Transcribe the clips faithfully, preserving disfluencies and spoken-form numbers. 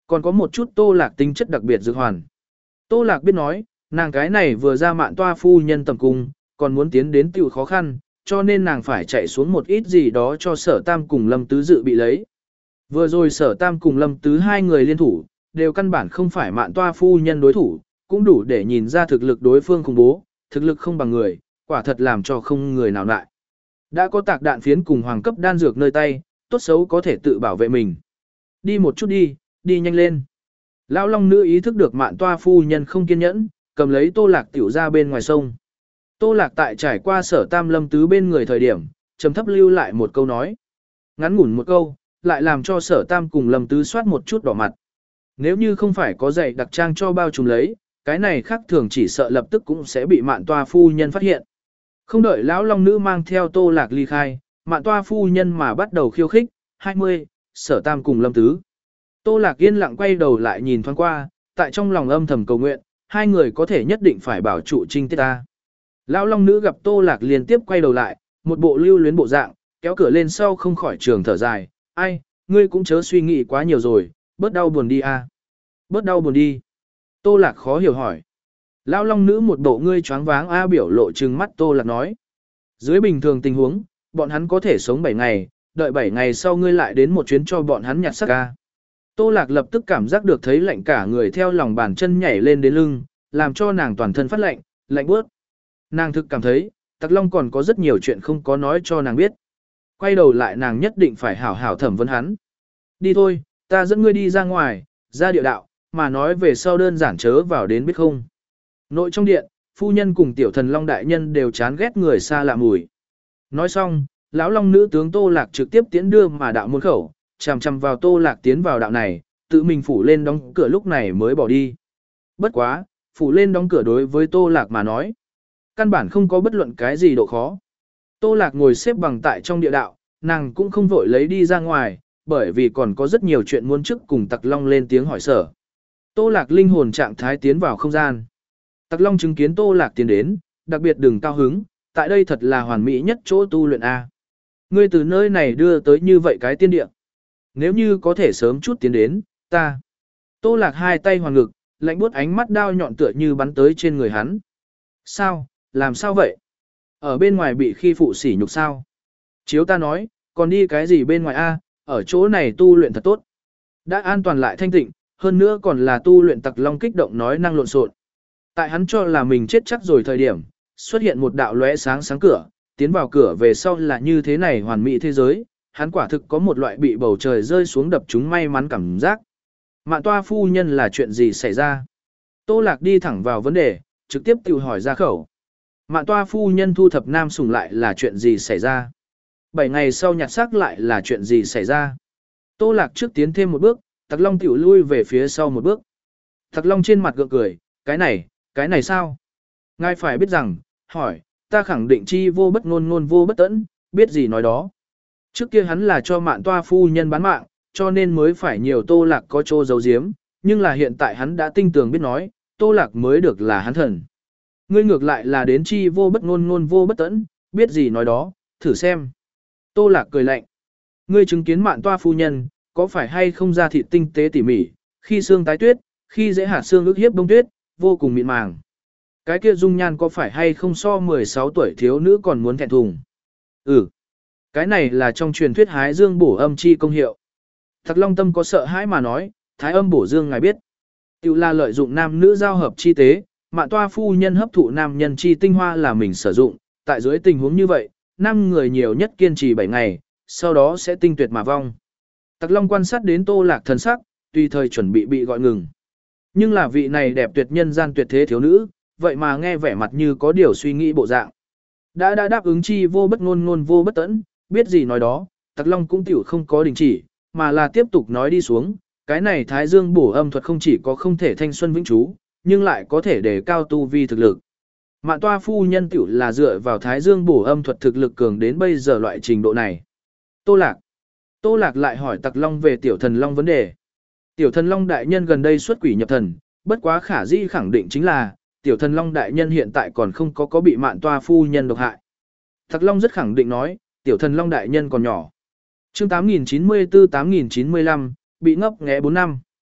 Còn có một chút Tô Lạc tính chất đặc biệt dược hoàn. Tô Lạc biết nói, nàng cái này vừa ra mạn toa phu nhân tầm cung, còn muốn tiến đến tiểu khó khăn, cho nên nàng phải chạy xuống một ít gì đó cho sở tam cùng lâm tứ dự bị lấy. Vừa rồi sở tam cùng lâm tứ hai người liên thủ, đều căn bản không phải mạn toa phu nhân đối thủ, cũng đủ để nhìn ra thực lực đối phương khủng bố, thực lực không bằng người, quả thật làm cho không người nào lại. Đã có tạc đạn phiến cùng hoàng cấp đan dược nơi tay, tốt xấu có thể tự bảo vệ mình. Đi một chút đi, đi nhanh lên. Lão Long nữ ý thức được mạn toa phu nhân không kiên nhẫn, cầm lấy Tô Lạc tiểu ra bên ngoài sông. Tô Lạc tại trải qua sở tam lâm tứ bên người thời điểm, trầm thấp lưu lại một câu nói. Ngắn ngủn một câu, lại làm cho sở tam cùng lâm tứ soát một chút đỏ mặt. Nếu như không phải có dạy đặc trang cho bao trùm lấy, cái này khác thường chỉ sợ lập tức cũng sẽ bị mạn toa phu nhân phát hiện. Không đợi lão Long nữ mang theo Tô Lạc ly khai, mạn toa phu nhân mà bắt đầu khiêu khích, hai mươi, sở tam cùng lâm tứ. Tô Lạc yên lặng quay đầu lại nhìn thoáng qua, tại trong lòng âm thầm cầu nguyện, hai người có thể nhất định phải bảo trụ trinh tiết ta. Lão Long nữ gặp Tô Lạc liên tiếp quay đầu lại, một bộ lưu luyến bộ dạng, kéo cửa lên sau không khỏi trường thở dài, ai, ngươi cũng chớ suy nghĩ quá nhiều rồi, bớt đau buồn đi a. Bớt đau buồn đi. Tô Lạc khó hiểu hỏi. Lão Long nữ một bộ ngươi choáng váng a biểu lộ trừng mắt Tô Lạc nói. Dưới bình thường tình huống, bọn hắn có thể sống bảy ngày, đợi bảy ngày sau ngươi lại đến một chuyến cho bọn hắn nhặt xác ca. Tô Lạc lập tức cảm giác được thấy lạnh cả người theo lòng bàn chân nhảy lên đến lưng, làm cho nàng toàn thân phát lạnh, lạnh bước. Nàng thực cảm thấy, Tặc Long còn có rất nhiều chuyện không có nói cho nàng biết. Quay đầu lại nàng nhất định phải hảo hảo thẩm vấn hắn. Đi thôi, ta dẫn ngươi đi ra ngoài, ra địa đạo, mà nói về sau đơn giản chớ vào đến biết không. Nội trong điện, phu nhân cùng tiểu thần Long đại nhân đều chán ghét người xa lạ mùi. Nói xong, lão Long nữ tướng Tô Lạc trực tiếp tiến đưa mà đạo môn khẩu, chằm chằm vào Tô Lạc tiến vào đạo này, tự mình phủ lên đóng cửa lúc này mới bỏ đi. Bất quá, phủ lên đóng cửa đối với Tô Lạc mà nói. Căn bản không có bất luận cái gì độ khó. Tô Lạc ngồi xếp bằng tại trong địa đạo, nàng cũng không vội lấy đi ra ngoài, bởi vì còn có rất nhiều chuyện muốn trước cùng Tặc Long lên tiếng hỏi sở. Tô Lạc linh hồn trạng thái tiến vào không gian. Tặc Long chứng kiến Tô Lạc tiến đến, đặc biệt đừng cao hứng, tại đây thật là hoàn mỹ nhất chỗ tu luyện A. Ngươi từ nơi này đưa tới như vậy cái tiên địa. Nếu như có thể sớm chút tiến đến, ta. Tô Lạc hai tay hoàn ngực, lạnh buốt ánh mắt đao nhọn tựa như bắn tới trên người hắn. Sao, làm sao vậy? Ở bên ngoài bị khi phụ sỉ nhục sao? Chiếu ta nói, còn đi cái gì bên ngoài A, ở chỗ này tu luyện thật tốt. Đã an toàn lại thanh tịnh, hơn nữa còn là tu luyện Tặc Long kích động nói năng lộn xộn. Tại hắn cho là mình chết chắc rồi thời điểm, xuất hiện một đạo lóe sáng sáng cửa, tiến vào cửa về sau là như thế này hoàn mỹ thế giới, hắn quả thực có một loại bị bầu trời rơi xuống đập chúng may mắn cảm giác. Mạn toa phu nhân là chuyện gì xảy ra? Tô Lạc đi thẳng vào vấn đề, trực tiếp tự hỏi ra khẩu. Mạn toa phu nhân thu thập nam sủng lại là chuyện gì xảy ra? Bảy ngày sau nhặt xác lại là chuyện gì xảy ra? Tô Lạc trước tiến thêm một bước, Tặc Long tiểu lui về phía sau một bước. Tặc Long trên mặt gượng cười, cái này, cái này sao? Ngài phải biết rằng, hỏi, ta khẳng định chi vô bất ngôn ngôn vô bất tẫn, biết gì nói đó. Trước kia hắn là cho mạn toa phu nhân bán mạng, cho nên mới phải nhiều Tô Lạc có chỗ giấu giếm, nhưng là hiện tại hắn đã tinh tường biết nói, Tô Lạc mới được là hắn thần. Ngươi ngược lại là đến chi vô bất ngôn ngôn vô bất tẫn, biết gì nói đó, thử xem. Tô Lạc cười lạnh. Ngươi chứng kiến mạn toa phu nhân, có phải hay không ra thịt tinh tế tỉ mỉ, khi xương tái tuyết, khi dễ hạt xương ức hiếp bông tuyết, vô cùng mịn màng. Cái kia dung nhan có phải hay không so mười sáu tuổi thiếu nữ còn muốn thẹn thùng? Ừ. Cái này là trong truyền thuyết hái dương bổ âm chi công hiệu. Tặc Long tâm có sợ hãi mà nói, thái âm bổ dương ngài biết. Tiểu là lợi dụng nam nữ giao hợp chi tế, mạn toa phu nhân hấp thụ nam nhân chi tinh hoa là mình sử dụng, tại dưới tình huống như vậy, năm người nhiều nhất kiên trì bảy ngày, sau đó sẽ tinh tuyệt mà vong. Tặc Long quan sát đến Tô Lạc thần sắc, tùy thời chuẩn bị bị gọi ngừng. Nhưng là vị này đẹp tuyệt nhân gian tuyệt thế thiếu nữ, vậy mà nghe vẻ mặt như có điều suy nghĩ bộ dạng. Đã đã đáp ứng chi vô bất ngôn ngôn vô bất tẫn, biết gì nói đó, Tặc Long cũng tiểu không có đình chỉ, mà là tiếp tục nói đi xuống, cái này thái dương bổ âm thuật không chỉ có không thể thanh xuân vĩnh trú, nhưng lại có thể đề cao tu vi thực lực. Mạn toa phu nhân tiểu là dựa vào thái dương bổ âm thuật thực lực cường đến bây giờ loại trình độ này. Tô Lạc. Tô Lạc lại hỏi Tặc Long về tiểu thần Long vấn đề. Tiểu thần Long đại nhân gần đây xuất quỷ nhập thần, bất quá khả dĩ khẳng định chính là, tiểu thần Long đại nhân hiện tại còn không có có bị mạn toa phu nhân độc hại. Tặc Long rất khẳng định nói, tiểu thần Long đại nhân còn nhỏ. Chương tám nghìn chín mươi tư tám nghìn chín mươi lăm, bị ngốc nghé bốn năm.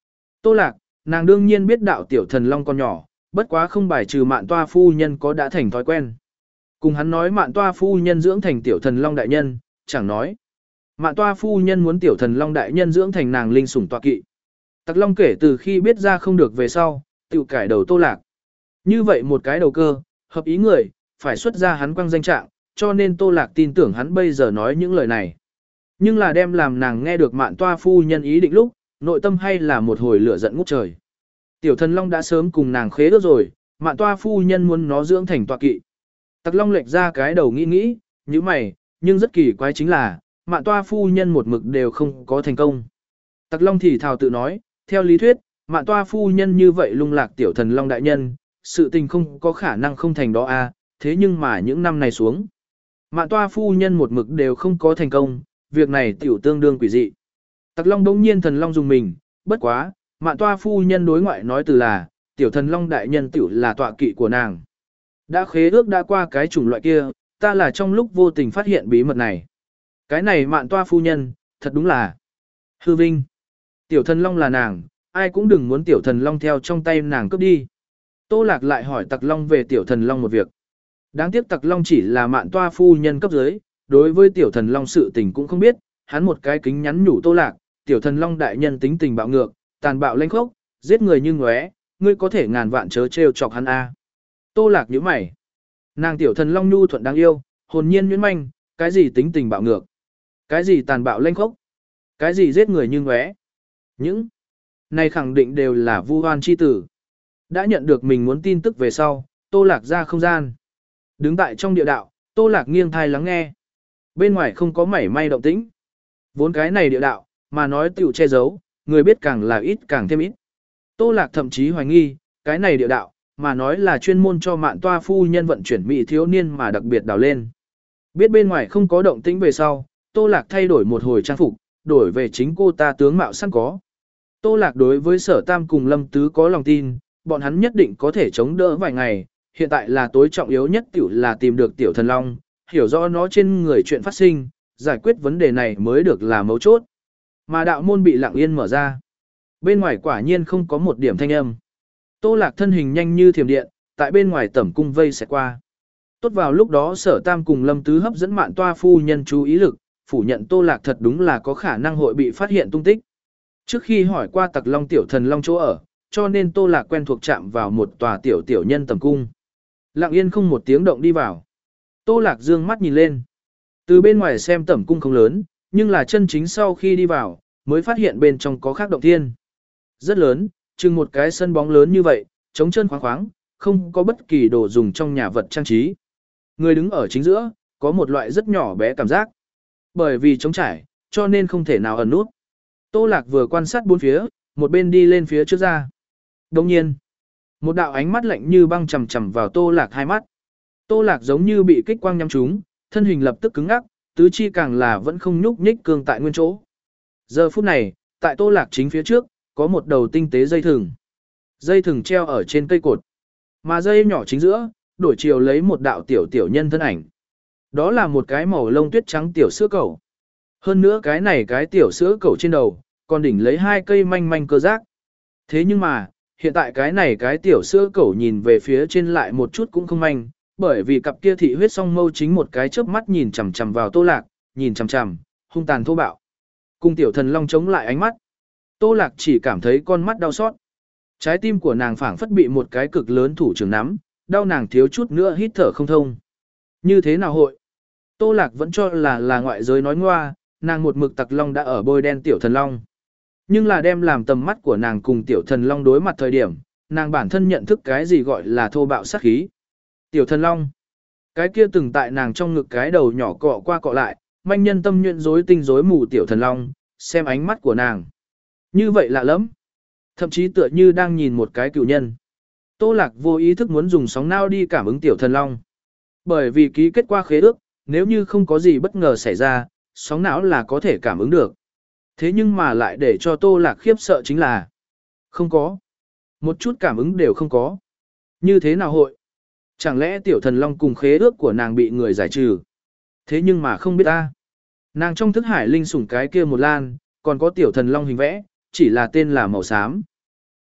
Tô Lạc, nàng đương nhiên biết đạo tiểu thần long con nhỏ, bất quá không bài trừ mạn toa phu nhân có đã thành thói quen. Cùng hắn nói mạn toa phu nhân dưỡng thành tiểu thần long đại nhân, chẳng nói. Mạn toa phu nhân muốn tiểu thần long đại nhân dưỡng thành nàng linh sủng tọa kỵ. Tặc long kể từ khi biết ra không được về sau, tự cải đầu Tô Lạc. Như vậy một cái đầu cơ, hợp ý người, phải xuất ra hắn quăng danh trạng, cho nên Tô Lạc tin tưởng hắn bây giờ nói những lời này. Nhưng là đem làm nàng nghe được mạn toa phu nhân ý định lúc, nội tâm hay là một hồi lửa giận ngút trời. Tiểu thần long đã sớm cùng nàng khế ước rồi, mạn toa phu nhân muốn nó dưỡng thành tọa kỵ. Tặc long lệch ra cái đầu nghĩ nghĩ, như mày, nhưng rất kỳ quái chính là, mạn toa phu nhân một mực đều không có thành công. Tặc long thì thào tự nói, theo lý thuyết, mạn toa phu nhân như vậy lung lạc tiểu thần long đại nhân, sự tình không có khả năng không thành đó a. Thế nhưng mà những năm này xuống, mạn toa phu nhân một mực đều không có thành công, việc này tiểu tương đương quỷ dị. Tặc long bỗng nhiên thần long dùng mình, bất quá, mạn toa phu nhân đối ngoại nói từ là, tiểu thần long đại nhân tiểu là tọa kỵ của nàng. Đã khế ước đã qua cái chủng loại kia, ta là trong lúc vô tình phát hiện bí mật này. Cái này mạn toa phu nhân, thật đúng là hư vinh. Tiểu thần long là nàng, ai cũng đừng muốn tiểu thần long theo trong tay nàng cướp đi. Tô Lạc lại hỏi tặc long về tiểu thần long một việc. Đáng tiếc tặc long chỉ là mạn toa phu nhân cấp dưới, đối với tiểu thần long sự tình cũng không biết, hắn một cái kính nhắn nhủ Tô Lạc, tiểu thần long đại nhân tính tình bạo ngược, tàn bạo lanh khốc, giết người như ngóe, ngươi có thể ngàn vạn chớ trêu chọc hắn a. Tô Lạc nhíu mày. Nàng tiểu thần long nhu thuận đáng yêu, hồn nhiên nhuyễn manh, cái gì tính tình bạo ngược, cái gì tàn bạo lanh khốc, cái gì giết người như ngóe. Những này khẳng định đều là vu oan chi tử. Đã nhận được mình muốn tin tức về sau, Tô Lạc ra không gian. Đứng tại trong địa đạo, Tô Lạc nghiêng thai lắng nghe. Bên ngoài không có mảy may động tĩnh. Vốn cái này địa đạo, mà nói tiểu che giấu, người biết càng là ít càng thêm ít. Tô Lạc thậm chí hoài nghi, cái này địa đạo, mà nói là chuyên môn cho mạn toa phu nhân vận chuyển mỹ thiếu niên mà đặc biệt đào lên. Biết bên ngoài không có động tĩnh về sau, Tô Lạc thay đổi một hồi trang phục, đổi về chính cô ta tướng mạo sẵn có. Tô Lạc đối với Sở Tam cùng Lâm Tứ có lòng tin, bọn hắn nhất định có thể chống đỡ vài ngày, hiện tại là tối trọng yếu nhất tiểu là tìm được tiểu thần long, hiểu rõ nó trên người chuyện phát sinh, giải quyết vấn đề này mới được là mấu chốt. Mà đạo môn bị lặng yên mở ra. Bên ngoài quả nhiên không có một điểm thanh âm. Tô Lạc thân hình nhanh như thiểm điện, tại bên ngoài tẩm cung vây sẽ qua. Tốt vào lúc đó Sở Tam cùng Lâm Tứ hấp dẫn mạn toa phu nhân chú ý lực, phủ nhận Tô Lạc thật đúng là có khả năng hội bị phát hiện tung tích. Trước khi hỏi qua tặc long tiểu thần long chỗ ở, cho nên Tô Lạc quen thuộc chạm vào một tòa tiểu tiểu nhân tầm cung. Lặng yên không một tiếng động đi vào. Tô Lạc dương mắt nhìn lên. Từ bên ngoài xem tẩm cung không lớn, nhưng là chân chính sau khi đi vào, mới phát hiện bên trong có khác động thiên. Rất lớn, chừng một cái sân bóng lớn như vậy, trống chân khoáng khoáng, không có bất kỳ đồ dùng trong nhà vật trang trí. Người đứng ở chính giữa, có một loại rất nhỏ bé cảm giác. Bởi vì trống trải, cho nên không thể nào ẩn nút. Tô Lạc vừa quan sát bốn phía, một bên đi lên phía trước ra. Đồng nhiên, một đạo ánh mắt lạnh như băng chầm chầm vào Tô Lạc hai mắt. Tô Lạc giống như bị kích quang nhắm trúng, thân hình lập tức cứng ngắc, tứ chi càng là vẫn không nhúc nhích cương tại nguyên chỗ. Giờ phút này, tại Tô Lạc chính phía trước, có một đầu tinh tế dây thừng. Dây thừng treo ở trên cây cột. Mà dây nhỏ chính giữa, đổi chiều lấy một đạo tiểu tiểu nhân thân ảnh. Đó là một cái màu lông tuyết trắng tiểu sữa cẩu. Hơn nữa cái này cái tiểu sữa cẩu trên đầu, còn đỉnh lấy hai cây manh manh cơ giác. Thế nhưng mà, hiện tại cái này cái tiểu sữa cẩu nhìn về phía trên lại một chút cũng không manh, bởi vì cặp kia thị huyết song mâu chính một cái chớp mắt nhìn chằm chằm vào Tô Lạc, nhìn chằm chằm, hung tàn thô bạo. Cùng tiểu thần long chống lại ánh mắt. Tô Lạc chỉ cảm thấy con mắt đau xót. Trái tim của nàng phảng phất bị một cái cực lớn thủ trưởng nắm, đau nàng thiếu chút nữa hít thở không thông. Như thế nào hội? Tô Lạc vẫn cho là là ngoại giới nói ngoa, nàng một mực tặc long đã ở bôi đen tiểu thần long. Nhưng là đem làm tầm mắt của nàng cùng tiểu thần long đối mặt thời điểm, nàng bản thân nhận thức cái gì gọi là thô bạo sát khí. Tiểu thần long, cái kia từng tại nàng trong ngực cái đầu nhỏ cọ qua cọ lại, manh nhân tâm nhuyễn rối tinh rối mù tiểu thần long, xem ánh mắt của nàng. Như vậy lạ lắm. Thậm chí tựa như đang nhìn một cái cựu nhân. Tô Lạc vô ý thức muốn dùng sóng não đi cảm ứng tiểu thần long. Bởi vì ký kết qua khế ước, nếu như không có gì bất ngờ xảy ra, sóng não là có thể cảm ứng được. Thế nhưng mà lại để cho Tô Lạc khiếp sợ chính là không có. Một chút cảm ứng đều không có. Như thế nào hội? Chẳng lẽ tiểu thần long cùng khế ước của nàng bị người giải trừ? Thế nhưng mà không biết ta. Nàng trong thức hải linh sủng cái kia một lan, còn có tiểu thần long hình vẽ, chỉ là tên là màu xám.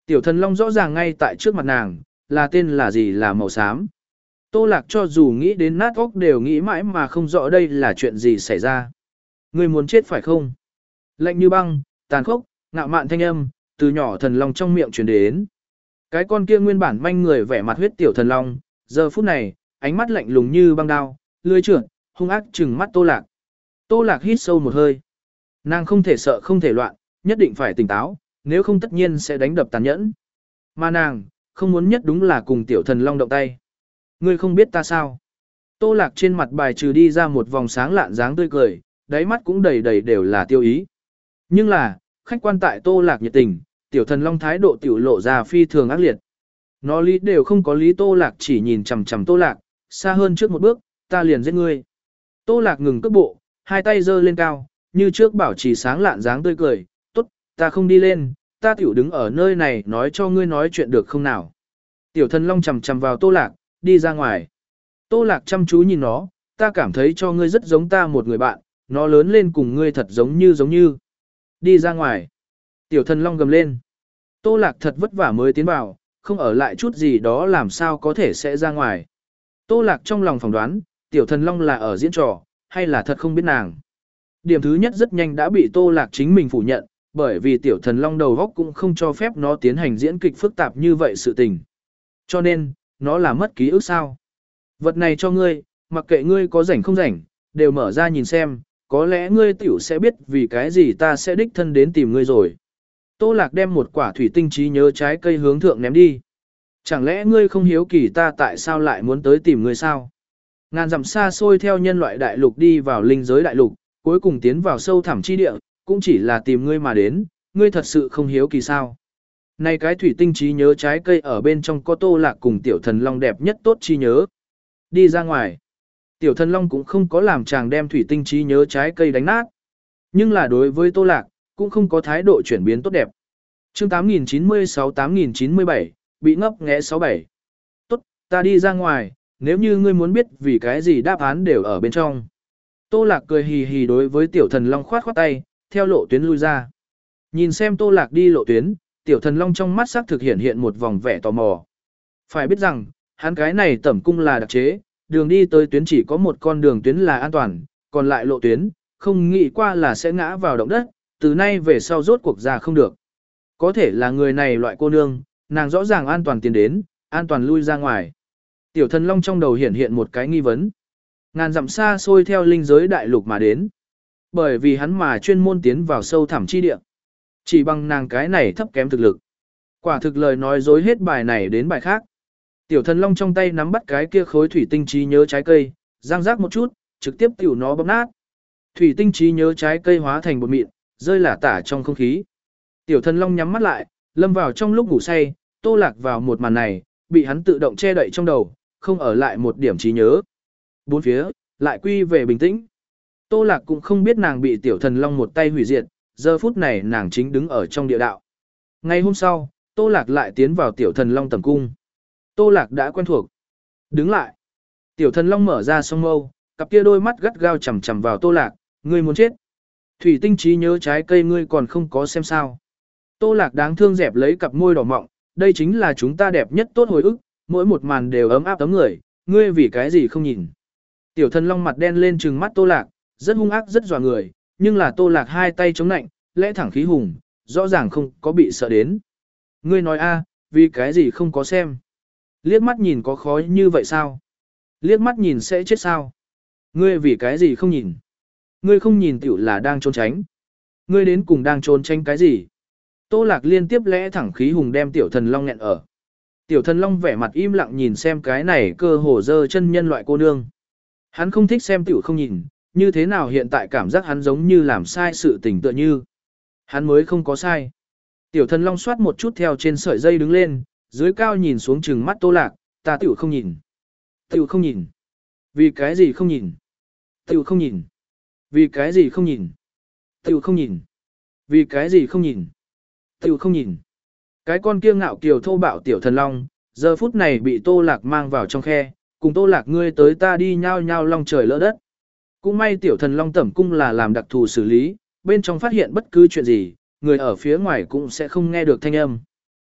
Tiểu thần long rõ ràng ngay tại trước mặt nàng, là tên là gì là màu xám. Tô Lạc cho dù nghĩ đến nát óc đều nghĩ mãi mà không rõ đây là chuyện gì xảy ra. Ngươi muốn chết phải không? Lạnh như băng, tàn khốc, ngạo mạn thanh âm, từ nhỏ thần long trong miệng truyền đến. Cái con kia nguyên bản manh người vẻ mặt huyết tiểu thần long, giờ phút này, ánh mắt lạnh lùng như băng đao, lưỡi trượt, hung ác trừng mắt Tô Lạc. Tô Lạc hít sâu một hơi. Nàng không thể sợ không thể loạn, nhất định phải tỉnh táo, nếu không tất nhiên sẽ đánh đập tàn nhẫn. Mà nàng, không muốn nhất đúng là cùng tiểu thần long động tay. Ngươi không biết ta sao? Tô Lạc trên mặt bài trừ đi ra một vòng sáng lạn dáng tươi cười, đáy mắt cũng đầy đầy đều là tiêu ý. Nhưng là, khách quan tại Tô Lạc nhiệt tình, tiểu thần long thái độ tiểu lộ ra phi thường ác liệt. Nó lý đều không có lý Tô Lạc chỉ nhìn chằm chằm Tô Lạc, xa hơn trước một bước, ta liền giết ngươi. Tô Lạc ngừng cước bộ, hai tay giơ lên cao, như trước bảo trì sáng lạn dáng tươi cười, tốt, ta không đi lên, ta tiểu đứng ở nơi này nói cho ngươi nói chuyện được không nào. Tiểu thần long chằm chằm vào Tô Lạc, đi ra ngoài. Tô Lạc chăm chú nhìn nó, ta cảm thấy cho ngươi rất giống ta một người bạn, nó lớn lên cùng ngươi thật giống như giống như. Đi ra ngoài. Tiểu thần long gầm lên. Tô Lạc thật vất vả mới tiến vào, không ở lại chút gì đó làm sao có thể sẽ ra ngoài. Tô Lạc trong lòng phỏng đoán, tiểu thần long là ở diễn trò, hay là thật không biết nàng. Điểm thứ nhất rất nhanh đã bị Tô Lạc chính mình phủ nhận, bởi vì tiểu thần long đầu góc cũng không cho phép nó tiến hành diễn kịch phức tạp như vậy sự tình. Cho nên, nó là mất ký ức sao. Vật này cho ngươi, mặc kệ ngươi có rảnh không rảnh, đều mở ra nhìn xem, có lẽ ngươi tiểu sẽ biết vì cái gì ta sẽ đích thân đến tìm ngươi rồi. Tô Lạc đem một quả thủy tinh trí nhớ trái cây hướng thượng ném đi. Chẳng lẽ ngươi không hiếu kỳ ta tại sao lại muốn tới tìm ngươi sao? Ngàn dặm xa xôi theo nhân loại đại lục đi vào linh giới đại lục, cuối cùng tiến vào sâu thẳm chi địa, cũng chỉ là tìm ngươi mà đến, ngươi thật sự không hiếu kỳ sao? Này cái thủy tinh trí nhớ trái cây ở bên trong có Tô Lạc cùng tiểu thần long đẹp nhất tốt chi nhớ. Đi ra ngoài. Tiểu thần long cũng không có làm chàng đem thủy tinh trí nhớ trái cây đánh nát. Nhưng là đối với Tô Lạc, cũng không có thái độ chuyển biến tốt đẹp. Chương tám nghìn chín mươi sáu tám nghìn chín mươi bảy, bị ngấp nghé sáu bảy. Tốt, ta đi ra ngoài, nếu như ngươi muốn biết vì cái gì đáp án đều ở bên trong. Tô Lạc cười hì hì đối với tiểu thần long khoát khoát tay, theo lộ tuyến lui ra. Nhìn xem Tô Lạc đi lộ tuyến, tiểu thần long trong mắt sắc thực hiện hiện một vòng vẻ tò mò. Phải biết rằng, hắn cái này tẩm cung là đặc chế, đường đi tới tuyến chỉ có một con đường tuyến là an toàn, còn lại lộ tuyến, không nghĩ qua là sẽ ngã vào động đất, từ nay về sau rốt cuộc ra không được. Có thể là người này loại cô nương, nàng rõ ràng an toàn tiến đến, an toàn lui ra ngoài. Tiểu thần long trong đầu hiện hiện một cái nghi vấn. Ngàn dặm xa xôi theo linh giới đại lục mà đến. Bởi vì hắn mà chuyên môn tiến vào sâu thẳm chi địa. Chỉ bằng nàng cái này thấp kém thực lực. Quả thực lời nói dối hết bài này đến bài khác. Tiểu thần long trong tay nắm bắt cái kia khối thủy tinh trí nhớ trái cây, răng rác một chút, trực tiếp tiểu nó bóp nát. Thủy tinh trí nhớ trái cây hóa thành bột mịn, rơi lả tả trong không khí. Tiểu thần long nhắm mắt lại, lâm vào trong lúc ngủ say, Tô Lạc vào một màn này, bị hắn tự động che đậy trong đầu, không ở lại một điểm trí nhớ. Bốn phía, lại quy về bình tĩnh. Tô Lạc cũng không biết nàng bị tiểu thần long một tay hủy diệt, giờ phút này nàng chính đứng ở trong địa đạo. Ngày hôm sau, Tô Lạc lại tiến vào tiểu thần long tầm cung. Tô Lạc đã quen thuộc. Đứng lại. Tiểu thần long mở ra song mâu, cặp kia đôi mắt gắt gao chằm chằm vào Tô Lạc, ngươi muốn chết. Thủy tinh trí nhớ trái cây ngươi còn không có xem sao. Tô Lạc đáng thương dẹp lấy cặp môi đỏ mọng, đây chính là chúng ta đẹp nhất tốt hồi ức, mỗi một màn đều ấm áp tấm người, ngươi vì cái gì không nhìn. Tiểu thần long mặt đen lên trừng mắt Tô Lạc, rất hung ác rất dọa người, nhưng là Tô Lạc hai tay chống nạnh, lẽ thẳng khí hùng, rõ ràng không có bị sợ đến. Ngươi nói a, vì cái gì không có xem. Liếc mắt nhìn có khó như vậy sao? Liếc mắt nhìn sẽ chết sao? Ngươi vì cái gì không nhìn? Ngươi không nhìn tiểu là đang trốn tránh. Ngươi đến cùng đang trốn tránh cái gì? Tô Lạc liên tiếp lẽ thẳng khí hùng đem tiểu thần long nghẹn ở. Tiểu thần long vẻ mặt im lặng nhìn xem cái này cơ hồ dơ chân nhân loại cô nương. Hắn không thích xem tiểu không nhìn, như thế nào hiện tại cảm giác hắn giống như làm sai sự tình tựa như. Hắn mới không có sai. Tiểu thần long xoát một chút theo trên sợi dây đứng lên, dưới cao nhìn xuống chừng mắt Tô Lạc, ta tiểu không nhìn. Tiểu không nhìn. Vì cái gì không nhìn? Tiểu không nhìn. Vì cái gì không nhìn? Tiểu không nhìn. Vì cái gì không nhìn? Tiểu không nhìn. Cái con kia ngạo kiều thô bạo tiểu thần long, giờ phút này bị Tô Lạc mang vào trong khe, cùng Tô Lạc ngươi tới ta đi nhao nhao long trời lỡ đất. Cũng may tiểu thần long tẩm cung là làm đặc thù xử lý, bên trong phát hiện bất cứ chuyện gì, người ở phía ngoài cũng sẽ không nghe được thanh âm.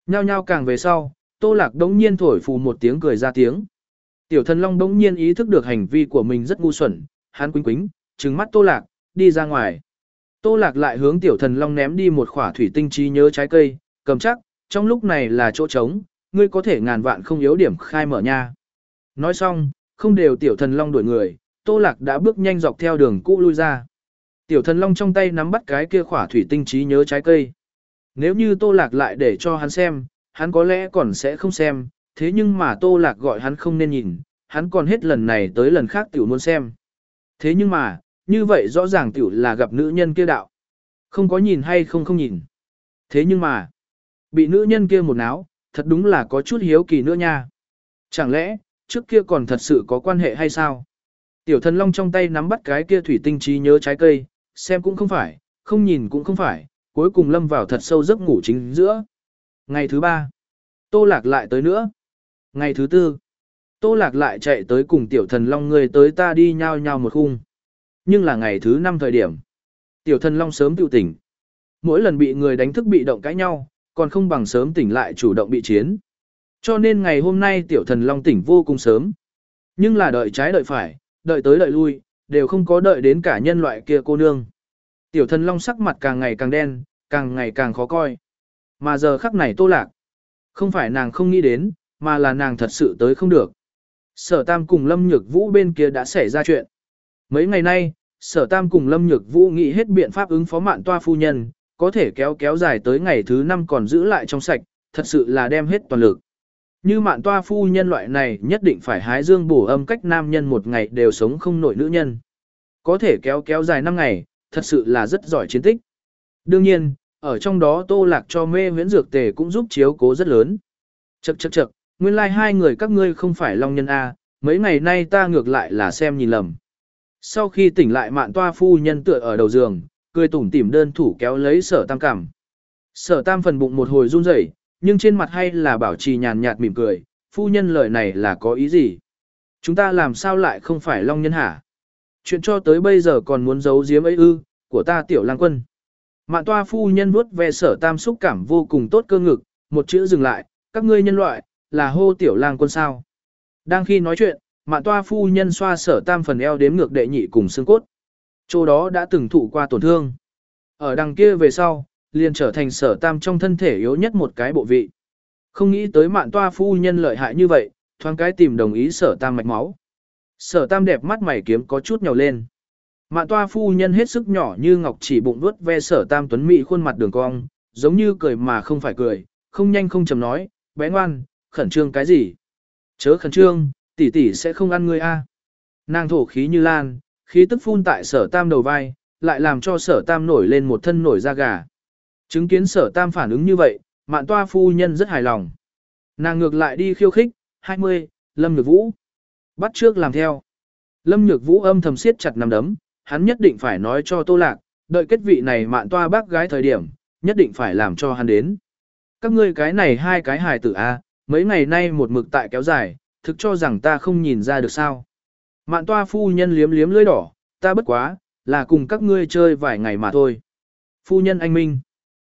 Nhao nhao càng về sau, Tô Lạc đống nhiên thổi phù một tiếng cười ra tiếng. Tiểu thần long đống nhiên ý thức được hành vi của mình rất ngu xuẩn, hắn quýnh quýnh, trừng mắt Tô Lạc, đi ra ngoài. Tô Lạc lại hướng tiểu thần long ném đi một khỏa thủy tinh trí nhớ trái cây, cầm chắc, trong lúc này là chỗ trống, ngươi có thể ngàn vạn không yếu điểm khai mở nha. Nói xong, không đều tiểu thần long đuổi người, Tô Lạc đã bước nhanh dọc theo đường cũ lui ra. Tiểu thần long trong tay nắm bắt cái kia khỏa thủy tinh trí nhớ trái cây. Nếu như Tô Lạc lại để cho hắn xem, hắn có lẽ còn sẽ không xem, thế nhưng mà Tô Lạc gọi hắn không nên nhìn, hắn còn hết lần này tới lần khác tiểu muốn xem. Thế nhưng mà, như vậy rõ ràng tiểu là gặp nữ nhân kia đạo. Không có nhìn hay không không nhìn. Thế nhưng mà, bị nữ nhân kia một náo, thật đúng là có chút hiếu kỳ nữa nha. Chẳng lẽ, trước kia còn thật sự có quan hệ hay sao? Tiểu thần long trong tay nắm bắt cái kia thủy tinh trí nhớ trái cây, xem cũng không phải, không nhìn cũng không phải, cuối cùng lâm vào thật sâu giấc ngủ chính giữa. Ngày thứ ba, Tô Lạc lại tới nữa. Ngày thứ tư, Tô Lạc lại chạy tới cùng tiểu thần long người tới ta đi nhau nhau một khung. Nhưng là ngày thứ năm thời điểm, tiểu thần long sớm tự tỉnh. Mỗi lần bị người đánh thức bị động cãi nhau, còn không bằng sớm tỉnh lại chủ động bị chiến. Cho nên ngày hôm nay tiểu thần long tỉnh vô cùng sớm. Nhưng là đợi trái đợi phải, đợi tới đợi lui, đều không có đợi đến cả nhân loại kia cô nương. Tiểu thần long sắc mặt càng ngày càng đen, càng ngày càng khó coi. Mà giờ khắc này Tô Lạc, không phải nàng không nghĩ đến, mà là nàng thật sự tới không được. Sở Tam cùng Lâm Nhược Vũ bên kia đã xảy ra chuyện. Mấy ngày nay, Sở Tam cùng Lâm Nhược Vũ nghĩ hết biện pháp ứng phó Mạn Toa phu nhân, có thể kéo kéo dài tới ngày thứ năm còn giữ lại trong sạch, thật sự là đem hết toàn lực. Như Mạn Toa phu nhân loại này nhất định phải hái dương bổ âm cách nam nhân một ngày đều sống không nổi nữ nhân. Có thể kéo kéo dài năm ngày, thật sự là rất giỏi chiến tích. Đương nhiên, ở trong đó Tô Lạc cho mê huyễn dược tề cũng giúp chiếu cố rất lớn. Chậc chậc chậc, nguyên lai like hai người các ngươi không phải long nhân A, mấy ngày nay ta ngược lại là xem nhìn lầm. Sau khi tỉnh lại Mạn Toa phu nhân tựa ở đầu giường, cười tủm tỉm đơn thủ kéo lấy Sở Tam cảm. Sở Tam phần bụng một hồi run rẩy, nhưng trên mặt hay là bảo trì nhàn nhạt mỉm cười, phu nhân lời này là có ý gì? Chúng ta làm sao lại không phải long nhân hả? Chuyện cho tới bây giờ còn muốn giấu giếm ấy ư, của ta tiểu lang quân. Mạn Toa phu nhân vuốt ve Sở Tam xúc cảm vô cùng tốt cơ ngực, một chữ dừng lại, các ngươi nhân loại, là hô tiểu lang quân sao? Đang khi nói chuyện, Mạn Toa phu nhân xoa Sở Tam phần eo đếm ngược đệ nhị cùng xương cốt. Chỗ đó đã từng thụ qua tổn thương. Ở đằng kia về sau, liền trở thành Sở Tam trong thân thể yếu nhất một cái bộ vị. Không nghĩ tới Mạn Toa phu nhân lợi hại như vậy, thoáng cái tìm đồng ý Sở Tam mạch máu. Sở Tam đẹp mắt mày kiếm có chút nhào lên. Mạn Toa phu nhân hết sức nhỏ như ngọc chỉ bụng vuốt ve Sở Tam tuấn mỹ khuôn mặt đường cong, giống như cười mà không phải cười, không nhanh không chậm nói, bé ngoan, khẩn trương cái gì? Chớ khẩn trương, tỷ tỷ sẽ không ăn ngươi a. Nàng thổ khí như lan, khí tức phun tại Sở Tam đầu vai, lại làm cho Sở Tam nổi lên một thân nổi da gà. Chứng kiến Sở Tam phản ứng như vậy, Mạn Toa phu nhân rất hài lòng. Nàng ngược lại đi khiêu khích, hai mươi, Lâm Nhược Vũ. Bắt trước làm theo. Lâm Nhược Vũ âm thầm siết chặt nắm đấm, hắn nhất định phải nói cho Tô Lạc, đợi kết vị này Mạn Toa bác gái thời điểm, nhất định phải làm cho hắn đến. Các ngươi cái này hai cái hài tử a, mấy ngày nay một mực tại kéo dài, thực cho rằng ta không nhìn ra được sao. Mạn Toa phu nhân liếm liếm lưỡi đỏ, ta bất quá, là cùng các ngươi chơi vài ngày mà thôi. Phu nhân anh minh.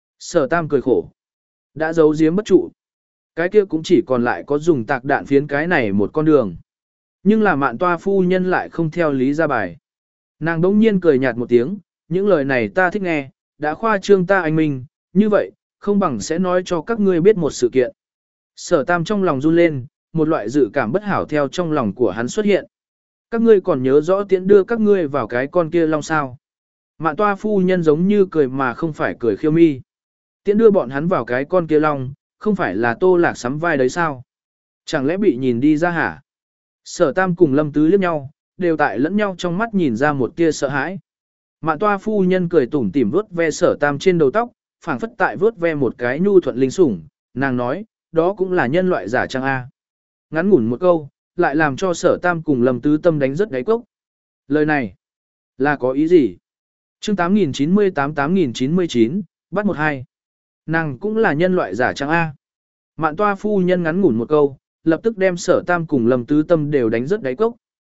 Sở Tam cười khổ. Đã giấu giếm bất trụ. Cái kia cũng chỉ còn lại có dùng tạc đạn phiến cái này một con đường. Nhưng là Mạn Toa phu nhân lại không theo lý ra bài. Nàng đống nhiên cười nhạt một tiếng, những lời này ta thích nghe, đã khoa trương ta anh minh, như vậy, không bằng sẽ nói cho các ngươi biết một sự kiện. Sở Tam trong lòng run lên, một loại dự cảm bất hảo theo trong lòng của hắn xuất hiện. Các ngươi còn nhớ rõ tiễn đưa các ngươi vào cái con kia long sao. Mạn Toa phu nhân giống như cười mà không phải cười khiêu mi. Tiễn đưa bọn hắn vào cái con kia long, không phải là Tô Lạc sắm vai đấy sao? Chẳng lẽ bị nhìn đi ra hả? Sở Tam cùng Lâm Tứ liếc nhau, đều tại lẫn nhau trong mắt nhìn ra một tia sợ hãi. Mạn Toa phu nhân cười tủm tỉm vuốt ve Sở Tam trên đầu tóc, phảng phất tại vuốt ve một cái nhu thuận linh sủng, nàng nói, đó cũng là nhân loại giả trang a. Ngắn ngủn một câu, lại làm cho Sở Tam cùng Lâm Tứ tâm đánh rất đáy cốc. Lời này, là có ý gì? Chương tám nghìn chín mươi tám tám nghìn chín mươi chín, bắt một hai. Nàng cũng là nhân loại giả trang a. Mạn Toa phu nhân ngắn ngủn một câu, lập tức đem Sở Tam cùng Lâm Tứ tâm đều đánh rất đáy cốc.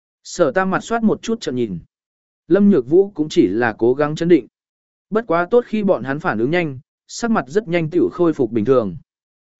Sở Tam mặt soát một chút chợt nhìn. Lâm Nhược Vũ cũng chỉ là cố gắng chấn định. Bất quá tốt khi bọn hắn phản ứng nhanh, sắc mặt rất nhanh tiểu khôi phục bình thường.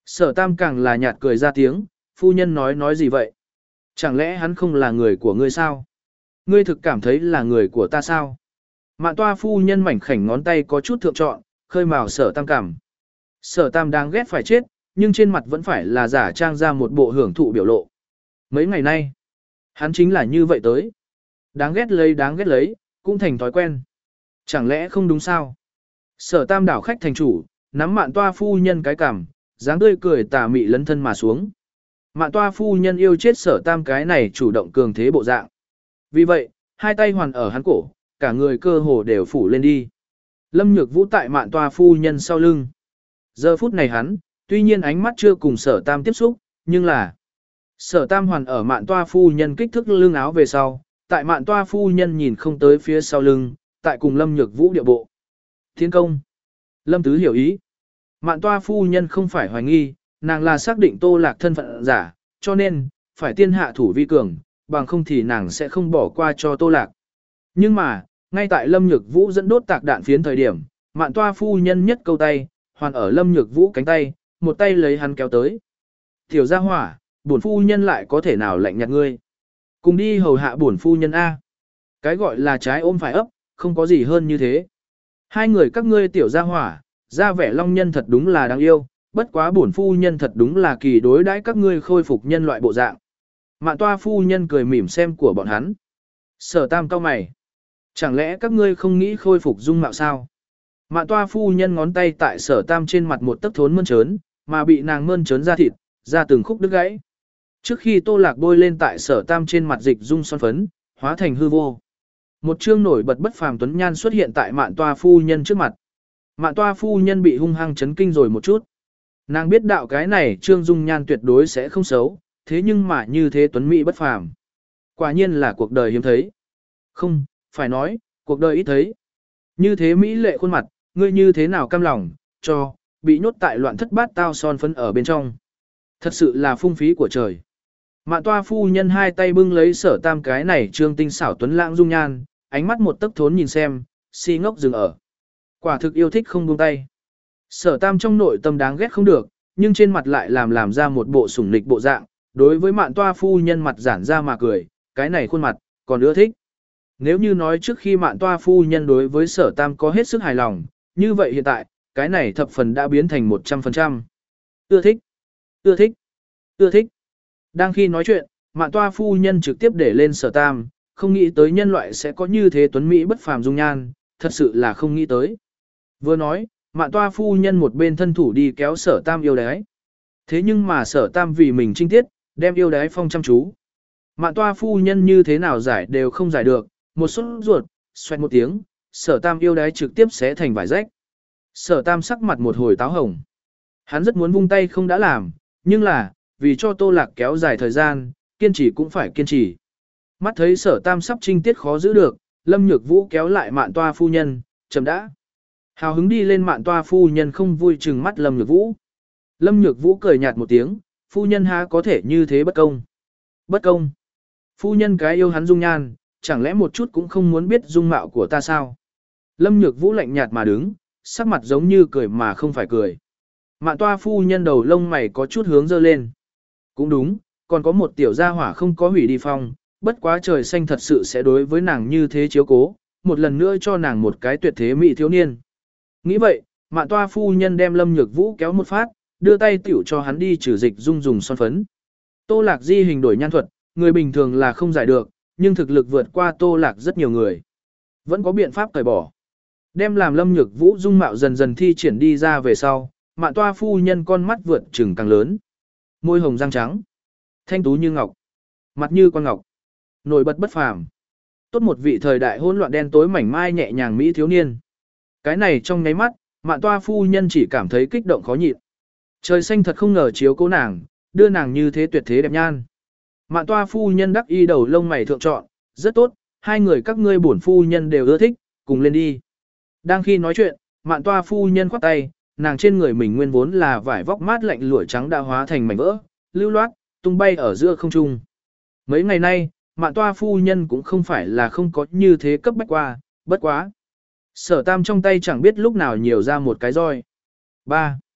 Sở tam càng là nhạt cười ra tiếng, phu nhân nói nói gì vậy? Chẳng lẽ hắn không là người của ngươi sao? Ngươi thực cảm thấy là người của ta sao? Mạn toa phu nhân mảnh khảnh ngón tay có chút thượng trọn, khơi mào sở tam cảm. Sở tam đang ghét phải chết, nhưng trên mặt vẫn phải là giả trang ra một bộ hưởng thụ biểu lộ. Mấy ngày nay, hắn chính là như vậy tới. Đáng ghét lấy đáng ghét lấy, cũng thành thói quen. Chẳng lẽ không đúng sao? Sở tam đảo khách thành chủ, nắm mạn toa phu nhân cái cằm, dáng tươi cười tà mị lấn thân mà xuống. Mạn toa phu nhân yêu chết sở tam cái này chủ động cường thế bộ dạng. Vì vậy, hai tay hoàn ở hắn cổ, cả người cơ hồ đều phủ lên đi. Lâm Nhược Vũ tại mạn toa phu nhân sau lưng. Giờ phút này hắn, tuy nhiên ánh mắt chưa cùng sở tam tiếp xúc, nhưng là sở tam hoàn ở mạn toa phu nhân kích thước lưng áo về sau, tại mạn toa phu nhân nhìn không tới phía sau lưng, tại cùng Lâm Nhược Vũ điệu bộ. Thiên công. Lâm Tứ hiểu ý. Mạn toa phu nhân không phải hoài nghi, nàng là xác định Tô Lạc thân phận giả, cho nên, phải tiên hạ thủ vi cường, bằng không thì nàng sẽ không bỏ qua cho Tô Lạc. Nhưng mà, ngay tại Lâm Nhược Vũ dẫn đốt tạc đạn phiến thời điểm, mạn toa phu nhân nhất câu tay, hoàn ở Lâm Nhược Vũ cánh tay, một tay lấy hắn kéo tới. Tiểu gia hỏa, bổn phu nhân lại có thể nào lạnh nhạt ngươi. Cùng đi hầu hạ bổn phu nhân A. Cái gọi là trái ôm phải ấp, không có gì hơn như thế. Hai người các ngươi tiểu gia hỏa, ra vẻ long nhân thật đúng là đáng yêu, bất quá bổn phu nhân thật đúng là kỳ đối đãi các ngươi khôi phục nhân loại bộ dạng. Mạn toa phu nhân cười mỉm xem của bọn hắn. Sở tam cao mày. Chẳng lẽ các ngươi không nghĩ khôi phục dung mạo sao? Mạn toa phu nhân ngón tay tại sở tam trên mặt một tấc thốn mơn trớn, mà bị nàng mơn trớn ra thịt, ra từng khúc đứt gãy. Trước khi Tô Lạc bôi lên tại sở tam trên mặt dịch dung son phấn, hóa thành hư vô. Một chương nổi bật bất phàm tuấn nhan xuất hiện tại mạn toa phu nhân trước mặt. Mạn toa phu nhân bị hung hăng chấn kinh rồi một chút. Nàng biết đạo cái này trương dung nhan tuyệt đối sẽ không xấu, thế nhưng mà như thế tuấn mỹ bất phàm. Quả nhiên là cuộc đời hiếm thấy. Không, phải nói, cuộc đời ít thấy. Như thế mỹ lệ khuôn mặt, ngươi như thế nào cam lòng, cho, bị nhốt tại loạn thất bát tao son phấn ở bên trong. Thật sự là phung phí của trời. Mạn toa phu nhân hai tay bưng lấy sở tam cái này trương tinh xảo tuấn lãng dung nhan, ánh mắt một tấc thốn nhìn xem, si ngốc dừng ở. Quả thực yêu thích không buông tay. Sở tam trong nội tâm đáng ghét không được, nhưng trên mặt lại làm làm ra một bộ sủng nịch bộ dạng, đối với mạn toa phu nhân mặt giản ra mà cười, cái này khuôn mặt, còn ưa thích. Nếu như nói trước khi mạn toa phu nhân đối với sở tam có hết sức hài lòng, như vậy hiện tại, cái này thập phần đã biến thành một trăm phần trăm. Ưa thích, ưa thích, ưa thích. Đang khi nói chuyện, mạn toa phu nhân trực tiếp để lên sở tam, không nghĩ tới nhân loại sẽ có như thế tuấn mỹ bất phàm dung nhan, thật sự là không nghĩ tới. Vừa nói, mạn toa phu nhân một bên thân thủ đi kéo sở tam yêu đái. Thế nhưng mà sở tam vì mình trinh tiết, đem yêu đái phong chăm chú. Mạn toa phu nhân như thế nào giải đều không giải được, một suất ruột, xoẹt một tiếng, sở tam yêu đái trực tiếp xé thành vải rách. Sở tam sắc mặt một hồi táo hồng. Hắn rất muốn vung tay không đã làm, nhưng là, vì cho Tô Lạc kéo dài thời gian, kiên trì cũng phải kiên trì. Mắt thấy sở tam sắp trinh tiết khó giữ được, Lâm Nhược Vũ kéo lại mạn toa phu nhân, chậm đã. Hào hứng đi lên mạn toa phu nhân không vui chừng mắt Lâm Nhược Vũ. Lâm Nhược Vũ cười nhạt một tiếng, phu nhân há có thể như thế bất công. Bất công. Phu nhân cái yêu hắn dung nhan, chẳng lẽ một chút cũng không muốn biết dung mạo của ta sao? Lâm Nhược Vũ lạnh nhạt mà đứng, sắc mặt giống như cười mà không phải cười. Mạn toa phu nhân đầu lông mày có chút hướng dơ lên. Cũng đúng, còn có một tiểu gia hỏa không có hủy đi phong, bất quá trời xanh thật sự sẽ đối với nàng như thế chiếu cố, một lần nữa cho nàng một cái tuyệt thế mỹ thiếu niên. Nghĩ vậy, mạn toa phu nhân đem Lâm Nhược Vũ kéo một phát, đưa tay tiểu cho hắn đi trừ dịch dung dùng son phấn. Tô Lạc di hình đổi nhan thuật, người bình thường là không giải được, nhưng thực lực vượt qua Tô Lạc rất nhiều người. Vẫn có biện pháp cởi bỏ. Đem làm Lâm Nhược Vũ dung mạo dần dần thi triển đi ra về sau, mạn toa phu nhân con mắt vượt trừng càng lớn. Môi hồng răng trắng, thanh tú như ngọc, mặt như con ngọc, nổi bật bất phàm. Tốt một vị thời đại hỗn loạn đen tối mảnh mai nhẹ nhàng mỹ thiếu niên. Cái này trong nháy mắt, mạn toa phu nhân chỉ cảm thấy kích động khó nhịn. Trời xanh thật không ngờ chiếu cố nàng, đưa nàng như thế tuyệt thế đẹp nhan. Mạn toa phu nhân đắc y đầu lông mày thượng trọn, rất tốt, hai người các ngươi bổn phu nhân đều ưa thích, cùng lên đi. Đang khi nói chuyện, mạn toa phu nhân khoát tay, nàng trên người mình nguyên vốn là vải vóc mát lạnh lụa trắng đã hóa thành mảnh vỡ, lưu loát, tung bay ở giữa không trung. Mấy ngày nay, mạn toa phu nhân cũng không phải là không có như thế cấp bách qua, bất quá. Sở tam trong tay chẳng biết lúc nào nhiều ra một cái roi. Ba.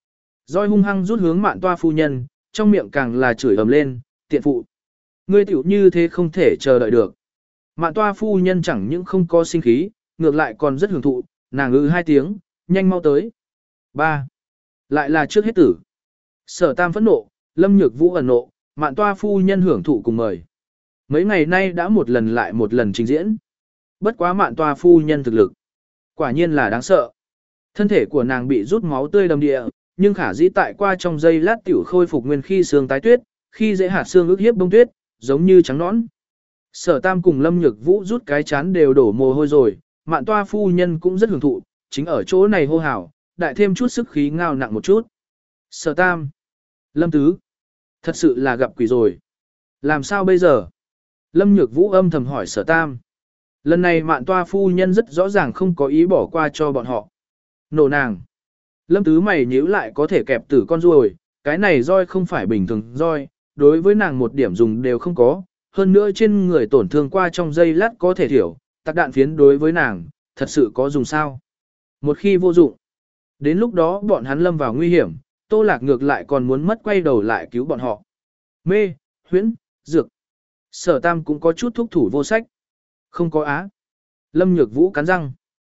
Roi hung hăng rút hướng mạn toa phu nhân, trong miệng càng là chửi ầm lên, tiện phụ. Ngươi tiểu như thế không thể chờ đợi được. Mạn toa phu nhân chẳng những không có sinh khí, ngược lại còn rất hưởng thụ, nàng ngư hai tiếng, nhanh mau tới. ba. Lại là trước hết tử. Sở Tam phẫn nộ, Lâm Nhược Vũ ẩn nộ, mạn toa phu nhân hưởng thụ cùng mời. Mấy ngày nay đã một lần lại một lần trình diễn. Bất quá mạn toa phu nhân thực lực. Quả nhiên là đáng sợ. Thân thể của nàng bị rút máu tươi đầm địa, nhưng khả dĩ tại qua trong giây lát tiểu khôi phục nguyên khi xương tái tuyết, khi dễ hạt xương ức hiếp bông tuyết, giống như trắng nõn. Sở Tam cùng Lâm Nhược Vũ rút cái chán đều đổ mồ hôi rồi, mạn toa phu nhân cũng rất hưởng thụ, chính ở chỗ này hô hào, đại thêm chút sức khí ngao nặng một chút. Sở Tam, Lâm Tứ, thật sự là gặp quỷ rồi. Làm sao bây giờ? Lâm Nhược Vũ âm thầm hỏi Sở Tam. Lần này mạn toa phu nhân rất rõ ràng không có ý bỏ qua cho bọn họ. Nổ nàng. Lâm Tứ mày nhíu lại có thể kẹp tử con ruồi, cái này roi không phải bình thường roi, đối với nàng một điểm dùng đều không có, hơn nữa trên người tổn thương qua trong giây lát có thể thiểu, tạc đạn phiến đối với nàng, thật sự có dùng sao. Một khi vô dụng, đến lúc đó bọn hắn lâm vào nguy hiểm, Tô Lạc ngược lại còn muốn mất quay đầu lại cứu bọn họ. Mê, huyễn, dược. Sở Tam cũng có chút thúc thủ vô sách. Không có á. Lâm Nhược Vũ cắn răng.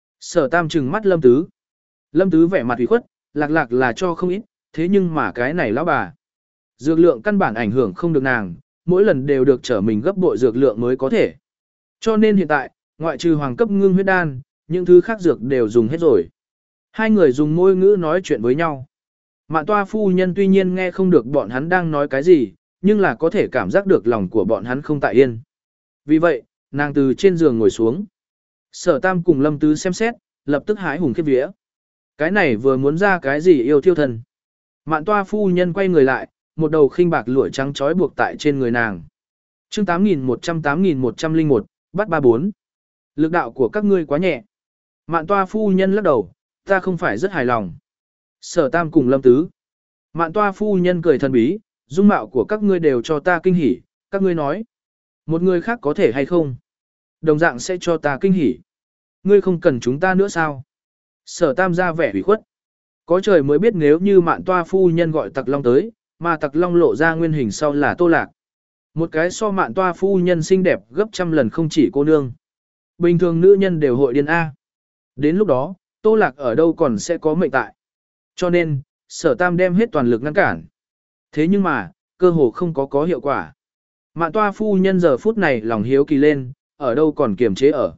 Sở Tam trừng mắt Lâm Tứ. Lâm Tứ vẻ mặt ủy khuất, lạc lạc là cho không ít, thế nhưng mà cái này lão bà. Dược lượng căn bản ảnh hưởng không được nàng, mỗi lần đều được trở mình gấp bội dược lượng mới có thể. Cho nên hiện tại, ngoại trừ hoàng cấp ngưng huyết đan, những thứ khác dược đều dùng hết rồi. Hai người dùng môi ngữ nói chuyện với nhau. Mạn toa phu nhân tuy nhiên nghe không được bọn hắn đang nói cái gì, nhưng là có thể cảm giác được lòng của bọn hắn không tại yên. Vì vậy, nàng từ trên giường ngồi xuống. Sở Tam cùng Lâm Tứ xem xét, lập tức hái hùng khiếp vía. Cái này vừa muốn ra cái gì yêu thiêu thần. Mạn toa phu nhân quay người lại, một đầu khinh bạc lụa trắng trói buộc tại trên người nàng. Chương tám nghìn một trăm tám nghìn một trăm lẻ một, bắt ba bốn. Lực đạo của các ngươi quá nhẹ. Mạn toa phu nhân lắc đầu, ta không phải rất hài lòng. Sở Tam cùng Lâm Tứ. Mạn toa phu nhân cười thần bí, dung mạo của các ngươi đều cho ta kinh hỉ, các ngươi nói. Một người khác có thể hay không? Đồng dạng sẽ cho ta kinh hỉ. Ngươi không cần chúng ta nữa sao? Sở Tam ra vẻ ủy khuất. Có trời mới biết nếu như mạn toa phu nhân gọi Tặc Long tới, mà Tặc Long lộ ra nguyên hình sau là Tô Lạc. Một cái so mạn toa phu nhân xinh đẹp gấp trăm lần không chỉ cô nương. Bình thường nữ nhân đều hội điên A. Đến lúc đó, Tô Lạc ở đâu còn sẽ có mệnh tại. Cho nên, Sở Tam đem hết toàn lực ngăn cản. Thế nhưng mà, cơ hồ không có có hiệu quả. Mạn toa phu nhân giờ phút này lòng hiếu kỳ lên, ở đâu còn kiềm chế ở.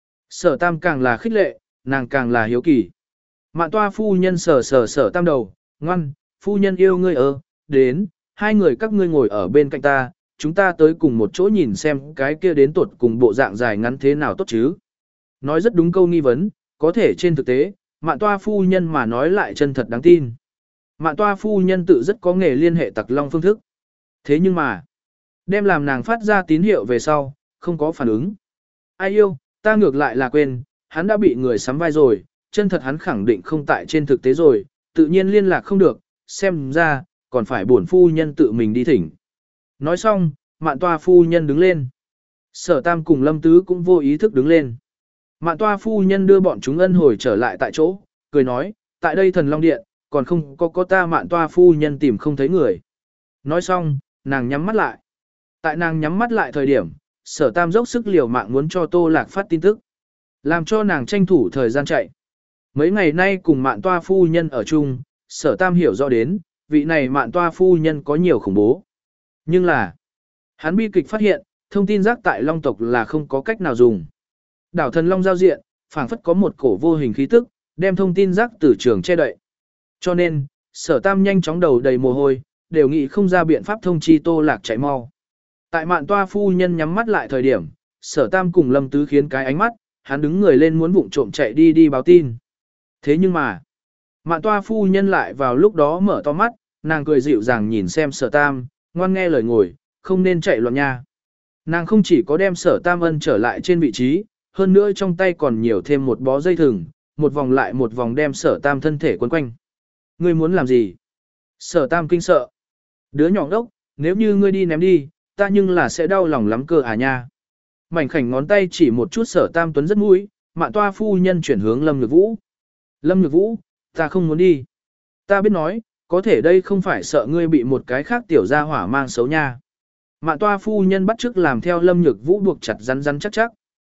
Sở Tam càng là khích lệ, nàng càng là hiếu kỳ. Mạn toa phu nhân sở sở sở Tam đầu, ngoan, phu nhân yêu ngươi ơ, đến, hai người các ngươi ngồi ở bên cạnh ta, chúng ta tới cùng một chỗ nhìn xem cái kia đến tuột cùng bộ dạng dài ngắn thế nào tốt chứ. Nói rất đúng câu nghi vấn, có thể trên thực tế, mạn toa phu nhân mà nói lại chân thật đáng tin. Mạn toa phu nhân tự rất có nghề liên hệ Tặc Long phương thức. Thế nhưng mà, đem làm nàng phát ra tín hiệu về sau, không có phản ứng. Ai yêu, ta ngược lại là quên, hắn đã bị người sắm vai rồi, chân thật hắn khẳng định không tại trên thực tế rồi, tự nhiên liên lạc không được, xem ra, còn phải bổn phu nhân tự mình đi thỉnh. Nói xong, mạn toa phu nhân đứng lên. Sở Tam cùng Lâm Tứ cũng vô ý thức đứng lên. Mạn toa phu nhân đưa bọn chúng ân hồi trở lại tại chỗ, cười nói, tại đây Thần Long Điện, còn không có có ta mạn toa phu nhân tìm không thấy người. Nói xong, nàng nhắm mắt lại. Tại nàng nhắm mắt lại thời điểm, Sở Tam dốc sức liều mạng muốn cho Tô Lạc phát tin tức. Làm cho nàng tranh thủ thời gian chạy. Mấy ngày nay cùng mạn toa phu nhân ở chung, Sở Tam hiểu rõ đến, vị này mạn toa phu nhân có nhiều khủng bố. Nhưng là, hắn bi kịch phát hiện, thông tin giác tại Long tộc là không có cách nào dùng. Đảo Thần Long giao diện, phảng phất có một cổ vô hình khí tức, đem thông tin giác từ trường che đậy. Cho nên, Sở Tam nhanh chóng đầu đầy mồ hôi, đều nghĩ không ra biện pháp thông chi Tô Lạc chạy mau. Tại mạn toa phu nhân nhắm mắt lại thời điểm, Sở Tam cùng Lâm Tứ khiến cái ánh mắt, hắn đứng người lên muốn vụng trộm chạy đi đi báo tin. Thế nhưng mà, mạn toa phu nhân lại vào lúc đó mở to mắt, nàng cười dịu dàng nhìn xem Sở Tam, ngoan nghe lời ngồi, không nên chạy loạn nha. Nàng không chỉ có đem Sở Tam ân trở lại trên vị trí, hơn nữa trong tay còn nhiều thêm một bó dây thừng, một vòng lại một vòng đem Sở Tam thân thể quấn quanh. Ngươi muốn làm gì? Sở Tam kinh sợ. Đứa nhỏ đốc, nếu như ngươi đi ném đi, ta nhưng là sẽ đau lòng lắm cơ à nha. Mảnh khảnh ngón tay chỉ một chút Sở Tam tuấn rất mũi, mạn toa phu nhân chuyển hướng Lâm Nhược Vũ. Lâm Nhược Vũ, ta không muốn đi. Ta biết nói, có thể đây không phải sợ ngươi bị một cái khác tiểu gia hỏa mang xấu nha. Mạn toa phu nhân bắt chước làm theo Lâm Nhược Vũ buộc chặt rắn rắn chắc chắc.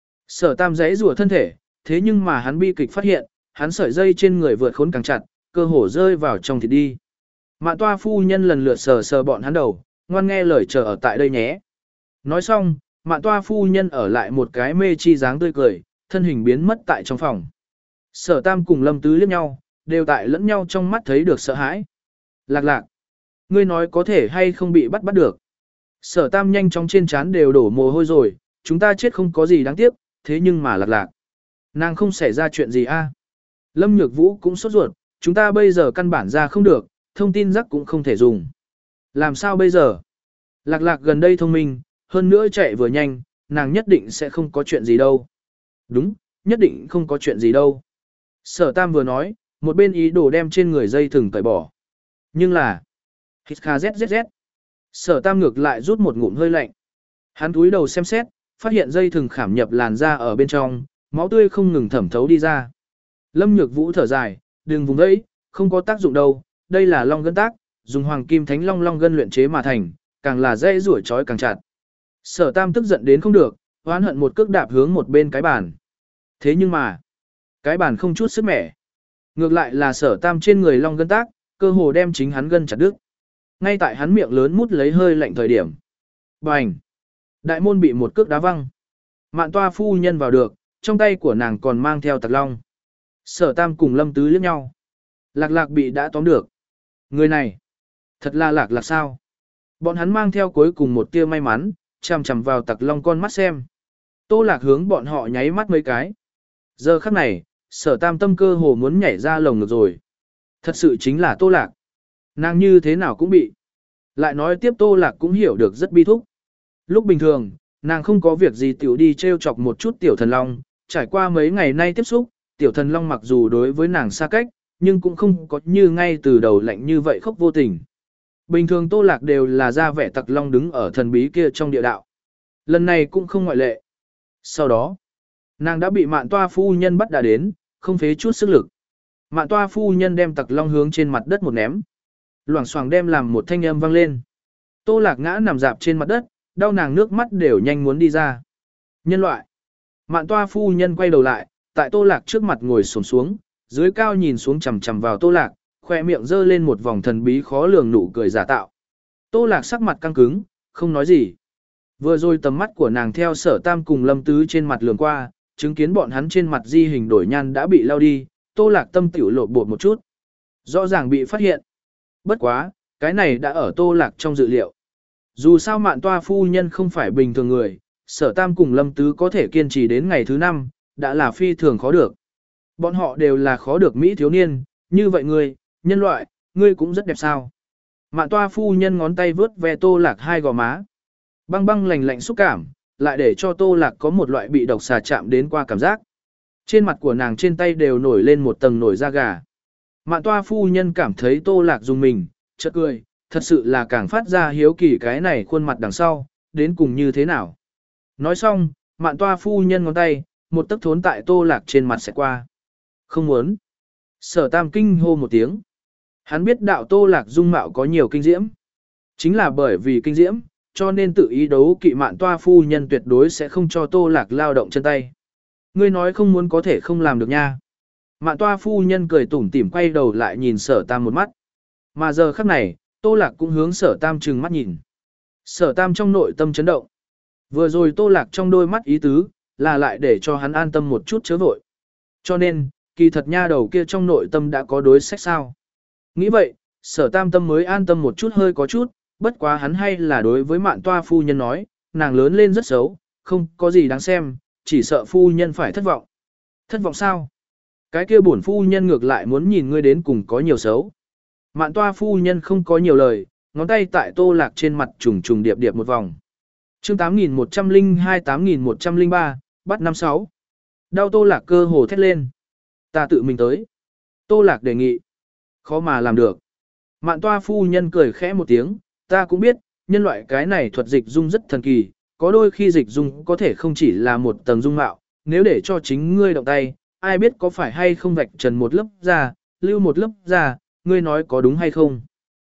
Sở Tam giãy rủa thân thể, thế nhưng mà hắn bi kịch phát hiện, hắn sợi dây trên người vượt khốn càng chặt, cơ hồ rơi vào trong thịt đi. Mạn toa phu nhân lần lượt sờ sờ bọn hắn đầu, ngoan nghe lời chờ ở tại đây nhé. Nói xong, mạn toa phu nhân ở lại một cái mê chi dáng tươi cười, thân hình biến mất tại trong phòng. Sở Tam cùng Lâm Tứ liếc nhau, đều tại lẫn nhau trong mắt thấy được sợ hãi. Lạc lạc, ngươi nói có thể hay không bị bắt bắt được. Sở Tam nhanh chóng trên trán đều đổ mồ hôi rồi, chúng ta chết không có gì đáng tiếc, thế nhưng mà lạc lạc. Nàng không xảy ra chuyện gì a? Lâm Nhược Vũ cũng sốt ruột, chúng ta bây giờ căn bản ra không được, thông tin rắc cũng không thể dùng. Làm sao bây giờ? Lạc lạc gần đây thông minh, hơn nữa chạy vừa nhanh, nàng nhất định sẽ không có chuyện gì đâu. Đúng, nhất định không có chuyện gì đâu. Sở Tam vừa nói, một bên ý đồ đem trên người dây thừng cởi bỏ. Nhưng là... Hít kha zzz. Sở Tam ngược lại rút một ngụm hơi lạnh. Hắn cúi đầu xem xét, phát hiện dây thừng khảm nhập làn da ở bên trong, máu tươi không ngừng thẩm thấu đi ra. Lâm Nhược Vũ thở dài, đừng vùng đấy, không có tác dụng đâu, đây là long gân tác, dùng hoàng kim thánh long long gân luyện chế mà thành, càng là dây rủi trói càng chặt. Sở Tam tức giận đến không được, oán hận một cước đạp hướng một bên cái bàn. Thế nhưng mà, cái bàn không chút sức mẻ. Ngược lại là Sở Tam trên người long gân tác, cơ hồ đem chính hắn gân chặt đứt. Ngay tại hắn miệng lớn mút lấy hơi lạnh thời điểm. Bành! Đại môn bị một cước đá văng. Mạn toa phu nhân vào được, trong tay của nàng còn mang theo tặc long. Sở Tam cùng Lâm Tứ liếc nhau. Lạc lạc bị đã tóm được. Người này, thật là lạc lạc sao? Bọn hắn mang theo cuối cùng một tia may mắn, chằm chằm vào tặc long con mắt xem. Tô Lạc hướng bọn họ nháy mắt mấy cái. Giờ khắc này, Sở Tam tâm cơ hồ muốn nhảy ra lồng ngực rồi. Thật sự chính là Tô Lạc. Nàng như thế nào cũng bị. Lại nói tiếp Tô Lạc cũng hiểu được rất bi thúc. Lúc bình thường, nàng không có việc gì tiểu đi treo chọc một chút tiểu thần long, trải qua mấy ngày nay tiếp xúc, tiểu thần long mặc dù đối với nàng xa cách, nhưng cũng không có như ngay từ đầu lạnh như vậy khóc vô tình. Bình thường Tô Lạc đều là ra vẻ tặc long đứng ở thần bí kia trong địa đạo. Lần này cũng không ngoại lệ. Sau đó, nàng đã bị Mạn toa phu nhân bắt đã đến, không phế chút sức lực. Mạn toa phu nhân đem tặc long hướng trên mặt đất một ném. Loảng xoảng đem làm một thanh âm vang lên. Tô Lạc ngã nằm dạp trên mặt đất, đau nàng nước mắt đều nhanh muốn đi ra. Nhân loại. Mạn toa phu nhân quay đầu lại, tại Tô Lạc trước mặt ngồi xổm xuống, dưới cao nhìn xuống chằm chằm vào Tô Lạc, khoe miệng giơ lên một vòng thần bí khó lường nụ cười giả tạo. Tô Lạc sắc mặt căng cứng, không nói gì. Vừa rồi tầm mắt của nàng theo Sở Tam cùng Lâm Tứ trên mặt lường qua, chứng kiến bọn hắn trên mặt di hình đổi nhan đã bị lao đi, Tô Lạc tâm tiểu lộ bột một chút. Rõ ràng bị phát hiện. Bất quá, cái này đã ở Tô Lạc trong dự liệu. Dù sao Mạn toa phu nhân không phải bình thường người, Sở Tam cùng Lâm Tứ có thể kiên trì đến ngày thứ năm, đã là phi thường khó được. Bọn họ đều là khó được Mỹ thiếu niên, như vậy ngươi, nhân loại, ngươi cũng rất đẹp sao. Mạn toa phu nhân ngón tay vướt ve Tô Lạc hai gò má. Băng băng lạnh lạnh xúc cảm, lại để cho Tô Lạc có một loại bị độc xà chạm đến qua cảm giác. Trên mặt của nàng trên tay đều nổi lên một tầng nổi da gà. Mạn toa phu nhân cảm thấy Tô Lạc dùng mình, chợt cười, thật sự là càng phát ra hiếu kỳ cái này khuôn mặt đằng sau, đến cùng như thế nào. Nói xong, Mạn toa phu nhân ngón tay, một tấc thốn tại Tô Lạc trên mặt sẽ qua. Không muốn. Sở Tam kinh hô một tiếng. Hắn biết đạo Tô Lạc dung mạo có nhiều kinh diễm. Chính là bởi vì kinh diễm, cho nên tự ý đấu kỵ Mạn toa phu nhân tuyệt đối sẽ không cho Tô Lạc lao động chân tay. Ngươi nói không muốn có thể không làm được nha. Mạn toa phu nhân cười tủm tỉm quay đầu lại nhìn Sở Tam một mắt. Mà giờ khắc này, Tô Lạc cũng hướng Sở Tam trừng mắt nhìn. Sở Tam trong nội tâm chấn động. Vừa rồi Tô Lạc trong đôi mắt ý tứ, là lại để cho hắn an tâm một chút chớ vội. Cho nên, kỳ thật nha đầu kia trong nội tâm đã có đối sách sao. Nghĩ vậy, Sở Tam tâm mới an tâm một chút hơi có chút, bất quá hắn hay là đối với Mạn toa phu nhân nói, nàng lớn lên rất xấu, không có gì đáng xem, chỉ sợ phu nhân phải thất vọng. Thất vọng sao? Cái kia bổn phu nhân ngược lại muốn nhìn ngươi đến cùng có nhiều xấu. Mạn toa phu nhân không có nhiều lời, ngón tay tại Tô Lạc trên mặt trùng trùng điệp điệp một vòng. Chương tám nghìn một trăm lẻ hai tám nghìn một trăm lẻ ba, bắt năm sáu. Đau Tô Lạc cơ hồ thét lên. Ta tự mình tới. Tô Lạc đề nghị. Khó mà làm được. Mạn toa phu nhân cười khẽ một tiếng, ta cũng biết, nhân loại cái này thuật dịch dung rất thần kỳ, có đôi khi dịch dung có thể không chỉ là một tầng dung mạo, nếu để cho chính ngươi động tay, ai biết có phải hay không vạch trần một lớp da, lưu một lớp da, ngươi nói có đúng hay không.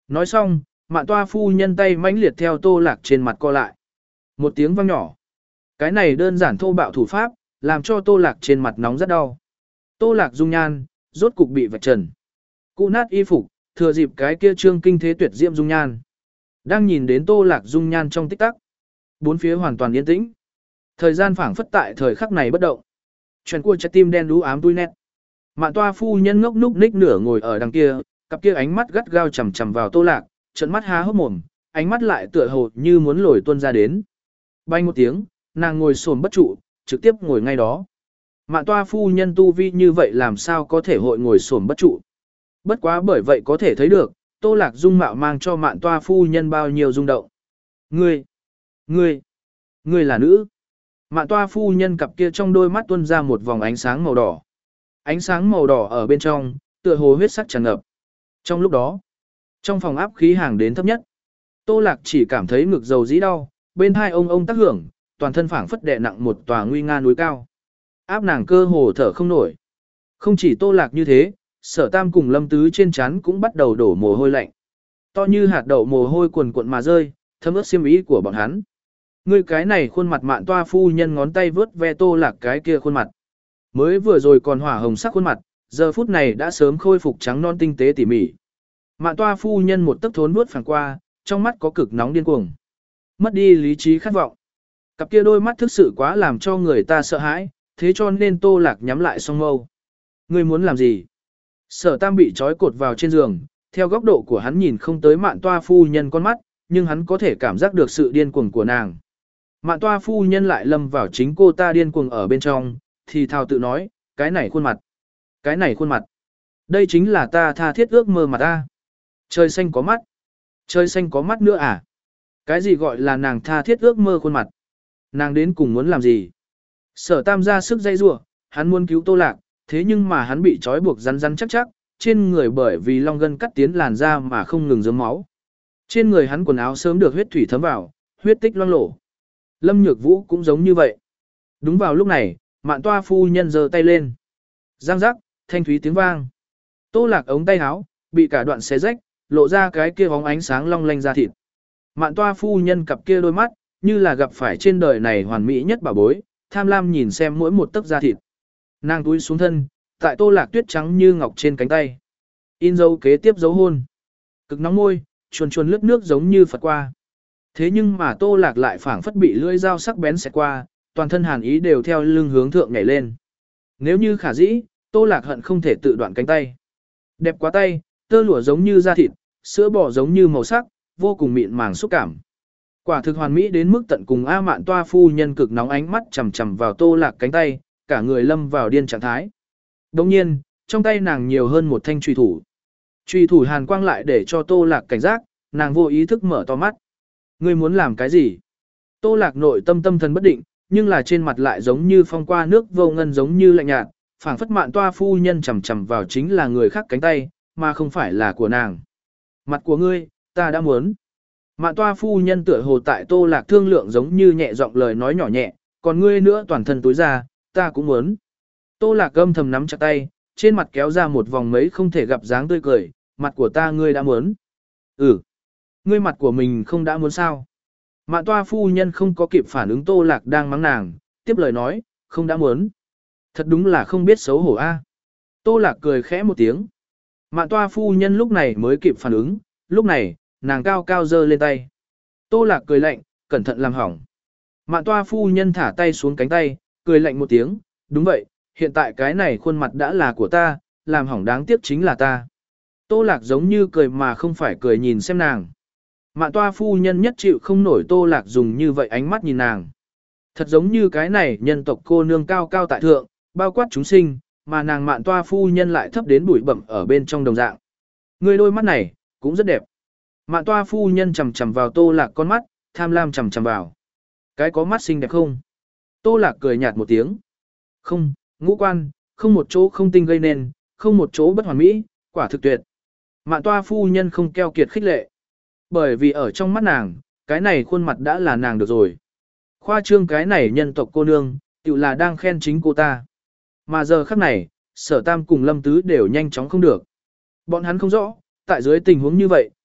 Nói xong, Mạn Toa phu nhân tay mãnh liệt theo Tô Lạc trên mặt co lại. Một tiếng vang nhỏ. Cái này đơn giản thô bạo thủ pháp, làm cho Tô Lạc trên mặt nóng rất đau. Tô Lạc dung nhan, rốt cục bị vạch trần. Cụ nát y phục, thừa dịp cái kia trương kinh thế tuyệt diệm dung nhan. Đang nhìn đến Tô Lạc dung nhan trong tích tắc. Bốn phía hoàn toàn yên tĩnh. Thời gian phảng phất tại thời khắc này bất động. Chuyện của trái tim đen đú ám tui nét. Mạn Toa phu nhân ngốc núc ních nửa ngồi ở đằng kia, cặp kia ánh mắt gắt gao chằm chằm vào Tô Lạc, trợn mắt há hốc mồm, ánh mắt lại tựa hồ như muốn lồi tuôn ra đến. Bay một tiếng, nàng ngồi xổm bất trụ, trực tiếp ngồi ngay đó. Mạn Toa phu nhân tu vi như vậy làm sao có thể hội ngồi xổm bất trụ. Bất quá bởi vậy có thể thấy được, Tô Lạc dung mạo mang cho Mạn Toa phu nhân bao nhiêu rung động. Ngươi, ngươi, ngươi là nữ. Mạn Toa phu nhân cặp kia trong đôi mắt tuôn ra một vòng ánh sáng màu đỏ. Ánh sáng màu đỏ ở bên trong, tựa hồ huyết sắc tràn ngập. Trong lúc đó, trong phòng áp khí hàng đến thấp nhất. Tô Lạc chỉ cảm thấy ngực dầu dĩ đau, bên hai ông ông tác hưởng, toàn thân phảng phất đè nặng một tòa nguy nga núi cao. Áp nàng cơ hồ thở không nổi. Không chỉ Tô Lạc như thế, Sở Tam cùng Lâm Tứ trên trán cũng bắt đầu đổ mồ hôi lạnh. To như hạt đậu mồ hôi cuồn cuộn mà rơi, thấm ướt xiêm y của bọn hắn. Ngươi cái này khuôn mặt Mạn Toa phu nhân ngón tay vướt ve Tô Lạc cái kia khuôn mặt. Mới vừa rồi còn hỏa hồng sắc khuôn mặt, giờ phút này đã sớm khôi phục trắng non tinh tế tỉ mỉ. Mạn Toa phu nhân một tấc thốn vuốt phẳng qua, trong mắt có cực nóng điên cuồng. Mất đi lý trí khát vọng. Cặp kia đôi mắt thực sự quá làm cho người ta sợ hãi, thế cho nên Tô Lạc nhắm lại song mâu. Ngươi muốn làm gì? Sở Tam bị trói cột vào trên giường, theo góc độ của hắn nhìn không tới Mạn Toa phu nhân con mắt, nhưng hắn có thể cảm giác được sự điên cuồng của nàng. Mạn Toa phu nhân lại lâm vào chính cô ta điên cuồng ở bên trong, thì thào tự nói, cái này khuôn mặt, cái này khuôn mặt. Đây chính là ta tha thiết ước mơ mà ta. Trời xanh có mắt. Trời xanh có mắt nữa à? Cái gì gọi là nàng tha thiết ước mơ khuôn mặt? Nàng đến cùng muốn làm gì? Sở Tam ra sức dây rủa, hắn muốn cứu Tô Lạc, thế nhưng mà hắn bị trói buộc rắn rắn chắc chắc, trên người bởi vì long gân cắt tiến làn da mà không ngừng rớm máu. Trên người hắn quần áo sớm được huyết thủy thấm vào, huyết tích loang lổ. Lâm Nhược Vũ cũng giống như vậy. Đúng vào lúc này, Mạn Toa phu nhân giơ tay lên. Giang giác, thanh thúy tiếng vang. Tô Lạc ống tay áo bị cả đoạn xé rách, lộ ra cái kia bóng ánh sáng long lanh da thịt. Mạn Toa phu nhân cặp kia đôi mắt, như là gặp phải trên đời này hoàn mỹ nhất bảo bối, tham lam nhìn xem mỗi một tấc da thịt. Nàng túi xuống thân, tại Tô Lạc tuyết trắng như ngọc trên cánh tay. In dấu kế tiếp dấu hôn. Cực nóng môi, chuồn chuồn lướt nước giống như phật qua. Thế nhưng mà Tô Lạc lại phảng phất bị lưỡi dao sắc bén xẹt qua, toàn thân hàn ý đều theo lưng hướng thượng nhảy lên. Nếu như khả dĩ, Tô Lạc hận không thể tự đoạn cánh tay. Đẹp quá tay, tơ lụa giống như da thịt, sữa bò giống như màu sắc, vô cùng mịn màng xúc cảm. Quả thực hoàn mỹ đến mức tận cùng. A Mạn Toa phu nhân cực nóng ánh mắt chằm chằm vào Tô Lạc cánh tay, cả người lâm vào điên trạng thái. Đồng nhiên, trong tay nàng nhiều hơn một thanh truy thủ. Truy thủ hàn quang lại để cho Tô Lạc cảnh giác, nàng vô ý thức mở to mắt. Ngươi muốn làm cái gì? Tô Lạc nội tâm tâm thần bất định, nhưng là trên mặt lại giống như phong qua nước vô ngân giống như lạnh nhạt, phảng phất Mạn Toa phu nhân chằm chằm vào chính là người khác cánh tay, mà không phải là của nàng. Mặt của ngươi, ta đã muốn. Mạn Toa phu nhân tựa hồ tại Tô Lạc thương lượng giống như nhẹ giọng lời nói nhỏ nhẹ, còn ngươi nữa toàn thân tối ra, ta cũng muốn. Tô Lạc âm thầm nắm chặt tay, trên mặt kéo ra một vòng mấy không thể gặp dáng tươi cười, mặt của ta ngươi đã muốn. Ừ. Ngươi mặt của mình không đã muốn sao? Mạn Toa phu nhân không có kịp phản ứng Tô Lạc đang mắng nàng, tiếp lời nói, không đã muốn. Thật đúng là không biết xấu hổ a. Tô Lạc cười khẽ một tiếng. Mạn Toa phu nhân lúc này mới kịp phản ứng, lúc này, nàng cao cao giơ lên tay. Tô Lạc cười lạnh, cẩn thận làm hỏng. Mạn Toa phu nhân thả tay xuống cánh tay, cười lạnh một tiếng, đúng vậy, hiện tại cái này khuôn mặt đã là của ta, làm hỏng đáng tiếc chính là ta. Tô Lạc giống như cười mà không phải cười nhìn xem nàng. Mạn Toa phu nhân nhất chịu không nổi Tô Lạc dùng như vậy ánh mắt nhìn nàng. Thật giống như cái này nhân tộc cô nương cao cao tại thượng, bao quát chúng sinh, mà nàng Mạn Toa phu nhân lại thấp đến bụi bẩm ở bên trong đồng dạng. Người đôi mắt này, cũng rất đẹp. Mạn Toa phu nhân chầm chầm vào Tô Lạc con mắt, tham lam chầm chầm vào. Cái có mắt xinh đẹp không? Tô Lạc cười nhạt một tiếng. Không, ngũ quan, không một chỗ không tinh gây nên, không một chỗ bất hoàn mỹ, quả thực tuyệt. Mạn Toa phu nhân không keo kiệt khích lệ. Bởi vì ở trong mắt nàng, cái này khuôn mặt đã là nàng được rồi. Khoa trương cái này nhân tộc cô nương, tự là đang khen chính cô ta. Mà giờ khắc này, Sở Tam cùng Lâm Tứ đều nhanh chóng không được. Bọn hắn không rõ, tại dưới tình huống như vậy,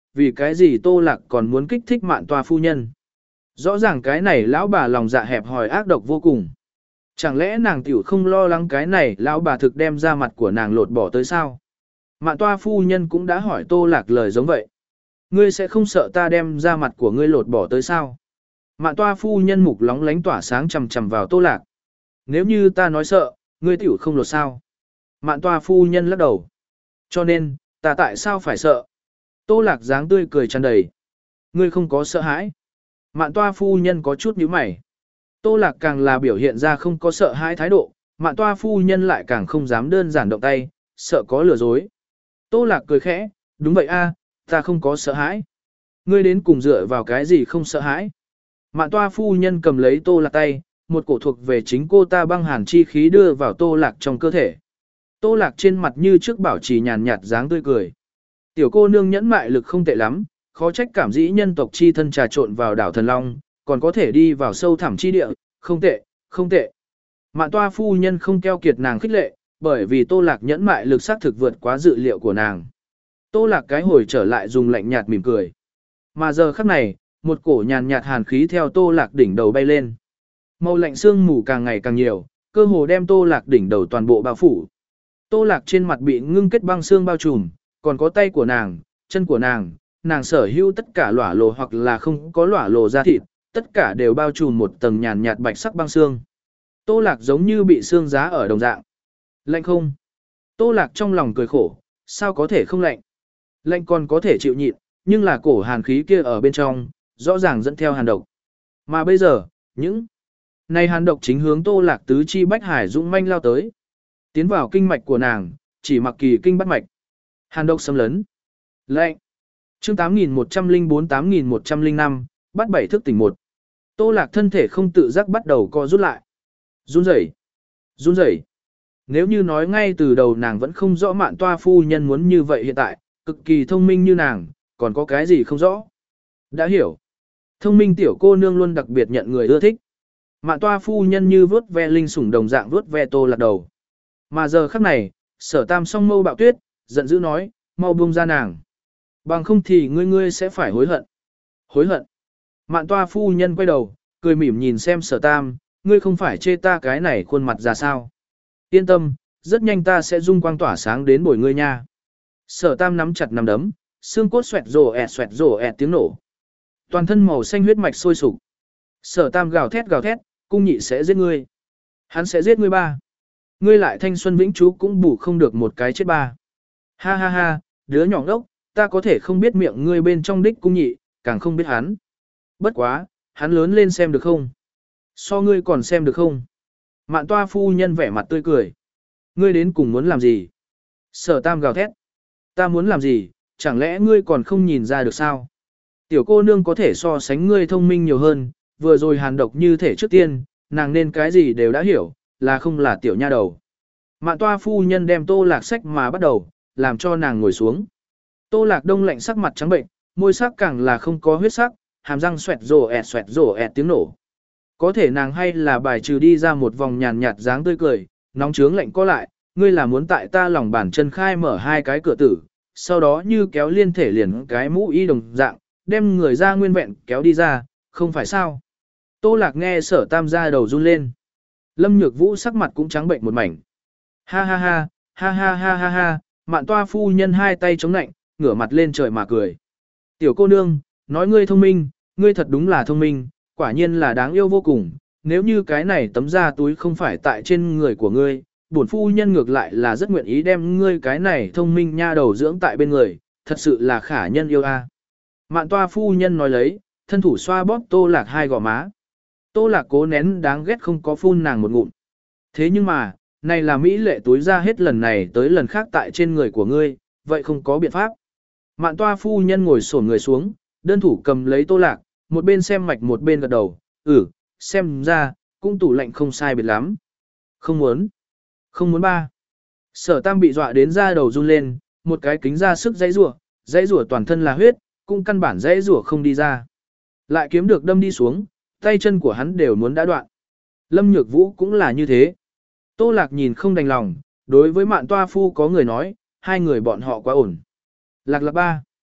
vì cái gì Tô Lạc còn muốn kích thích Mạn Toa phu nhân. Rõ ràng cái này lão bà lòng dạ hẹp hòi ác độc vô cùng. Chẳng lẽ nàng tiểu không lo lắng cái này lão bà thực đem ra mặt của nàng lột bỏ tới sao? Mạn Toa phu nhân cũng đã hỏi Tô Lạc lời giống vậy. Ngươi sẽ không sợ ta đem ra mặt của ngươi lột bỏ tới sao? Mạn Toa phu nhân mục lóng lánh tỏa sáng chằm chằm vào Tô Lạc. Nếu như ta nói sợ, ngươi tiểu không lột sao? Mạn Toa phu nhân lắc đầu. Cho nên, ta tại sao phải sợ? Tô Lạc dáng tươi cười tràn đầy. Ngươi không có sợ hãi. Mạn Toa phu nhân có chút nhíu mày. Tô Lạc càng là biểu hiện ra không có sợ hãi thái độ, Mạn Toa phu nhân lại càng không dám đơn giản động tay, sợ có lừa dối. Tô Lạc cười khẽ, đúng vậy a, ta không có sợ hãi. Ngươi đến cùng dựa vào cái gì không sợ hãi? Mạn Toa phu nhân cầm lấy Tô Lạc tay, một cổ thuộc về chính cô ta băng hàn chi khí đưa vào Tô Lạc trong cơ thể. Tô Lạc trên mặt như trước bảo trì nhàn nhạt dáng tươi cười. Tiểu cô nương nhẫn mại lực không tệ lắm, khó trách cảm dĩ nhân tộc chi thân trà trộn vào đảo Thần Long, còn có thể đi vào sâu thẳm chi địa, không tệ, không tệ. Mạn Toa phu nhân không keo kiệt nàng khích lệ, bởi vì Tô Lạc nhẫn mại lực xác thực vượt quá dự liệu của nàng. Tô Lạc cái hồi trở lại dùng lạnh nhạt mỉm cười. Mà giờ khắc này, một cổ nhàn nhạt hàn khí theo Tô Lạc đỉnh đầu bay lên. Màu lạnh sương mù càng ngày càng nhiều, cơ hồ đem Tô Lạc đỉnh đầu toàn bộ bao phủ. Tô Lạc trên mặt bị ngưng kết băng xương bao trùm, còn có tay của nàng, chân của nàng, nàng sở hữu tất cả lỏa lồ hoặc là không có lỏa lồ da thịt, tất cả đều bao trùm một tầng nhàn nhạt bạch sắc băng xương. Tô Lạc giống như bị xương giá ở đồng dạng. Lạnh không? Tô Lạc trong lòng cười khổ, sao có thể không lạnh? Lạnh còn có thể chịu nhịn, nhưng là cổ hàn khí kia ở bên trong, rõ ràng dẫn theo hàn độc. Mà bây giờ, những này hàn độc chính hướng Tô Lạc tứ chi bách hải dũng manh lao tới. Tiến vào kinh mạch của nàng, chỉ mặc kỳ kinh bắt mạch. Hàn độc xâm lấn. Lạnh. Chương tám nghìn một trăm lẻ bốn tám nghìn một trăm lẻ năm, bắt bảy thức tỉnh một. Tô Lạc thân thể không tự giác bắt đầu co rút lại. Run rẩy, run rẩy. Nếu như nói ngay từ đầu nàng vẫn không rõ Mạn Toa phu nhân muốn như vậy hiện tại, cực kỳ thông minh như nàng, còn có cái gì không rõ. Đã hiểu. Thông minh tiểu cô nương luôn đặc biệt nhận người ưa thích. Mạn Toa phu nhân như vớt ve linh sủng đồng dạng vớt ve Tô Lạc đầu. Mà giờ khắc này, Sở Tam song mâu bạo tuyết, giận dữ nói, mau buông ra nàng. Bằng không thì ngươi ngươi sẽ phải hối hận. Hối hận. Mạn Toa phu nhân quay đầu, cười mỉm nhìn xem Sở Tam, ngươi không phải chê ta cái này khuôn mặt ra sao. Yên tâm, rất nhanh ta sẽ dung quang tỏa sáng đến bồi ngươi nha. Sở Tam nắm chặt nắm đấm, xương cốt xoẹt rồ ẹt xoẹt rồ ẹt tiếng nổ. Toàn thân màu xanh huyết mạch sôi sục. Sở Tam gào thét gào thét, cung nhị sẽ giết ngươi. Hắn sẽ giết ngươi ba. Ngươi lại thanh xuân vĩnh chú cũng bù không được một cái chết ba. Ha ha ha, đứa nhỏ ngốc, ta có thể không biết miệng ngươi bên trong đích cung nhị, càng không biết hắn. Bất quá, hắn lớn lên xem được không? So ngươi còn xem được không? Mạn Toa phu nhân vẻ mặt tươi cười. Ngươi đến cùng muốn làm gì? Sở Tam gào thét. Ta muốn làm gì, chẳng lẽ ngươi còn không nhìn ra được sao? Tiểu cô nương có thể so sánh ngươi thông minh nhiều hơn, vừa rồi hàn độc như thể trước tiên, nàng nên cái gì đều đã hiểu, là không là tiểu nha đầu. Mạn Toa phu nhân đem Tô Lạc sách mà bắt đầu, làm cho nàng ngồi xuống. Tô Lạc đông lạnh sắc mặt trắng bệnh, môi sắc càng là không có huyết sắc, hàm răng xoẹt rồ ẹt xoẹt rồ ẹt tiếng nổ. Có thể nàng hay là bài trừ đi ra một vòng nhàn nhạt dáng tươi cười, nóng trướng lạnh có lại, ngươi là muốn tại ta lòng bàn chân khai mở hai cái cửa tử, sau đó như kéo liên thể liền cái mũ y đồng dạng, đem người ra nguyên vẹn kéo đi ra, không phải sao? Tô Lạc nghe Sở Tam ra đầu run lên. Lâm Nhược Vũ sắc mặt cũng trắng bệnh một mảnh. Ha ha ha, ha ha ha ha ha, Mạn Toa phu nhân hai tay chống nạnh, ngửa mặt lên trời mà cười. Tiểu cô nương, nói ngươi thông minh, ngươi thật đúng là thông minh, quả nhiên là đáng yêu vô cùng, nếu như cái này tấm da túi không phải tại trên người của ngươi, bổn phu nhân ngược lại là rất nguyện ý đem ngươi cái này thông minh nha đầu dưỡng tại bên người, thật sự là khả nhân yêu a. Mạn Toa phu nhân nói lấy, thân thủ xoa bóp Tô Lạc hai gò má. Tô Lạc cố nén đáng ghét không có phun nàng một ngụm. Thế nhưng mà, này là mỹ lệ túi ra hết lần này tới lần khác tại trên người của ngươi, vậy không có biện pháp. Mạn Toa phu nhân ngồi xổm người xuống, đơn thủ cầm lấy Tô Lạc, một bên xem mạch một bên gật đầu, ừ, xem ra, cũng tủ lạnh không sai biệt lắm. Không muốn. Không muốn ba. Sở Tam bị dọa đến da đầu run lên, một cái kính ra sức dãy rủa, dãy rủa toàn thân là huyết, cũng căn bản dãy rủa không đi ra. Lại kiếm được đâm đi xuống, tay chân của hắn đều muốn đã đoạn. Lâm Nhược Vũ cũng là như thế. Tô Lạc nhìn không đành lòng, đối với Mạn Toa phu có người nói, hai người bọn họ quá ổn. Lạc lạc ba.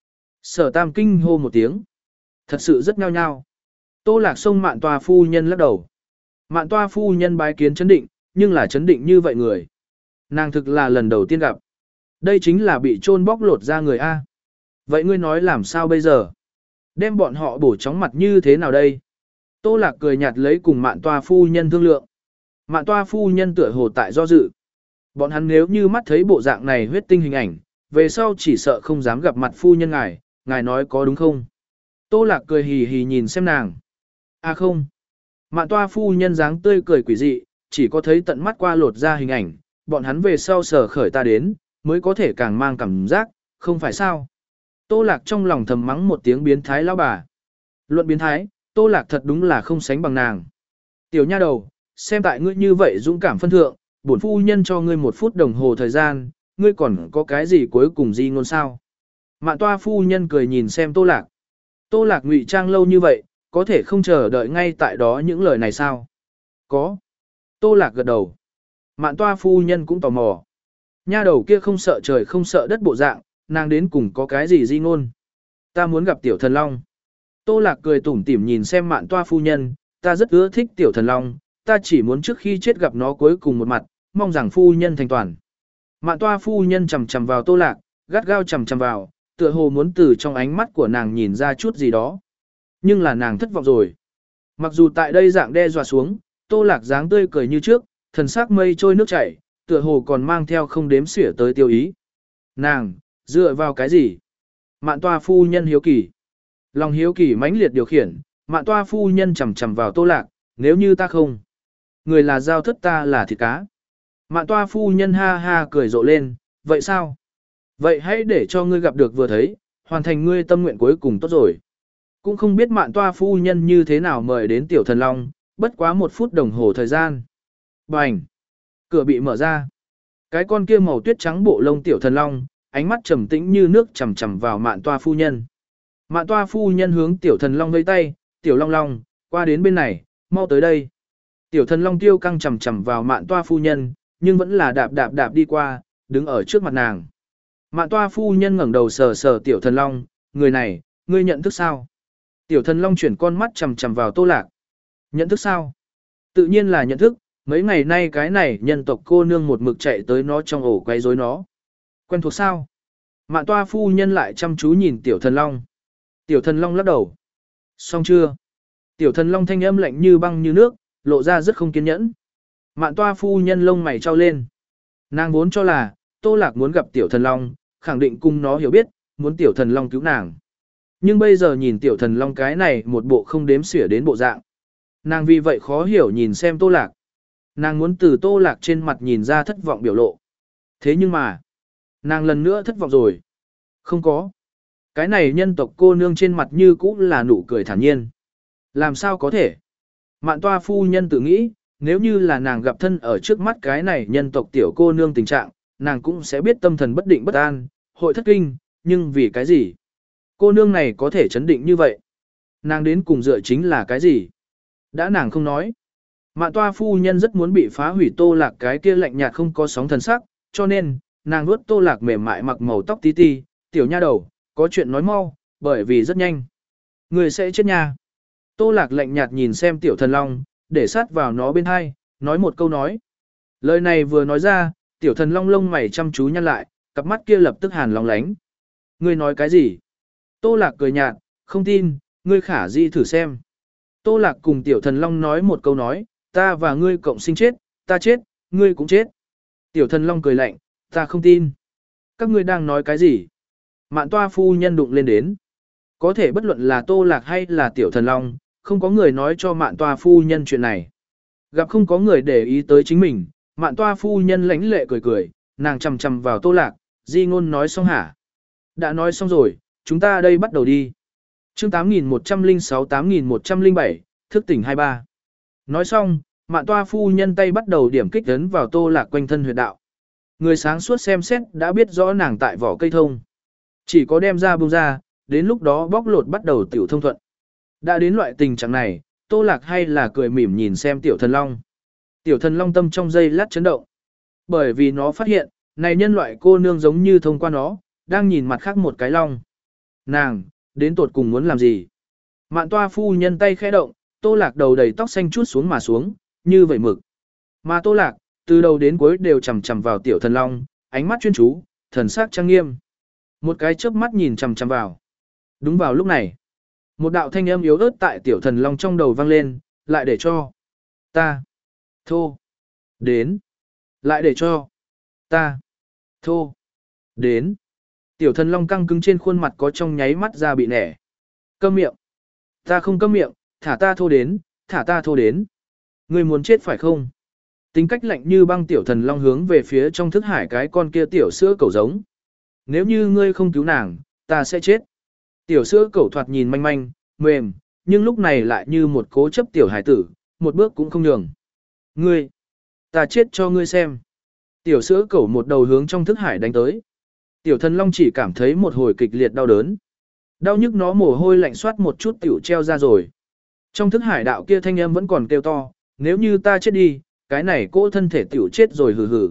Sở Tam kinh hô một tiếng. Thật sự rất nhao nhao. Tô Lạc xông Mạn Toa phu nhân lắc đầu. Mạn Toa phu nhân bái kiến chấn định, nhưng là chấn định như vậy người. Nàng thực là lần đầu tiên gặp. Đây chính là bị chôn bóc lột ra người A. Vậy ngươi nói làm sao bây giờ? Đem bọn họ bổ chóng mặt như thế nào đây? Tô Lạc cười nhạt lấy cùng Mạn Toa phu nhân thương lượng. Mạn Toa phu nhân tựa hồ tại do dự. Bọn hắn nếu như mắt thấy bộ dạng này huyết tinh hình ảnh, về sau chỉ sợ không dám gặp mặt phu nhân ngài, ngài nói có đúng không? Tô Lạc cười hì hì nhìn xem nàng. À không. Mạn Toa phu nhân dáng tươi cười quỷ dị, chỉ có thấy tận mắt qua lột ra hình ảnh, bọn hắn về sau sở khởi ta đến, mới có thể càng mang cảm giác, không phải sao? Tô Lạc trong lòng thầm mắng một tiếng biến thái lão bà. Luận biến thái, Tô Lạc thật đúng là không sánh bằng nàng. Tiểu nha đầu, xem tại ngươi như vậy dũng cảm phân thượng, bổn phu nhân cho ngươi một phút đồng hồ thời gian, ngươi còn có cái gì cuối cùng gì ngôn sao? Mạn Toa phu nhân cười nhìn xem Tô Lạc. Tô Lạc ngụy trang lâu như vậy, có thể không chờ đợi ngay tại đó những lời này sao? Có. Tô Lạc gật đầu. Mạn Toa phu nhân cũng tò mò. Nha đầu kia không sợ trời không sợ đất bộ dạng, nàng đến cùng có cái gì di ngôn. Ta muốn gặp tiểu thần long. Tô Lạc cười tủm tỉm nhìn xem Mạn Toa phu nhân, ta rất ưa thích tiểu thần long, ta chỉ muốn trước khi chết gặp nó cuối cùng một mặt, mong rằng phu nhân thành toàn. Mạn Toa phu nhân chầm chầm vào Tô Lạc, gắt gao chầm chầm vào, tựa hồ muốn từ trong ánh mắt của nàng nhìn ra chút gì đó. Nhưng là nàng thất vọng rồi. Mặc dù tại đây dạng đe dọa xuống, Tô Lạc dáng tươi cười như trước, thần sắc mây trôi nước chảy, tựa hồ còn mang theo không đếm xỉa tới tiêu ý. Nàng, dựa vào cái gì? Mạn Toa phu nhân hiếu kỳ. Lòng hiếu kỳ mãnh liệt điều khiển, Mạn Toa phu nhân chầm chầm vào Tô Lạc, nếu như ta không. Người là dao thất ta là thịt cá. Mạn Toa phu nhân ha ha cười rộ lên, vậy sao? Vậy hãy để cho ngươi gặp được vừa thấy, hoàn thành ngươi tâm nguyện cuối cùng tốt rồi. Cũng không biết Mạn Toa phu nhân như thế nào mời đến tiểu thần long, bất quá một phút đồng hồ thời gian. Bành! Cửa bị mở ra. Cái con kia màu tuyết trắng bộ lông tiểu thần long, ánh mắt trầm tĩnh như nước chằm chằm vào Mạn Toa phu nhân. Mạn Toa phu nhân hướng tiểu thần long vẫy tay, tiểu long long, qua đến bên này, mau tới đây. Tiểu thần long tiêu căng chằm chằm vào Mạn Toa phu nhân, nhưng vẫn là đạp đạp đạp đi qua, đứng ở trước mặt nàng. Mạn Toa phu nhân ngẩng đầu sờ sờ tiểu thần long, người này, ngươi nhận thức sao? Tiểu thần long chuyển con mắt chằm chằm vào Tô Lạc. Nhận thức sao? Tự nhiên là nhận thức, mấy ngày nay cái này nhân tộc cô nương một mực chạy tới nó trong ổ quay rối nó. Quen thuộc sao? Mạn Toa phu nhân lại chăm chú nhìn tiểu thần long. Tiểu thần long lắc đầu. Xong chưa? Tiểu thần long thanh âm lạnh như băng như nước, lộ ra rất không kiên nhẫn. Mạn Toa phu nhân lông mày trao lên. Nàng vốn cho là, Tô Lạc muốn gặp tiểu thần long, khẳng định cùng nó hiểu biết, muốn tiểu thần long cứu nàng. Nhưng bây giờ nhìn tiểu thần long cái này một bộ không đếm xỉa đến bộ dạng. Nàng vì vậy khó hiểu nhìn xem Tô Lạc. Nàng muốn từ Tô Lạc trên mặt nhìn ra thất vọng biểu lộ. Thế nhưng mà, nàng lần nữa thất vọng rồi. Không có. Cái này nhân tộc cô nương trên mặt như cũ là nụ cười thản nhiên. Làm sao có thể? Mạn Toa phu nhân tự nghĩ, nếu như là nàng gặp thân ở trước mắt cái này nhân tộc tiểu cô nương tình trạng, nàng cũng sẽ biết tâm thần bất định bất an, hội thất kinh, nhưng vì cái gì? Cô nương này có thể chấn định như vậy. Nàng đến cùng dựa chính là cái gì? Đã nàng không nói. Mạn Toa phu nhân rất muốn bị phá hủy Tô Lạc cái kia lạnh nhạt không có sóng thần sắc, cho nên, nàng nuốt Tô Lạc mềm mại mặc màu tóc tí ti, tiểu nha đầu, có chuyện nói mau, bởi vì rất nhanh. Người sẽ chết nha. Tô Lạc lạnh nhạt nhìn xem tiểu thần long, để sát vào nó bên hai, nói một câu nói. Lời này vừa nói ra, tiểu thần long lông mày chăm chú nhăn lại, cặp mắt kia lập tức hàn lóng lánh. Ngươi nói cái gì? Tô Lạc cười nhạt, không tin, ngươi khả di thử xem. Tô Lạc cùng tiểu thần long nói một câu nói, ta và ngươi cộng sinh chết, ta chết, ngươi cũng chết. Tiểu thần long cười lạnh, ta không tin. Các ngươi đang nói cái gì? Mạn Toa phu nhân đụng lên đến. Có thể bất luận là Tô Lạc hay là tiểu thần long, không có người nói cho Mạn Toa phu nhân chuyện này. Gặp không có người để ý tới chính mình, Mạn Toa phu nhân lãnh lệ cười cười, nàng chầm chầm vào Tô Lạc, di ngôn nói xong hả? Đã nói xong rồi, chúng ta đây bắt đầu đi. Chương tám nghìn một trăm lẻ sáu tám nghìn một trăm lẻ bảy, thức tỉnh hai ba. Nói xong, Mạn Toa phu nhân tay bắt đầu điểm kích ấn vào Tô Lạc quanh thân huyệt đạo. Người sáng suốt xem xét đã biết rõ nàng tại vỏ cây thông. Chỉ có đem ra buông ra, đến lúc đó bóc lột bắt đầu tiểu thông thuận. Đã đến loại tình trạng này, Tô Lạc hay là cười mỉm nhìn xem tiểu thần long. Tiểu thần long tâm trong giây lát chấn động. Bởi vì nó phát hiện, này nhân loại cô nương giống như thông qua nó, đang nhìn mặt khác một cái long. Nàng, đến tột cùng muốn làm gì? Mạn toa phu nhân tay khẽ động, Tô Lạc đầu đầy tóc xanh chút xuống mà xuống, như vậy mực. Mà Tô Lạc, từ đầu đến cuối đều chằm chằm vào tiểu thần long, ánh mắt chuyên chú, thần sắc trang nghiêm. Một cái chớp mắt nhìn chằm chằm vào. Đúng vào lúc này, một đạo thanh âm yếu ớt tại tiểu thần long trong đầu vang lên, lại để cho ta thô đến, lại để cho ta thô đến. Tiểu thần long căng cứng trên khuôn mặt có trong nháy mắt ra bị nẻ. Câm miệng. Ta không câm miệng, thả ta thô đến, thả ta thô đến. Ngươi muốn chết phải không? Tính cách lạnh như băng tiểu thần long hướng về phía trong thức hải cái con kia tiểu sữa cẩu giống. Nếu như ngươi không cứu nàng, ta sẽ chết. Tiểu sữa cẩu thoạt nhìn manh manh, mềm, nhưng lúc này lại như một cố chấp tiểu hải tử, một bước cũng không nhường. Ngươi, ta chết cho ngươi xem. Tiểu sữa cẩu một đầu hướng trong thức hải đánh tới. Tiểu thần long chỉ cảm thấy một hồi kịch liệt đau đớn. Đau nhức nó mồ hôi lạnh soát một chút tiểu treo ra rồi. Trong thức hải đạo kia thanh âm vẫn còn kêu to, nếu như ta chết đi, cái này cỗ thân thể tiểu chết rồi hừ hừ.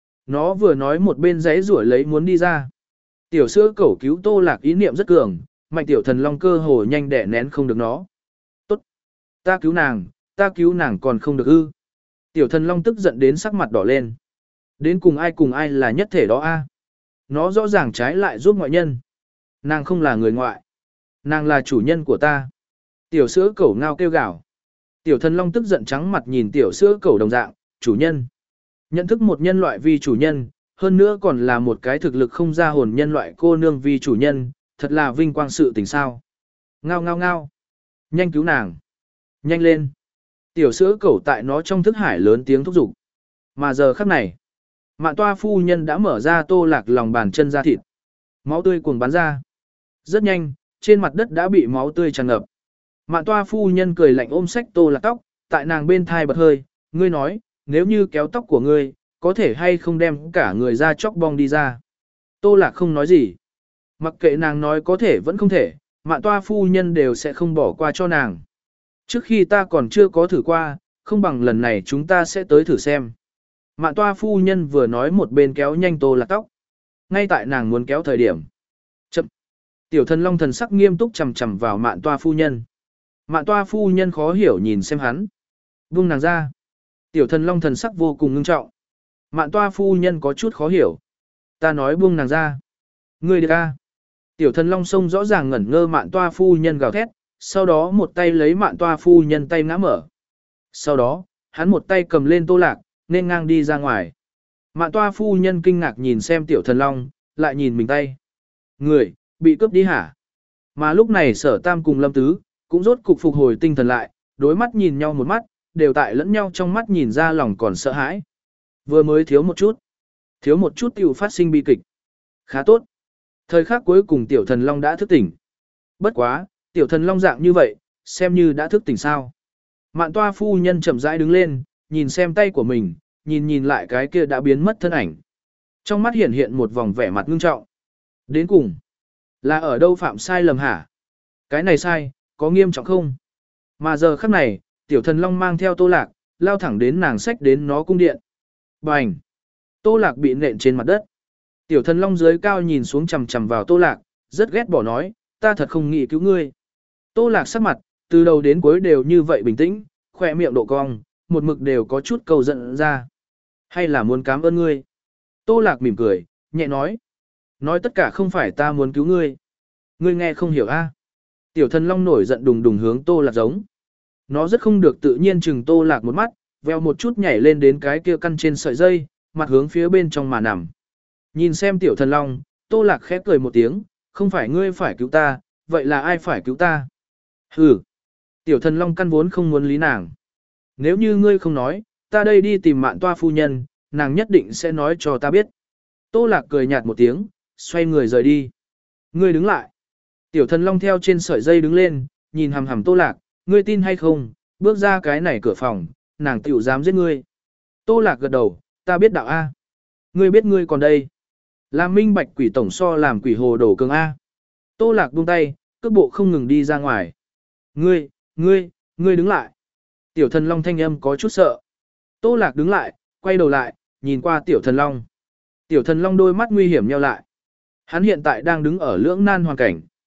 Nó vừa nói một bên giấy rủa lấy muốn đi ra. Tiểu sữa cẩu cứu Tô Lạc ý niệm rất cường, mạnh tiểu thần long cơ hồ nhanh đẻ nén không được nó. Tốt, ta cứu nàng, ta cứu nàng còn không được ư. Tiểu thần long tức giận đến sắc mặt đỏ lên. Đến cùng ai cùng ai là nhất thể đó a? Nó rõ ràng trái lại giúp ngoại nhân. Nàng không là người ngoại. Nàng là chủ nhân của ta. Tiểu sữa cẩu ngao kêu gào. Tiểu thần long tức giận trắng mặt nhìn tiểu sữa cẩu đồng dạng, chủ nhân. Nhận thức một nhân loại vì chủ nhân, hơn nữa còn là một cái thực lực không ra hồn nhân loại cô nương vì chủ nhân, thật là vinh quang sự tình sao. Ngao ngao ngao. Nhanh cứu nàng. Nhanh lên. Tiểu sữa cẩu tại nó trong thức hải lớn tiếng thúc giục. Mà giờ khắc này, Mạn toa phu nhân đã mở ra Tô Lạc lòng bàn chân ra thịt. Máu tươi cuồng bắn ra. Rất nhanh, trên mặt đất đã bị máu tươi tràn ngập. Mạn toa phu nhân cười lạnh ôm sách Tô Lạc tóc, tại nàng bên thai bật hơi, ngươi nói, nếu như kéo tóc của ngươi, có thể hay không đem cả người ra chóc bong đi ra. Tô Lạc không nói gì. Mặc kệ nàng nói có thể vẫn không thể, Mạn toa phu nhân đều sẽ không bỏ qua cho nàng. Trước khi ta còn chưa có thử qua, không bằng lần này chúng ta sẽ tới thử xem. Mạn toa phu nhân vừa nói một bên kéo nhanh Tô Lạc tóc. Ngay tại nàng muốn kéo thời điểm. Chậm. Tiểu thần long thần sắc nghiêm túc chầm chầm vào mạn toa phu nhân. Mạn toa phu nhân khó hiểu nhìn xem hắn. Buông nàng ra. Tiểu thần long thần sắc vô cùng ngưng trọng. Mạn toa phu nhân có chút khó hiểu. Ta nói buông nàng ra. Ngươi được a? Tiểu thần long sông rõ ràng ngẩn ngơ mạn toa phu nhân gào thét. Sau đó một tay lấy mạn toa phu nhân tay ngã mở. Sau đó, hắn một tay cầm lên Tô Lạc, nên ngang đi ra ngoài. Mạn toa phu nhân kinh ngạc nhìn xem tiểu thần long, lại nhìn mình tay. Người, bị cướp đi hả? Mà lúc này sở tam cùng lâm tứ, cũng rốt cục phục hồi tinh thần lại, đối mắt nhìn nhau một mắt, đều tại lẫn nhau trong mắt nhìn ra lòng còn sợ hãi. Vừa mới thiếu một chút. Thiếu một chút tiểu phát sinh bi kịch. Khá tốt. Thời khắc cuối cùng tiểu thần long đã thức tỉnh. Bất quá, tiểu thần long dạng như vậy, xem như đã thức tỉnh sao. Mạn toa phu nhân chậm rãi đứng lên, nhìn xem tay của mình, nhìn nhìn lại cái kia đã biến mất thân ảnh. Trong mắt hiện hiện một vòng vẻ mặt ngưng trọng. Đến cùng, là ở đâu phạm sai lầm hả? Cái này sai, có nghiêm trọng không? Mà giờ khắc này, tiểu thần long mang theo Tô Lạc, lao thẳng đến nàng sách đến nó cung điện. Bành! Tô Lạc bị nện trên mặt đất. Tiểu thần long dưới cao nhìn xuống chằm chằm vào Tô Lạc, rất ghét bỏ nói, ta thật không nghĩ cứu ngươi. Tô Lạc sắc mặt, từ đầu đến cuối đều như vậy bình tĩnh, khỏe miệng độ cong, một mực đều có chút cầu giận ra. Hay là muốn cảm ơn ngươi? Tô Lạc mỉm cười, nhẹ nói. Nói tất cả không phải ta muốn cứu ngươi. Ngươi nghe không hiểu a? Tiểu thần long nổi giận đùng đùng hướng Tô Lạc giống. Nó rất không được tự nhiên chừng Tô Lạc một mắt, veo một chút nhảy lên đến cái kia căn trên sợi dây, mặt hướng phía bên trong mà nằm. Nhìn xem tiểu thần long, Tô Lạc khẽ cười một tiếng, không phải ngươi phải cứu ta, vậy là ai phải cứu ta? Hừ. Tiểu thần long căn vốn không muốn lý nàng. Nếu như ngươi không nói, ta đây đi tìm mạn toa phu nhân, nàng nhất định sẽ nói cho ta biết. Tô Lạc cười nhạt một tiếng, xoay người rời đi. Ngươi đứng lại. Tiểu thần long theo trên sợi dây đứng lên, nhìn hằm hằm Tô Lạc, ngươi tin hay không, bước ra cái này cửa phòng, nàng tiểu dám giết ngươi. Tô Lạc gật đầu, ta biết đạo A. Ngươi biết ngươi còn đây. Làm minh bạch quỷ tổng so làm quỷ hồ đổ cường A. Tô Lạc buông tay, cước bộ không ngừng đi ra ngoài. Ngươi, ngươi, ngươi đứng lại. Tiểu thần long thanh âm có chút sợ. Tô Lạc đứng lại, quay đầu lại, nhìn qua tiểu thần long. Tiểu thần long đôi mắt nguy hiểm nheo lại. Hắn hiện tại đang đứng ở lưỡng nan hoàn cảnh.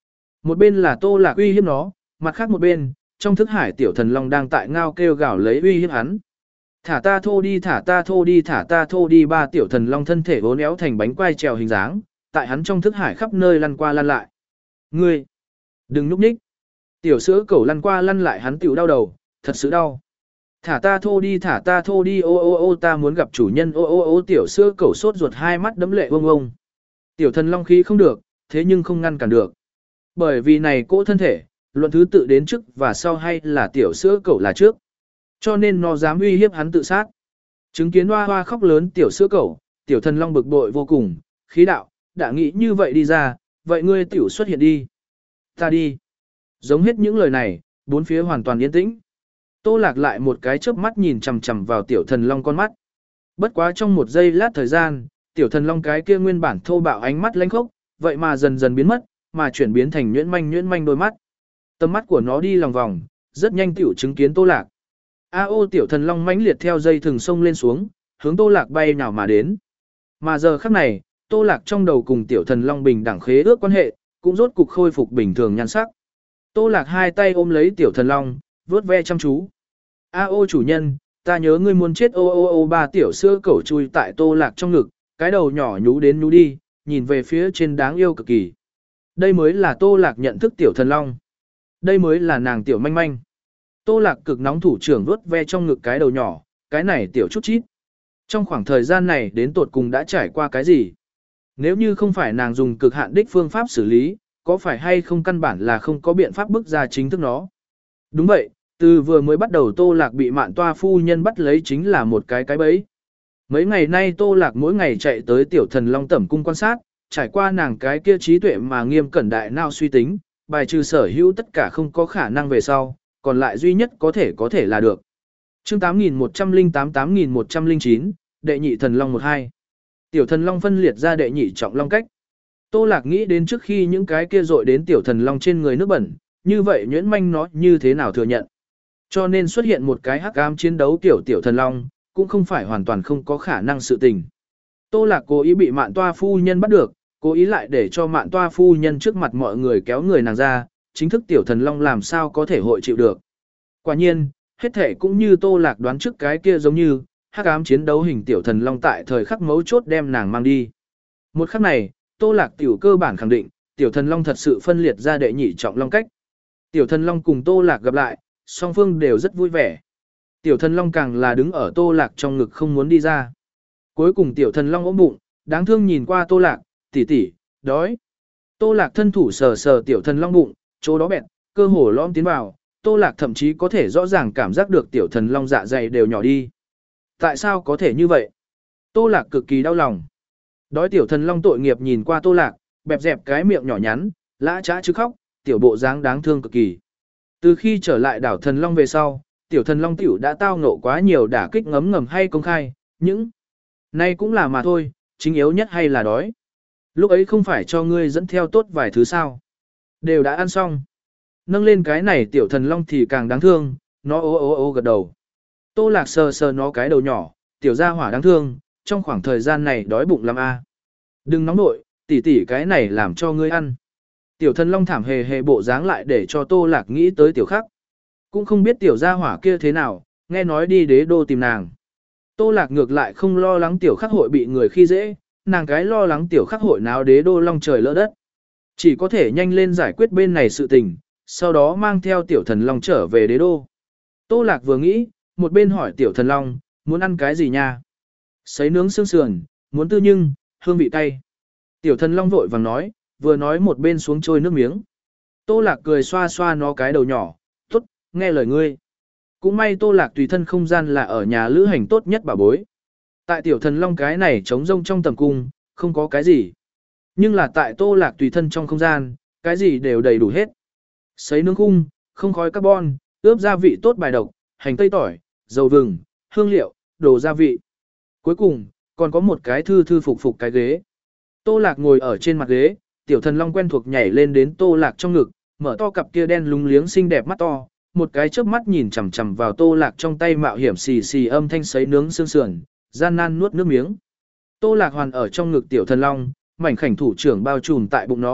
Một bên là Tô Lạc uy hiếp nó, mặt khác một bên, trong thức hải tiểu thần long đang tại ngao kêu gào lấy uy hiếp hắn. Thả ta thô đi, thả ta thô đi, thả ta thô đi, ba tiểu thần long thân thể vốn éo thành bánh quai trèo hình dáng, tại hắn trong thức hải khắp nơi lăn qua lăn lại. Ngươi, đừng núp nhích. Tiểu sữa cẩu lăn qua lăn lại hắn tiểu đau đầu, thật sự đau. Thả ta thô đi, thả ta thô đi, ô ô ô ta muốn gặp chủ nhân, ô ô ô tiểu sữa cẩu sốt ruột hai mắt đấm lệ vông vông. Tiểu thần long khí không được, thế nhưng không ngăn cản được. Bởi vì này cỗ thân thể, luận thứ tự đến trước và sau hay là tiểu sữa cẩu là trước. Cho nên nó dám uy hiếp hắn tự sát. Chứng kiến hoa hoa khóc lớn tiểu sữa cẩu, tiểu thần long bực bội vô cùng, khí đạo, đã nghĩ như vậy đi ra, vậy ngươi tiểu xuất hiện đi. Ta đi. Giống hết những lời này, bốn phía hoàn toàn yên tĩnh. Tô Lạc lại một cái chớp mắt nhìn chằm chằm vào tiểu thần long con mắt. Bất quá trong một giây lát thời gian, tiểu thần long cái kia nguyên bản thô bạo ánh mắt lanh khốc, vậy mà dần dần biến mất, mà chuyển biến thành nhuyễn manh nhuyễn manh đôi mắt. Tầm mắt của nó đi lòng vòng, rất nhanh tiểu chứng kiến Tô Lạc. A ô tiểu thần long mãnh liệt theo dây thừng sông lên xuống, hướng Tô Lạc bay nào mà đến. Mà giờ khắc này, Tô Lạc trong đầu cùng tiểu thần long bình đẳng khế ước quan hệ, cũng rốt cục khôi phục bình thường nhan sắc. Tô Lạc hai tay ôm lấy tiểu thần long, vuốt ve chăm chú. A ô chủ nhân, ta nhớ ngươi muốn chết, ô ô ô ba tiểu sữa cẩu chui tại Tô Lạc trong ngực, cái đầu nhỏ nhú đến nhú đi, nhìn về phía trên đáng yêu cực kỳ. Đây mới là Tô Lạc nhận thức tiểu thần long. Đây mới là nàng tiểu manh manh. Tô Lạc cực nóng thủ trưởng vuốt ve trong ngực cái đầu nhỏ, cái này tiểu chút chít. Trong khoảng thời gian này đến tột cùng đã trải qua cái gì? Nếu như không phải nàng dùng cực hạn đích phương pháp xử lý, có phải hay không căn bản là không có biện pháp bức ra chính thức nó? Đúng vậy, từ vừa mới bắt đầu Tô Lạc bị Mạn Toa phu nhân bắt lấy chính là một cái cái bẫy. Mấy ngày nay Tô Lạc mỗi ngày chạy tới tiểu thần long tẩm cung quan sát, trải qua nàng cái kia trí tuệ mà nghiêm cẩn đại nào suy tính, bài trừ sở hữu tất cả không có khả năng về sau, còn lại duy nhất có thể có thể là được. Chương tám nghìn một trăm lẻ tám tám nghìn một trăm lẻ chín, đệ nhị thần long một hai. Tiểu thần long phân liệt ra đệ nhị trọng long cách. Tô Lạc nghĩ đến trước khi những cái kia dội đến tiểu thần long trên người nước bẩn, như vậy nhuyễn manh nó như thế nào thừa nhận. Cho nên xuất hiện một cái hắc ám chiến đấu tiểu tiểu thần long, cũng không phải hoàn toàn không có khả năng sự tình. Tô Lạc cố ý bị Mạn Toa phu nhân bắt được, cố ý lại để cho Mạn Toa phu nhân trước mặt mọi người kéo người nàng ra, chính thức tiểu thần long làm sao có thể hội chịu được. Quả nhiên, hết thể cũng như Tô Lạc đoán trước cái kia giống như, hắc ám chiến đấu hình tiểu thần long tại thời khắc mấu chốt đem nàng mang đi. Một khắc này, Tô Lạc tiểu cơ bản khẳng định, tiểu thần long thật sự phân liệt ra đệ nhị trọng long cách. Tiểu thần long cùng Tô Lạc gặp lại, song phương đều rất vui vẻ. Tiểu thần long càng là đứng ở Tô Lạc trong ngực không muốn đi ra. Cuối cùng tiểu thần long ôm bụng, đáng thương nhìn qua Tô Lạc, tỷ tỷ, đói. Tô Lạc thân thủ sờ sờ tiểu thần long bụng, chỗ đó bẹt, cơ hồ lõm tiến vào, Tô Lạc thậm chí có thể rõ ràng cảm giác được tiểu thần long dạ dày đều nhỏ đi. Tại sao có thể như vậy? Tô Lạc cực kỳ đau lòng. Đói tiểu thần long tội nghiệp nhìn qua Tô Lạc, bẹp dẹp cái miệng nhỏ nhắn, lã chã chứ khóc, tiểu bộ dáng đáng thương cực kỳ. Từ khi trở lại đảo thần long về sau, tiểu thần long tiểu đã tao ngộ quá nhiều đả kích ngấm ngầm hay công khai, những nay cũng là mà thôi, chính yếu nhất hay là đói. Lúc ấy không phải cho ngươi dẫn theo tốt vài thứ sao. Đều đã ăn xong. Nâng lên cái này tiểu thần long thì càng đáng thương, nó ô ô ô gật đầu. Tô Lạc sờ sờ nó cái đầu nhỏ, tiểu gia hỏa đáng thương, trong khoảng thời gian này đói bụng lắm a. Đừng nóng nội, tỉ tỉ cái này làm cho ngươi ăn. Tiểu thần long thảm hề hề bộ dáng lại để cho Tô Lạc nghĩ tới tiểu khắc. Cũng không biết tiểu gia hỏa kia thế nào, nghe nói đi đế đô tìm nàng. Tô Lạc ngược lại không lo lắng tiểu khắc hội bị người khi dễ, nàng cái lo lắng tiểu khắc hội nào đế đô long trời lỡ đất. Chỉ có thể nhanh lên giải quyết bên này sự tình, sau đó mang theo tiểu thần long trở về đế đô. Tô Lạc vừa nghĩ, một bên hỏi tiểu thần long, muốn ăn cái gì nha? Sấy nướng xương sườn, muốn tư nhưng, hương vị cay. Tiểu thần long vội vàng nói, vừa nói một bên xuống trôi nước miếng. Tô Lạc cười xoa xoa nó cái đầu nhỏ, tốt, nghe lời ngươi. Cũng may Tô Lạc tùy thân không gian là ở nhà lữ hành tốt nhất bà bối. Tại tiểu thần long cái này trống rông trong tầm cung, không có cái gì. Nhưng là tại Tô Lạc tùy thân trong không gian, cái gì đều đầy đủ hết. Sấy nướng khung, không khói carbon, ướp gia vị tốt bài độc, hành tây tỏi, dầu vừng, hương liệu, đồ gia vị. Cuối cùng, còn có một cái thư thư phục phục cái ghế. Tô Lạc ngồi ở trên mặt ghế, tiểu thần long quen thuộc nhảy lên đến Tô Lạc trong ngực, mở to cặp kia đen lúng liếng xinh đẹp mắt to, một cái chớp mắt nhìn chằm chằm vào Tô Lạc trong tay mạo hiểm xì xì âm thanh sấy nướng xương sườn, gian nan nuốt nước miếng. Tô Lạc hoàn ở trong ngực tiểu thần long, mảnh khảnh thủ trưởng bao trùm tại bụng nó,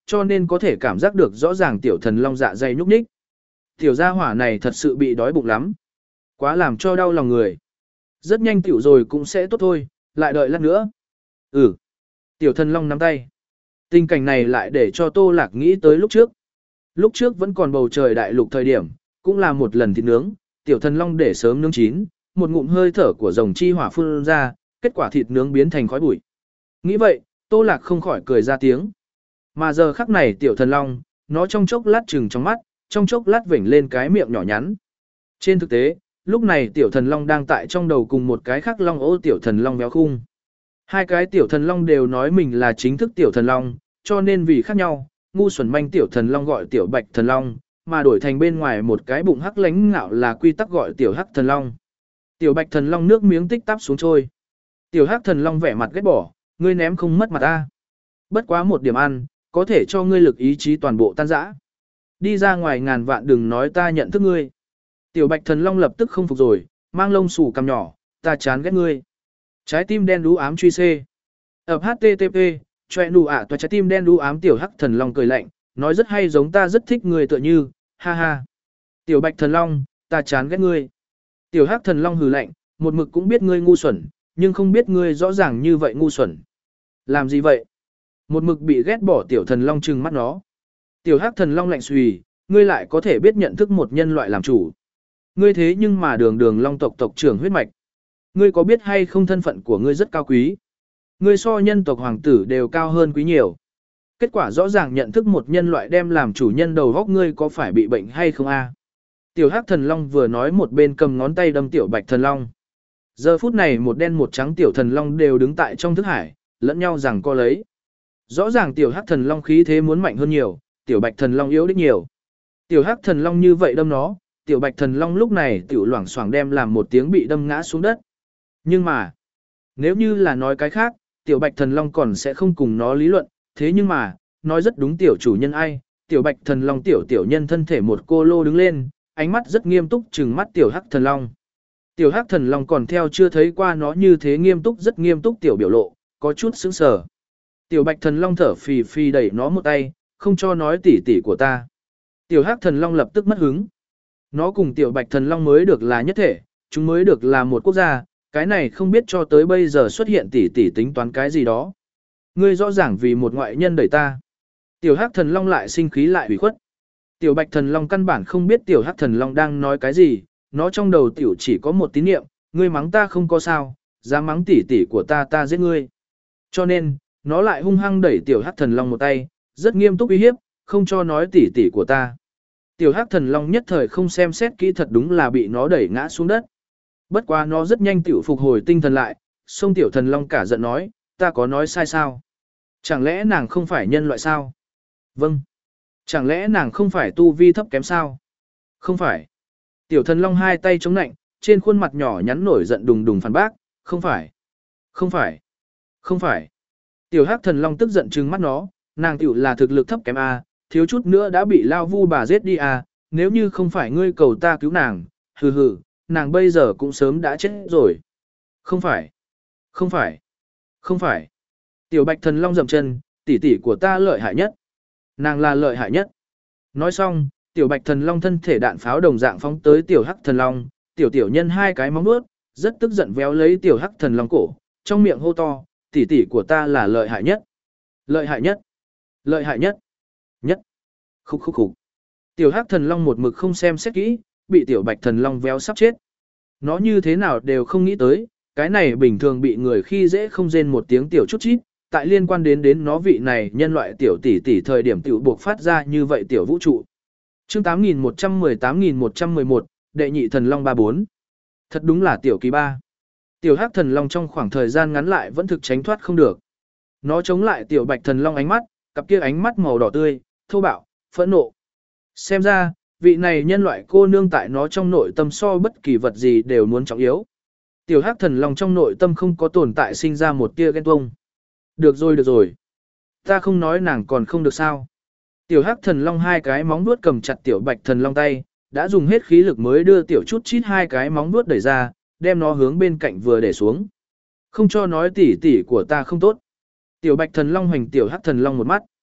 cho nên có thể cảm giác được rõ ràng tiểu thần long dạ dày nhúc nhích. Tiểu gia hỏa này thật sự bị đói bụng lắm. Quá làm cho đau lòng người. Rất nhanh tiểu rồi cũng sẽ tốt thôi, lại đợi lát nữa. Ừ. Tiểu thần long nắm tay. Tình cảnh này lại để cho Tô Lạc nghĩ tới lúc trước. Lúc trước vẫn còn bầu trời đại lục thời điểm, cũng là một lần thịt nướng, tiểu thần long để sớm nướng chín, một ngụm hơi thở của rồng chi hỏa phun ra, kết quả thịt nướng biến thành khói bụi. Nghĩ vậy, Tô Lạc không khỏi cười ra tiếng. Mà giờ khắc này tiểu thần long, nó trong chốc lát trừng trong mắt, trong chốc lát vểnh lên cái miệng nhỏ nhắn. Trên thực tế, lúc này tiểu thần long đang tại trong đầu cùng một cái khác long ô tiểu thần long béo khung. Hai cái tiểu thần long đều nói mình là chính thức tiểu thần long, cho nên vì khác nhau, ngu xuẩn manh tiểu thần long gọi tiểu bạch thần long, mà đổi thành bên ngoài một cái bụng hắc lánh ngạo là quy tắc gọi tiểu hắc thần long. Tiểu bạch thần long nước miếng tích tắp xuống trôi. Tiểu hắc thần long vẻ mặt ghét bỏ, ngươi ném không mất mặt ta. Bất quá một điểm ăn, có thể cho ngươi lực ý chí toàn bộ tan rã. Đi ra ngoài ngàn vạn đừng nói ta nhận thức ngươi. Tiểu bạch thần long lập tức không phục rồi, mang lông xù cằm nhỏ, ta chán ghét ngươi. Trái tim đen đú ám truy xê. Ập hát tê tê pê, choẹ nụ ạ toa trái tim đen đú ám tiểu hắc thần long cười lạnh, nói rất hay giống ta rất thích ngươi tựa như, ha ha. Tiểu bạch thần long, ta chán ghét ngươi. Tiểu hắc thần long hừ lạnh, một mực cũng biết ngươi ngu xuẩn, nhưng không biết ngươi rõ ràng như vậy ngu xuẩn. Làm gì vậy? Một mực bị ghét bỏ tiểu thần long trừng mắt nó. Tiểu hắc thần long lạnh xùy, ngươi lại có thể biết nhận thức một nhân loại làm chủ. Ngươi thế nhưng mà đường đường long tộc tộc trưởng huyết mạch. Ngươi có biết hay không thân phận của ngươi rất cao quý. Ngươi so nhân tộc hoàng tử đều cao hơn quý nhiều. Kết quả rõ ràng nhận thức một nhân loại đem làm chủ nhân đầu góc ngươi có phải bị bệnh hay không a? Tiểu hắc thần long vừa nói một bên cầm ngón tay đâm tiểu bạch thần long. Giờ phút này một đen một trắng tiểu thần long đều đứng tại trong thức hải, lẫn nhau rằng co lấy. Rõ ràng tiểu hắc thần long khí thế muốn mạnh hơn nhiều, tiểu bạch thần long yếu đích nhiều. Tiểu hắc thần long như vậy đâm nó, tiểu bạch thần long lúc này tiểu loảng xoảng đem làm một tiếng bị đâm ngã xuống đất. Nhưng mà, nếu như là nói cái khác, tiểu bạch thần long còn sẽ không cùng nó lý luận, thế nhưng mà, nói rất đúng tiểu chủ nhân ai, tiểu bạch thần long tiểu tiểu nhân thân thể một cô lô đứng lên, ánh mắt rất nghiêm túc trừng mắt tiểu hắc thần long. Tiểu hắc thần long còn theo chưa thấy qua nó như thế nghiêm túc rất nghiêm túc tiểu biểu lộ, có chút sững sờ. Tiểu bạch thần long thở phì phì đẩy nó một tay, không cho nói tỉ tỉ của ta. Tiểu hắc thần long lập tức mất hứng. Nó cùng tiểu bạch thần long mới được là nhất thể, chúng mới được là một quốc gia, cái này không biết cho tới bây giờ xuất hiện tỉ tỉ tính toán cái gì đó. Ngươi rõ ràng vì một ngoại nhân đẩy ta. Tiểu hắc thần long lại sinh khí lại ủy khuất. Tiểu bạch thần long căn bản không biết tiểu hắc thần long đang nói cái gì, nó trong đầu tiểu chỉ có một tín niệm, ngươi mắng ta không có sao, dám mắng tỉ tỉ của ta ta giết ngươi. Cho nên, nó lại hung hăng đẩy tiểu hắc thần long một tay, rất nghiêm túc uy hiếp, không cho nói tỉ tỉ của ta. Tiểu hắc thần long nhất thời không xem xét kỹ thật đúng là bị nó đẩy ngã xuống đất. Bất quá nó rất nhanh tiểu phục hồi tinh thần lại, xông tiểu thần long cả giận nói, ta có nói sai sao? Chẳng lẽ nàng không phải nhân loại sao? Vâng. Chẳng lẽ nàng không phải tu vi thấp kém sao? Không phải. Tiểu thần long hai tay chống nạnh, trên khuôn mặt nhỏ nhắn nổi giận đùng đùng phản bác, không phải. Không phải. Không phải. Tiểu hắc thần long tức giận trừng mắt nó, nàng tiểu là thực lực thấp kém a, thiếu chút nữa đã bị lao vu bà giết đi a, nếu như không phải ngươi cầu ta cứu nàng, hừ hừ, nàng bây giờ cũng sớm đã chết rồi. Không phải. Không phải. Không phải. Tiểu bạch thần long dậm chân, tỷ tỷ của ta lợi hại nhất. Nàng là lợi hại nhất. Nói xong, tiểu bạch thần long thân thể đạn pháo đồng dạng phóng tới tiểu hắc thần long, tiểu tiểu nhân hai cái móng vuốt, rất tức giận véo lấy tiểu hắc thần long cổ, trong miệng hô to, tỷ tỷ của ta là lợi hại nhất. Lợi hại nhất. Lợi hại nhất. Nhất. Khúc khúc khúc. Tiểu hắc thần long một mực không xem xét kỹ, bị tiểu bạch thần long véo sắp chết. Nó như thế nào đều không nghĩ tới, cái này bình thường bị người khi dễ không rên một tiếng tiểu chút chít, tại liên quan đến đến nó vị này nhân loại tiểu tỷ tỷ thời điểm tiểu buộc phát ra như vậy tiểu vũ trụ. Chương tám nghìn một trăm mười tám nghìn một trăm mười một, đệ nhị thần long ba bốn. Thật đúng là tiểu kỳ ba. Tiểu hắc thần long trong khoảng thời gian ngắn lại vẫn thực tránh thoát không được. Nó chống lại tiểu bạch thần long ánh mắt, cặp kia ánh mắt màu đỏ tươi, thô bạo, phẫn nộ. Xem ra, vị này nhân loại cô nương tại nó trong nội tâm so bất kỳ vật gì đều muốn trọng yếu. Tiểu hắc thần long trong nội tâm không có tồn tại sinh ra một tia ghen tuông. Được rồi được rồi. Ta không nói nàng còn không được sao. Tiểu hắc thần long hai cái móng vuốt cầm chặt tiểu bạch thần long tay, đã dùng hết khí lực mới đưa tiểu chút chít hai cái móng vuốt đẩy ra, đem nó hướng bên cạnh vừa để xuống. Không cho nói tỉ tỉ của ta không tốt. Tiểu bạch thần long hoành tiểu hắc thần long một mắt.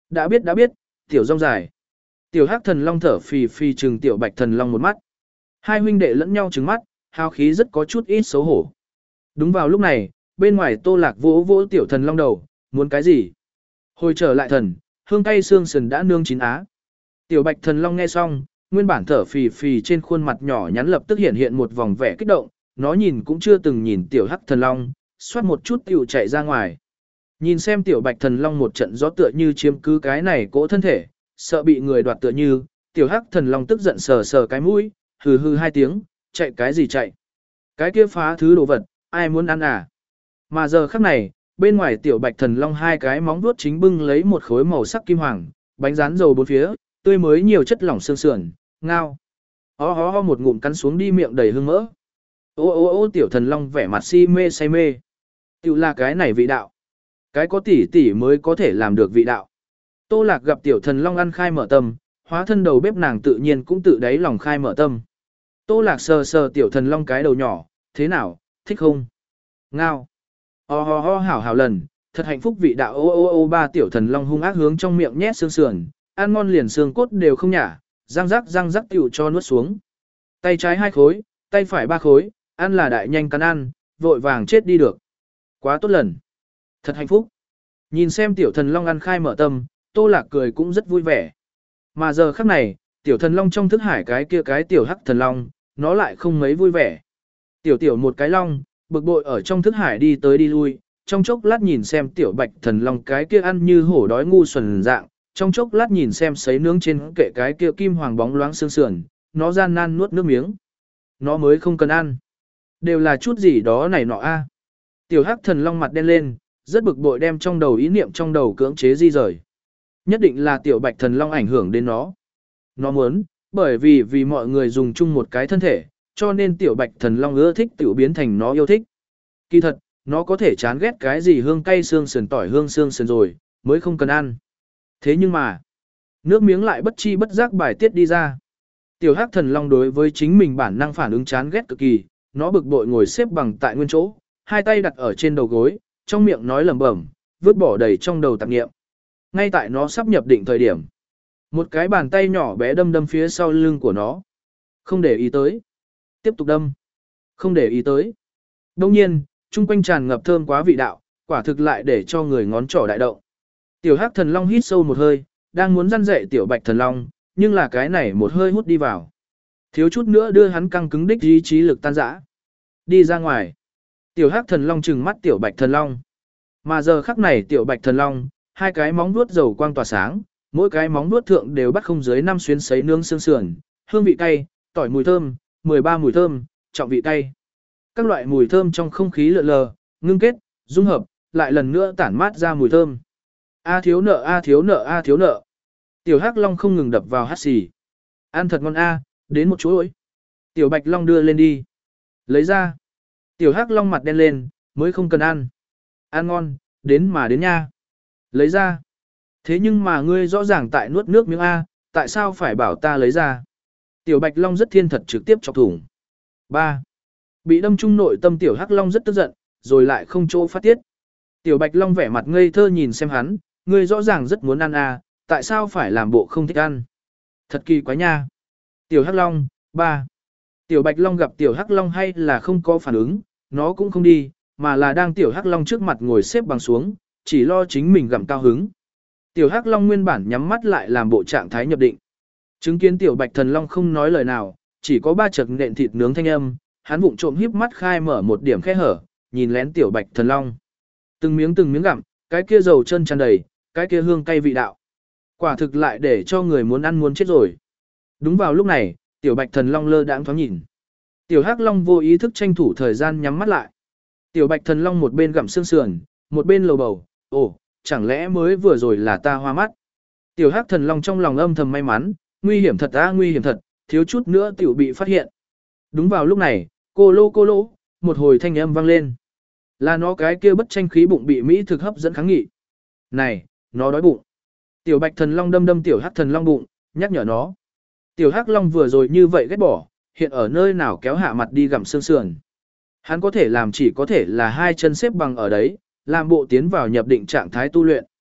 Đã biết đã biết, tiểu rong dài. Tiểu hắc thần long thở phì phì trừng tiểu bạch thần long một mắt. Hai huynh đệ lẫn nhau trừng mắt, hào khí rất có chút ít xấu hổ. Đúng vào lúc này, bên ngoài Tô Lạc vỗ vỗ tiểu thần long đầu, muốn cái gì? Hồi trở lại thần, hương cay xương sườn đã nương chín á. Tiểu bạch thần long nghe xong, nguyên bản thở phì phì trên khuôn mặt nhỏ nhắn lập tức hiện hiện một vòng vẻ kích động, nó nhìn cũng chưa từng nhìn tiểu hắc thần long, xoát một chút tiểu chạy ra ngoài. Nhìn xem tiểu bạch thần long một trận gió tựa như chiếm cứ cái này cỗ thân thể, sợ bị người đoạt tựa như, tiểu hắc thần long tức giận sờ sờ cái mũi, hừ hừ hai tiếng, chạy cái gì chạy? Cái kia phá thứ đồ vật, ai muốn ăn à? Mà giờ khắc này, bên ngoài tiểu bạch thần long hai cái móng vuốt chính bưng lấy một khối màu sắc kim hoàng, bánh rán dầu bốn phía, tươi mới nhiều chất lỏng xương sườn, ngao. Ho ho ho một ngụm cắn xuống đi miệng đầy hương mỡ. Ô ô ô tiểu thần long vẻ mặt si mê say mê. Tiểu là cái này vị đạo. Cái có tỷ tỷ mới có thể làm được vị đạo. Tô Lạc gặp tiểu thần long ăn khai mở tâm, hóa thân đầu bếp nàng tự nhiên cũng tự đáy lòng khai mở tâm. Tô Lạc sờ sờ tiểu thần long cái đầu nhỏ, thế nào, thích không? Ngao. Ho ho ho hảo hảo lần, thật hạnh phúc vị đạo ô ô ô ba tiểu thần long hung ác hướng trong miệng nhét xương sườn, ăn ngon liền xương cốt đều không nhả, răng rắc răng rắc tiểu cho nuốt xuống. Tay trái hai khối, tay phải ba khối, ăn là đại nhanh cắn ăn, vội vàng chết đi được. Quá tốt lần. Thật hạnh phúc. Nhìn xem tiểu thần long ăn khai mở tâm, Tô Lạc cười cũng rất vui vẻ. Mà giờ khắc này, tiểu thần long trong thức hải cái kia cái tiểu hắc thần long, nó lại không mấy vui vẻ. Tiểu tiểu một cái long, bực bội ở trong thức hải đi tới đi lui, trong chốc lát nhìn xem tiểu bạch thần long cái kia ăn như hổ đói ngu xuẩn dạng, trong chốc lát nhìn xem sấy nướng trên kệ cái kia kim hoàng bóng loáng xương sườn, nó gian nan nuốt nước miếng. Nó mới không cần ăn. Đều là chút gì đó này nọ a. Tiểu hắc thần long mặt đen lên, rất bực bội đem trong đầu ý niệm trong đầu cưỡng chế di rời. Nhất định là tiểu bạch thần long ảnh hưởng đến nó. Nó muốn, bởi vì vì mọi người dùng chung một cái thân thể, cho nên tiểu bạch thần long ưa thích tiểu biến thành nó yêu thích. Kỳ thật, nó có thể chán ghét cái gì hương cay xương sườn tỏi hương xương sườn rồi, mới không cần ăn. Thế nhưng mà, nước miếng lại bất chi bất giác bài tiết đi ra. Tiểu hắc thần long đối với chính mình bản năng phản ứng chán ghét cực kỳ, nó bực bội ngồi xếp bằng tại nguyên chỗ, hai tay đặt ở trên đầu gối, trong miệng nói lẩm bẩm, vứt bỏ đầy trong đầu tạp niệm. Ngay tại nó sắp nhập định thời điểm, một cái bàn tay nhỏ bé đâm đâm phía sau lưng của nó. Không để ý tới. Tiếp tục đâm. Không để ý tới. Đông nhiên, chung quanh tràn ngập thơm quá vị đạo, quả thực lại để cho người ngón trỏ đại động. Tiểu hắc thần long hít sâu một hơi, đang muốn răn dậy tiểu bạch thần long, nhưng là cái này một hơi hút đi vào. Thiếu chút nữa đưa hắn căng cứng đích ý chí lực tan rã. Đi ra ngoài. Tiểu hắc thần long trừng mắt tiểu bạch thần long. Mà giờ khắc này tiểu bạch thần long, hai cái móng vuốt dầu quang tỏa sáng, mỗi cái móng vuốt thượng đều bắt không dưới năm xuyến sấy nướng xương sườn, hương vị cay, tỏi mùi thơm, mười ba mùi thơm, trọng vị cay. Các loại mùi thơm trong không khí lượn lờ, ngưng kết, dung hợp, lại lần nữa tản mát ra mùi thơm. A thiếu nợ a thiếu nợ a thiếu nợ. Tiểu hắc long không ngừng đập vào hắt xì. Ăn thật ngon a, đến một chỗ ơi. Tiểu bạch long đưa lên đi. Lấy ra. Tiểu hắc long mặt đen lên, mới không cần ăn. Ăn ngon, đến mà đến nha. Lấy ra. Thế nhưng mà ngươi rõ ràng tại nuốt nước miếng A, tại sao phải bảo ta lấy ra? Tiểu bạch long rất thiên thật trực tiếp chọc thủng. ba. Bị đâm trung nội tâm tiểu hắc long rất tức giận, rồi lại không chỗ phát tiết. Tiểu bạch long vẻ mặt ngây thơ nhìn xem hắn, ngươi rõ ràng rất muốn ăn A, tại sao phải làm bộ không thích ăn? Thật kỳ quái nha. Tiểu hắc long, ba. Tiểu bạch long gặp tiểu hắc long hay là không có phản ứng, nó cũng không đi, mà là đang tiểu hắc long trước mặt ngồi xếp bằng xuống, chỉ lo chính mình gặm cao hứng. Tiểu hắc long nguyên bản nhắm mắt lại làm bộ trạng thái nhập định. Chứng kiến tiểu bạch thần long không nói lời nào, chỉ có ba chật nện thịt nướng thanh âm, hắn vụng trộm híp mắt khai mở một điểm khe hở, nhìn lén tiểu bạch thần long. Từng miếng từng miếng gặm, cái kia dầu chân tràn đầy, cái kia hương cay vị đạo. Quả thực lại để cho người muốn ăn muốn chết rồi. Đúng vào lúc này, tiểu bạch thần long lơ đãng thoáng nhìn. Tiểu hắc long vô ý thức tranh thủ thời gian nhắm mắt lại. Tiểu bạch thần long một bên gặm xương sườn, một bên lầu bầu, ồ, chẳng lẽ mới vừa rồi là ta hoa mắt. Tiểu hắc thần long trong lòng âm thầm may mắn, nguy hiểm thật á nguy hiểm thật, thiếu chút nữa tiểu bị phát hiện. Đúng vào lúc này, cô lô cô lô, một hồi thanh âm vang lên. Là nó cái kia bất tranh khí bụng bị Mỹ thực hấp dẫn kháng nghị. Này, nó đói bụng. Tiểu bạch thần long đâm đâm tiểu hắc thần long bụng, nhắc nhở nó. Tiểu hắc long vừa rồi như vậy ghét bỏ, hiện ở nơi nào kéo hạ mặt đi gặm xương sườn. Hắn có thể làm chỉ có thể là hai chân xếp bằng ở đấy, làm bộ tiến vào nhập định trạng thái tu luyện.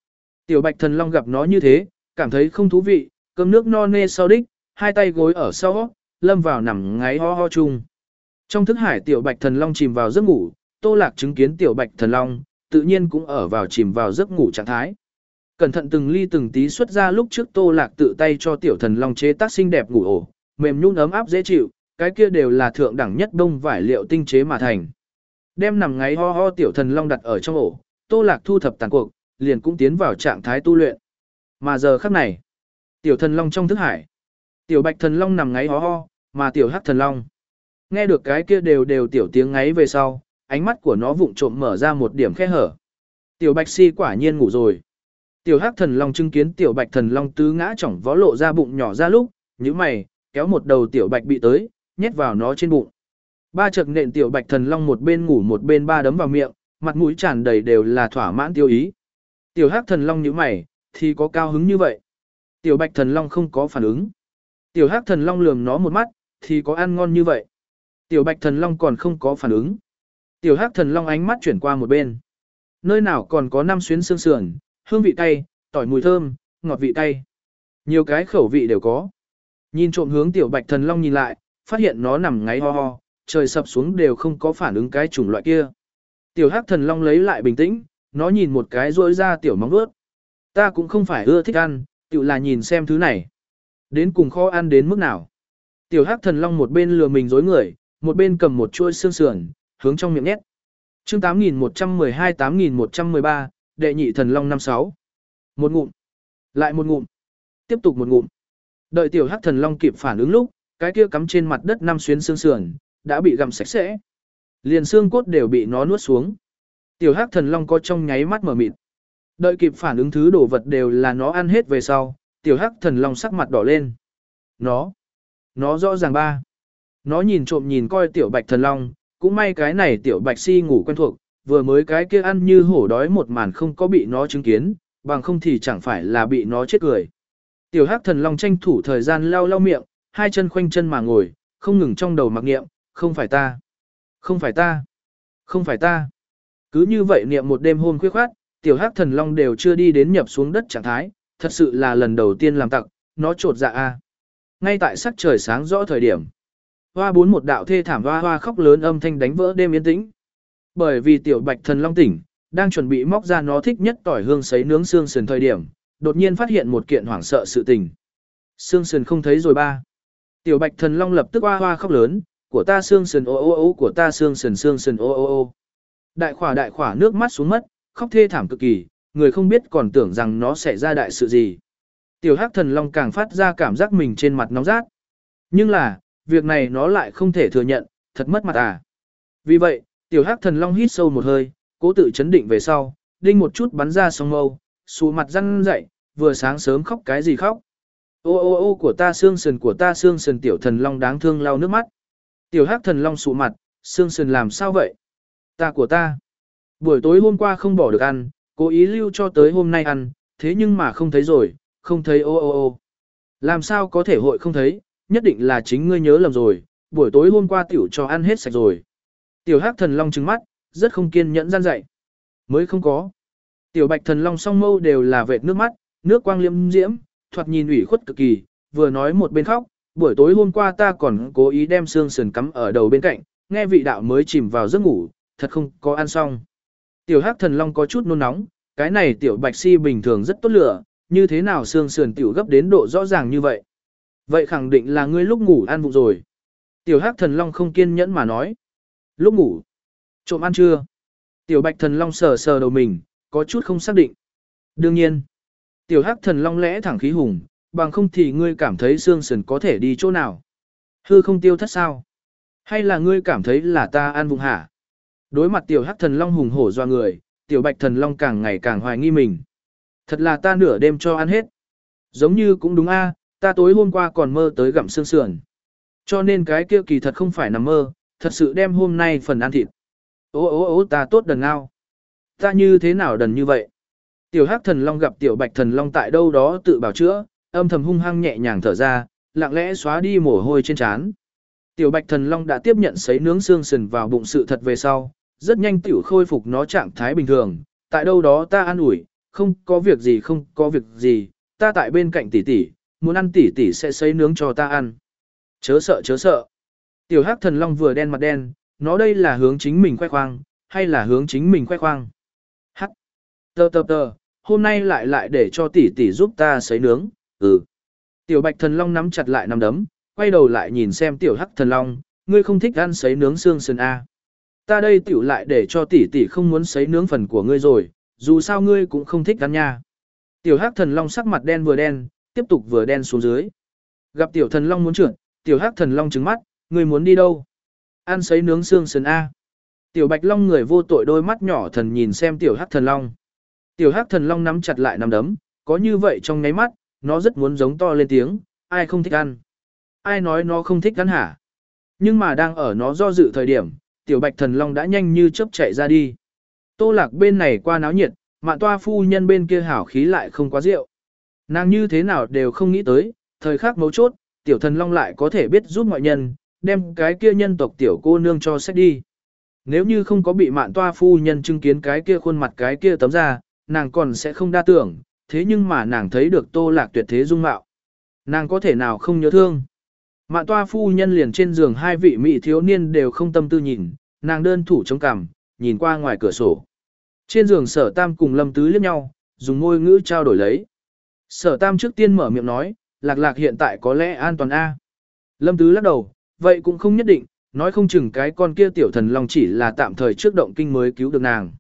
Tiểu bạch thần long gặp nó như thế, cảm thấy không thú vị, cơm nước no nê sau đích, hai tay gối ở sau, lâm vào nằm ngáy ho ho chung. Trong thức hải tiểu bạch thần long chìm vào giấc ngủ, Tô Lạc chứng kiến tiểu bạch thần long, tự nhiên cũng ở vào chìm vào giấc ngủ trạng thái. Cẩn thận từng ly từng tí xuất ra lúc trước Tô Lạc tự tay cho tiểu thần long chế tác xinh đẹp ngủ ổ, mềm nhũn ấm áp dễ chịu, cái kia đều là thượng đẳng nhất đông vải liệu tinh chế mà thành. Đem nằm ngáy ho ho tiểu thần long đặt ở trong ổ, Tô Lạc thu thập tàn cuộc, liền cũng tiến vào trạng thái tu luyện. Mà giờ khắc này, tiểu thần long trong thức hải, tiểu bạch thần long nằm ngáy ho ho, mà tiểu hắc thần long nghe được cái kia đều đều tiểu tiếng ngáy về sau, ánh mắt của nó vụng trộm mở ra một điểm khe hở. Tiểu bạch si quả nhiên ngủ rồi. Tiểu hắc thần long chứng kiến tiểu bạch thần long tứ ngã chỏng vó lộ ra bụng nhỏ ra lúc, như mày, kéo một đầu tiểu bạch bị tới, nhét vào nó trên bụng. Ba chợt nện tiểu bạch thần long một bên ngủ một bên ba đấm vào miệng, mặt mũi tràn đầy đều là thỏa mãn tiêu ý. Tiểu hắc thần long như mày, thì có cao hứng như vậy. Tiểu bạch thần long không có phản ứng. Tiểu hắc thần long lườm nó một mắt, thì có ăn ngon như vậy. Tiểu bạch thần long còn không có phản ứng. Tiểu hắc thần long ánh mắt chuyển qua một bên. Nơi nào còn có năm xuyến xương sườn, hương vị cay, tỏi mùi thơm, ngọt vị cay. Nhiều cái khẩu vị đều có. Nhìn trộm hướng tiểu bạch thần long nhìn lại, phát hiện nó nằm ngáy ho ho, trời sập xuống đều không có phản ứng cái chủng loại kia. Tiểu hắc thần long lấy lại bình tĩnh, nó nhìn một cái rỗi ra tiểu móng vuốt. Ta cũng không phải ưa thích ăn, tự là nhìn xem thứ này. Đến cùng khó ăn đến mức nào. Tiểu hắc thần long một bên lừa mình dối người, một bên cầm một chuôi xương sườn, hướng trong miệng nhét. Chương tám nghìn một trăm mười hai tám nghìn một trăm mười ba, đệ nhị thần long năm sáu. Một ngụm, lại một ngụm, tiếp tục một ngụm. Đợi tiểu hắc thần long kịp phản ứng lúc, cái kia cắm trên mặt đất năm xuyến xương sườn đã bị gặm sạch sẽ. Liền xương cốt đều bị nó nuốt xuống. Tiểu hắc thần long có trong nháy mắt mở mịt. Đợi kịp phản ứng thứ đồ vật đều là nó ăn hết về sau, tiểu hắc thần long sắc mặt đỏ lên. Nó, nó rõ ràng ba. Nó nhìn trộm nhìn coi tiểu bạch thần long, cũng may cái này tiểu bạch si ngủ quen thuộc, vừa mới cái kia ăn như hổ đói một màn không có bị nó chứng kiến, bằng không thì chẳng phải là bị nó chết cười. Tiểu hắc thần long tranh thủ thời gian lau lau miệng, hai chân khoanh chân mà ngồi, không ngừng trong đầu mặc niệm, không phải ta, không phải ta, không phải ta. Cứ như vậy niệm một đêm hôm khuya khoát, tiểu hắc thần long đều chưa đi đến nhập xuống đất trạng thái, thật sự là lần đầu tiên làm tặc, nó trột dạ a. Ngay tại sắc trời sáng rõ thời điểm, hoa bốn một đạo thê thảm hoa hoa khóc lớn âm thanh đánh vỡ đêm yên tĩnh. Bởi vì tiểu bạch thần long tỉnh, đang chuẩn bị móc ra nó thích nhất tỏi hương sấy nướng xương sườn thời điểm, đột nhiên phát hiện một kiện hoảng sợ sự tình. Xương sườn không thấy rồi ba. Tiểu bạch thần long lập tức hoa hoa khóc lớn, của ta xương sườn ô ô ô của ta xương sườn xương sườn ô ô ô. Đại khỏa đại khỏa nước mắt xuống mất, khóc thê thảm cực kỳ, người không biết còn tưởng rằng nó sẽ ra đại sự gì. Tiểu hắc thần long càng phát ra cảm giác mình trên mặt nóng rát. Nhưng là, việc này nó lại không thể thừa nhận, thật mất mặt à. Vì vậy, tiểu hắc thần long hít sâu một hơi, cố tự chấn định về sau, đinh một chút bắn ra song mâu, xù mặt răng dậy, vừa sáng sớm khóc cái gì khóc. Ô ô ô của ta xương sườn của ta xương sườn tiểu thần long đáng thương lau nước mắt. Tiểu hắc thần long sụ mặt, xương sườn làm sao vậy? Ta của ta. Buổi tối hôm qua không bỏ được ăn, cố ý lưu cho tới hôm nay ăn, thế nhưng mà không thấy rồi, không thấy ô ô ô. Làm sao có thể hội không thấy, nhất định là chính ngươi nhớ lầm rồi, buổi tối hôm qua tiểu cho ăn hết sạch rồi. Tiểu hắc thần long trừng mắt, rất không kiên nhẫn gian dạy. Mới không có. Tiểu bạch thần long song mâu đều là vệt nước mắt, nước quang liêm diễm, thoạt nhìn ủy khuất cực kỳ, vừa nói một bên khóc, buổi tối hôm qua ta còn cố ý đem xương sườn cắm ở đầu bên cạnh, nghe vị đạo mới chìm vào giấc ngủ, thật không có ăn xong. Tiểu hắc thần long có chút nôn nóng, cái này tiểu bạch si bình thường rất tốt lửa, như thế nào xương sườn tiểu gấp đến độ rõ ràng như vậy. Vậy khẳng định là ngươi lúc ngủ ăn vụng rồi. Tiểu hắc thần long không kiên nhẫn mà nói. Lúc ngủ, trộm ăn chưa? Tiểu bạch thần long sờ sờ đầu mình, có chút không xác định. Đương nhiên, tiểu hắc thần long lẽ thẳng khí hùng, bằng không thì ngươi cảm thấy xương sườn có thể đi chỗ nào. Hư không tiêu thất sao? Hay là ngươi cảm thấy là ta ăn vụng hả? Đối mặt tiểu hắc thần long hùng hổ doa người, tiểu bạch thần long càng ngày càng hoài nghi mình. Thật là ta nửa đêm cho ăn hết. Giống như cũng đúng a, ta tối hôm qua còn mơ tới gặm xương sườn. Cho nên cái kia kỳ thật không phải nằm mơ, thật sự đem hôm nay phần ăn thịt. Ô ô ô ta tốt đần ngao. Ta như thế nào đần như vậy? Tiểu hắc thần long gặp tiểu bạch thần long tại đâu đó tự bảo chữa, âm thầm hung hăng nhẹ nhàng thở ra, lặng lẽ xóa đi mồ hôi trên trán. Tiểu bạch thần long đã tiếp nhận sấy nướng xương sườn vào bụng sự thật về sau, rất nhanh tiểu khôi phục nó trạng thái bình thường, tại đâu đó ta an ủi, không có việc gì không có việc gì, ta tại bên cạnh tỷ tỷ, muốn ăn tỷ tỷ sẽ sấy nướng cho ta ăn. Chớ sợ chớ sợ. Tiểu Hắc Thần Long vừa đen mặt đen, nó đây là hướng chính mình khoe khoang, hay là hướng chính mình khoe khoang. Hắc. Tờ tờ tờ, hôm nay lại lại để cho tỷ tỷ giúp ta sấy nướng, ừ. Tiểu Bạch Thần Long nắm chặt lại nắm đấm, quay đầu lại nhìn xem Tiểu Hắc Thần Long, ngươi không thích ăn sấy nướng xương sườn a? Ta đây tiểu lại để cho tỷ tỷ không muốn sấy nướng phần của ngươi rồi, dù sao ngươi cũng không thích ăn nha. Tiểu Hắc Thần Long sắc mặt đen vừa đen, tiếp tục vừa đen xuống dưới. Gặp Tiểu Thần Long muốn trượt, Tiểu Hắc Thần Long trừng mắt, ngươi muốn đi đâu? Ăn sấy nướng xương sườn a. Tiểu Bạch Long người vô tội đôi mắt nhỏ thần nhìn xem Tiểu Hắc Thần Long. Tiểu Hắc Thần Long nắm chặt lại nắm đấm, có như vậy trong nháy mắt, nó rất muốn giống to lên tiếng, ai không thích ăn? Ai nói nó không thích ăn hả? Nhưng mà đang ở nó do dự thời điểm, Tiểu Bạch Thần Long đã nhanh như chớp chạy ra đi. Tô Lạc bên này qua náo nhiệt, Mạn Toa phu nhân bên kia hảo khí lại không quá rượu. Nàng như thế nào đều không nghĩ tới, thời khắc mấu chốt, Tiểu Thần Long lại có thể biết giúp mọi nhân, đem cái kia nhân tộc tiểu cô nương cho xét đi. Nếu như không có bị Mạn Toa phu nhân chứng kiến cái kia khuôn mặt cái kia tấm da, nàng còn sẽ không đa tưởng, thế nhưng mà nàng thấy được Tô Lạc tuyệt thế dung mạo. Nàng có thể nào không nhớ thương. Mạn Toa phu nhân liền trên giường hai vị mỹ thiếu niên đều không tâm tư nhìn, nàng đơn thủ chống cằm, nhìn qua ngoài cửa sổ. Trên giường Sở Tam cùng Lâm Tứ liếc nhau, dùng ngôn ngữ trao đổi lấy. Sở Tam trước tiên mở miệng nói, Lạc Lạc hiện tại có lẽ an toàn a. Lâm Tứ lắc đầu, vậy cũng không nhất định, nói không chừng cái con kia tiểu thần long chỉ là tạm thời trước động kinh mới cứu được nàng.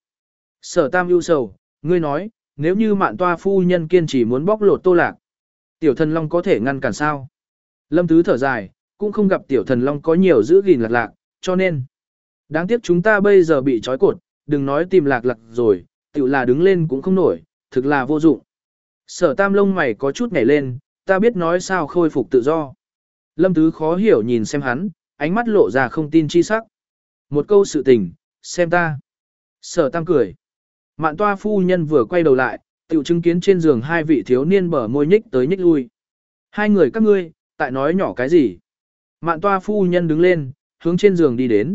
Sở Tam ưu sầu, ngươi nói, nếu như Mạn Toa phu nhân kiên trì muốn bóc lột Tô Lạc, tiểu thần long có thể ngăn cản sao? Lâm Tứ thở dài, cũng không gặp tiểu thần long có nhiều giữ gìn Lạc Lạc, cho nên đáng tiếc chúng ta bây giờ bị trói cột, đừng nói tìm Lạc Lạc rồi, tiểu là đứng lên cũng không nổi, thực là vô dụng. Sở Tam lông mày có chút nhảy lên, ta biết nói sao khôi phục tự do. Lâm Tứ khó hiểu nhìn xem hắn, ánh mắt lộ ra không tin chi sắc. Một câu sự tình, xem ta. Sở Tam cười. Mạn Toa phu nhân vừa quay đầu lại, tiểu chứng kiến trên giường hai vị thiếu niên bờ môi nhích tới nhích lui. Hai người các ngươi, tại nói nhỏ cái gì? Mạn Toa phu nhân đứng lên, hướng trên giường đi đến.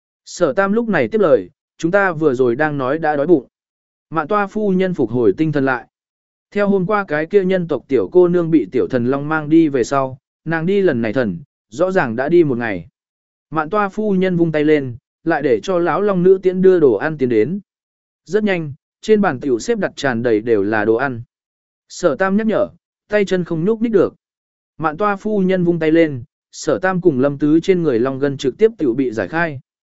Sở Tam lúc này tiếp lời, chúng ta vừa rồi đang nói đã đói bụng. Mạn Toa phu nhân phục hồi tinh thần lại. Theo hôm qua cái kia nhân tộc tiểu cô nương bị tiểu thần long mang đi về sau, nàng đi lần này thần, rõ ràng đã đi một ngày. Mạn Toa phu nhân vung tay lên, lại để cho lão long nữ tiễn đưa đồ ăn tiến đến. Rất nhanh, trên bàn tiểu xếp đặt tràn đầy đều là đồ ăn. Sở Tam nhắc nhở, tay chân không nhúc nhích được. Mạn Toa phu nhân vung tay lên, Sở Tam cùng Lâm Tứ trên người long gân trực tiếp tiểu bị giải khai.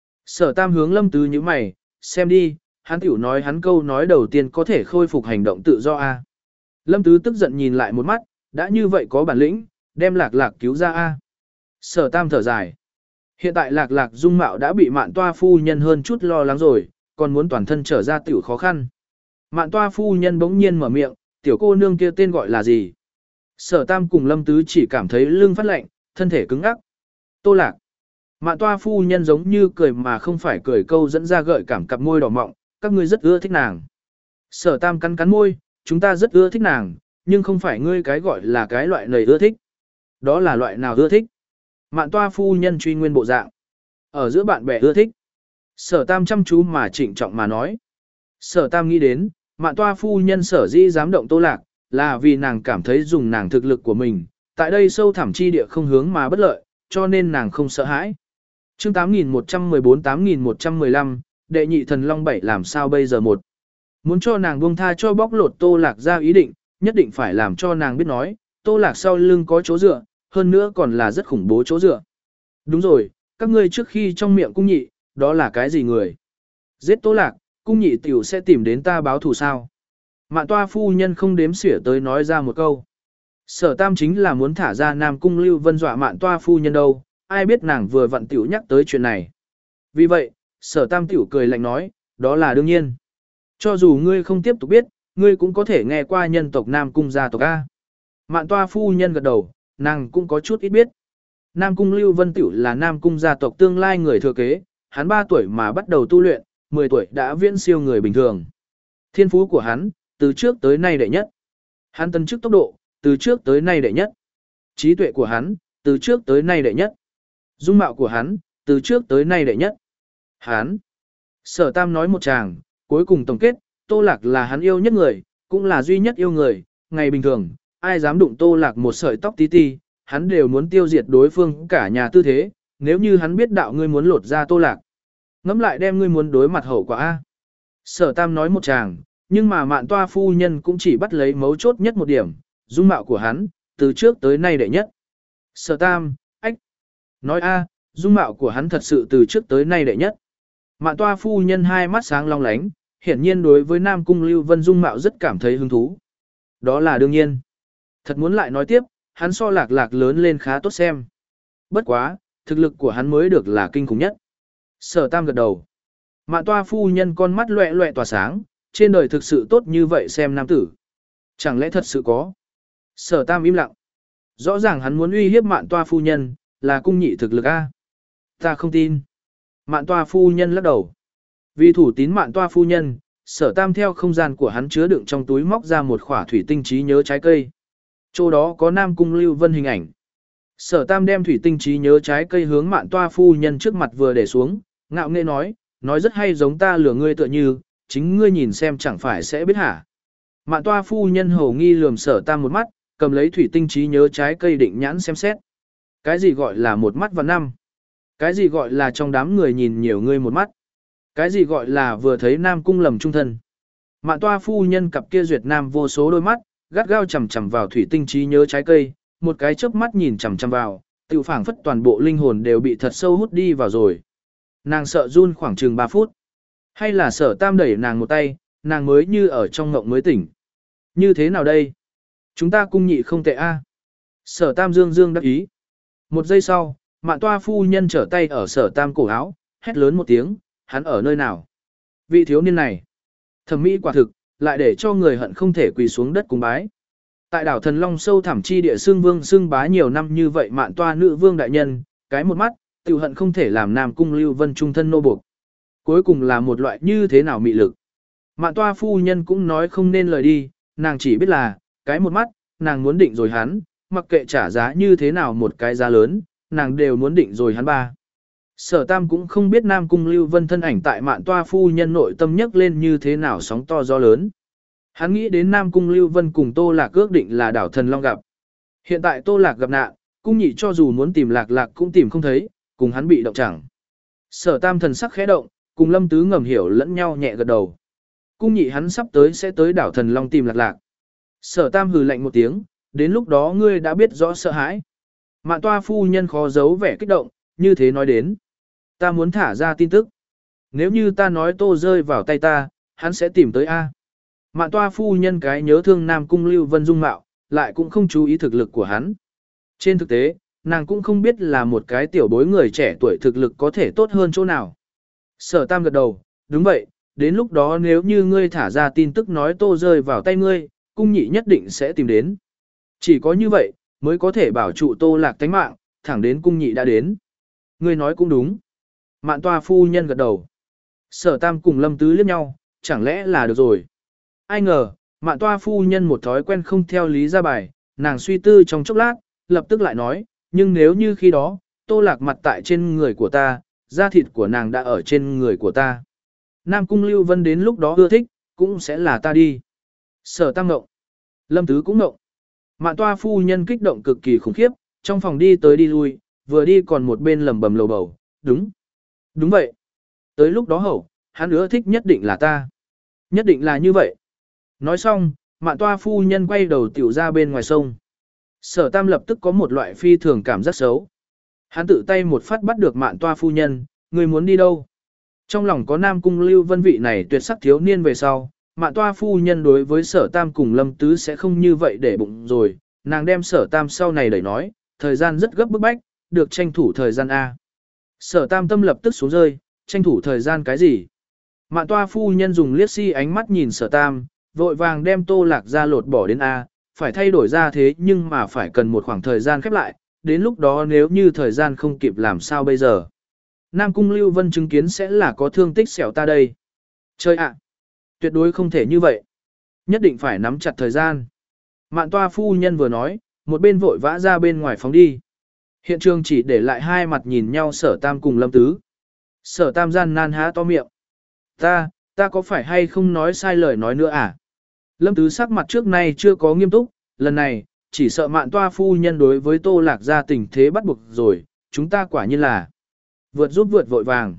Sở Tam hướng Lâm Tứ như mày, xem đi, hắn tiểu nói hắn câu nói đầu tiên có thể khôi phục hành động tự do a. Lâm Tứ tức giận nhìn lại một mắt, đã như vậy có bản lĩnh, đem Lạc Lạc cứu ra a. Sở Tam thở dài. Hiện tại Lạc Lạc dung mạo đã bị Mạn Toa phu nhân hơn chút lo lắng rồi, còn muốn toàn thân trở ra tiểu khó khăn. Mạn Toa phu nhân bỗng nhiên mở miệng, tiểu cô nương kia tên gọi là gì? Sở Tam cùng Lâm Tứ chỉ cảm thấy lưng phát lạnh, thân thể cứng ngắc. Tô Lạc. Mạn Toa phu nhân giống như cười mà không phải cười câu dẫn ra gợi cảm cặp môi đỏ mọng, các ngươi rất ưa thích nàng. Sở Tam cắn cắn môi, chúng ta rất ưa thích nàng, nhưng không phải ngươi cái gọi là cái loại lời ưa thích. Đó là loại nào ưa thích? Mạn Toa phu nhân truy nguyên bộ dạng. Ở giữa bạn bè ưa thích. Sở Tam chăm chú mà trịnh trọng mà nói. Sở Tam nghĩ đến, Mạn Toa phu nhân sở dĩ dám động Tô Lạc, là vì nàng cảm thấy dùng nàng thực lực của mình, tại đây sâu thẳm chi địa không hướng mà bất lợi, cho nên nàng không sợ hãi. Chương tám nghìn một trăm mười bốn tám nghìn một trăm mười lăm, đệ nhị thần long bảy làm sao bây giờ một. Muốn cho nàng buông tha cho bóc lột Tô Lạc ra ý định, nhất định phải làm cho nàng biết nói, Tô Lạc sau lưng có chỗ dựa, hơn nữa còn là rất khủng bố chỗ dựa. Đúng rồi, các ngươi trước khi trong miệng cung nhị, đó là cái gì người? Giết Tô Lạc, cung nhị tiểu sẽ tìm đến ta báo thù sao? Mạn Toa phu nhân không đếm xỉa tới nói ra một câu. Sở Tam chính là muốn thả ra Nam Cung Lưu Vân dọa Mạn Toa phu nhân đâu, ai biết nàng vừa vặn tiểu nhắc tới chuyện này. Vì vậy, Sở Tam tiểu cười lạnh nói, đó là đương nhiên. Cho dù ngươi không tiếp tục biết, ngươi cũng có thể nghe qua nhân tộc Nam Cung gia tộc A. Mạn Toa phu nhân gật đầu, nàng cũng có chút ít biết. Nam Cung Lưu Vân tiểu là Nam Cung gia tộc tương lai người thừa kế, hắn ba tuổi mà bắt đầu tu luyện, mười tuổi đã viễn siêu người bình thường. Thiên phú của hắn, từ trước tới nay đệ nhất. Hắn tân chức tốc độ, từ trước tới nay đệ nhất. Trí tuệ của hắn, từ trước tới nay đệ nhất. Dung mạo của hắn, từ trước tới nay đệ nhất. Hắn. Sở Tam nói một chàng, cuối cùng tổng kết, Tô Lạc là hắn yêu nhất người, cũng là duy nhất yêu người, ngày bình thường, ai dám đụng Tô Lạc một sợi tóc tí ti, hắn đều muốn tiêu diệt đối phương cả nhà tư thế, nếu như hắn biết đạo ngươi muốn lột ra Tô Lạc. Ngẫm lại đem ngươi muốn đối mặt hậu quả A. Sở Tam nói một chàng, nhưng mà Mạn Toa phu nhân cũng chỉ bắt lấy mấu chốt nhất một điểm, dung mạo của hắn, từ trước tới nay đệ nhất. Sở Tam, ách, nói A, dung mạo của hắn thật sự từ trước tới nay đệ nhất. Mạn Toa phu nhân hai mắt sáng long lánh, hiển nhiên đối với Nam Cung Lưu Vân dung mạo rất cảm thấy hứng thú. Đó là đương nhiên. Thật muốn lại nói tiếp, hắn so Lạc Lạc lớn lên khá tốt xem. Bất quá, thực lực của hắn mới được là kinh khủng nhất. Sở Tam gật đầu. Mạn Toa phu nhân con mắt loẹ loẹ tỏa sáng, trên đời thực sự tốt như vậy xem nam tử. Chẳng lẽ thật sự có? Sở Tam im lặng. Rõ ràng hắn muốn uy hiếp Mạn Toa phu nhân, là cung nhị thực lực A. Ta không tin. Mạn Toa phu nhân lắc đầu. Vì thủ tín Mạn Toa phu nhân, Sở Tam theo không gian của hắn chứa đựng trong túi móc ra một khỏa thủy tinh trí nhớ trái cây. Chỗ đó có Nam Cung Lưu Vân hình ảnh. Sở Tam đem thủy tinh trí nhớ trái cây hướng Mạn Toa phu nhân trước mặt vừa để xuống, ngạo nghễ nói, nói rất hay giống ta lừa ngươi tựa như, chính ngươi nhìn xem chẳng phải sẽ biết hả. Mạn Toa phu nhân hầu nghi lườm Sở Tam một mắt, cầm lấy thủy tinh trí nhớ trái cây định nhãn xem xét. Cái gì gọi là một mắt và năm? Cái gì gọi là trong đám người nhìn nhiều ngươi một mắt? Cái gì gọi là vừa thấy Nam Cung lầm trung thân? Mạn Toa phu nhân cặp kia duyệt nam vô số đôi mắt, gắt gao chằm chằm vào thủy tinh trí nhớ trái cây, một cái chớp mắt nhìn chằm chằm vào, tiểu phảng phất toàn bộ linh hồn đều bị thật sâu hút đi vào rồi. Nàng sợ run khoảng chừng ba phút. Hay là Sở Tam đẩy nàng một tay, nàng mới như ở trong ngộng mới tỉnh. Như thế nào đây? Chúng ta cung nhị không tệ a. Sở Tam dương dương đắc ý. Một giây sau, Mạn Toa phu nhân trở tay ở Sở Tam cổ áo, hét lớn một tiếng, hắn ở nơi nào? Vị thiếu niên này, thẩm mỹ quả thực, lại để cho người hận không thể quỳ xuống đất cung bái. Tại đảo Thần Long sâu thẳm chi địa xương vương xương bá nhiều năm như vậy Mạn Toa nữ vương đại nhân, cái một mắt, tiểu hận không thể làm Nam Cung Lưu Vân trung thân nô buộc. Cuối cùng là một loại như thế nào mị lực. Mạn Toa phu nhân cũng nói không nên lời đi, nàng chỉ biết là, cái một mắt, nàng muốn định rồi hắn, mặc kệ trả giá như thế nào một cái giá lớn, nàng đều muốn định rồi hắn ba. Sở Tam cũng không biết Nam Cung Lưu Vân thân ảnh tại Mạn Toa phu nhân nội tâm nhấc lên như thế nào sóng to gió lớn. Hắn nghĩ đến Nam Cung Lưu Vân cùng Tô Lạc ước định là đảo Thần Long gặp. Hiện tại Tô Lạc gặp nạn, cung nhị cho dù muốn tìm Lạc Lạc cũng tìm không thấy, cùng hắn bị động chẳng. Sở Tam thần sắc khẽ động, cùng Lâm Tứ ngầm hiểu lẫn nhau nhẹ gật đầu. Cung nhị hắn sắp tới sẽ tới đảo Thần Long tìm Lạc Lạc. Sở Tam hừ lạnh một tiếng, đến lúc đó ngươi đã biết rõ sợ hãi. Mạn Toa phu nhân khó giấu vẻ kích động, như thế nói đến. Ta muốn thả ra tin tức. Nếu như ta nói Tô rơi vào tay ta, hắn sẽ tìm tới A. Mạn Toa phu nhân cái nhớ thương Nam Cung Lưu Vân dung mạo, lại cũng không chú ý thực lực của hắn. Trên thực tế, nàng cũng không biết là một cái tiểu bối người trẻ tuổi thực lực có thể tốt hơn chỗ nào. Sở Tam gật đầu, đúng vậy, đến lúc đó nếu như ngươi thả ra tin tức nói Tô rơi vào tay ngươi, cung nhị nhất định sẽ tìm đến. Chỉ có như vậy, mới có thể bảo trụ Tô Lạc tánh mạng, thẳng đến cung nhị đã đến. Ngươi nói cũng đúng. Mạn Toa phu nhân gật đầu. Sở Tam cùng Lâm Tứ liếc nhau, chẳng lẽ là được rồi. Ai ngờ, Mạn Toa phu nhân một thói quen không theo lý ra bài, nàng suy tư trong chốc lát, lập tức lại nói, nhưng nếu như khi đó, Tô Lạc mặt tại trên người của ta, da thịt của nàng đã ở trên người của ta. Nam Cung Lưu Vân đến lúc đó ưa thích, cũng sẽ là ta đi. Sở Tam ngộng. Lâm Tứ cũng ngộng. Mạn Toa phu nhân kích động cực kỳ khủng khiếp, trong phòng đi tới đi lui, vừa đi còn một bên lầm bầm lầu bầu, đúng. Đúng vậy. Tới lúc đó hậu, hắn ưa thích nhất định là ta. Nhất định là như vậy. Nói xong, Mạn Toa phu nhân quay đầu tiểu ra bên ngoài sông. Sở Tam lập tức có một loại phi thường cảm giác xấu. Hắn tự tay một phát bắt được Mạn Toa phu nhân, người muốn đi đâu? Trong lòng có Nam Cung Lưu Vân vị này tuyệt sắc thiếu niên về sau, Mạn Toa phu nhân đối với Sở Tam cùng Lâm Tứ sẽ không như vậy để bụng rồi, nàng đem Sở Tam sau này đẩy nói, thời gian rất gấp bức bách, được tranh thủ thời gian A. Sở Tam tâm lập tức xuống rơi, tranh thủ thời gian cái gì? Mạn Toa phu nhân dùng liếc si ánh mắt nhìn Sở Tam, vội vàng đem Tô Lạc ra lột bỏ đến A, phải thay đổi ra thế nhưng mà phải cần một khoảng thời gian khép lại, đến lúc đó nếu như thời gian không kịp làm sao bây giờ. Nam Cung Lưu Vân chứng kiến sẽ là có thương tích xẻo ta đây. Chơi ạ! Tuyệt đối không thể như vậy. Nhất định phải nắm chặt thời gian. Mạn Toa phu nhân vừa nói, một bên vội vã ra bên ngoài phóng đi. Hiện trường chỉ để lại hai mặt nhìn nhau Sở Tam cùng Lâm Tứ. Sở Tam gian nan há to miệng. Ta, ta có phải hay không nói sai lời nói nữa à? Lâm Tứ sắc mặt trước nay chưa có nghiêm túc, lần này, chỉ sợ Mạn Toa phu nhân đối với Tô Lạc gia tình thế bắt buộc rồi, chúng ta quả nhiên là vượt giúp vượt vội vàng.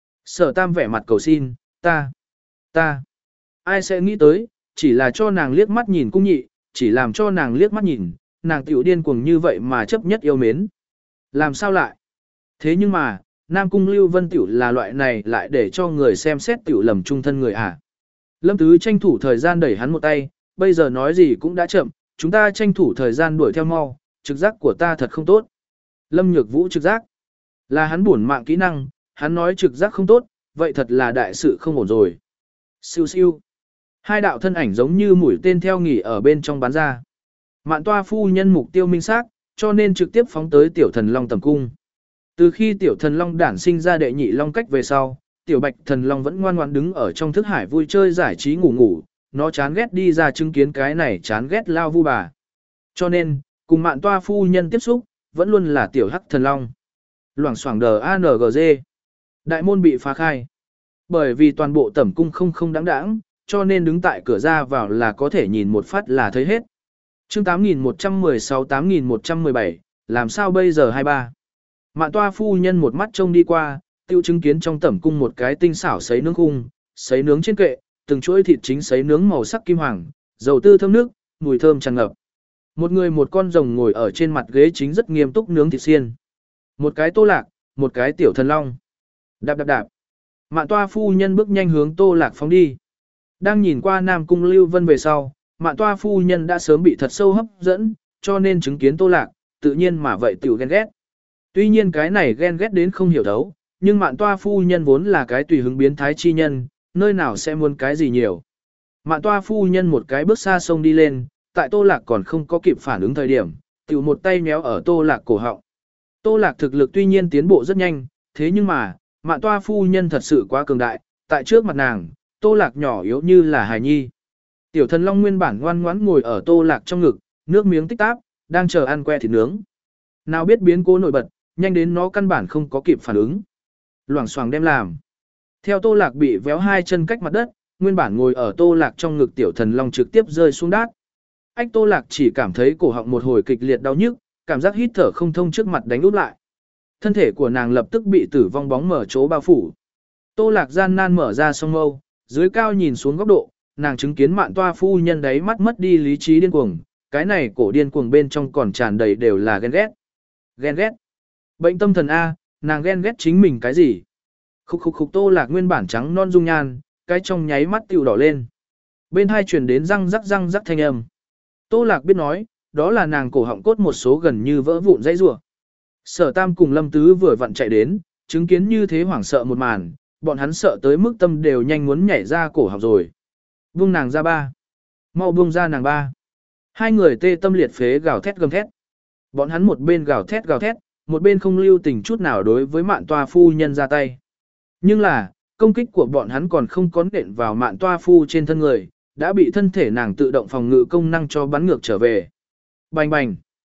Sở Tam vẻ mặt cầu xin, ta, ta, ai sẽ nghĩ tới, chỉ là cho nàng liếc mắt nhìn cung nhị, chỉ làm cho nàng liếc mắt nhìn, nàng tiểu điên cuồng như vậy mà chấp nhất yêu mến. Làm sao lại? Thế nhưng mà, Nam Cung Lưu Vân tiểu là loại này lại để cho người xem xét tiểu lầm trung thân người à. Lâm Tứ tranh thủ thời gian đẩy hắn một tay, bây giờ nói gì cũng đã chậm, chúng ta tranh thủ thời gian đuổi theo mau, trực giác của ta thật không tốt. Lâm Nhược Vũ trực giác, là hắn buồn mạng kỹ năng, hắn nói trực giác không tốt, vậy thật là đại sự không ổn rồi. Siêu siêu. Hai đạo thân ảnh giống như mũi tên theo nghỉ ở bên trong bắn ra. Mạn Toa phu nhân mục tiêu minh xác, cho nên trực tiếp phóng tới Tiểu Thần Long tầm cung. Từ khi Tiểu Thần Long đản sinh ra đệ nhị long cách về sau, Tiểu Bạch Thần Long vẫn ngoan ngoãn đứng ở trong thức hải vui chơi giải trí ngủ ngủ, nó chán ghét đi ra chứng kiến cái này chán ghét lao vu bà. Cho nên, cùng Mạn Toa phu nhân tiếp xúc, vẫn luôn là Tiểu Hắc Thần Long. Loảng xoảng đờ a en giê. Đại môn bị phá khai. Bởi vì toàn bộ tẩm cung không không đáng đáng, cho nên đứng tại cửa ra vào là có thể nhìn một phát là thấy hết. Chương tám nghìn một trăm mười sáu tám nghìn một trăm mười bảy, làm sao bây giờ hai ba. Mạn Toa phu nhân một mắt trông đi qua, tiêu chứng kiến trong tẩm cung một cái tinh xảo sấy nướng khung, sấy nướng trên kệ, từng chuỗi thịt chính sấy nướng màu sắc kim hoàng, dầu tư thơm nước, mùi thơm tràn ngập. Một người một con rồng ngồi ở trên mặt ghế chính rất nghiêm túc nướng thịt xiên. Một cái Tô Lạc, một cái Tiểu Thần Long. Đạp đạp đạp. Mạn Toa phu nhân bước nhanh hướng Tô Lạc phóng đi. Đang nhìn qua Nam Cung Lưu Vân về sau, Mạn Toa phu nhân đã sớm bị thật sâu hấp dẫn, cho nên chứng kiến Tô Lạc, tự nhiên mà vậy tiểu ghen ghét. Tuy nhiên cái này ghen ghét đến không hiểu thấu, nhưng Mạn Toa phu nhân vốn là cái tùy hứng biến thái chi nhân, nơi nào sẽ muốn cái gì nhiều. Mạn Toa phu nhân một cái bước xa sông đi lên, tại Tô Lạc còn không có kịp phản ứng thời điểm, tiểu một tay méo ở Tô Lạc cổ họng. Tô Lạc thực lực tuy nhiên tiến bộ rất nhanh, thế nhưng mà, Mạn Toa phu nhân thật sự quá cường đại, tại trước mặt nàng, Tô Lạc nhỏ yếu như là hài nhi. Tiểu Thần Long nguyên bản ngoan ngoãn ngồi ở Tô Lạc trong ngực, nước miếng tích táp, đang chờ ăn que thịt nướng. Nào biết biến cố nổi bật, nhanh đến nó căn bản không có kịp phản ứng. Loảng xoảng đem làm. Theo Tô Lạc bị véo hai chân cách mặt đất, nguyên bản ngồi ở Tô Lạc trong ngực Tiểu Thần Long trực tiếp rơi xuống đát. Ách Tô Lạc chỉ cảm thấy cổ họng một hồi kịch liệt đau nhức, cảm giác hít thở không thông trước mặt đánh úp lại. Thân thể của nàng lập tức bị tử vong bóng mở chỗ bao phủ. Tô Lạc gian nan mở ra song mâu, dưới cao nhìn xuống góc độ, nàng chứng kiến Mạn Toa phu nhân đấy mắt mất đi lý trí điên cuồng, cái này cổ điên cuồng bên trong còn tràn đầy đều là ghen ghét. Ghen ghét. Bệnh tâm thần A, nàng ghen ghét chính mình cái gì? Khúc khúc khúc Tô Lạc nguyên bản trắng non dung nhan, cái trong nháy mắt tiêu đỏ lên. Bên hai truyền đến răng rắc răng rắc thanh âm. Tô Lạc biết nói, đó là nàng cổ họng cốt một số gần như vỡ vụn dãy rủa. Sở Tam cùng Lâm Tứ vừa vặn chạy đến, chứng kiến như thế hoảng sợ một màn, bọn hắn sợ tới mức tâm đều nhanh muốn nhảy ra cổ họng rồi. Buông nàng ra ba. Mau buông ra nàng ba. Hai người tê tâm liệt phế gào thét gầm thét. Bọn hắn một bên gào thét gào thét, một bên không lưu tình chút nào đối với Mạn Toa phu nhân ra tay. Nhưng là, công kích của bọn hắn còn không có nện vào Mạn Toa phu trên thân người, đã bị thân thể nàng tự động phòng ngự công năng cho bắn ngược trở về. Bành bành.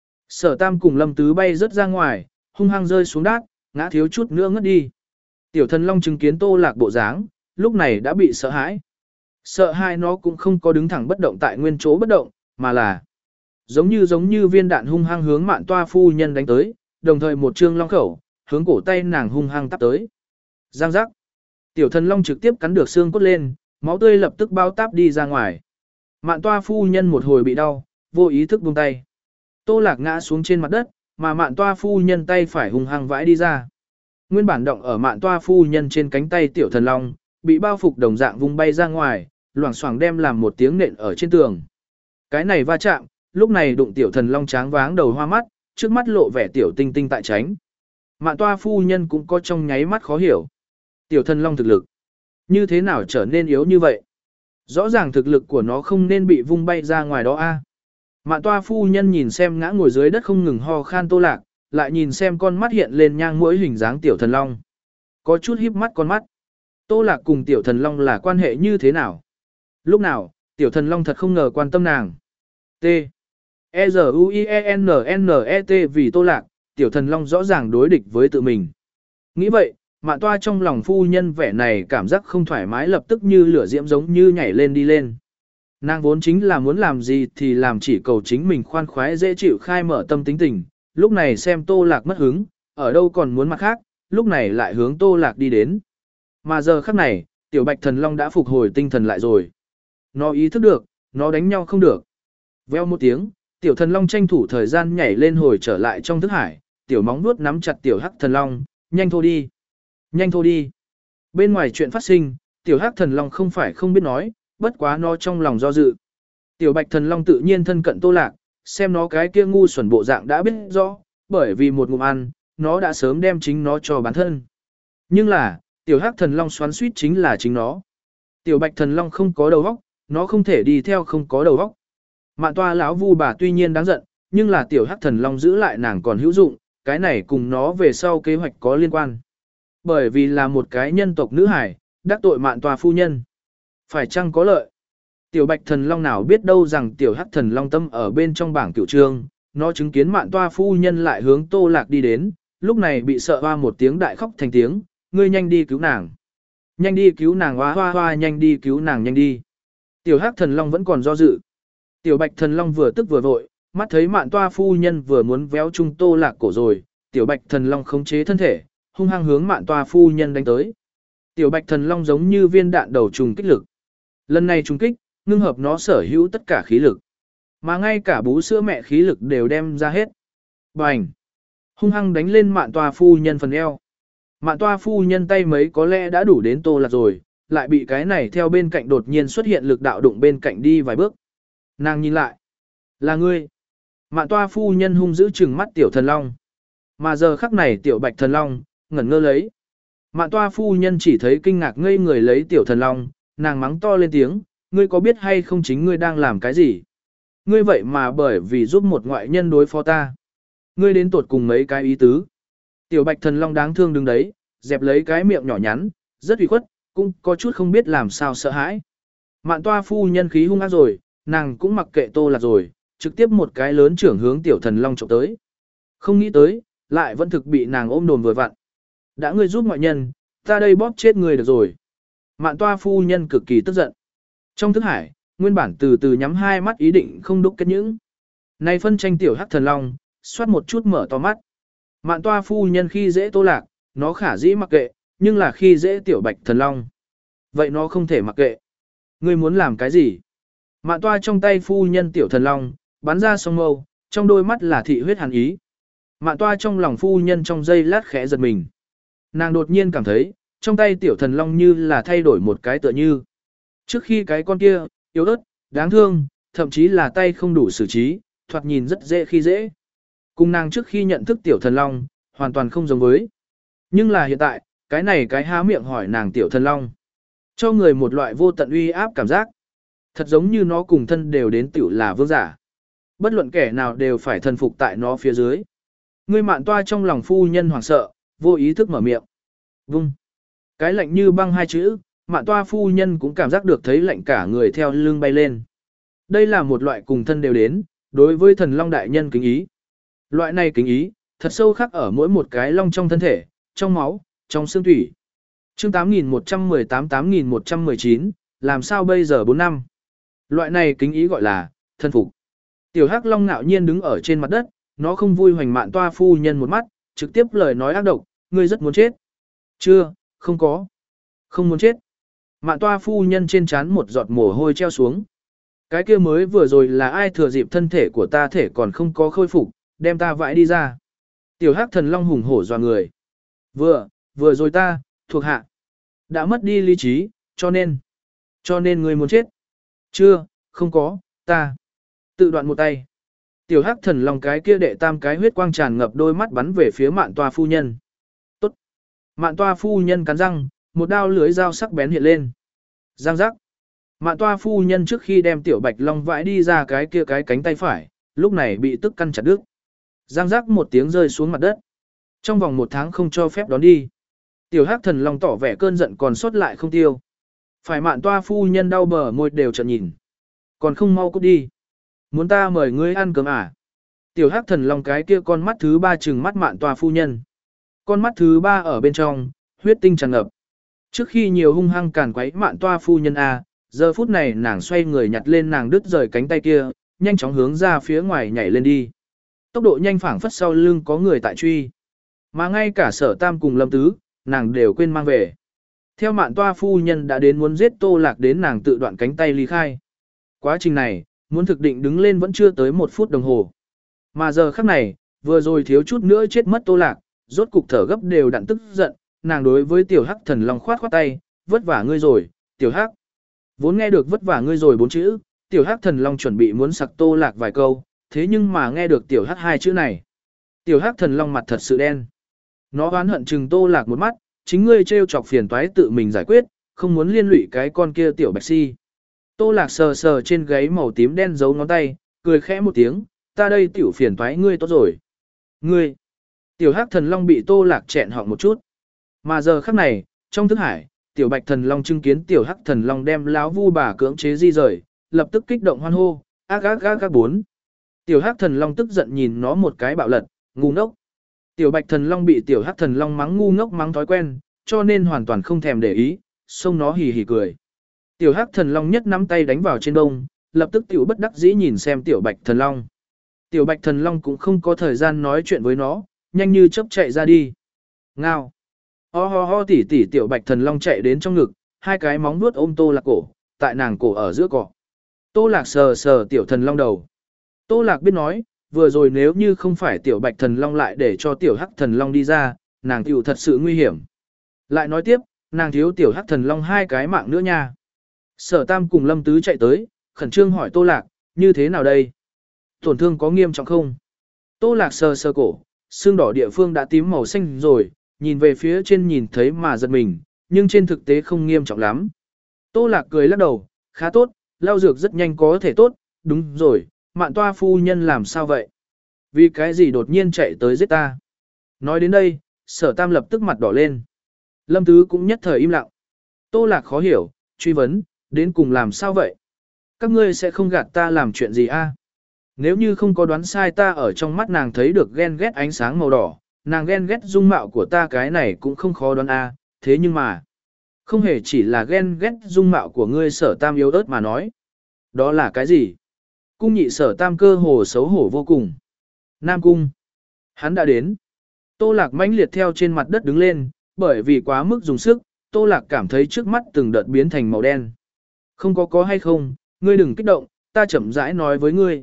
Sở Tam cùng Lâm Tứ bay rớt ra ngoài, hung hăng rơi xuống đát, ngã thiếu chút nữa ngất đi. Tiểu Thần Long chứng kiến Tô Lạc bộ dáng, lúc này đã bị sợ hãi. Sợ hai nó cũng không có đứng thẳng bất động tại nguyên chỗ bất động, mà là giống như giống như viên đạn hung hăng hướng Mạn Toa phu nhân đánh tới, đồng thời một trương long khẩu, hướng cổ tay nàng hung hăng tắp tới. Giang giác. Tiểu Thần Long trực tiếp cắn được xương cốt lên, máu tươi lập tức bao táp đi ra ngoài. Mạn Toa phu nhân một hồi bị đau, vô ý thức buông tay. Tô Lạc ngã xuống trên mặt đất, mà Mạn Toa phu nhân tay phải hung hăng vãi đi ra. Nguyên bản động ở Mạn Toa phu nhân trên cánh tay Tiểu Thần Long, bị bao phục đồng dạng vung bay ra ngoài, loảng xoảng đem làm một tiếng nện ở trên tường. Cái này va chạm, lúc này đụng Tiểu Thần Long tráng váng đầu hoa mắt, trước mắt lộ vẻ tiểu tinh tinh tại tránh. Mạn Toa phu nhân cũng có trong nháy mắt khó hiểu. Tiểu Thần Long thực lực, như thế nào trở nên yếu như vậy? Rõ ràng thực lực của nó không nên bị vung bay ra ngoài đó a. Mạn Toa phu nhân nhìn xem ngã ngồi dưới đất không ngừng ho khan Tô Lạc, lại nhìn xem con mắt hiện lên nhang mũi hình dáng Tiểu Thần Long. Có chút híp mắt con mắt. Tô Lạc cùng Tiểu Thần Long là quan hệ như thế nào? Lúc nào, Tiểu Thần Long thật không ngờ quan tâm nàng. T. E Z U I E N N E T vì Tô Lạc, Tiểu Thần Long rõ ràng đối địch với tự mình. Nghĩ vậy, Mạn Toa trong lòng phu nhân vẻ này cảm giác không thoải mái lập tức như lửa diễm giống như nhảy lên đi lên. Nàng vốn chính là muốn làm gì thì làm, chỉ cầu chính mình khoan khoái dễ chịu khai mở tâm tính tình, lúc này xem Tô Lạc mất hứng, ở đâu còn muốn mặt khác, lúc này lại hướng Tô Lạc đi đến. Mà giờ khắc này, tiểu bạch thần long đã phục hồi tinh thần lại rồi. Nó ý thức được, nó đánh nhau không được. Veo một tiếng, tiểu thần long tranh thủ thời gian nhảy lên hồi trở lại trong thức hải, tiểu móng vuốt nắm chặt tiểu hắc thần long, nhanh thôi đi, nhanh thôi đi. Bên ngoài chuyện phát sinh, tiểu hắc thần long không phải không biết nói, bất quá nó trong lòng do dự. Tiểu bạch thần long tự nhiên thân cận Tô Lạc, xem nó cái kia ngu xuẩn bộ dạng đã biết rõ, bởi vì một ngụm ăn, nó đã sớm đem chính nó cho bản thân. Nhưng là, tiểu hắc thần long xoắn suýt chính là chính nó. Tiểu bạch thần long không có đầu óc, nó không thể đi theo không có đầu óc. Mạn toa lão vu bà tuy nhiên đáng giận, nhưng là tiểu hắc thần long giữ lại nàng còn hữu dụng, cái này cùng nó về sau kế hoạch có liên quan. Bởi vì là một cái nhân tộc nữ hải, đắc tội mạn toa phu nhân. Phải chăng có lợi? Tiểu bạch thần long nào biết đâu rằng tiểu hắc thần long tâm ở bên trong bảng cửu trương, nó chứng kiến mạn toa phu nhân lại hướng Tô Lạc đi đến, lúc này bị sợ hoa một tiếng đại khóc thành tiếng, ngươi nhanh đi cứu nàng. Nhanh đi cứu nàng, hoa hoa hoa, nhanh đi cứu nàng, nhanh đi. Tiểu hắc thần long vẫn còn do dự. Tiểu bạch thần long vừa tức vừa vội, mắt thấy mạn toa phu nhân vừa muốn véo chung Tô Lạc cổ rồi, tiểu bạch thần long khống chế thân thể, hung hăng hướng mạn toa phu nhân đánh tới. Tiểu bạch thần long giống như viên đạn đầu trùng kích lực. Lần này trùng kích, ngưng hợp nó sở hữu tất cả khí lực. Mà ngay cả bú sữa mẹ khí lực đều đem ra hết. Bành! Hung hăng đánh lên mạn toa phu nhân phần eo. Mạn toa phu nhân tay mấy có lẽ đã đủ đến Tô Lạc rồi, lại bị cái này theo bên cạnh đột nhiên xuất hiện lực đạo đụng bên cạnh đi vài bước. Nàng nhìn lại. Là ngươi. Mạn toa phu nhân hung dữ trừng mắt tiểu thần long. Mà giờ khắc này tiểu bạch thần long, ngẩn ngơ lấy. Mạn toa phu nhân chỉ thấy kinh ngạc ngây người lấy tiểu thần long, nàng mắng to lên tiếng, ngươi có biết hay không chính ngươi đang làm cái gì? Ngươi vậy mà bởi vì giúp một ngoại nhân đối phó ta. Ngươi đến tột cùng mấy cái ý tứ. Tiểu bạch thần long đáng thương đứng đấy, dẹp lấy cái miệng nhỏ nhắn, rất ủy khuất, cũng có chút không biết làm sao sợ hãi. Mạn toa phu nhân khí hung ác rồi, nàng cũng mặc kệ Tô Lạc rồi, trực tiếp một cái lớn trưởng hướng tiểu thần long trộm tới. Không nghĩ tới, lại vẫn thực bị nàng ôm đồm vừa vặn. Đã ngươi giúp ngoại nhân, ta đây bóp chết ngươi được rồi. Mạn toa phu nhân cực kỳ tức giận. Trong thức hải, nguyên bản từ từ nhắm hai mắt ý định không đúc kết những. Nay phân tranh tiểu hắc thần long, xoát một chút mở to mắt. Mạn toa phu nhân khi dễ Tô Lạc, nó khả dĩ mặc kệ, nhưng là khi dễ tiểu bạch thần long. Vậy nó không thể mặc kệ. Ngươi muốn làm cái gì? Mạn toa trong tay phu nhân tiểu thần long, bắn ra song mâu, trong đôi mắt là thị huyết hàn ý. Mạn toa trong lòng phu nhân trong giây lát khẽ giật mình. Nàng đột nhiên cảm thấy, trong tay tiểu thần long như là thay đổi một cái tựa như. Trước khi cái con kia, yếu ớt, đáng thương, thậm chí là tay không đủ xử trí, thoạt nhìn rất dễ khi dễ. Cùng nàng trước khi nhận thức tiểu thần long, hoàn toàn không giống với. Nhưng là hiện tại, cái này cái há miệng hỏi nàng tiểu thần long. Cho người một loại vô tận uy áp cảm giác. Thật giống như nó cùng thân đều đến tiểu là vương giả. Bất luận kẻ nào đều phải thần phục tại nó phía dưới. Ngươi mạn toa trong lòng phu nhân hoảng sợ, vô ý thức mở miệng. Vung. Cái lạnh như băng hai chữ, mạn toa phu nhân cũng cảm giác được thấy lạnh cả người theo lưng bay lên. Đây là một loại cùng thân đều đến, đối với thần long đại nhân kính ý. Loại này kính ý, thật sâu khắc ở mỗi một cái long trong thân thể, trong máu, trong xương thủy. Chương tám nghìn một trăm mười tám tám nghìn một trăm mười chín, làm sao bây giờ bốn năm? Loại này kính ý gọi là thân phục. Tiểu hắc long ngạo nhiên đứng ở trên mặt đất, nó không vui hoành mạn toa phu nhân một mắt, trực tiếp lời nói ác độc, ngươi rất muốn chết. Chưa, không có. Không muốn chết. Mạn toa phu nhân trên trán một giọt mồ hôi treo xuống. Cái kia mới vừa rồi là ai thừa dịp thân thể của ta thể còn không có khôi phục, đem ta vãi đi ra. Tiểu hắc thần long hùng hổ dọa người. Vừa, vừa rồi ta, thuộc hạ. Đã mất đi lý trí, cho nên. Cho nên ngươi muốn chết. Chưa, không có, ta. Tự đoạn một tay. Tiểu hắc thần long cái kia đệ tam cái huyết quang tràn ngập đôi mắt bắn về phía mạn toa phu nhân. Tốt. Mạn toa phu nhân cắn răng, một đao lưới dao sắc bén hiện lên. Giang giác. Mạn toa phu nhân trước khi đem tiểu bạch long vãi đi ra cái kia cái cánh tay phải, lúc này bị tức căn chặt đứt. Giang giác một tiếng rơi xuống mặt đất. Trong vòng một tháng không cho phép đón đi. Tiểu hắc thần long tỏ vẻ cơn giận còn sót lại không tiêu. Phải mạn toa phu nhân đau bờ môi đều trợn nhìn. Còn không mau cút đi. Muốn ta mời ngươi ăn cơm à? Tiểu hắc thần long cái kia con mắt thứ ba trừng mắt mạn toa phu nhân. Con mắt thứ ba ở bên trong, huyết tinh tràn ngập. Trước khi nhiều hung hăng càn quấy mạn toa phu nhân à, Giờ phút này nàng xoay người nhặt lên nàng đứt rời cánh tay kia, nhanh chóng hướng ra phía ngoài nhảy lên đi. Tốc độ nhanh phảng phất sau lưng có người tại truy. Mà ngay cả Sở Tam cùng Lâm Tứ, nàng đều quên mang về. Theo Mạn Toa phu nhân đã đến muốn giết Tô Lạc đến nàng tự đoạn cánh tay ly khai. Quá trình này, muốn thực định đứng lên vẫn chưa tới một phút đồng hồ. Mà giờ khắc này, vừa rồi thiếu chút nữa chết mất Tô Lạc, rốt cục thở gấp đều đặn tức giận, nàng đối với Tiểu Hắc Thần Long khoát khoát tay, vất vả ngươi rồi, Tiểu Hắc. Vốn nghe được vất vả ngươi rồi bốn chữ, Tiểu Hắc Thần Long chuẩn bị muốn sặc Tô Lạc vài câu, thế nhưng mà nghe được Tiểu Hắc hai chữ này. Tiểu Hắc Thần Long mặt thật sự đen. Nó oán hận chừng Tô Lạc một mắt, chính ngươi trêu chọc phiền toái tự mình giải quyết, không muốn liên lụy cái con kia Tiểu Bạch Si. Tô Lạc sờ sờ trên gáy màu tím đen giấu ngón tay, cười khẽ một tiếng, ta đây tiểu phiền toái ngươi tốt rồi. Ngươi. Tiểu Hắc Thần Long bị Tô Lạc chẹn họng một chút. Mà giờ khắc này, trong thức hải, Tiểu Bạch Thần Long chứng kiến Tiểu Hắc Thần Long đem láo vu bà cưỡng chế di rời, lập tức kích động hoan hô, ác ác ác ác bốn. Tiểu Hắc Thần Long tức giận nhìn nó một cái bạo lật, ngu ngốc. Tiểu Bạch Thần Long bị Tiểu Hắc Thần Long mắng ngu ngốc mắng thói quen, cho nên hoàn toàn không thèm để ý, xông nó hì hì cười. Tiểu Hắc Thần Long nhất nắm tay đánh vào trên đông, lập tức tiểu bất đắc dĩ nhìn xem Tiểu Bạch Thần Long. Tiểu Bạch Thần Long cũng không có thời gian nói chuyện với nó, nhanh như chớp chạy ra đi. Ngao. Ho ho ho tỉ tỉ Tiểu Bạch Thần Long chạy đến trong ngực, hai cái móng vuốt ôm Tô Lạc cổ, tại nàng cổ ở giữa cỏ. Tô Lạc sờ sờ Tiểu Thần Long đầu. Tô Lạc biết nói, vừa rồi nếu như không phải Tiểu Bạch Thần Long lại để cho Tiểu Hắc Thần Long đi ra, nàng tiểu thật sự nguy hiểm. Lại nói tiếp, nàng thiếu Tiểu Hắc Thần Long hai cái mạng nữa nha. Sở Tam cùng Lâm Tứ chạy tới, khẩn trương hỏi Tô Lạc, như thế nào đây? Tổn thương có nghiêm trọng không? Tô Lạc sờ sờ cổ, xương đỏ địa phương đã tím màu xanh rồi, nhìn về phía trên nhìn thấy mà giật mình, nhưng trên thực tế không nghiêm trọng lắm. Tô Lạc cười lắc đầu, khá tốt, lau dược rất nhanh có thể tốt, đúng rồi, Mạn Toa phu nhân làm sao vậy? Vì cái gì đột nhiên chạy tới giết ta? Nói đến đây, Sở Tam lập tức mặt đỏ lên. Lâm Tứ cũng nhất thời im lặng. Tô Lạc khó hiểu, truy vấn, đến cùng làm sao vậy? Các ngươi sẽ không gạt ta làm chuyện gì a? Nếu như không có đoán sai ta ở trong mắt nàng thấy được ghen ghét ánh sáng màu đỏ, nàng ghen ghét dung mạo của ta cái này cũng không khó đoán a, thế nhưng mà, không hề chỉ là ghen ghét dung mạo của ngươi Sở Tam yếu ớt mà nói. Đó là cái gì? Cung nhị Sở Tam cơ hồ xấu hổ vô cùng. Nam Cung. Hắn đã đến. Tô Lạc mãnh liệt theo trên mặt đất đứng lên, bởi vì quá mức dùng sức, Tô Lạc cảm thấy trước mắt từng đợt biến thành màu đen. Không có có hay không, ngươi đừng kích động, ta chậm rãi nói với ngươi.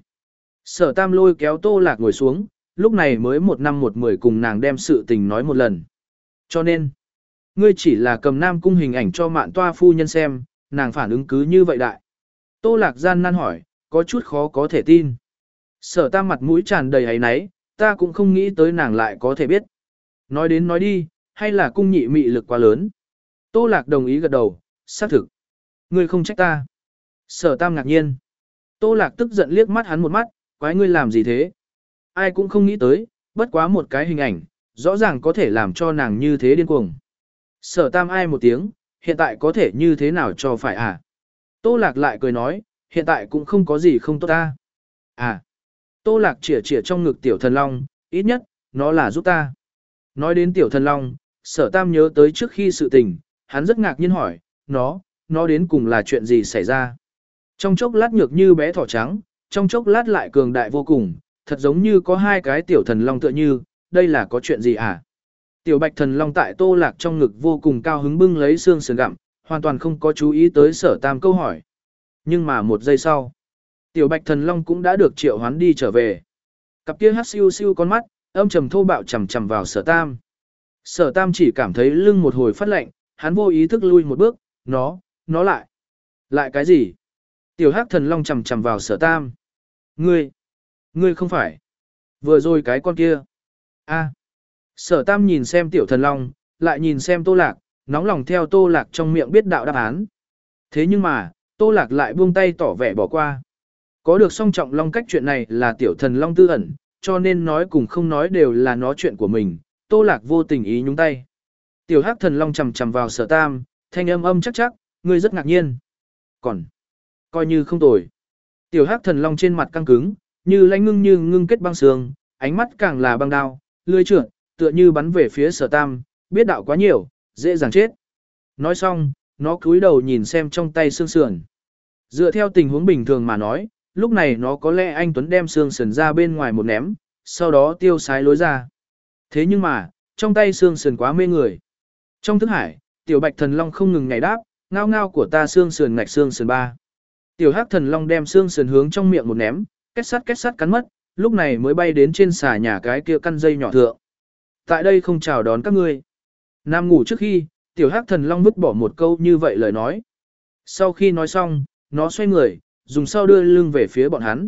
Sở Tam lôi kéo Tô Lạc ngồi xuống, lúc này mới một năm một mười cùng nàng đem sự tình nói một lần. Cho nên, ngươi chỉ là cầm Nam Cung hình ảnh cho Mạn Toa phu nhân xem, nàng phản ứng cứ như vậy đại. Tô Lạc gian nan hỏi, có chút khó có thể tin. Sở Tam mặt mũi tràn đầy áy náy, ta cũng không nghĩ tới nàng lại có thể biết. Nói đến nói đi, hay là cung nhị mị lực quá lớn. Tô Lạc đồng ý gật đầu, xác thực. Ngươi không trách ta. Sở Tam ngạc nhiên. Tô Lạc tức giận liếc mắt hắn một mắt, quái ngươi làm gì thế? Ai cũng không nghĩ tới, bất quá một cái hình ảnh, rõ ràng có thể làm cho nàng như thế điên cuồng. Sở Tam ai một tiếng, hiện tại có thể như thế nào cho phải à? Tô Lạc lại cười nói, hiện tại cũng không có gì không tốt ta. À. Tô Lạc chỉa chỉa trong ngực Tiểu Thần Long, ít nhất, nó là giúp ta. Nói đến Tiểu Thần Long, Sở Tam nhớ tới trước khi sự tình, hắn rất ngạc nhiên hỏi, nó, nó đến cùng là chuyện gì xảy ra? Trong chốc lát nhược như bé thỏ trắng, trong chốc lát lại cường đại vô cùng, thật giống như có hai cái Tiểu Thần Long tựa như, đây là có chuyện gì à? Tiểu Bạch Thần Long tại Tô Lạc trong ngực vô cùng cao hứng bưng lấy xương sườn gặm, hoàn toàn không có chú ý tới Sở Tam câu hỏi. Nhưng mà một giây sau, Tiểu Bạch Thần Long cũng đã được triệu hoán đi trở về. Cặp kia hắt siêu siêu con mắt, âm trầm thô bạo chằm chằm vào Sở Tam. Sở Tam chỉ cảm thấy lưng một hồi phát lạnh, hắn vô ý thức lui một bước, nó, nó lại. Lại cái gì? Tiểu Hắc Thần Long chằm chằm vào Sở Tam. Ngươi, ngươi không phải. Vừa rồi cái con kia. A. Sở Tam nhìn xem Tiểu Thần Long, lại nhìn xem Tô Lạc, nóng lòng theo Tô Lạc trong miệng biết đạo đáp án. Thế nhưng mà, Tô Lạc lại buông tay tỏ vẻ bỏ qua. Có được song trọng long cách chuyện này là Tiểu Thần Long tư ẩn, cho nên nói cùng không nói đều là nó chuyện của mình, Tô Lạc vô tình ý nhúng tay. Tiểu Hắc Thần Long chằm chằm vào Sở Tam, thanh âm âm chắc chắc, ngươi rất ngạc nhiên. Còn, coi như không tồi. Tiểu Hắc Thần Long trên mặt căng cứng, như lãnh ngưng như ngưng kết băng sương, ánh mắt càng là băng đao, lưỡi trượt, tựa như bắn về phía Sở Tam, biết đạo quá nhiều, dễ dàng chết. Nói xong, nó cúi đầu nhìn xem trong tay xương sườn. Dựa theo tình huống bình thường mà nói, lúc này nó có lẽ anh Tuấn đem xương sườn ra bên ngoài một ném, sau đó tiêu sái lối ra. Thế nhưng mà, trong tay xương sườn quá mê người. Trong thức hải, tiểu bạch thần long không ngừng nhảy đáp, ngao ngao của ta xương sườn ngạch xương sườn ba. Tiểu hắc thần long đem xương sườn hướng trong miệng một ném, kết sắt kết sắt cắn mất, lúc này mới bay đến trên xà nhà cái kia căn dây nhỏ thượng. Tại đây không chào đón các ngươi. Nam ngủ trước khi, tiểu hắc thần long vứt bỏ một câu như vậy lời nói. Sau khi nói xong, nó xoay người, dùng sau đưa lưng về phía bọn hắn.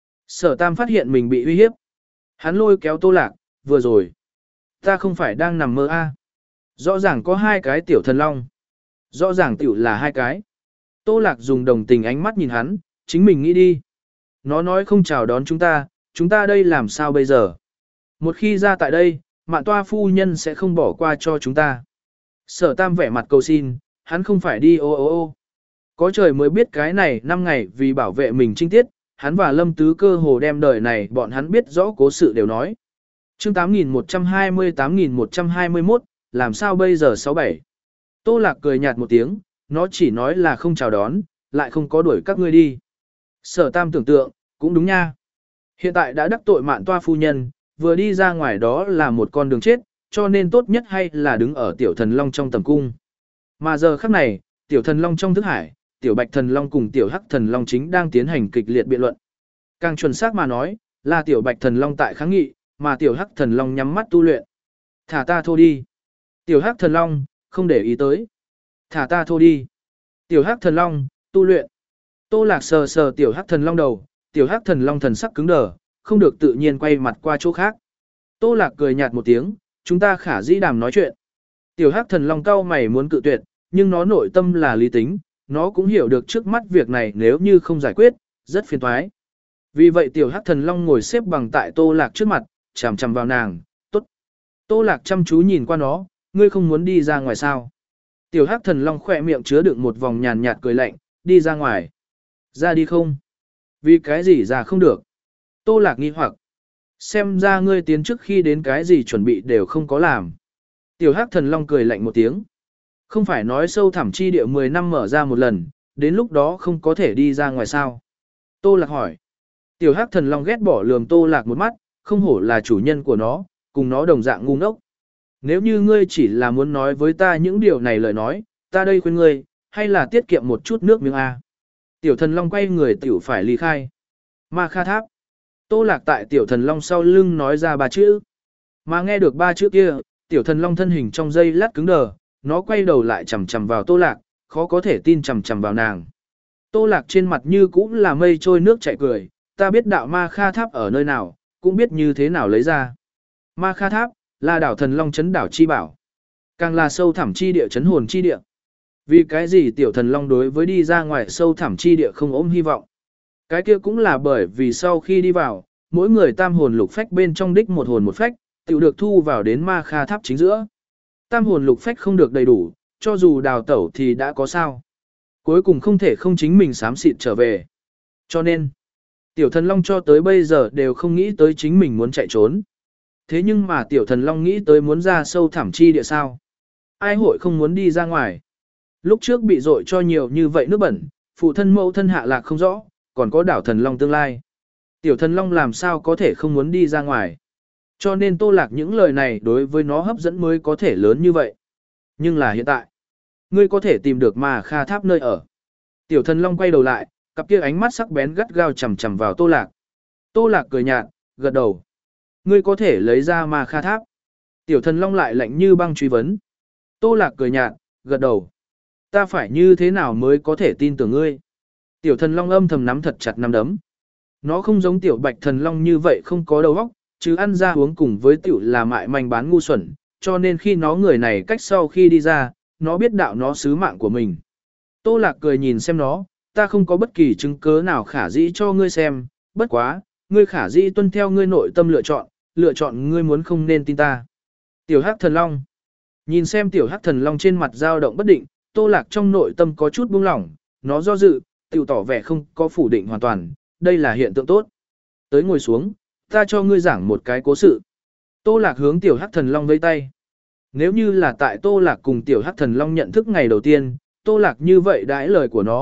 Sở Tam phát hiện mình bị uy hiếp. Hắn lôi kéo Tô Lạc, vừa rồi. Ta không phải đang nằm mơ a? À. Rõ ràng có hai cái tiểu thần long. Rõ ràng tiểu là hai cái. Tô Lạc dùng đồng tình ánh mắt nhìn hắn, chính mình nghĩ đi. Nó nói không chào đón chúng ta, chúng ta đây làm sao bây giờ? Một khi ra tại đây, Mạn Toa phu nhân sẽ không bỏ qua cho chúng ta. Sở Tam vẻ mặt cầu xin, hắn không phải đi ô ô ô. Có trời mới biết cái này năm ngày vì bảo vệ mình trinh tiết, hắn và Lâm Tứ cơ hồ đem đời này bọn hắn biết rõ cố sự đều nói. Chương tám nghìn một trăm hai mươi tám nghìn một trăm hai mươi mốt, làm sao bây giờ sáu bảy. Tô Lạc cười nhạt một tiếng, nó chỉ nói là không chào đón, lại không có đuổi các ngươi đi. Sở Tam tưởng tượng, cũng đúng nha. Hiện tại đã đắc tội Mạn Toa phu nhân, vừa đi ra ngoài đó là một con đường chết, cho nên tốt nhất hay là đứng ở tiểu thần long trong tầm cung. Mà giờ khắc này, tiểu thần long trong thức hải, tiểu bạch thần long cùng tiểu hắc thần long chính đang tiến hành kịch liệt biện luận. Càng chuẩn xác mà nói, là tiểu bạch thần long tại kháng nghị, mà tiểu hắc thần long nhắm mắt tu luyện. Thả ta thô đi. Tiểu hắc thần long, không để ý tới. Thả ta thô đi. Tiểu hắc thần long, tu luyện. Tô Lạc sờ sờ tiểu hắc thần long đầu, tiểu hắc thần long thần sắc cứng đờ, không được tự nhiên quay mặt qua chỗ khác. Tô Lạc cười nhạt một tiếng, chúng ta khả dĩ đàm nói chuyện. Tiểu hắc thần long cau mày muốn cự tuyệt, nhưng nó nội tâm là lý tính, nó cũng hiểu được trước mắt việc này nếu như không giải quyết, rất phiền toái. Vì vậy tiểu hắc thần long ngồi xếp bằng tại Tô Lạc trước mặt, chằm chằm vào nàng, tốt. Tô Lạc chăm chú nhìn qua nó, ngươi không muốn đi ra ngoài sao? Tiểu hắc thần long khỏe miệng chứa đựng một vòng nhàn nhạt cười lạnh, đi ra ngoài. Ra đi không? Vì cái gì ra không được? Tô Lạc nghi hoặc. Xem ra ngươi tiến trước khi đến cái gì chuẩn bị đều không có làm. Tiểu hắc thần long cười lạnh một tiếng. Không phải nói sâu thẳm chi địa mười năm mở ra một lần, đến lúc đó không có thể đi ra ngoài sao? Tô Lạc hỏi. Tiểu hắc thần long ghét bỏ lườm Tô Lạc một mắt, không hổ là chủ nhân của nó, cùng nó đồng dạng ngu ngốc. Nếu như ngươi chỉ là muốn nói với ta những điều này lời nói, ta đây khuyên ngươi, hay là tiết kiệm một chút nước miếng A. Tiểu thần long quay người tiểu phải ly khai. Ma Kha Tháp. Tô Lạc tại tiểu thần long sau lưng nói ra ba chữ. Mà nghe được ba chữ kia, tiểu thần long thân hình trong giây lát cứng đờ, nó quay đầu lại chằm chằm vào Tô Lạc, khó có thể tin chằm chằm vào nàng. Tô Lạc trên mặt như cũng là mây trôi nước chảy cười, ta biết đạo Ma Kha Tháp ở nơi nào, cũng biết như thế nào lấy ra. Ma Kha Tháp là đảo thần long chấn đảo chi bảo, càng là sâu thẳm chi địa chấn hồn chi địa. Vì cái gì tiểu thần long đối với đi ra ngoài sâu thẳm chi địa không ôm hy vọng? Cái kia cũng là bởi vì sau khi đi vào, mỗi người tam hồn lục phách bên trong đích một hồn một phách, tiểu được thu vào đến Ma Kha Tháp chính giữa. Tam hồn lục phách không được đầy đủ, cho dù đào tẩu thì đã có sao. Cuối cùng không thể không chính mình xám xịt trở về. Cho nên, tiểu thần long cho tới bây giờ đều không nghĩ tới chính mình muốn chạy trốn. Thế nhưng mà tiểu thần long nghĩ tới muốn ra sâu thẳm chi địa sao. Ai hội không muốn đi ra ngoài. Lúc trước bị dội cho nhiều như vậy nước bẩn, phụ thân mẫu thân hạ lạc không rõ, còn có đảo thần long tương lai. Tiểu thần long làm sao có thể không muốn đi ra ngoài. Cho nên Tô Lạc những lời này đối với nó hấp dẫn mới có thể lớn như vậy. Nhưng là hiện tại, ngươi có thể tìm được Ma Kha Tháp nơi ở. Tiểu thần long quay đầu lại, cặp kia ánh mắt sắc bén gắt gao chằm chằm vào Tô Lạc. Tô Lạc cười nhạt, gật đầu. Ngươi có thể lấy ra Ma Kha Tháp. Tiểu thần long lại lạnh như băng truy vấn. Tô Lạc cười nhạt, gật đầu. Ta phải như thế nào mới có thể tin tưởng ngươi? Tiểu thần long âm thầm nắm thật chặt nắm đấm. Nó không giống tiểu bạch thần long như vậy không có đầu óc, chứ ăn ra uống cùng với tiểu là mại manh bán ngu xuẩn, cho nên khi nó người này cách sau khi đi ra, nó biết đạo nó sứ mạng của mình. Tô Lạc cười nhìn xem nó, ta không có bất kỳ chứng cớ nào khả dĩ cho ngươi xem, bất quá, ngươi khả dĩ tuân theo ngươi nội tâm lựa chọn, lựa chọn ngươi muốn không nên tin ta. Tiểu hắc thần long. Nhìn xem tiểu hắc thần long trên mặt dao động bất định, Tô Lạc trong nội tâm có chút buông lỏng, nó do dự, tiểu tỏ vẻ không có phủ định hoàn toàn, đây là hiện tượng tốt. Tới ngồi xuống, ta cho ngươi giảng một cái cố sự. Tô Lạc hướng tiểu hắc thần long vẫy tay. Nếu như là tại Tô Lạc cùng tiểu hắc thần long nhận thức ngày đầu tiên, Tô Lạc như vậy đãi lời của nó,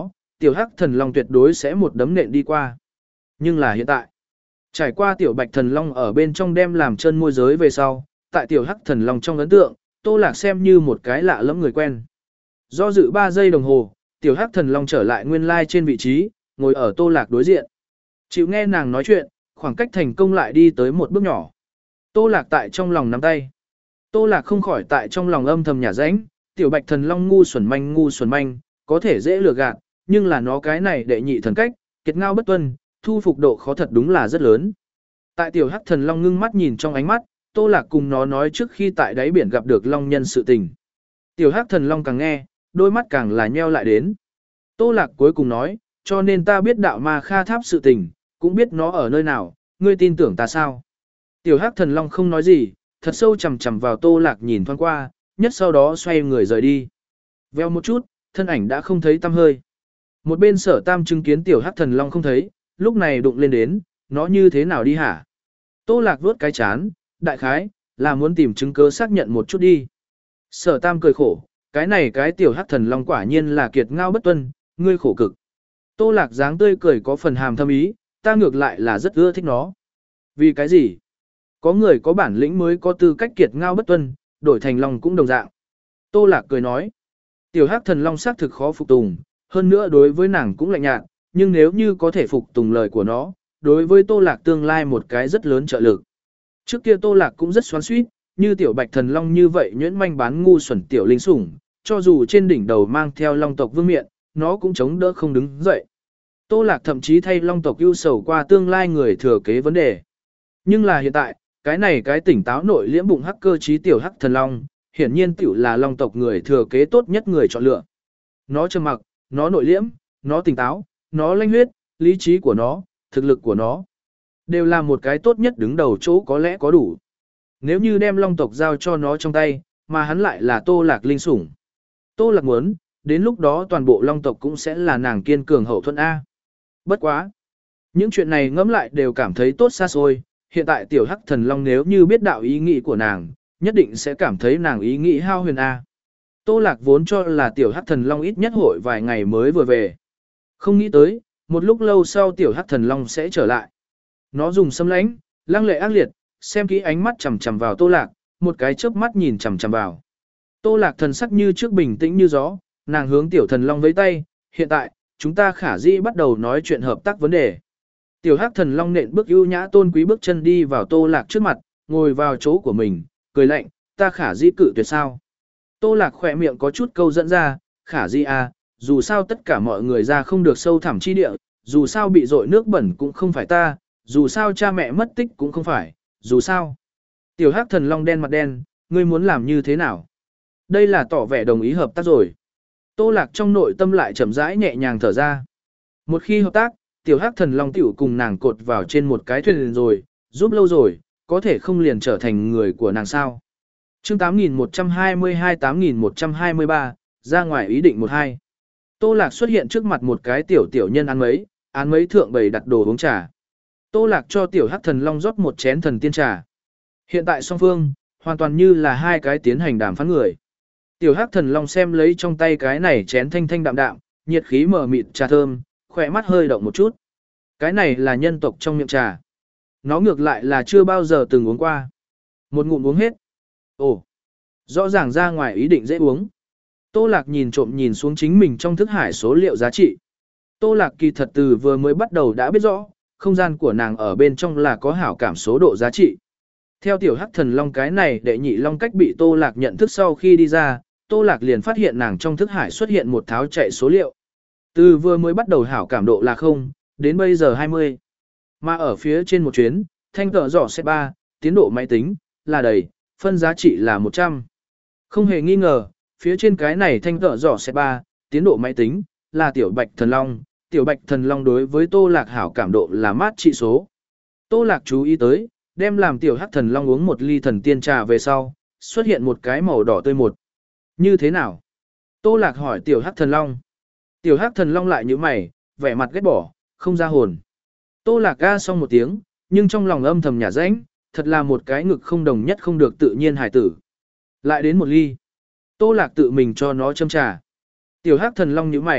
tiểu hắc thần long tuyệt đối sẽ một đấm nện đi qua. Nhưng là hiện tại, trải qua tiểu bạch thần long ở bên trong đem làm chân môi giới về sau, tại tiểu hắc thần long trong ấn tượng, Tô Lạc xem như một cái lạ lẫm người quen. Do dự ba giây đồng hồ, tiểu hắc thần long trở lại nguyên lai trên vị trí, ngồi ở Tô Lạc đối diện. Chịu nghe nàng nói chuyện, khoảng cách thành công lại đi tới một bước nhỏ. Tô Lạc tại trong lòng nắm tay. Tô Lạc không khỏi tại trong lòng âm thầm nhả rãnh, tiểu bạch thần long ngu xuẩn manh ngu xuẩn manh, có thể dễ lừa gạt, nhưng là nó cái này đệ nhị thần cách, kiệt ngao bất tuân, thu phục độ khó thật đúng là rất lớn. Tại tiểu hắc thần long ngưng mắt nhìn trong ánh mắt, Tô Lạc cùng nó nói trước khi tại đáy biển gặp được long nhân sự tình. Tiểu hắc thần long càng nghe, đôi mắt càng là nheo lại đến. Tô Lạc cuối cùng nói, cho nên ta biết đạo ma kha tháp sự tình, cũng biết nó ở nơi nào, ngươi tin tưởng ta sao? Tiểu hắc thần long không nói gì, thật sâu chằm chằm vào Tô Lạc nhìn thoáng qua, nhất sau đó xoay người rời đi. Veo một chút, thân ảnh đã không thấy tăm hơi. Một bên Sở Tam chứng kiến tiểu hắc thần long không thấy, lúc này đụng lên đến, nó như thế nào đi hả? Tô Lạc vuốt cái chán, đại khái, là muốn tìm chứng cứ xác nhận một chút đi. Sở Tam cười khổ, cái này cái tiểu hắc thần long quả nhiên là kiệt ngao bất tuân, ngươi khổ cực. Tô Lạc dáng tươi cười có phần hàm thâm ý, ta ngược lại là rất ưa thích nó. Vì cái gì? Có người có bản lĩnh mới có tư cách kiệt ngao bất tuân, đổi thành long cũng đồng dạng. Tô Lạc cười nói, tiểu hắc thần long xác thực khó phục tùng, hơn nữa đối với nàng cũng lạnh nhạt, nhưng nếu như có thể phục tùng lời của nó, đối với Tô Lạc tương lai một cái rất lớn trợ lực. Trước kia Tô Lạc cũng rất xoắn xuýt, như tiểu bạch thần long như vậy nhuyễn manh bán ngu xuẩn tiểu linh sủng, cho dù trên đỉnh đầu mang theo long tộc vương miện, nó cũng chống đỡ không đứng dậy. Tô Lạc thậm chí thay long tộc ưu sầu qua tương lai người thừa kế vấn đề. Nhưng là hiện tại, cái này cái tỉnh táo nội liễm bụng hắc cơ trí tiểu hắc thần long, hiển nhiên tiểu là long tộc người thừa kế tốt nhất người chọn lựa. Nó trầm mặc, nó nội liễm, nó tỉnh táo, nó lanh huyết, lý trí của nó, thực lực của nó, đều là một cái tốt nhất đứng đầu chỗ có lẽ có đủ. Nếu như đem long tộc giao cho nó trong tay, mà hắn lại là Tô Lạc linh sủng. Tô Lạc muốn, đến lúc đó toàn bộ long tộc cũng sẽ là nàng kiên cường hậu thuẫn A. Bất quá. Những chuyện này ngẫm lại đều cảm thấy tốt xa xôi, hiện tại tiểu hắc thần long nếu như biết đạo ý nghĩ của nàng, nhất định sẽ cảm thấy nàng ý nghĩ hao huyền A. Tô Lạc vốn cho là tiểu hắc thần long ít nhất hội vài ngày mới vừa về. Không nghĩ tới, một lúc lâu sau tiểu hắc thần long sẽ trở lại. Nó dùng xâm lãnh, lăng lệ ác liệt, xem kỹ ánh mắt chằm chằm vào Tô Lạc, một cái chớp mắt nhìn chằm chằm vào. Tô Lạc thần sắc như trước bình tĩnh như gió, nàng hướng tiểu thần long với tay, hiện tại, chúng ta khả dĩ bắt đầu nói chuyện hợp tác vấn đề. Tiểu hắc thần long nện bước ưu nhã tôn quý bước chân đi vào Tô Lạc trước mặt, ngồi vào chỗ của mình, cười lạnh, ta khả dĩ cự tuyệt sao. Tô Lạc khỏe miệng có chút câu dẫn ra, khả dĩ à, dù sao tất cả mọi người ra không được sâu thẳm chi địa, dù sao bị dội nước bẩn cũng không phải ta, dù sao cha mẹ mất tích cũng không phải, dù sao. Tiểu hắc thần long đen mặt đen, ngươi muốn làm như thế nào? Đây là tỏ vẻ đồng ý hợp tác rồi. Tô Lạc trong nội tâm lại chậm rãi nhẹ nhàng thở ra. Một khi hợp tác, tiểu hắc thần long tiểu cùng nàng cột vào trên một cái thuyền rồi, giúp lâu rồi, có thể không liền trở thành người của nàng sao. Chương tám nghìn một trăm hai mươi hai tám nghìn một trăm hai mươi ba, ra ngoài ý định một hai. Tô Lạc xuất hiện trước mặt một cái tiểu tiểu nhân ăn mấy, ăn mấy thượng bày đặt đồ uống trà. Tô Lạc cho tiểu hắc thần long rót một chén thần tiên trà. Hiện tại song phương, hoàn toàn như là hai cái tiến hành đàm phán người. Tiểu hắc thần long xem lấy trong tay cái này chén thanh thanh đạm đạm, nhiệt khí mở mịt trà thơm, khỏe mắt hơi động một chút. Cái này là nhân tộc trong miệng trà. Nó ngược lại là chưa bao giờ từng uống qua. Một ngụm uống hết. Ồ, rõ ràng ra ngoài ý định dễ uống. Tô Lạc nhìn trộm nhìn xuống chính mình trong thức hải số liệu giá trị. Tô Lạc kỳ thật từ vừa mới bắt đầu đã biết rõ, không gian của nàng ở bên trong là có hảo cảm số độ giá trị. Theo tiểu hắc thần long cái này đệ nhị long cách bị Tô Lạc nhận thức sau khi đi ra, Tô Lạc liền phát hiện nàng trong thức hải xuất hiện một tháo chạy số liệu. Từ vừa mới bắt đầu hảo cảm độ là không, đến bây giờ hai mươi. Mà ở phía trên một chuyến, thanh tờ giỏ set ba, tiến độ máy tính, là đầy, phân giá trị là một trăm. Không hề nghi ngờ, phía trên cái này thanh tờ giỏ set ba, tiến độ máy tính, là tiểu bạch thần long. Tiểu bạch thần long đối với Tô Lạc hảo cảm độ là mát trị số. Tô Lạc chú ý tới, đem làm tiểu hắc thần long uống một ly thần tiên trà về sau, xuất hiện một cái màu đỏ tươi một. Như thế nào? Tô Lạc hỏi tiểu hắc thần long. Tiểu hắc thần long lại như mày, vẻ mặt ghét bỏ, không ra hồn. Tô Lạc ga xong một tiếng, nhưng trong lòng âm thầm nhả rãnh, thật là một cái ngực không đồng nhất không được tự nhiên hải tử. Lại đến một ly. Tô Lạc tự mình cho nó châm trà. Tiểu hắc thần long như mày,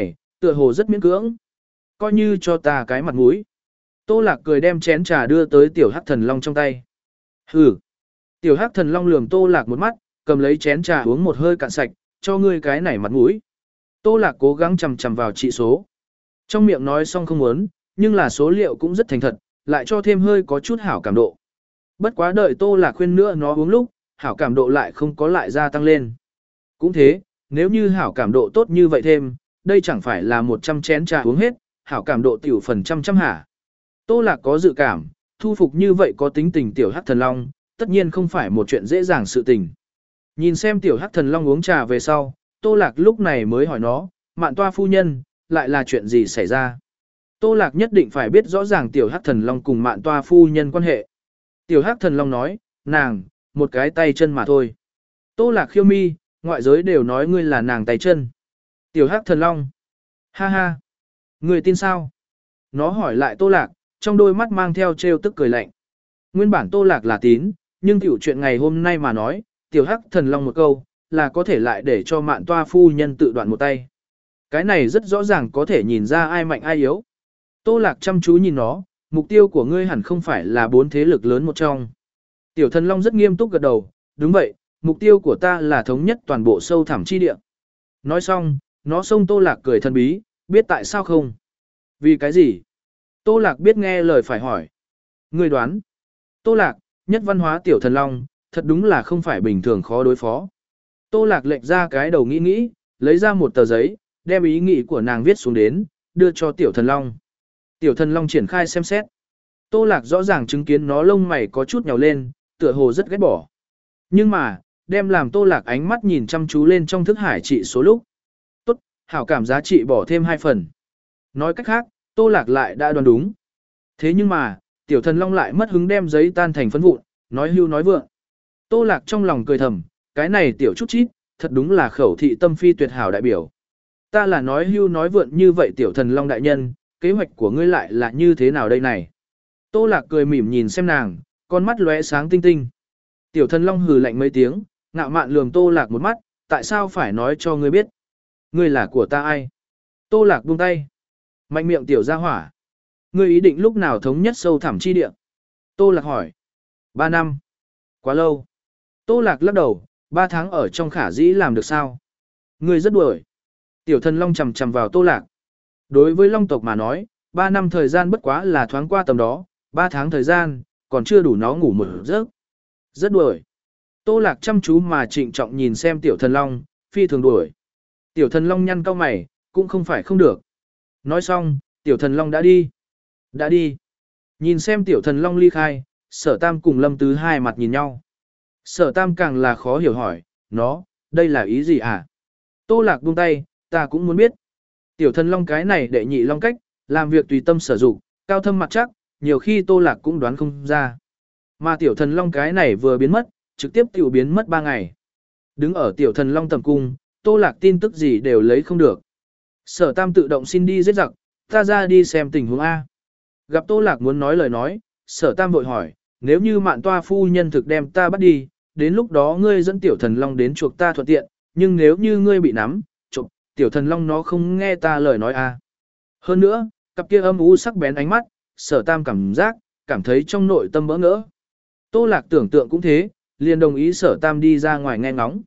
Tựa hồ rất miễn cưỡng. Coi như cho ta cái mặt mũi. Tô Lạc cười đem chén trà đưa tới tiểu hắc thần long trong tay. Hừ. Tiểu hắc thần long lườm Tô Lạc một mắt, cầm lấy chén trà uống một hơi cạn sạch, cho ngươi cái này mặt mũi. Tô Lạc cố gắng chằm chằm vào trị số. Trong miệng nói xong không muốn, nhưng là số liệu cũng rất thành thật, lại cho thêm hơi có chút hảo cảm độ. Bất quá đợi Tô Lạc khuyên nữa nó uống lúc, hảo cảm độ lại không có lại gia tăng lên. Cũng thế, nếu như hảo cảm độ tốt như vậy thêm, đây chẳng phải là một trăm chén trà uống hết, hảo cảm độ tiểu phần trăm trăm hả. Tô Lạc có dự cảm, thu phục như vậy có tính tình tiểu hắc thần long, tất nhiên không phải một chuyện dễ dàng sự tình. Nhìn xem tiểu hắc thần long uống trà về sau, Tô Lạc lúc này mới hỏi nó, Mạn Toa phu nhân, lại là chuyện gì xảy ra? Tô Lạc nhất định phải biết rõ ràng tiểu hắc thần long cùng Mạn Toa phu nhân quan hệ. Tiểu hắc thần long nói, nàng, một cái tay chân mà thôi. Tô Lạc khiêu mi, ngoại giới đều nói ngươi là nàng tay chân. Tiểu hắc thần long. Ha ha. Ngươi tin sao? Nó hỏi lại Tô Lạc, trong đôi mắt mang theo trêu tức cười lạnh. Nguyên bản Tô Lạc là tín, nhưng tiểu chuyện ngày hôm nay mà nói, tiểu hắc thần long một câu, là có thể lại để cho Mạn Toa phu nhân tự đoạn một tay. Cái này rất rõ ràng có thể nhìn ra ai mạnh ai yếu. Tô Lạc chăm chú nhìn nó, mục tiêu của ngươi hẳn không phải là bốn thế lực lớn một trong. Tiểu thần long rất nghiêm túc gật đầu, đúng vậy, mục tiêu của ta là thống nhất toàn bộ sâu thẳm chi địa. Nói xong, nó xông Tô Lạc cười thần bí, biết tại sao không? Vì cái gì? Tô Lạc biết nghe lời phải hỏi. Ngươi đoán. Tô Lạc, nhất văn hóa tiểu thần long, thật đúng là không phải bình thường khó đối phó. Tô Lạc lệch ra cái đầu nghĩ nghĩ, lấy ra một tờ giấy, đem ý nghĩ của nàng viết xuống đến, đưa cho tiểu thần long. Tiểu thần long triển khai xem xét. Tô Lạc rõ ràng chứng kiến nó lông mày có chút nhào lên, tựa hồ rất ghét bỏ. Nhưng mà, đem làm Tô Lạc ánh mắt nhìn chăm chú lên trong thức hải trị số lúc. Tốt, hảo cảm giá trị bỏ thêm hai phần. Nói cách khác, Tô Lạc lại đã đoán đúng. Thế nhưng mà, tiểu thần long lại mất hứng đem giấy tan thành phấn vụn, nói hưu nói vượng. Tô Lạc trong lòng cười thầm, cái này tiểu chút chít, thật đúng là khẩu thị tâm phi tuyệt hảo đại biểu. Ta là nói hưu nói vượng như vậy tiểu thần long đại nhân, kế hoạch của ngươi lại là như thế nào đây này? Tô Lạc cười mỉm nhìn xem nàng, con mắt lóe sáng tinh tinh. Tiểu thần long hừ lạnh mấy tiếng, ngạo mạn lườm Tô Lạc một mắt, tại sao phải nói cho ngươi biết? Ngươi là của ta ai? Tô Lạc buông tay. Mạnh miệng tiểu gia hỏa. Ngươi ý định lúc nào thống nhất sâu thẳm chi địa? Tô Lạc hỏi. Ba năm. Quá lâu. Tô Lạc lắc đầu, ba tháng ở trong khả dĩ làm được sao? Ngươi rất đuổi. Tiểu thần long chầm chầm vào Tô Lạc. Đối với long tộc mà nói, ba năm thời gian bất quá là thoáng qua tầm đó, ba tháng thời gian, còn chưa đủ nó ngủ một giấc. Rất đuổi. Tô Lạc chăm chú mà trịnh trọng nhìn xem tiểu thần long, phi thường đuổi. Tiểu thần long nhăn cau mày, cũng không phải không được. Nói xong, tiểu thần long đã đi. Đã đi. Nhìn xem tiểu thần long ly khai, sở tam cùng lâm tứ hai mặt nhìn nhau. Sở tam càng là khó hiểu hỏi, nó, đây là ý gì à? Tô Lạc buông tay, ta cũng muốn biết. Tiểu thần long cái này đệ nhị long cách, làm việc tùy tâm sở dụng, cao thâm mặt chắc, nhiều khi Tô Lạc cũng đoán không ra. Mà tiểu thần long cái này vừa biến mất, trực tiếp tiểu biến mất ba ngày. Đứng ở tiểu thần long tầm cung, Tô Lạc tin tức gì đều lấy không được. Sở tam tự động xin đi giết giặc, ta ra đi xem tình huống A. Gặp Tô Lạc muốn nói lời nói, sở tam vội hỏi, nếu như Mạn Toa phu nhân thực đem ta bắt đi, đến lúc đó ngươi dẫn tiểu thần long đến chuộc ta thuận tiện, nhưng nếu như ngươi bị nắm, trộm, tiểu thần long nó không nghe ta lời nói A. Hơn nữa, cặp kia âm u sắc bén ánh mắt, sở tam cảm giác, cảm thấy trong nội tâm bỡ ngỡ. Tô Lạc tưởng tượng cũng thế, liền đồng ý sở tam đi ra ngoài nghe ngóng.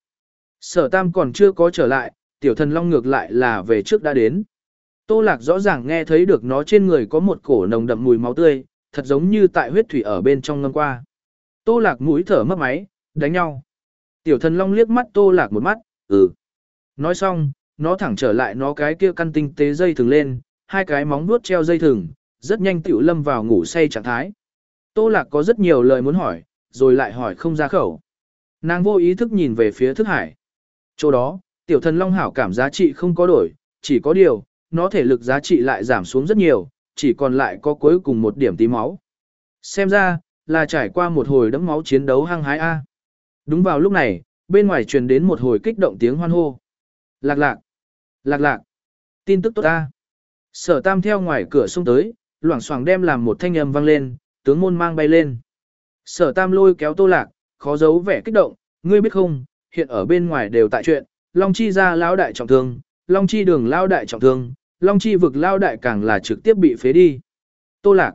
Sở tam còn chưa có trở lại, tiểu thần long ngược lại là về trước đã đến. Tô Lạc rõ ràng nghe thấy được nó trên người có một cổ nồng đậm mùi máu tươi, thật giống như tại huyết thủy ở bên trong ngâm qua. Tô Lạc mũi thở mất máy, đánh nhau. Tiểu thần long liếc mắt Tô Lạc một mắt, ừ. Nói xong, nó thẳng trở lại nó cái kia căn tinh tế dây thừng lên, hai cái móng vuốt treo dây thừng, rất nhanh tiểu lâm vào ngủ say trạng thái. Tô Lạc có rất nhiều lời muốn hỏi, rồi lại hỏi không ra khẩu. Nàng vô ý thức nhìn về phía thức hải. Chỗ đó, tiểu thần long hảo cảm giá trị không có đổi, chỉ có điều, nó thể lực giá trị lại giảm xuống rất nhiều, chỉ còn lại có cuối cùng một điểm tí máu. Xem ra, là trải qua một hồi đẫm máu chiến đấu hăng hái A. Đúng vào lúc này, bên ngoài truyền đến một hồi kích động tiếng hoan hô. Lạc lạc, lạc lạc, tin tức tốt A. Sở tam theo ngoài cửa xông tới, loảng xoảng đem làm một thanh âm vang lên, tướng môn mang bay lên. Sở tam lôi kéo Tô Lạc, khó giấu vẻ kích động, ngươi biết không, hiện ở bên ngoài đều tại chuyện, Long Chi ra lão đại trọng thương, Long Chi đường lão đại trọng thương, Long Chi vực lao đại càng là trực tiếp bị phế đi. Tô Lạc.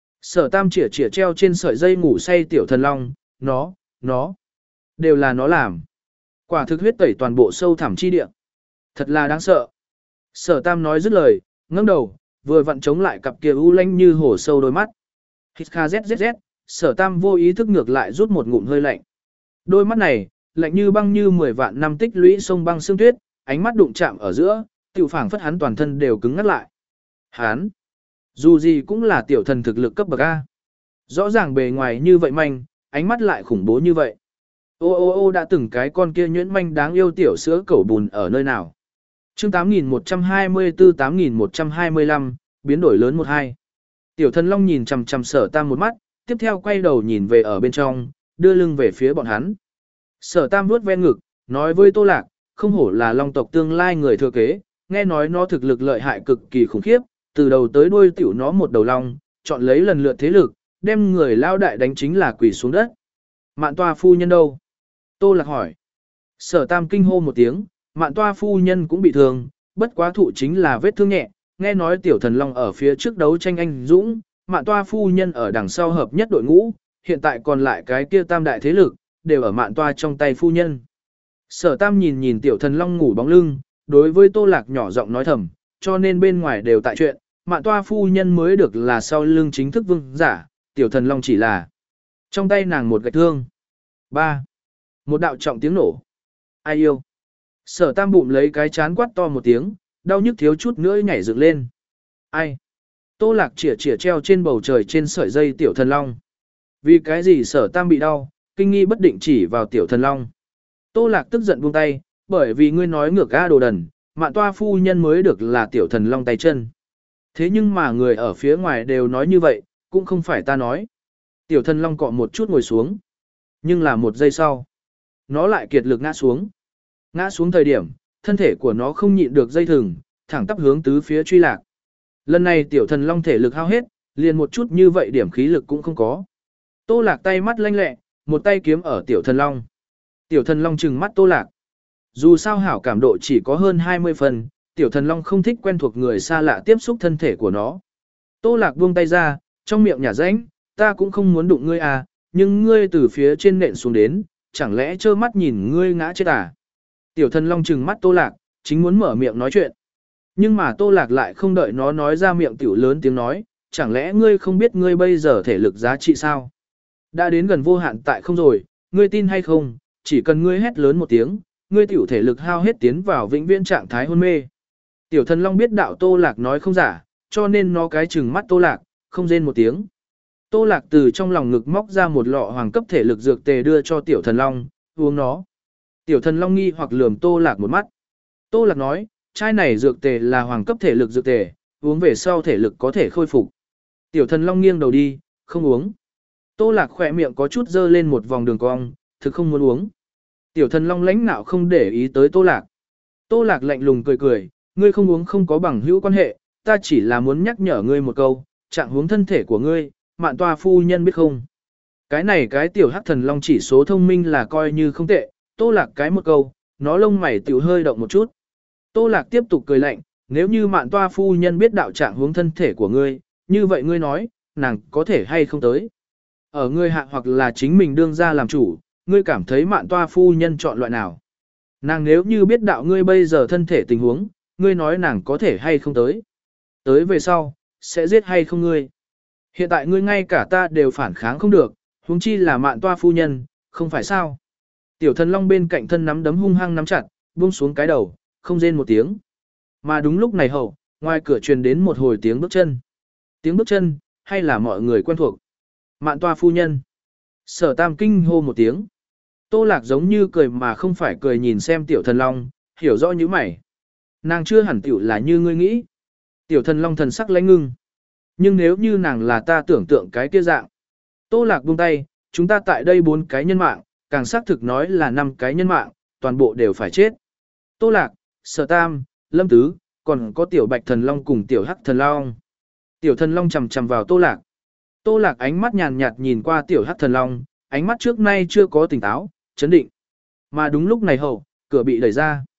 Sở Tam chỉa chỉa treo trên sợi dây ngủ say tiểu thần long, nó, nó, đều là nó làm. Quả thực huyết tẩy toàn bộ sâu thẳm chi địa. Thật là đáng sợ. Sở Tam nói dứt lời, ngẩng đầu, vừa vặn chống lại cặp kia u lanh như hổ sâu đôi mắt. Hít kha zzz, Sở Tam vô ý thức ngược lại rút một ngụm hơi lạnh. Đôi mắt này, lạnh như băng như mười vạn năm tích lũy sông băng xương tuyết, ánh mắt đụng chạm ở giữa, tiểu phảng phất hắn toàn thân đều cứng ngắt lại. Hắn, dù gì cũng là tiểu thần thực lực cấp bậc A. Rõ ràng bề ngoài như vậy manh, ánh mắt lại khủng bố như vậy. Ô ô ô đã từng cái con kia nhuyễn manh đáng yêu tiểu sữa cẩu bùn ở nơi nào. chương tám nghìn một trăm hai mươi tư tám nghìn một trăm hai mươi lăm, biến đổi lớn một hai. Tiểu thần long nhìn chằm chằm Sở Tam một mắt, tiếp theo quay đầu nhìn về ở bên trong, đưa lưng về phía bọn hắn. Sở Tam vuốt ve ngực, nói với Tô Lạc, không hổ là long tộc tương lai người thừa kế, nghe nói nó thực lực lợi hại cực kỳ khủng khiếp, từ đầu tới đuôi tiểu nó một đầu long, chọn lấy lần lượt thế lực, đem người lao đại đánh chính là quỳ xuống đất. Mạn toa phu nhân đâu? Tô Lạc hỏi. Sở Tam kinh hô một tiếng, mạn toa phu nhân cũng bị thương, bất quá thụ chính là vết thương nhẹ, nghe nói tiểu thần long ở phía trước đấu tranh anh dũng, mạn toa phu nhân ở đằng sau hợp nhất đội ngũ, hiện tại còn lại cái kia tam đại thế lực, đều ở mạn toa trong tay phu nhân. Sở Tam nhìn nhìn tiểu thần long ngủ bóng lưng, đối với Tô Lạc nhỏ giọng nói thầm, cho nên bên ngoài đều tại chuyện, mạn toa phu nhân mới được là sau lưng chính thức vương giả, tiểu thần long chỉ là trong tay nàng một gạch thương. ba. Một đạo trọng tiếng nổ. Ai yêu? Sở Tam bụng lấy cái chán quát to một tiếng, đau nhức thiếu chút nữa nhảy dựng lên. Ai? Tô Lạc chỉa chỉa treo trên bầu trời trên sợi dây tiểu thần long. Vì cái gì Sở Tam bị đau, kinh nghi bất định chỉ vào tiểu thần long. Tô Lạc tức giận buông tay, bởi vì ngươi nói ngược a đồ đần, mạn toa phu nhân mới được là tiểu thần long tay chân. Thế nhưng mà người ở phía ngoài đều nói như vậy, cũng không phải ta nói. Tiểu thần long cọ một chút ngồi xuống. Nhưng là một giây sau, nó lại kiệt lực ngã xuống. Ngã xuống thời điểm, thân thể của nó không nhịn được dây thừng, thẳng tắp hướng tứ phía truy lạc. Lần này tiểu thần long thể lực hao hết, liền một chút như vậy điểm khí lực cũng không có. Tô Lạc tay mắt lanh lẹ, một tay kiếm ở tiểu thần long. Tiểu thần long trừng mắt Tô Lạc. Dù sao hảo cảm độ chỉ có hơn hai mươi phần, tiểu thần long không thích quen thuộc người xa lạ tiếp xúc thân thể của nó. Tô Lạc buông tay ra, trong miệng nhả rãnh, ta cũng không muốn đụng ngươi à, nhưng ngươi từ phía trên nện xuống đến, chẳng lẽ trơ mắt nhìn ngươi ngã chết à? Tiểu thần long trừng mắt Tô Lạc, chính muốn mở miệng nói chuyện. Nhưng mà Tô Lạc lại không đợi nó nói ra miệng tiểu lớn tiếng nói, chẳng lẽ ngươi không biết ngươi bây giờ thể lực giá trị sao? Đã đến gần vô hạn tại không rồi, ngươi tin hay không, chỉ cần ngươi hét lớn một tiếng, ngươi tiểu thể lực hao hết tiến vào vĩnh viễn trạng thái hôn mê. Tiểu thần long biết đạo Tô Lạc nói không giả, cho nên nó cái trừng mắt Tô Lạc, không rên một tiếng. Tô Lạc từ trong lòng ngực móc ra một lọ hoàng cấp thể lực dược tề đưa cho tiểu thần long, uống nó. Tiểu thần long nghi hoặc lườm Tô Lạc một mắt. Tô Lạc nói, chai này dược tề là hoàng cấp thể lực dược tề, uống về sau thể lực có thể khôi phục. Tiểu thần long nghiêng đầu đi, không uống. Tô Lạc khỏe miệng có chút dơ lên một vòng đường cong, thực không muốn uống. Tiểu thần long lãnh nạo không để ý tới Tô Lạc. Tô Lạc lạnh lùng cười cười, ngươi không uống không có bằng hữu quan hệ, ta chỉ là muốn nhắc nhở ngươi một câu, trạng huống thân thể của ngươi, mạn toa phu nhân biết không. Cái này cái tiểu hắc thần long chỉ số thông minh là coi như không tệ, Tô Lạc cái một câu, nó lông mày tiểu hơi động một chút. Tô Lạc tiếp tục cười lạnh, nếu như mạn toa phu nhân biết đạo trạng huống thân thể của ngươi, như vậy ngươi nói, nàng có thể hay không tới. Ở ngươi hạ hoặc là chính mình đương ra làm chủ, ngươi cảm thấy mạn toa phu nhân chọn loại nào. Nàng nếu như biết đạo ngươi bây giờ thân thể tình huống, ngươi nói nàng có thể hay không tới. Tới về sau, sẽ giết hay không ngươi. Hiện tại ngươi ngay cả ta đều phản kháng không được, huống chi là mạn toa phu nhân, không phải sao. Tiểu thần long bên cạnh thân nắm đấm hung hăng nắm chặt, buông xuống cái đầu, không rên một tiếng. Mà đúng lúc này hậu, ngoài cửa truyền đến một hồi tiếng bước chân. Tiếng bước chân, hay là mọi người quen thuộc. Mạn toa phu nhân. Sở Tam kinh hô một tiếng. Tô Lạc giống như cười mà không phải cười nhìn xem tiểu thần long, hiểu rõ như mày. Nàng chưa hẳn tiểu là như ngươi nghĩ. Tiểu thần long thần sắc lãnh ngưng. Nhưng nếu như nàng là ta tưởng tượng cái kia dạng. Tô Lạc buông tay, chúng ta tại đây bốn cái nhân mạng, càng xác thực nói là năm cái nhân mạng, toàn bộ đều phải chết. Tô Lạc, Sở Tam, Lâm Tứ, còn có tiểu bạch thần long cùng tiểu hắc thần long. Tiểu thần long chầm chầm vào Tô Lạc. Tô Lạc ánh mắt nhàn nhạt nhìn qua tiểu hắc thần long, ánh mắt trước nay chưa có tỉnh táo, chấn định. Mà đúng lúc này hậu, cửa bị đẩy ra.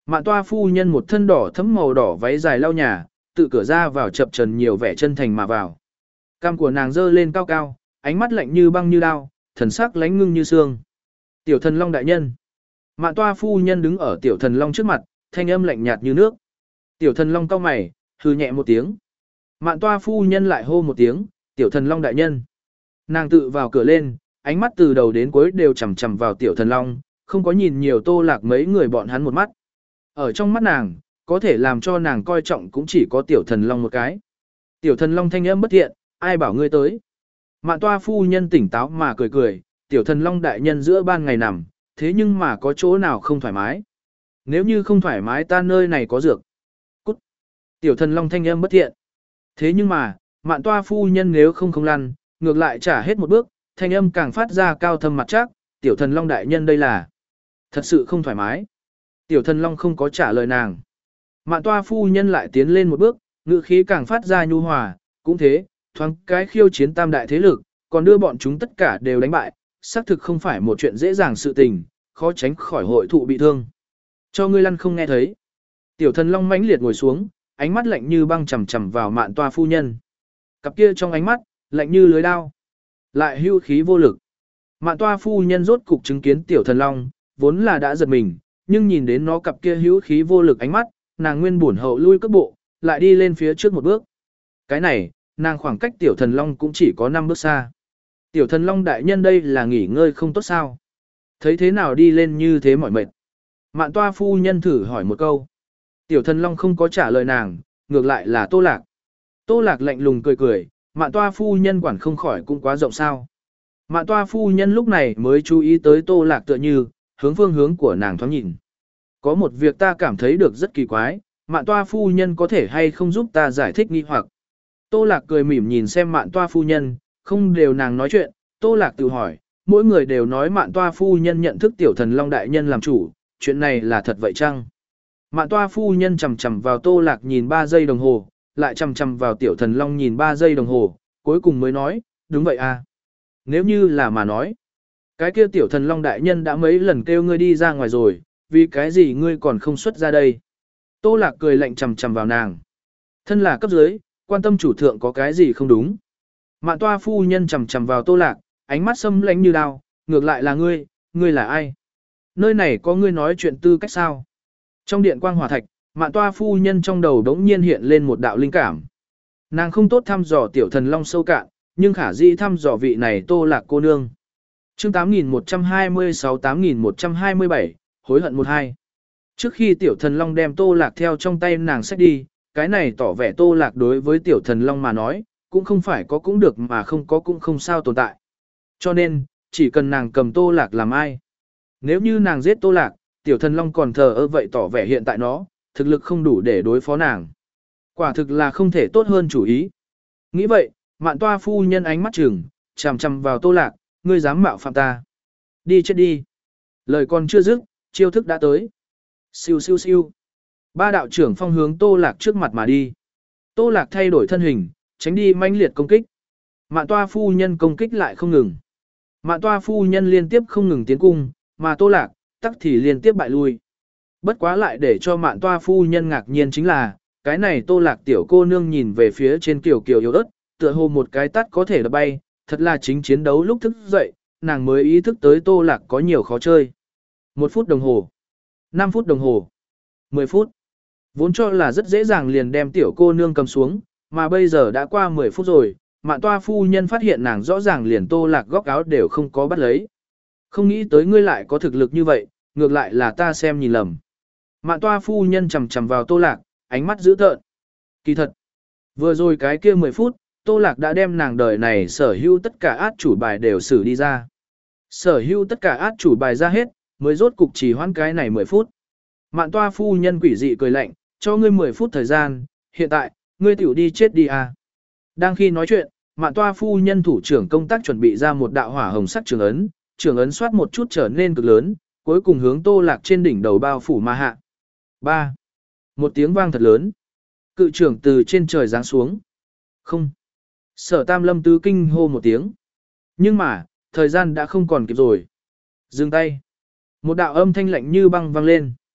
Mạn toa phu nhân một thân đỏ thấm màu đỏ váy dài lau nhà, tự cửa ra vào chập trần nhiều vẻ chân thành mà vào. Cằm của nàng dơ lên cao cao, ánh mắt lạnh như băng như đao, thần sắc lánh ngưng như xương. Tiểu thần long đại nhân. Mạn toa phu nhân đứng ở tiểu thần long trước mặt, thanh âm lạnh nhạt như nước. Tiểu thần long cau mày, hừ nhẹ một tiếng. Mạn toa phu nhân lại hô một tiếng, tiểu thần long đại nhân. Nàng tự vào cửa lên, ánh mắt từ đầu đến cuối đều chằm chằm vào tiểu thần long, không có nhìn nhiều Tô Lạc mấy người bọn hắn một mắt. Ở trong mắt nàng, có thể làm cho nàng coi trọng cũng chỉ có tiểu thần long một cái. Tiểu thần long thanh âm bất thiện, ai bảo ngươi tới. Mạn toa phu nhân tỉnh táo mà cười cười, tiểu thần long đại nhân giữa ban ngày nằm, thế nhưng mà có chỗ nào không thoải mái. Nếu như không thoải mái ta nơi này có dược. Cút. Tiểu thần long thanh âm bất thiện. Thế nhưng mà, mạn toa phu nhân nếu không không lăn, ngược lại trả hết một bước, thanh âm càng phát ra cao thâm mặt chắc, tiểu thần long đại nhân đây là thật sự không thoải mái. Tiểu thần long không có trả lời nàng. Mạn toa phu nhân lại tiến lên một bước, ngữ khí càng phát ra nhu hòa, cũng thế, thoáng cái khiêu chiến tam đại thế lực, còn đưa bọn chúng tất cả đều đánh bại, xác thực không phải một chuyện dễ dàng sự tình, khó tránh khỏi hội thụ bị thương. Cho ngươi lăn không nghe thấy. Tiểu thần long mãnh liệt ngồi xuống, ánh mắt lạnh như băng chằm chằm vào mạn toa phu nhân. Cặp kia trong ánh mắt, lạnh như lưới đao, lại hưu khí vô lực. Mạn toa phu nhân rốt cục chứng kiến tiểu thần long, vốn là đã giật mình, nhưng nhìn đến nó cặp kia hữu khí vô lực ánh mắt, nàng nguyên buồn hậu lui cước bộ, lại đi lên phía trước một bước. Cái này, nàng khoảng cách tiểu thần long cũng chỉ có năm bước xa. Tiểu thần long đại nhân đây là nghỉ ngơi không tốt sao? Thấy thế nào đi lên như thế mỏi mệt? Mạn toa phu nhân thử hỏi một câu. Tiểu thần long không có trả lời nàng, ngược lại là Tô Lạc. Tô Lạc lạnh lùng cười cười, mạn toa phu nhân quản không khỏi cũng quá rộng sao. Mạn toa phu nhân lúc này mới chú ý tới Tô Lạc tựa như, hướng phương hướng của nàng thoáng nhìn. Có một việc ta cảm thấy được rất kỳ quái, mạn toa phu nhân có thể hay không giúp ta giải thích nghi hoặc. Tô Lạc cười mỉm nhìn xem mạn toa phu nhân, không đều nàng nói chuyện, Tô Lạc tự hỏi, mỗi người đều nói mạn toa phu nhân nhận thức tiểu thần long đại nhân làm chủ, chuyện này là thật vậy chăng? Mạn toa phu nhân chầm chầm vào Tô Lạc nhìn ba giây đồng hồ, lại chầm chầm vào tiểu thần long nhìn ba giây đồng hồ, cuối cùng mới nói, đúng vậy à. Nếu như là mà nói, cái kia tiểu thần long đại nhân đã mấy lần kêu ngươi đi ra ngoài rồi, vì cái gì ngươi còn không xuất ra đây? Tô Lạc cười lạnh chầm chầm vào nàng. Thân là cấp dưới, quan tâm chủ thượng có cái gì không đúng. Mạn toa phu nhân chầm chầm vào Tô Lạc, ánh mắt xâm lãnh như đao, ngược lại là ngươi, ngươi là ai? Nơi này có ngươi nói chuyện tư cách sao? Trong điện quang hòa thạch, mạn toa phu nhân trong đầu đống nhiên hiện lên một đạo linh cảm. Nàng không tốt thăm dò tiểu thần long sâu cạn, nhưng khả dĩ thăm dò vị này Tô Lạc cô nương. Chương tám nghìn một trăm hai mươi sáu tám nghìn một trăm hai mươi bảy, hối hận một hai. Trước khi tiểu thần long đem Tô Lạc theo trong tay nàng xách đi, cái này tỏ vẻ Tô Lạc đối với tiểu thần long mà nói, cũng không phải có cũng được mà không có cũng không sao tồn tại. Cho nên, chỉ cần nàng cầm Tô Lạc làm ai. Nếu như nàng giết Tô Lạc, tiểu thần long còn thờ ơ vậy tỏ vẻ hiện tại nó, thực lực không đủ để đối phó nàng. Quả thực là không thể tốt hơn chủ ý. Nghĩ vậy, mạn toa phu nhân ánh mắt trừng, chằm chằm vào Tô Lạc, ngươi dám mạo phạm ta. Đi chết đi. Lời còn chưa dứt, chiêu thức đã tới. Siêu siêu siêu. Ba đạo trưởng phong hướng Tô Lạc trước mặt mà đi. Tô Lạc thay đổi thân hình, tránh đi mãnh liệt công kích. Mạn toa phu nhân công kích lại không ngừng. Mạn toa phu nhân liên tiếp không ngừng tiến cung, mà Tô Lạc, tắc thì liên tiếp bại lui. Bất quá lại để cho mạn toa phu nhân ngạc nhiên chính là, cái này Tô Lạc tiểu cô nương nhìn về phía trên kiều kiều yếu ớt, tựa hồ một cái tắt có thể đập bay, thật là chính chiến đấu lúc thức dậy, nàng mới ý thức tới Tô Lạc có nhiều khó chơi. Một phút đồng hồ, năm phút đồng hồ, mười phút. Vốn cho là rất dễ dàng liền đem tiểu cô nương cầm xuống, mà bây giờ đã qua mười phút rồi, mạn toa phu nhân phát hiện nàng rõ ràng liền Tô Lạc góc áo đều không có bắt lấy. Không nghĩ tới ngươi lại có thực lực như vậy, ngược lại là ta xem nhìn lầm. Mạn toa phu nhân chầm chầm vào Tô Lạc, ánh mắt dữ tợn. Kỳ thật, vừa rồi cái kia mười phút, Tô Lạc đã đem nàng đời này sở hữu tất cả át chủ bài đều xử đi ra. Sở hữu tất cả át chủ bài ra hết, mới rốt cục chỉ hoãn cái này mười phút. Mạn toa phu nhân quỷ dị cười lạnh, cho ngươi mười phút thời gian, hiện tại, ngươi tiểu đi chết đi à. Đang khi nói chuyện, mạn toa phu nhân thủ trưởng công tác chuẩn bị ra một đạo hỏa hồng sắc trường ấn, trường ấn xoát một chút trở nên cực lớn, cuối cùng hướng Tô Lạc trên đỉnh đầu bao phủ mà hạ. ba. Một tiếng vang thật lớn. Cự trưởng từ trên trời giáng xuống. Không. Sở Tam Lâm tứ kinh hô một tiếng. Nhưng mà, thời gian đã không còn kịp rồi. Dừng tay. Một đạo âm thanh lạnh như băng vang lên.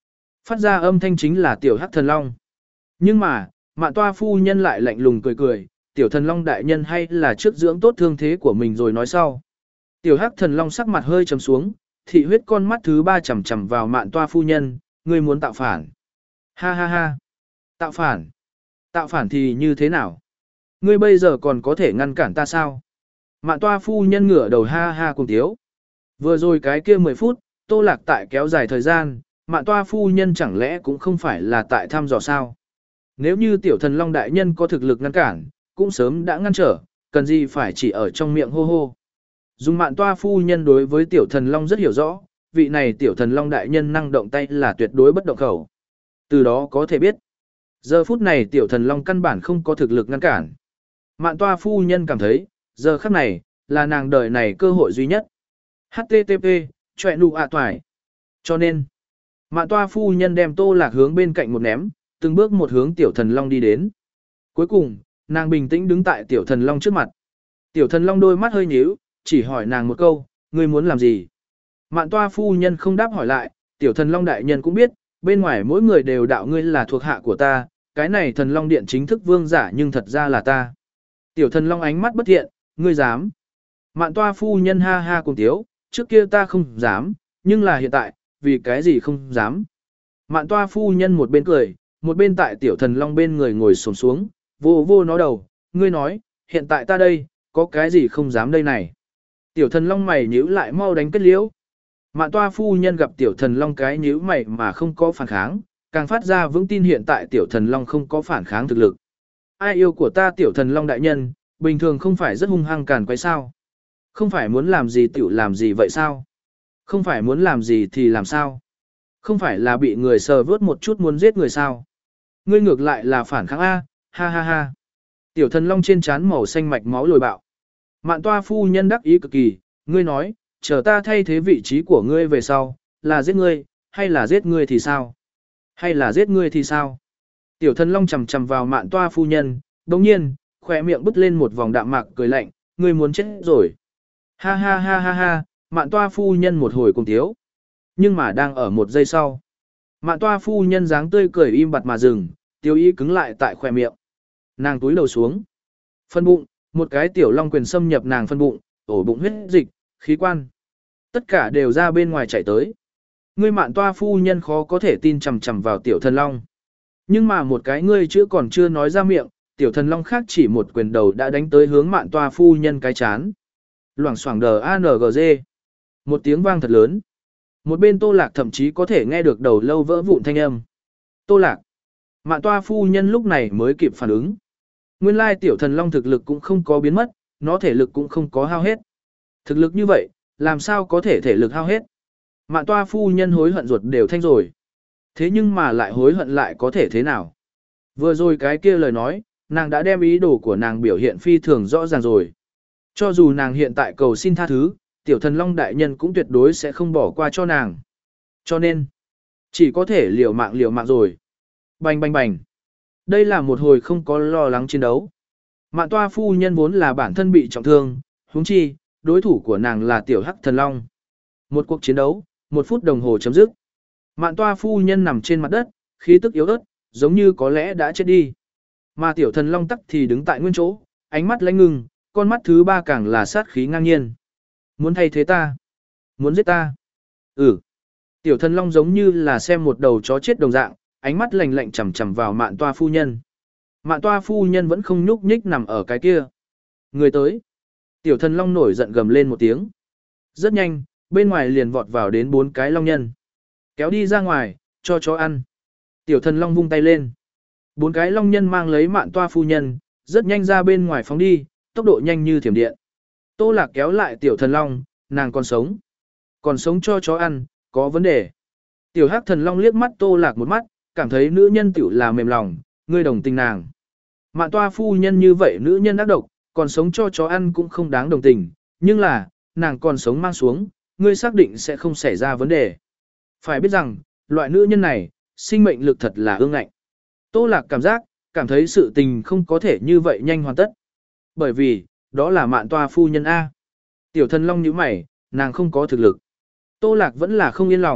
Phát ra âm thanh chính là tiểu hắc thần long. Nhưng mà, Mạn Toa phu nhân lại lạnh lùng cười cười, tiểu thần long đại nhân hay là trước dưỡng tốt thương thế của mình rồi nói sau. Tiểu hắc thần long sắc mặt hơi trầm xuống, thị huyết con mắt thứ ba chằm chằm vào Mạn Toa phu nhân, ngươi muốn tạo phản. Ha ha ha. Tạo phản. Tạo phản thì như thế nào? Ngươi bây giờ còn có thể ngăn cản ta sao? Mạn Toa phu nhân ngửa đầu ha ha cùng tiếu. Vừa rồi cái kia mười phút, Tô Lạc tại kéo dài thời gian, Mạn Toa phu nhân chẳng lẽ cũng không phải là tại thăm dò sao? Nếu như tiểu thần long đại nhân có thực lực ngăn cản, cũng sớm đã ngăn trở, cần gì phải chỉ ở trong miệng hô hô. Dùng Mạn Toa phu nhân đối với tiểu thần long rất hiểu rõ, vị này tiểu thần long đại nhân năng động tay là tuyệt đối bất động khẩu. Từ đó có thể biết, giờ phút này tiểu thần long căn bản không có thực lực ngăn cản. Mạn Toa phu nhân cảm thấy, giờ khắc này, là nàng đời này cơ hội duy nhất. hát tê tê pê, chọe nụ ạ toài. Cho nên, Mạn Toa phu nhân đem Tô Lạc hướng bên cạnh một ném, từng bước một hướng tiểu thần long đi đến. Cuối cùng, nàng bình tĩnh đứng tại tiểu thần long trước mặt. Tiểu thần long đôi mắt hơi nhíu, chỉ hỏi nàng một câu, ngươi muốn làm gì? Mạn Toa phu nhân không đáp hỏi lại, tiểu thần long đại nhân cũng biết, bên ngoài mỗi người đều đạo ngươi là thuộc hạ của ta, cái này thần long điện chính thức vương giả nhưng thật ra là ta. Tiểu thần long ánh mắt bất thiện, ngươi dám? Mạn Toa phu nhân ha ha cùng tiếu, trước kia ta không dám, nhưng là hiện tại, vì cái gì không dám? Mạn Toa phu nhân một bên cười, một bên tại tiểu thần long bên người ngồi xổm xuống, vô vô nó đầu, ngươi nói, hiện tại ta đây, có cái gì không dám đây này? Tiểu thần long mày nhíu lại mau đánh kết liễu. Mạn Toa phu nhân gặp tiểu thần long cái nhíu mày mà không có phản kháng, càng phát ra vững tin hiện tại tiểu thần long không có phản kháng thực lực. Ai yêu của ta tiểu thần long đại nhân, bình thường không phải rất hung hăng càn quấy sao? Không phải muốn làm gì tiểu làm gì vậy sao? Không phải muốn làm gì thì làm sao? Không phải là bị người sờ vớt một chút muốn giết người sao? Ngươi ngược lại là phản kháng A, ha ha ha. Tiểu thần long trên trán màu xanh mạch máu lồi bạo. Mạn Toa phu nhân đắc ý cực kỳ, ngươi nói, chờ ta thay thế vị trí của ngươi về sau, là giết ngươi, hay là giết ngươi thì sao? Hay là giết ngươi thì sao? Tiểu thần long chầm chầm vào Mạn Toa phu nhân, đồng nhiên, khỏe miệng bứt lên một vòng đạm mạc cười lạnh, ngươi muốn chết rồi. Ha ha ha ha ha, Mạn Toa phu nhân một hồi cùng tiếu. Nhưng mà đang ở một giây sau. Mạn Toa phu nhân dáng tươi cười im bặt mà dừng, tiêu ý cứng lại tại khỏe miệng. Nàng túi đầu xuống. Phân bụng, một cái tiểu long quyền xâm nhập nàng phân bụng, ổ bụng huyết dịch, khí quan. Tất cả đều ra bên ngoài chảy tới. Ngươi Mạn Toa phu nhân khó có thể tin chằm chằm vào tiểu thần long. Nhưng mà một cái ngươi chữ còn chưa nói ra miệng, tiểu thần long khác chỉ một quyền đầu đã đánh tới hướng Mạn Toa phu nhân cái chán. Loảng xoảng đờ a en giê. Một tiếng vang thật lớn. Một bên Tô Lạc thậm chí có thể nghe được đầu lâu vỡ vụn thanh âm. Tô Lạc. Mạn Toa phu nhân lúc này mới kịp phản ứng. Nguyên lai tiểu thần long thực lực cũng không có biến mất, nó thể lực cũng không có hao hết. Thực lực như vậy, làm sao có thể thể lực hao hết? Mạn Toa phu nhân hối hận ruột đều thanh rồi. Thế nhưng mà lại hối hận lại có thể thế nào? Vừa rồi cái kia lời nói, nàng đã đem ý đồ của nàng biểu hiện phi thường rõ ràng rồi. Cho dù nàng hiện tại cầu xin tha thứ, tiểu thần long đại nhân cũng tuyệt đối sẽ không bỏ qua cho nàng. Cho nên, chỉ có thể liều mạng liều mạng rồi. Bành bành bành. Đây là một hồi không có lo lắng chiến đấu. Mạn Toa phu nhân vốn là bản thân bị trọng thương, huống chi, đối thủ của nàng là tiểu hắc thần long. Một cuộc chiến đấu, một phút đồng hồ chấm dứt. Mạn Toa phu nhân nằm trên mặt đất, khí tức yếu ớt, giống như có lẽ đã chết đi. Mà tiểu thần long tắc thì đứng tại nguyên chỗ, ánh mắt lãnh ngưng, con mắt thứ ba càng là sát khí ngang nhiên. Muốn thay thế ta? Muốn giết ta? Ừ. Tiểu thần long giống như là xem một đầu chó chết đồng dạng, ánh mắt lạnh lạnh chằm chằm vào Mạn Toa phu nhân. Mạn Toa phu nhân vẫn không nhúc nhích nằm ở cái kia. Người tới. Tiểu thần long nổi giận gầm lên một tiếng. Rất nhanh, bên ngoài liền vọt vào đến bốn cái long nhân. Kéo đi ra ngoài, cho chó ăn. Tiểu thần long vung tay lên. Bốn cái long nhân mang lấy Mạn Toa phu nhân, rất nhanh ra bên ngoài phóng đi, tốc độ nhanh như thiểm điện. Tô Lạc kéo lại tiểu thần long, nàng còn sống. Còn sống cho chó ăn, có vấn đề. Tiểu hắc thần long liếc mắt Tô Lạc một mắt, cảm thấy nữ nhân tiểu là mềm lòng, ngươi đồng tình nàng. Mạn Toa phu nhân như vậy nữ nhân ác độc, còn sống cho chó ăn cũng không đáng đồng tình, nhưng là, nàng còn sống mang xuống, ngươi xác định sẽ không xảy ra vấn đề. Phải biết rằng, loại nữ nhân này, sinh mệnh lực thật là ương ngạnh. Tô Lạc cảm giác, cảm thấy sự tình không có thể như vậy nhanh hoàn tất. Bởi vì, đó là Mạn Toa phu nhân A. Tiểu thần long nhíu mày, nàng không có thực lực. Tô Lạc vẫn là không yên lòng,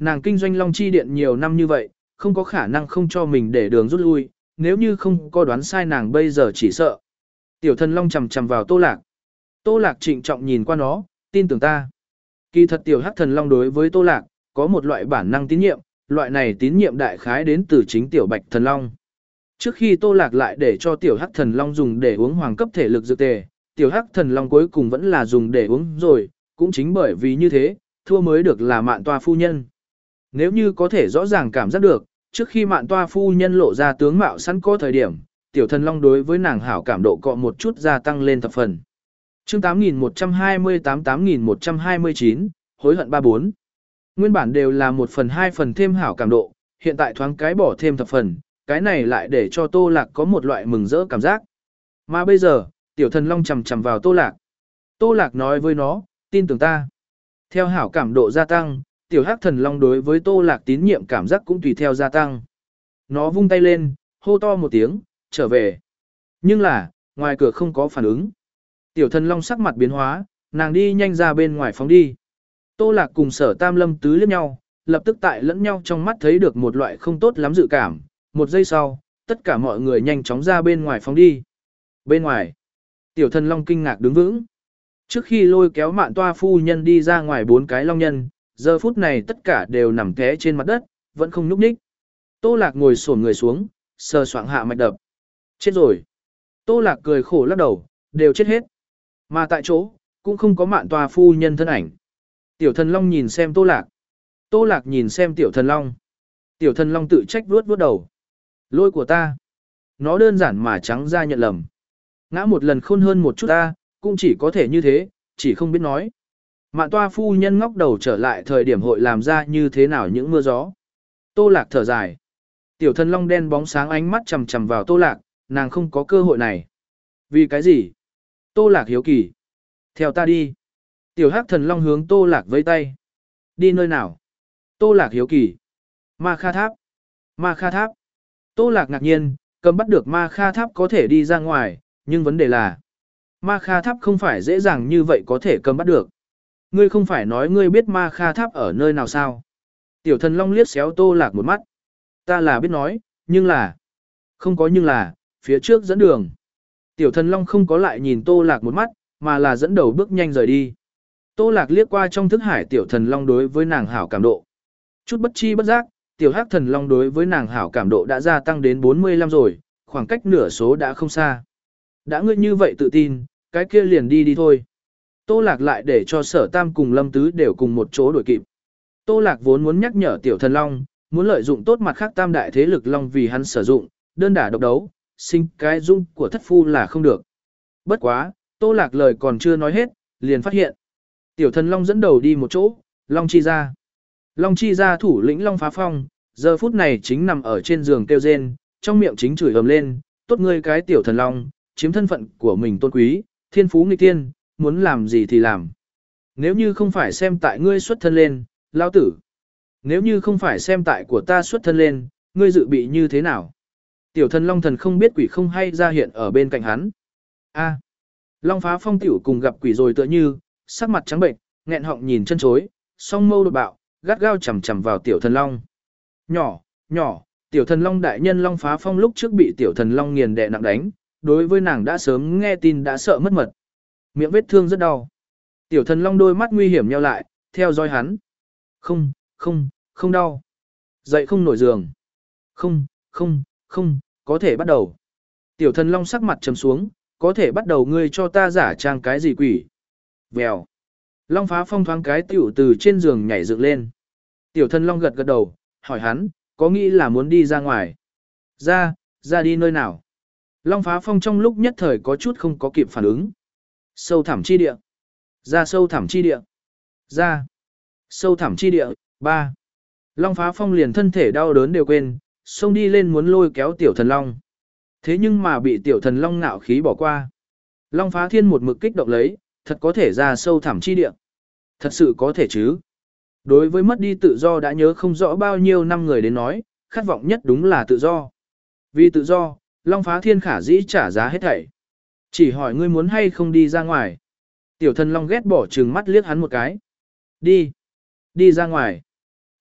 nàng kinh doanh Long Chi Điện nhiều năm như vậy, không có khả năng không cho mình để đường rút lui, nếu như không có đoán sai nàng bây giờ chỉ sợ. Tiểu thần Long chầm chầm vào Tô Lạc. Tô Lạc trịnh trọng nhìn qua nó, tin tưởng ta. Kỳ thật tiểu hắc thần Long đối với Tô Lạc, có một loại bản năng tín nhiệm, loại này tín nhiệm đại khái đến từ chính tiểu bạch thần Long. Trước khi Tô Lạc lại để cho tiểu hắc thần Long dùng để uống hoàng cấp thể lực dược tề, tiểu hắc thần Long cuối cùng vẫn là dùng để uống rồi, cũng chính bởi vì như thế, thua mới được là mạn toa phu nhân. Nếu như có thể rõ ràng cảm giác được, trước khi mạn toa phu nhân lộ ra tướng mạo sẵn có thời điểm, tiểu thần Long đối với nàng hảo cảm độ cọ một chút gia tăng lên thập phần. Chương tám nghìn một trăm hai mươi tám tám nghìn một trăm hai mươi chín, hối hận ba bốn. Nguyên bản đều là một phần hai phần thêm hảo cảm độ, hiện tại thoáng cái bỏ thêm thập phần, cái này lại để cho Tô Lạc có một loại mừng rỡ cảm giác. Mà bây giờ, tiểu thần Long chầm chầm vào Tô Lạc. Tô Lạc nói với nó, tin tưởng ta. Theo hảo cảm độ gia tăng, tiểu hắc thần Long đối với Tô Lạc tín nhiệm cảm giác cũng tùy theo gia tăng. Nó vung tay lên, hô to một tiếng, trở về. Nhưng là, ngoài cửa không có phản ứng. Tiểu thần Long sắc mặt biến hóa, nàng đi nhanh ra bên ngoài phóng đi. Tô Lạc cùng Sở Tam Lâm tứ liếc nhau, lập tức tại lẫn nhau trong mắt thấy được một loại không tốt lắm dự cảm. Một giây sau, tất cả mọi người nhanh chóng ra bên ngoài phóng đi. Bên ngoài, tiểu thần Long kinh ngạc đứng vững. Trước khi lôi kéo mạn toa phu nhân đi ra ngoài bốn cái long nhân, giờ phút này tất cả đều nằm té trên mặt đất, vẫn không nhúc nhích. Tô Lạc ngồi xổm người xuống, sờ soạng hạ mạch đập. Chết rồi. Tô Lạc cười khổ lắc đầu, đều chết hết. Mà tại chỗ, cũng không có mạn toa phu nhân thân ảnh. Tiểu thần Long nhìn xem Tô Lạc. Tô Lạc nhìn xem tiểu thần Long. Tiểu thần Long tự trách vuốt vuốt đầu. Lôi của ta. Nó đơn giản mà trắng ra nhận lầm. Ngã một lần khôn hơn một chút ta, cũng chỉ có thể như thế, chỉ không biết nói. Mạn toa phu nhân ngóc đầu trở lại thời điểm hội làm ra như thế nào những mưa gió. Tô Lạc thở dài. Tiểu thần Long đen bóng sáng ánh mắt chầm chầm vào Tô Lạc, nàng không có cơ hội này. Vì cái gì? Tô Lạc hiếu kỳ. Theo ta đi. Tiểu hắc thần Long hướng Tô Lạc vẫy tay. Đi nơi nào? Tô Lạc hiếu kỳ. Ma Kha Tháp. Ma Kha Tháp. Tô Lạc ngạc nhiên, cầm bắt được Ma Kha Tháp có thể đi ra ngoài, nhưng vấn đề là Ma Kha Tháp không phải dễ dàng như vậy có thể cầm bắt được. Ngươi không phải nói ngươi biết Ma Kha Tháp ở nơi nào sao? Tiểu thần Long liếc xéo Tô Lạc một mắt. Ta là biết nói, nhưng là... Không có nhưng là, phía trước dẫn đường. Tiểu thần Long không có lại nhìn Tô Lạc một mắt, mà là dẫn đầu bước nhanh rời đi. Tô Lạc liếc qua trong thức hải tiểu thần Long đối với nàng hảo cảm độ. Chút bất chi bất giác, tiểu hắc thần Long đối với nàng hảo cảm độ đã gia tăng đến bốn mươi lăm rồi, khoảng cách nửa số đã không xa. Đã ngươi như vậy tự tin, cái kia liền đi đi thôi. Tô Lạc lại để cho Sở Tam cùng Lâm Tứ đều cùng một chỗ đuổi kịp. Tô Lạc vốn muốn nhắc nhở tiểu thần Long, muốn lợi dụng tốt mặt khác tam đại thế lực Long vì hắn sử dụng, đơn đả độc đấu, sinh cái dung của thất phu là không được. Bất quá, Tô Lạc lời còn chưa nói hết, liền phát hiện. Tiểu thần Long dẫn đầu đi một chỗ, Long Chi ra. Long Chi ra thủ lĩnh Long Phá Phong, giờ phút này chính nằm ở trên giường kêu rên, trong miệng chính chửi ầm lên, tốt ngươi cái tiểu thần Long, chiếm thân phận của mình tôn quý, thiên phú nghịch tiên, muốn làm gì thì làm. Nếu như không phải xem tại ngươi xuất thân lên, lão tử. Nếu như không phải xem tại của ta xuất thân lên, ngươi dự bị như thế nào? Tiểu thần Long thần không biết quỷ không hay ra hiện ở bên cạnh hắn. A. Long Phá Phong tiểu cùng gặp quỷ rồi tựa như, sắc mặt trắng bệnh, nghẹn họng nhìn chân chối, song mâu đột bạo, gắt gao chầm chầm vào tiểu thần Long. Nhỏ, nhỏ, tiểu thần Long đại nhân Long Phá Phong lúc trước bị tiểu thần Long nghiền đè nặng đánh, đối với nàng đã sớm nghe tin đã sợ mất mật. Miệng vết thương rất đau. Tiểu thần Long đôi mắt nguy hiểm nheo lại, theo dõi hắn. Không, không, không đau. Dậy không nổi giường. Không, không, không, có thể bắt đầu. Tiểu thần Long sắc mặt trầm xuống, có thể bắt đầu ngươi cho ta giả trang cái gì quỷ. Vèo. Long Phá Phong thoáng cái tiểu từ trên giường nhảy dựng lên. Tiểu thần Long gật gật đầu, hỏi hắn, có nghĩ là muốn đi ra ngoài. Ra, ra đi nơi nào. Long Phá Phong trong lúc nhất thời có chút không có kịp phản ứng. Sâu thẳm chi địa. Ra sâu thẳm chi địa. Ra. Sâu thẳm chi địa. Ba. Long Phá Phong liền thân thể đau đớn đều quên, xông đi lên muốn lôi kéo tiểu thần Long. Thế nhưng mà bị tiểu thần Long ngạo khí bỏ qua. Long Phá Thiên một mực kích động lấy, thật có thể ra sâu thẳm chi địa. Thật sự có thể chứ. Đối với mất đi tự do đã nhớ không rõ bao nhiêu năm người đến nói, khát vọng nhất đúng là tự do. Vì tự do, Long Phá Thiên khả dĩ trả giá hết thảy. Chỉ hỏi ngươi muốn hay không đi ra ngoài. Tiểu thần Long ghét bỏ trừng mắt liếc hắn một cái. Đi. Đi ra ngoài.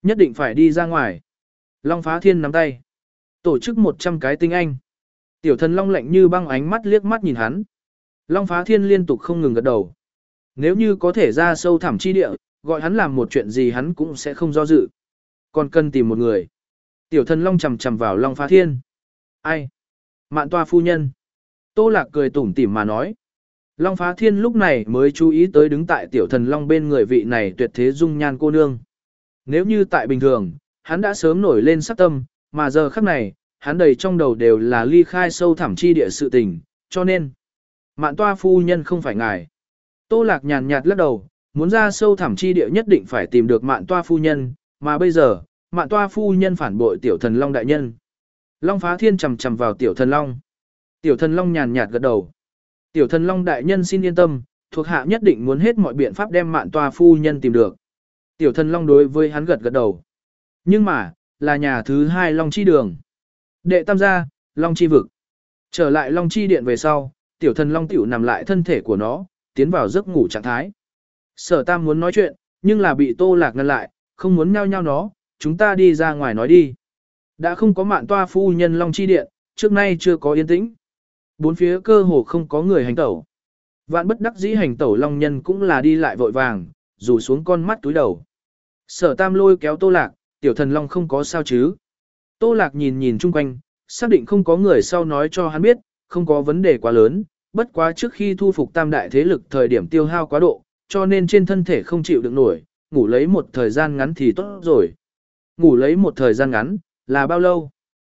Nhất định phải đi ra ngoài. Long Phá Thiên nắm tay. Tổ chức một trăm cái tinh anh. Tiểu thần Long lạnh như băng ánh mắt liếc mắt nhìn hắn. Long Phá Thiên liên tục không ngừng gật đầu. Nếu như có thể ra sâu thẳm chi địa, gọi hắn làm một chuyện gì hắn cũng sẽ không do dự. Còn cần tìm một người. Tiểu thần Long chầm chầm vào Long Phá Thiên. Ai? Mạn Toa phu nhân. Tô Lạc cười tủm tỉm mà nói. Long Phá Thiên lúc này mới chú ý tới đứng tại tiểu thần Long bên người vị này tuyệt thế dung nhan cô nương. Nếu như tại bình thường, hắn đã sớm nổi lên sắc tâm, mà giờ khắc này, hắn đầy trong đầu đều là ly khai sâu thẳm chi địa sự tình, cho nên, Mạn Toa phu nhân không phải ngài. Tô Lạc nhàn nhạt lắc đầu, muốn ra sâu thẳm chi địa nhất định phải tìm được Mạn Toa phu nhân, mà bây giờ, Mạn Toa phu nhân phản bội tiểu thần Long đại nhân. Long Phá Thiên chầm chầm vào tiểu thần Long. Tiểu thần Long nhàn nhạt gật đầu. Tiểu thần Long đại nhân xin yên tâm, thuộc hạ nhất định muốn hết mọi biện pháp đem Mạn Toa phu nhân tìm được. Tiểu thần Long đối với hắn gật gật đầu. Nhưng mà, là nhà thứ hai Long Chi Đường. Đệ tam gia, Long Chi Vực. Trở lại Long Chi Điện về sau, tiểu thần Long tiểu nằm lại thân thể của nó, tiến vào giấc ngủ trạng thái. Sở Tam muốn nói chuyện, nhưng là bị Tô Lạc ngăn lại, không muốn nhao nhao nó, chúng ta đi ra ngoài nói đi. Đã không có Mạn Toa phu nhân Long Chi Điện, trước nay chưa có yên tĩnh. Bốn phía cơ hồ không có người hành tẩu. Vạn bất đắc dĩ hành tẩu Long Nhân cũng là đi lại vội vàng, rủ xuống con mắt túi đầu. Sở Tam lôi kéo Tô Lạc, tiểu thần Long không có sao chứ. Tô Lạc nhìn nhìn chung quanh, xác định không có người sau nói cho hắn biết, không có vấn đề quá lớn, bất quá trước khi thu phục tam đại thế lực thời điểm tiêu hao quá độ, cho nên trên thân thể không chịu được nổi, ngủ lấy một thời gian ngắn thì tốt rồi. Ngủ lấy một thời gian ngắn, là bao lâu?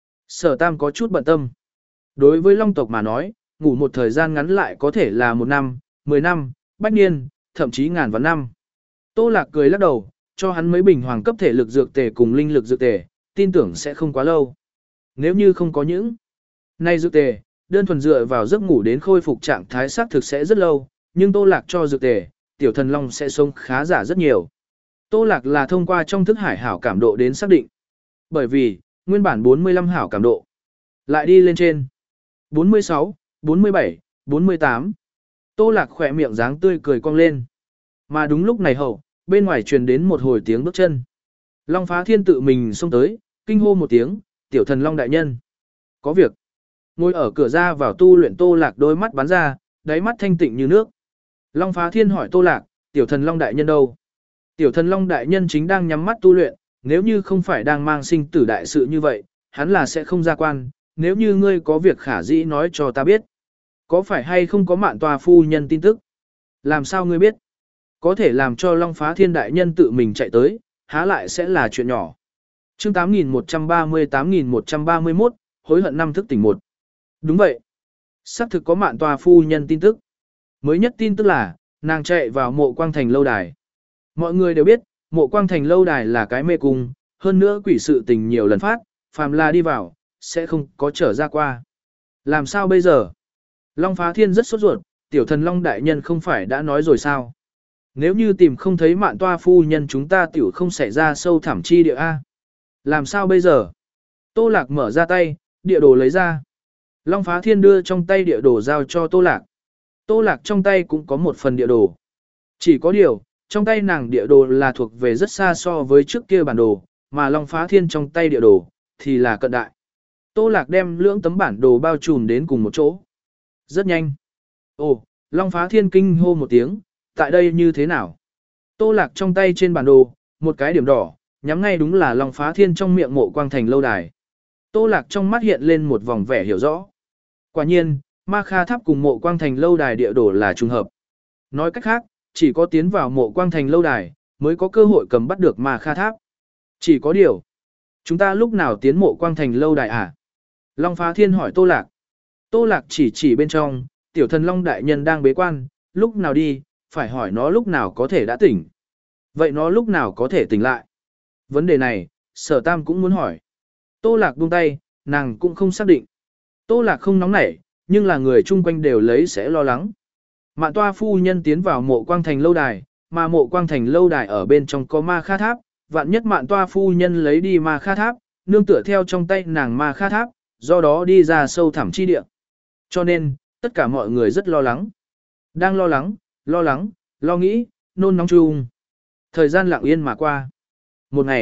Sở Tam có chút bận tâm. Đối với Long tộc mà nói, ngủ một thời gian ngắn lại có thể là một năm, mười năm, bách niên, thậm chí ngàn vạn năm. Tô Lạc cười lắc đầu, cho hắn mấy bình hoàng cấp thể lực dược tề cùng linh lực dược tề, tin tưởng sẽ không quá lâu. Nếu như không có những này dược tề, đơn thuần dựa vào giấc ngủ đến khôi phục trạng thái xác thực sẽ rất lâu, nhưng Tô Lạc cho dược tề, tiểu thần Long sẽ sống khá giả rất nhiều. Tô Lạc là thông qua trong thức hải hảo cảm độ đến xác định. Bởi vì, nguyên bản bốn mươi lăm hảo cảm độ, lại đi lên trên bốn mươi sáu, bốn mươi bảy, bốn mươi tám. Tô Lạc khỏe miệng dáng tươi cười cong lên. Mà đúng lúc này hậu, bên ngoài truyền đến một hồi tiếng bước chân. Long Phá Thiên tự mình xông tới, kinh hô một tiếng, tiểu thần Long đại nhân. Có việc. Ngồi ở cửa ra vào tu luyện Tô Lạc đôi mắt bắn ra, đáy mắt thanh tịnh như nước. Long Phá Thiên hỏi Tô Lạc, tiểu thần Long đại nhân đâu? Tiểu thần Long đại nhân chính đang nhắm mắt tu luyện, nếu như không phải đang mang sinh tử đại sự như vậy, hắn là sẽ không ra quan, nếu như ngươi có việc khả dĩ nói cho ta biết. Có phải hay không có Mạn Toa phu nhân tin tức? Làm sao ngươi biết? Có thể làm cho Long Phá Thiên đại nhân tự mình chạy tới, há lại sẽ là chuyện nhỏ. Chương tám nghìn một trăm ba mươi tám nghìn một trăm ba mươi mốt, hối hận năm thức tỉnh một. Đúng vậy. Xác thực có Mạn Toa phu nhân tin tức. Mới nhất tin tức là, nàng chạy vào Mộ Quang Thành lâu đài. Mọi người đều biết, Mộ Quang Thành lâu đài là cái mê cung, hơn nữa quỷ sự tình nhiều lần phát, phàm là đi vào, sẽ không có trở ra qua. Làm sao bây giờ? Long Phá Thiên rất sốt ruột, tiểu thần Long đại nhân không phải đã nói rồi sao? Nếu như tìm không thấy Mạn Toa phu nhân chúng ta tiểu không xảy ra sâu thẳm chi địa A. Làm sao bây giờ? Tô Lạc mở ra tay, địa đồ lấy ra. Long Phá Thiên đưa trong tay địa đồ giao cho Tô Lạc. Tô Lạc trong tay cũng có một phần địa đồ. Chỉ có điều, trong tay nàng địa đồ là thuộc về rất xa so với trước kia bản đồ, mà Long Phá Thiên trong tay địa đồ, thì là cận đại. Tô Lạc đem lưỡng tấm bản đồ bao trùm đến cùng một chỗ. Rất nhanh. Ồ, Long Phá Thiên kinh hô một tiếng, tại đây như thế nào? Tô Lạc trong tay trên bản đồ, một cái điểm đỏ, nhắm ngay đúng là Long Phá Thiên trong miệng Mộ Quang Thành lâu đài. Tô Lạc trong mắt hiện lên một vòng vẻ hiểu rõ. Quả nhiên, Ma Kha Tháp cùng Mộ Quang Thành lâu đài địa đồ là trùng hợp. Nói cách khác, chỉ có tiến vào Mộ Quang Thành lâu đài, mới có cơ hội cầm bắt được Ma Kha Tháp. Chỉ có điều, chúng ta lúc nào tiến Mộ Quang Thành lâu đài à? Long Phá Thiên hỏi Tô Lạc. Tô Lạc chỉ chỉ bên trong, tiểu thần Long đại nhân đang bế quan, lúc nào đi, phải hỏi nó lúc nào có thể đã tỉnh. Vậy nó lúc nào có thể tỉnh lại? Vấn đề này, Sở Tam cũng muốn hỏi. Tô Lạc buông tay, nàng cũng không xác định. Tô Lạc không nóng nảy, nhưng là người chung quanh đều lấy sẽ lo lắng. Mạn Toa phu nhân tiến vào Mộ Quang Thành lâu đài, mà Mộ Quang Thành lâu đài ở bên trong có Ma Kha Tháp, vạn nhất Mạn Toa phu nhân lấy đi Ma Kha Tháp, nương tựa theo trong tay nàng Ma Kha Tháp, do đó đi ra sâu thẳm chi địa. Cho nên, tất cả mọi người rất lo lắng. Đang lo lắng, lo lắng, lo nghĩ, nôn nóng chung. Thời gian lặng yên mà qua. Một ngày,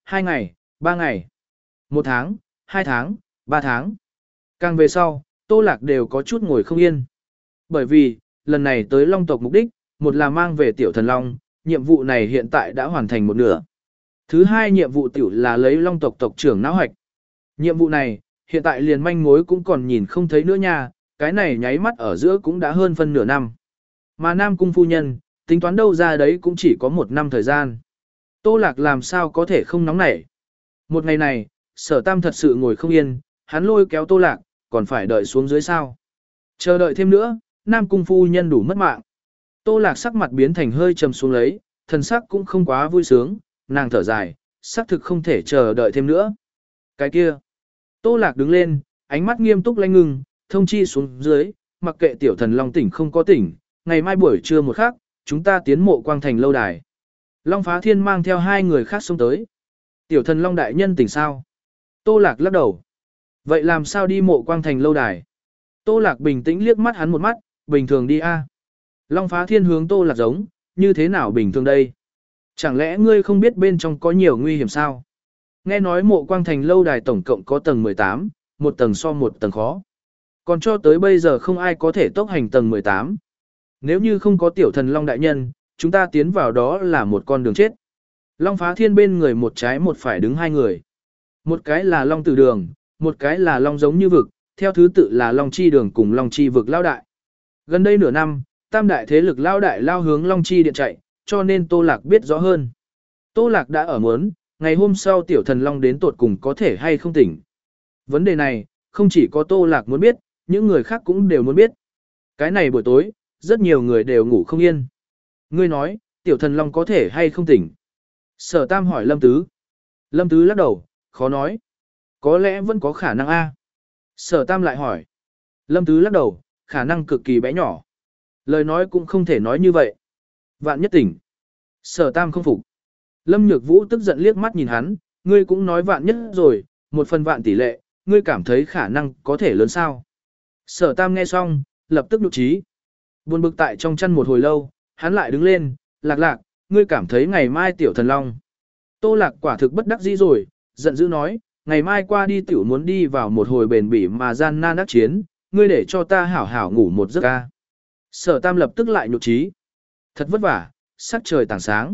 hai ngày, ba ngày, một tháng, hai tháng, ba tháng. Càng về sau, Tô Lạc đều có chút ngồi không yên. Bởi vì, lần này tới Long tộc mục đích, một là mang về tiểu thần Long, nhiệm vụ này hiện tại đã hoàn thành một nửa. Thứ hai nhiệm vụ tiểu là lấy Long tộc tộc trưởng não hoạch. Nhiệm vụ này, hiện tại liền manh mối cũng còn nhìn không thấy nữa nha, cái này nháy mắt ở giữa cũng đã hơn phân nửa năm. Mà Nam Cung phu nhân, tính toán đâu ra đấy cũng chỉ có một năm thời gian. Tô Lạc làm sao có thể không nóng nảy. Một ngày này, Sở Tam thật sự ngồi không yên, hắn lôi kéo Tô Lạc, còn phải đợi xuống dưới sao. Chờ đợi thêm nữa, Nam Cung phu nhân đủ mất mạng. Tô Lạc sắc mặt biến thành hơi trầm xuống lấy, thần sắc cũng không quá vui sướng, nàng thở dài, xác thực không thể chờ đợi thêm nữa. Cái kia. Tô Lạc đứng lên, ánh mắt nghiêm túc lanh ngưng, thông chi xuống dưới, mặc kệ tiểu thần Long tỉnh không có tỉnh, ngày mai buổi trưa một khắc, chúng ta tiến mộ quang thành lâu đài. Long Phá Thiên mang theo hai người khác xông tới. Tiểu thần Long đại nhân tỉnh sao? Tô Lạc lắc đầu. Vậy làm sao đi mộ quang thành lâu đài? Tô Lạc bình tĩnh liếc mắt hắn một mắt, bình thường đi a. Long Phá Thiên hướng Tô Lạc giống, như thế nào bình thường đây? Chẳng lẽ ngươi không biết bên trong có nhiều nguy hiểm sao? Nghe nói mộ quang thành lâu đài tổng cộng có tầng mười tám, một tầng so một tầng khó. Còn cho tới bây giờ không ai có thể tốc hành tầng mười tám. Nếu như không có tiểu thần Long đại nhân, chúng ta tiến vào đó là một con đường chết. Long Phá Thiên bên người một trái một phải đứng hai người. Một cái là Long Tử Đường, một cái là Long giống như vực, theo thứ tự là Long Chi Đường cùng Long Chi vực lao đại. Gần đây nửa năm, tam đại thế lực lao đại lao hướng Long Chi điện chạy, cho nên Tô Lạc biết rõ hơn. Tô Lạc đã ở muốn, ngày hôm sau tiểu thần Long đến tột cùng có thể hay không tỉnh. Vấn đề này, không chỉ có Tô Lạc muốn biết, những người khác cũng đều muốn biết. Cái này buổi tối, rất nhiều người đều ngủ không yên. Ngươi nói, tiểu thần Long có thể hay không tỉnh? Sở Tam hỏi Lâm Tứ. Lâm Tứ lắc đầu, khó nói. Có lẽ vẫn có khả năng a. Sở Tam lại hỏi. Lâm Tứ lắc đầu, khả năng cực kỳ bé nhỏ. Lời nói cũng không thể nói như vậy. Vạn nhất tỉnh. Sở Tam không phục. Lâm Nhược Vũ tức giận liếc mắt nhìn hắn, ngươi cũng nói vạn nhất rồi, một phần vạn tỷ lệ, ngươi cảm thấy khả năng có thể lớn sao. Sở Tam nghe xong, lập tức nhục trí. Buồn bực tại trong chăn một hồi lâu, hắn lại đứng lên, Lạc Lạc, ngươi cảm thấy ngày mai tiểu thần Long. Tô Lạc quả thực bất đắc dĩ rồi, giận dữ nói, ngày mai qua đi tiểu muốn đi vào một hồi bền bỉ mà gian nan đắc chiến, ngươi để cho ta hảo hảo ngủ một giấc ca. Sở Tam lập tức lại nhục trí. Thật vất vả, sắc trời tảng sáng.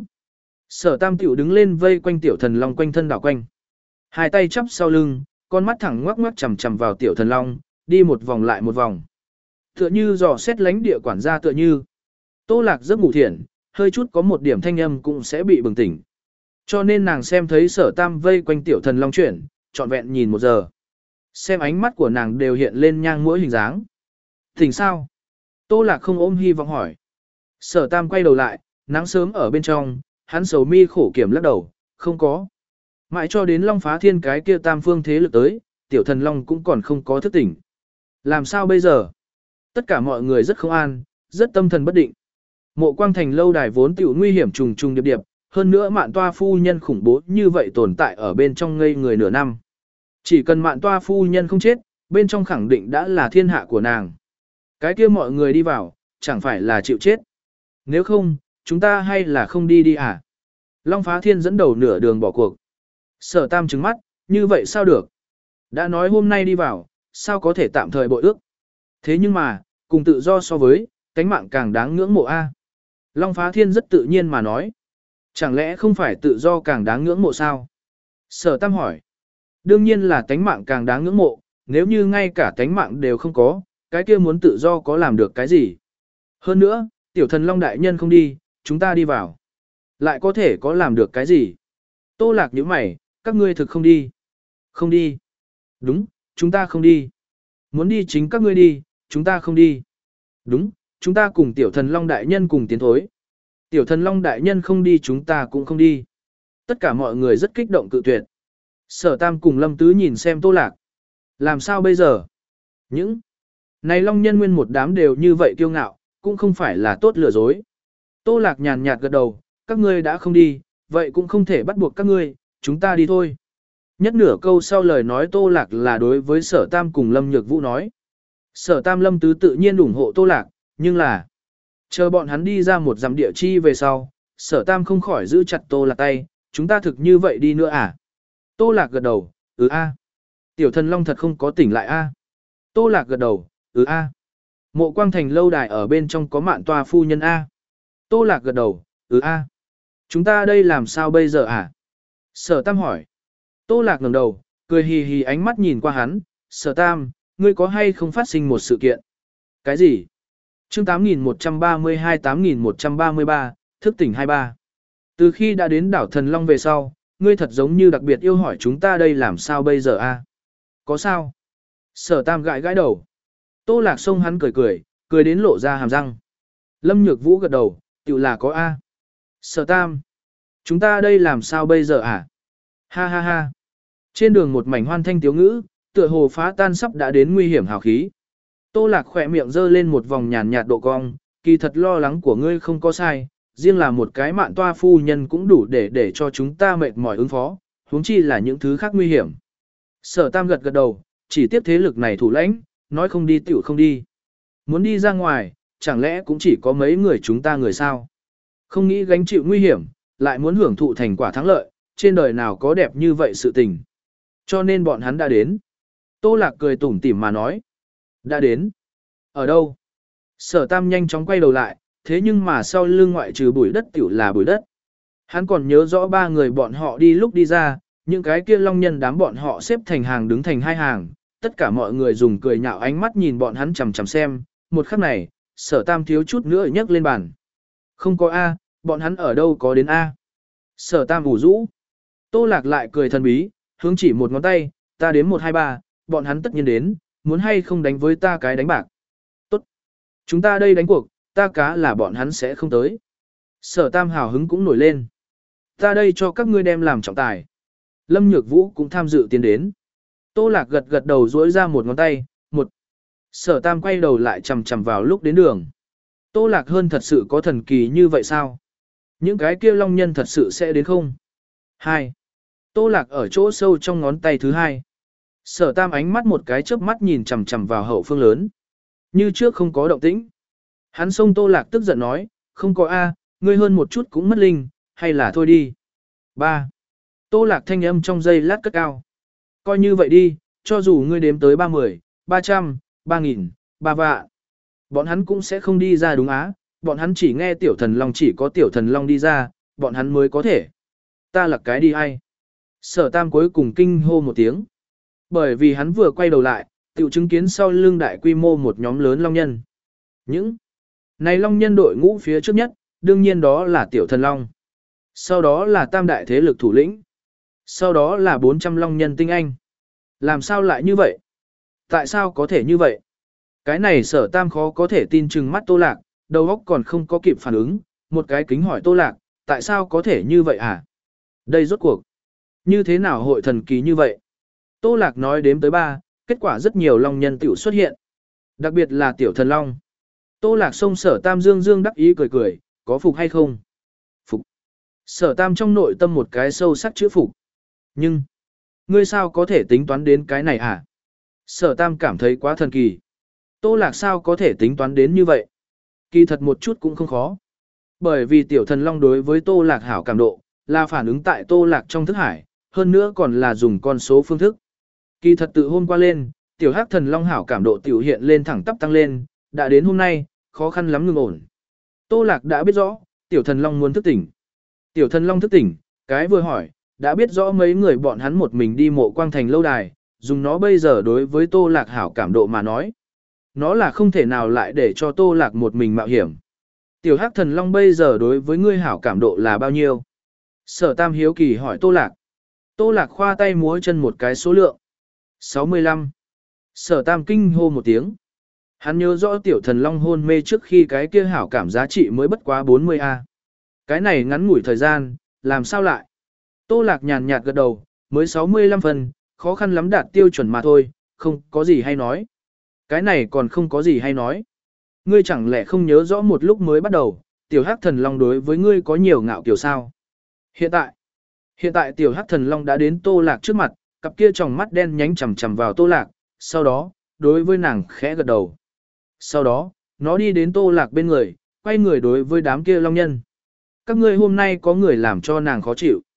Sở Tam tiểu đứng lên vây quanh tiểu thần Long quanh thân đảo quanh. Hai tay chắp sau lưng, con mắt thẳng ngoắc ngoắc chằm chằm vào tiểu thần Long, đi một vòng lại một vòng. Tựa như dò xét lánh địa quản gia tựa như. Tô Lạc giấc ngủ thiện, hơi chút có một điểm thanh âm cũng sẽ bị bừng tỉnh. Cho nên nàng xem thấy Sở Tam vây quanh tiểu thần Long chuyển, trọn vẹn nhìn một giờ. Xem ánh mắt của nàng đều hiện lên nhang mũi hình dáng. Tỉnh sao? Tô Lạc không ôm hy vọng hỏi. Sở Tam quay đầu lại, nắng sớm ở bên trong, hắn sầu mi khổ kiểm lắc đầu, không có. Mãi cho đến Long Phá Thiên cái kia tam phương thế lực tới, tiểu thần Long cũng còn không có thức tỉnh. Làm sao bây giờ? Tất cả mọi người rất không an, rất tâm thần bất định. Mộ Quang Thành lâu đài vốn tiểu nguy hiểm trùng trùng điệp điệp, hơn nữa Mạn Toa phu nhân khủng bố như vậy tồn tại ở bên trong ngây người nửa năm. Chỉ cần Mạn Toa phu nhân không chết, bên trong khẳng định đã là thiên hạ của nàng. Cái kia mọi người đi vào, chẳng phải là chịu chết. Nếu không, chúng ta hay là không đi đi à? Long Phá Thiên dẫn đầu nửa đường bỏ cuộc. Sở Tam trừng mắt, như vậy sao được? Đã nói hôm nay đi vào, sao có thể tạm thời bội ước? Thế nhưng mà, cùng tự do so với, cánh mạng càng đáng ngưỡng mộ a. Long Phá Thiên rất tự nhiên mà nói. Chẳng lẽ không phải tự do càng đáng ngưỡng mộ sao? Sở Tam hỏi. Đương nhiên là cánh mạng càng đáng ngưỡng mộ, nếu như ngay cả cánh mạng đều không có, cái kia muốn tự do có làm được cái gì? Hơn nữa, tiểu thần Long đại nhân không đi, chúng ta đi vào. Lại có thể có làm được cái gì? Tô Lạc nhíu mày, các ngươi thực không đi. Không đi. Đúng, chúng ta không đi. Muốn đi chính các ngươi đi, chúng ta không đi. Đúng, chúng ta cùng tiểu thần Long đại nhân cùng tiến thối. Tiểu thần Long đại nhân không đi chúng ta cũng không đi. Tất cả mọi người rất kích động cự tuyệt. Sở Tam cùng Lâm Tứ nhìn xem Tô Lạc. Làm sao bây giờ? Những này Long nhân nguyên một đám đều như vậy kiêu ngạo, cũng không phải là tốt lừa dối. Tô Lạc nhàn nhạt gật đầu, các ngươi đã không đi, vậy cũng không thể bắt buộc các ngươi, chúng ta đi thôi. Nhất nửa câu sau lời nói Tô Lạc là đối với Sở Tam cùng Lâm Nhược Vũ nói. Sở Tam Lâm Tứ tự nhiên ủng hộ Tô Lạc, nhưng là chờ bọn hắn đi ra một dặm địa chi về sau, Sở Tam không khỏi giữ chặt Tô Lạc tay, chúng ta thực như vậy đi nữa à? Tô Lạc gật đầu, ừ a. Tiểu thần long thật không có tỉnh lại a. Tô Lạc gật đầu, ừ a. Mộ Quang Thành lâu đài ở bên trong có mạn toa phu nhân a. Tô Lạc gật đầu, ừ a. Chúng ta đây làm sao bây giờ à? Sở Tam hỏi. Tô Lạc ngẩng đầu, cười hì hì ánh mắt nhìn qua hắn, Sở Tam, ngươi có hay không phát sinh một sự kiện? Cái gì? Chương tám nghìn một trăm ba mươi hai tám nghìn một trăm ba mươi ba, thức tỉnh hai ba. Từ khi đã đến đảo Thần Long về sau, ngươi thật giống như đặc biệt yêu hỏi chúng ta đây làm sao bây giờ a? Có sao? Sở Tam gãi gãi đầu. Tô Lạc xông hắn cười cười, cười đến lộ ra hàm răng. Lâm Nhược Vũ gật đầu, tự là có a. Sở Tam, chúng ta đây làm sao bây giờ à? Ha ha ha. Trên đường một mảnh hoan thanh tiếu ngữ, tựa hồ phá tan sắp đã đến nguy hiểm hào khí. Tô Lạc khỏe miệng giơ lên một vòng nhàn nhạt độ cong, kỳ thật lo lắng của ngươi không có sai, riêng là một cái mạn toa phu nhân cũng đủ để để cho chúng ta mệt mỏi ứng phó, huống chi là những thứ khác nguy hiểm. Sở Tam gật gật đầu, chỉ tiếp thế lực này thủ lãnh, nói không đi tiểu không đi. Muốn đi ra ngoài, chẳng lẽ cũng chỉ có mấy người chúng ta người sao? Không nghĩ gánh chịu nguy hiểm, lại muốn hưởng thụ thành quả thắng lợi, trên đời nào có đẹp như vậy sự tình. Cho nên bọn hắn đã đến. Tô Lạc cười tủm tỉm mà nói. Đã đến. Ở đâu? Sở Tam nhanh chóng quay đầu lại, thế nhưng mà sau lưng ngoại trừ bụi đất tiểu là bụi đất. Hắn còn nhớ rõ ba người bọn họ đi lúc đi ra, những cái kia long nhân đám bọn họ xếp thành hàng đứng thành hai hàng, tất cả mọi người dùng cười nhạo ánh mắt nhìn bọn hắn chằm chằm xem, một khắc này, Sở Tam thiếu chút nữa nhấc lên bàn. Không có A, bọn hắn ở đâu có đến A. Sở Tam ủ rũ. Tô Lạc lại cười thần bí, hướng chỉ một ngón tay, ta đếm một hai ba, bọn hắn tất nhiên đến, muốn hay không đánh với ta cái đánh bạc. Tốt. Chúng ta đây đánh cuộc, ta cá là bọn hắn sẽ không tới. Sở Tam hào hứng cũng nổi lên. Ta đây cho các ngươi đem làm trọng tài. Lâm Nhược Vũ cũng tham dự tiến đến. Tô Lạc gật gật đầu duỗi ra một ngón tay, một. Sở Tam quay đầu lại chầm chầm vào lúc đến đường. Tô Lạc hơn thật sự có thần kỳ như vậy sao? Những cái kia long nhân thật sự sẽ đến không? Hai. Tô Lạc ở chỗ sâu trong ngón tay thứ hai. Sở Tam ánh mắt một cái chớp mắt nhìn chằm chằm vào hậu phương lớn. Như trước không có động tĩnh. Hắn xông Tô Lạc tức giận nói, không có A, ngươi hơn một chút cũng mất linh, hay là thôi đi. Ba. Tô Lạc thanh âm trong giây lát cất cao. Coi như vậy đi, cho dù ngươi đếm tới ba mươi, ba trăm, ba nghìn, ba vạn. Bọn hắn cũng sẽ không đi ra đúng á, bọn hắn chỉ nghe tiểu thần long chỉ có tiểu thần long đi ra, bọn hắn mới có thể. Ta là cái đi ai? Sở Tam cuối cùng kinh hô một tiếng. Bởi vì hắn vừa quay đầu lại, tiểu chứng kiến sau lưng đại quy mô một nhóm lớn long nhân. Những này long nhân đội ngũ phía trước nhất, đương nhiên đó là tiểu thần long. Sau đó là tam đại thế lực thủ lĩnh. Sau đó là bốn trăm long nhân tinh anh. Làm sao lại như vậy? Tại sao có thể như vậy? Cái này Sở Tam khó có thể tin chừng mắt Tô Lạc, đầu óc còn không có kịp phản ứng, một cái kính hỏi Tô Lạc, tại sao có thể như vậy hả? Đây rốt cuộc. Như thế nào hội thần kỳ như vậy? Tô Lạc nói đếm tới ba, kết quả rất nhiều long nhân tiểu xuất hiện. Đặc biệt là tiểu thần long. Tô Lạc xông Sở Tam dương dương đắc ý cười cười, có phục hay không? Phục. Sở Tam trong nội tâm một cái sâu sắc chữ phục. Nhưng, ngươi sao có thể tính toán đến cái này hả? Sở Tam cảm thấy quá thần kỳ. Tô Lạc sao có thể tính toán đến như vậy? Kỳ thật một chút cũng không khó. Bởi vì tiểu thần long đối với Tô Lạc hảo cảm độ, là phản ứng tại Tô Lạc trong thức hải, hơn nữa còn là dùng con số phương thức. Kỳ thật tự hôm qua lên, tiểu hắc thần long hảo cảm độ tiểu hiện lên thẳng tắp tăng lên, đã đến hôm nay, khó khăn lắm ngừng ổn. Tô Lạc đã biết rõ, tiểu thần long muốn thức tỉnh. Tiểu thần long thức tỉnh, cái vừa hỏi, đã biết rõ mấy người bọn hắn một mình đi Mộ Quang Thành lâu đài, dùng nó bây giờ đối với Tô Lạc hảo cảm độ mà nói. Nó là không thể nào lại để cho Tô Lạc một mình mạo hiểm. Tiểu hắc thần long bây giờ đối với ngươi hảo cảm độ là bao nhiêu? Sở Tam hiếu kỳ hỏi Tô Lạc. Tô Lạc khoa tay múa chân một cái số lượng. sáu mươi lăm. Sở Tam kinh hô một tiếng. Hắn nhớ rõ tiểu thần long hôn mê trước khi cái kia hảo cảm giá trị mới bất quá bốn mươi A. Cái này ngắn ngủi thời gian, làm sao lại? Tô Lạc nhàn nhạt gật đầu, mới sáu mươi lăm phần, khó khăn lắm đạt tiêu chuẩn mà thôi, không có gì hay nói. Cái này còn không có gì hay nói. Ngươi chẳng lẽ không nhớ rõ một lúc mới bắt đầu, tiểu hắc thần long đối với ngươi có nhiều ngạo kiểu sao? Hiện tại, hiện tại tiểu hắc thần long đã đến Tô Lạc trước mặt, cặp kia tròng mắt đen nhánh chằm chằm vào Tô Lạc, sau đó, đối với nàng khẽ gật đầu. Sau đó, nó đi đến Tô Lạc bên người, quay người đối với đám kia long nhân. Các ngươi hôm nay có người làm cho nàng khó chịu.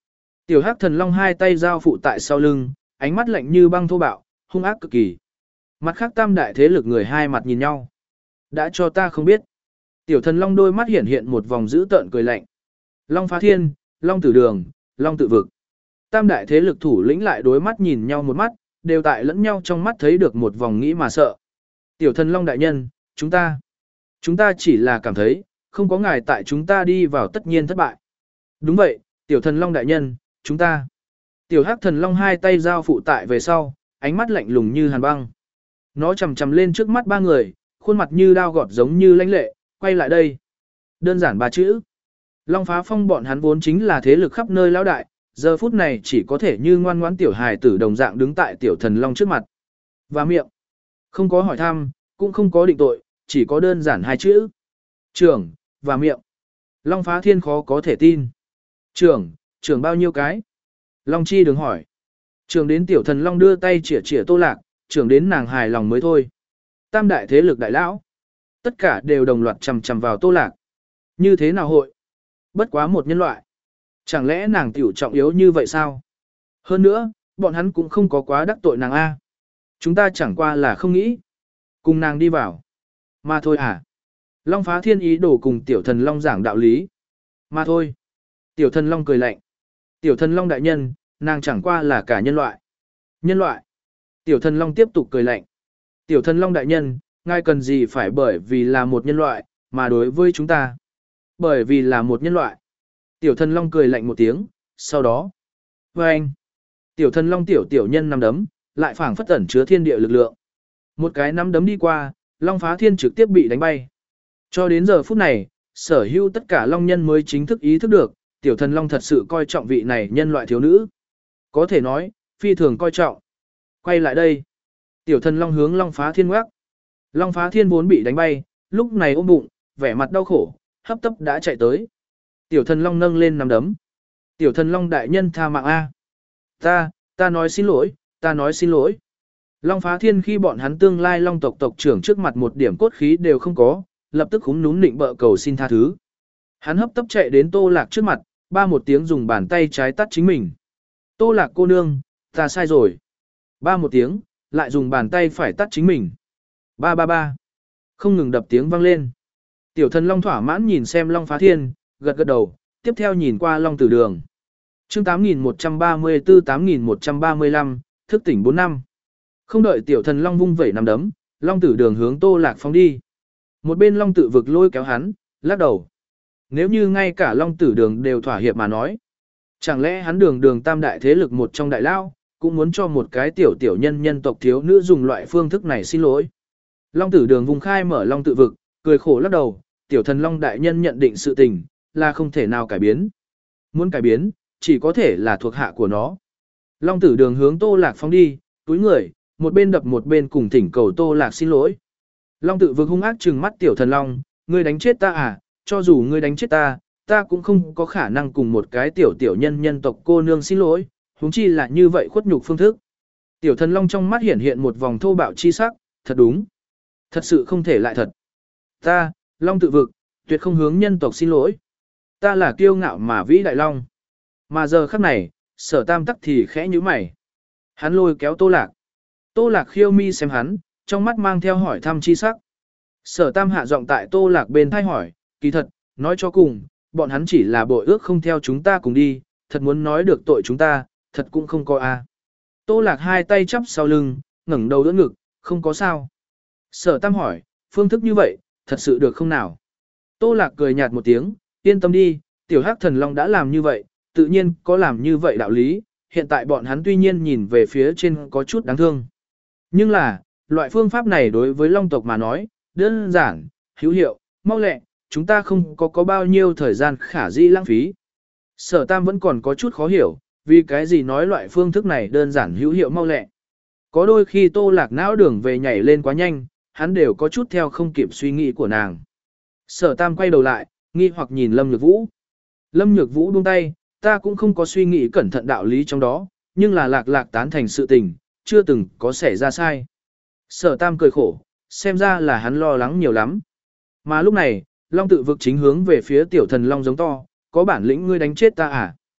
Tiểu Hắc Thần Long hai tay giao phụ tại sau lưng, ánh mắt lạnh như băng thô bạo, hung ác cực kỳ. Mặt khác tam đại thế lực người hai mặt nhìn nhau. Đã cho ta không biết. Tiểu Thần Long đôi mắt hiện hiện một vòng dữ tợn cười lạnh. Long Phá Thiên, Long Tử Đường, Long Tự Vực. Tam đại thế lực thủ lĩnh lại đối mắt nhìn nhau một mắt, đều tại lẫn nhau trong mắt thấy được một vòng nghĩ mà sợ. Tiểu Thần Long đại nhân, chúng ta, chúng ta chỉ là cảm thấy, không có ngài tại chúng ta đi vào tất nhiên thất bại. Đúng vậy, Tiểu Thần Long đại nhân, chúng ta. Tiểu Hắc Thần Long hai tay giao phụ tại về sau, ánh mắt lạnh lùng như hàn băng. Nó chầm chầm lên trước mắt ba người, khuôn mặt như đao gọt giống như lãnh lệ, quay lại đây. Đơn giản ba chữ. Long Phá Phong bọn hắn vốn chính là thế lực khắp nơi lão đại, giờ phút này chỉ có thể như ngoan ngoãn tiểu hài tử đồng dạng đứng tại Tiểu Thần Long trước mặt. Và miệng. Không có hỏi thăm, cũng không có định tội, chỉ có đơn giản hai chữ. Trưởng, và miệng. Long Phá Thiên khó có thể tin. Trưởng, trưởng bao nhiêu cái? Long Chi đừng hỏi. Trưởng đến Tiểu Thần Long đưa tay chỉa chỉa Tô Lạc, trưởng đến nàng hài lòng mới thôi. Tam đại thế lực đại lão. Tất cả đều đồng loạt chầm chầm vào Tô Lạc. Như thế nào hội? Bất quá một nhân loại. Chẳng lẽ nàng tiểu trọng yếu như vậy sao? Hơn nữa, bọn hắn cũng không có quá đắc tội nàng A. Chúng ta chẳng qua là không nghĩ. Cùng nàng đi vào. Mà thôi à? Long Phá Thiên ý đồ cùng Tiểu Thần Long giảng đạo lý. Mà thôi. Tiểu Thần Long cười lạnh. Tiểu Thần Long đại nhân, nàng chẳng qua là cả nhân loại. Nhân loại. Tiểu Thần Long tiếp tục cười lạnh. Tiểu Thần Long đại nhân, ngài cần gì phải bởi vì là một nhân loại, mà đối với chúng ta. Bởi vì là một nhân loại. Tiểu Thần Long cười lạnh một tiếng, sau đó. Và anh. Tiểu Thần Long tiểu tiểu nhân nắm đấm, lại phảng phất ẩn chứa thiên địa lực lượng. Một cái nắm đấm đi qua, Long Phá Thiên trực tiếp bị đánh bay. Cho đến giờ phút này, sở hữu tất cả Long nhân mới chính thức ý thức được, Tiểu Thần Long thật sự coi trọng vị này nhân loại thiếu nữ. Có thể nói, phi thường coi trọng. Quay lại đây. Tiểu Thần Long hướng Long Phá Thiên ngoắc. Long Phá Thiên vốn bị đánh bay, lúc này ôm bụng, vẻ mặt đau khổ, hấp tấp đã chạy tới. Tiểu Thần Long nâng lên nắm đấm. Tiểu Thần Long đại nhân tha mạng A. Ta, ta nói xin lỗi, ta nói xin lỗi. Long Phá Thiên khi bọn hắn tương lai Long tộc tộc trưởng trước mặt một điểm cốt khí đều không có, lập tức húm núm nịnh bợ cầu xin tha thứ. Hắn hấp tấp chạy đến Tô Lạc trước mặt, ba một tiếng dùng bàn tay trái tắt chính mình. Tô Lạc cô nương, ta sai rồi. Ba một tiếng, lại dùng bàn tay phải tắt chính mình. Ba ba ba. Không ngừng đập tiếng vang lên. Tiểu Thần Long thỏa mãn nhìn xem Long Phá Thiên, gật gật đầu, tiếp theo nhìn qua Long Tử Đường. Chương tám nghìn một trăm ba mươi tư tám nghìn một trăm ba mươi lăm, thức tỉnh bốn năm. Không đợi Tiểu Thần Long vung vẩy nắm đấm, Long Tử Đường hướng Tô Lạc phóng đi. Một bên Long Tự Vực lôi kéo hắn, lắc đầu. Nếu như ngay cả Long Tử Đường đều thỏa hiệp mà nói, chẳng lẽ hắn Đường Đường tam đại thế lực một trong đại lao, cũng muốn cho một cái tiểu tiểu nhân nhân tộc thiếu nữ dùng loại phương thức này xin lỗi. Long Tử Đường vùng khai mở Long Tự Vực, cười khổ lắc đầu, Tiểu Thần Long đại nhân nhận định sự tình, là không thể nào cải biến. Muốn cải biến, chỉ có thể là thuộc hạ của nó. Long Tử Đường hướng Tô Lạc phóng đi, túi người, một bên đập một bên cùng thỉnh cầu Tô Lạc xin lỗi. Long Tự Vực hung ác trừng mắt Tiểu Thần Long, ngươi đánh chết ta à, cho dù ngươi đánh chết ta, ta cũng không có khả năng cùng một cái tiểu tiểu nhân nhân tộc cô nương xin lỗi, huống chi là như vậy khuất nhục phương thức. Tiểu Thần Long trong mắt hiện hiện một vòng thô bạo chi sắc, thật đúng. Thật sự không thể lại thật. Ta, Long Tự Vực, tuyệt không hướng nhân tộc xin lỗi. Ta là kiêu ngạo mà vĩ đại long. Mà giờ khắc này, Sở Tam tắc thì khẽ nhíu mày. Hắn lôi kéo Tô Lạc. Tô Lạc khiêu mi xem hắn, trong mắt mang theo hỏi thăm chi sắc. Sở Tam hạ giọng tại Tô Lạc bên thay hỏi, kỳ thật, nói cho cùng, bọn hắn chỉ là bội ước không theo chúng ta cùng đi, thật muốn nói được tội chúng ta, thật cũng không có a. Tô Lạc hai tay chắp sau lưng, ngẩng đầu đỡ ngực, không có sao. Sở Tam hỏi, phương thức như vậy, thật sự được không nào? Tô Lạc cười nhạt một tiếng, yên tâm đi, tiểu Hắc Thần Long đã làm như vậy, tự nhiên có làm như vậy đạo lý, hiện tại bọn hắn tuy nhiên nhìn về phía trên có chút đáng thương. Nhưng là, loại phương pháp này đối với Long tộc mà nói, đơn giản, hữu hiệu, mau lẹ, chúng ta không có có bao nhiêu thời gian khả dĩ lãng phí. Sở Tam vẫn còn có chút khó hiểu, vì cái gì nói loại phương thức này đơn giản hữu hiệu mau lẹ. Có đôi khi Tô Lạc não đường về nhảy lên quá nhanh, hắn đều có chút theo không kịp suy nghĩ của nàng. Sở Tam quay đầu lại, nghi hoặc nhìn Lâm Nhược Vũ. Lâm Nhược Vũ buông tay, ta cũng không có suy nghĩ cẩn thận đạo lý trong đó, nhưng là Lạc Lạc tán thành sự tình, chưa từng có xảy ra sai. Sở Tam cười khổ, xem ra là hắn lo lắng nhiều lắm. Mà lúc này, Long Tự Vực chính hướng về phía Tiểu Thần Long giống to, có bản lĩnh ngươi đánh chết ta à?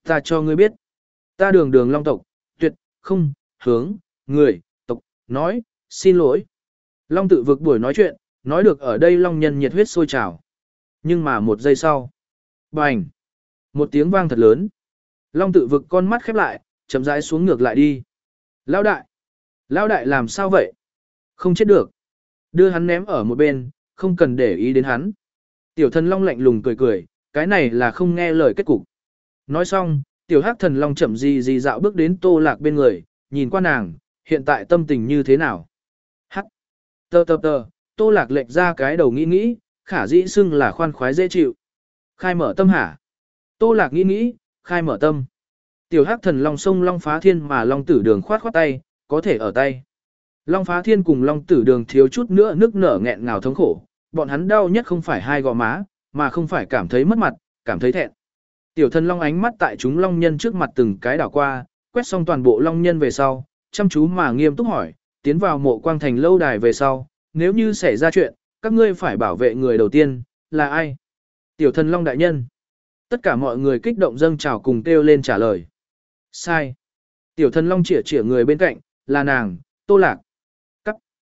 Ta cho ngươi biết. Ta đường đường long tộc, tuyệt, không, hướng, người, tộc, nói, xin lỗi. Long tự vực buổi nói chuyện, nói được ở đây long nhân nhiệt huyết sôi trào. Nhưng mà một giây sau. Bành! Một tiếng vang thật lớn. Long tự vực con mắt khép lại, chậm rãi xuống ngược lại đi. Lão đại! Lão đại làm sao vậy? Không chết được. Đưa hắn ném ở một bên, không cần để ý đến hắn. Tiểu thần long lạnh lùng cười cười, cái này là không nghe lời kết cục. Nói xong, tiểu hắc thần long chậm gì gì dạo bước đến Tô Lạc bên người, nhìn qua nàng, hiện tại tâm tình như thế nào? Hắc! Tờ tờ tờ, Tô Lạc lệch ra cái đầu nghĩ nghĩ, khả dĩ xưng là khoan khoái dễ chịu. Khai mở tâm hả? Tô Lạc nghĩ nghĩ, khai mở tâm. Tiểu hắc thần long sông long phá thiên mà long tử đường khoát khoát tay, có thể ở tay. Long phá thiên cùng long tử đường thiếu chút nữa nức nở nghẹn ngào thống khổ, bọn hắn đau nhất không phải hai gò má, mà không phải cảm thấy mất mặt, cảm thấy thẹn. Tiểu thần long ánh mắt tại chúng long nhân trước mặt từng cái đảo qua, quét xong toàn bộ long nhân về sau, chăm chú mà nghiêm túc hỏi, tiến vào mộ quang thành lâu đài về sau, nếu như xảy ra chuyện, các ngươi phải bảo vệ người đầu tiên, là ai? Tiểu thần long đại nhân. Tất cả mọi người kích động dâng trào cùng kêu lên trả lời. Sai. Tiểu thần long chĩa chĩa người bên cạnh, là nàng, Tô Lạc. Cắt.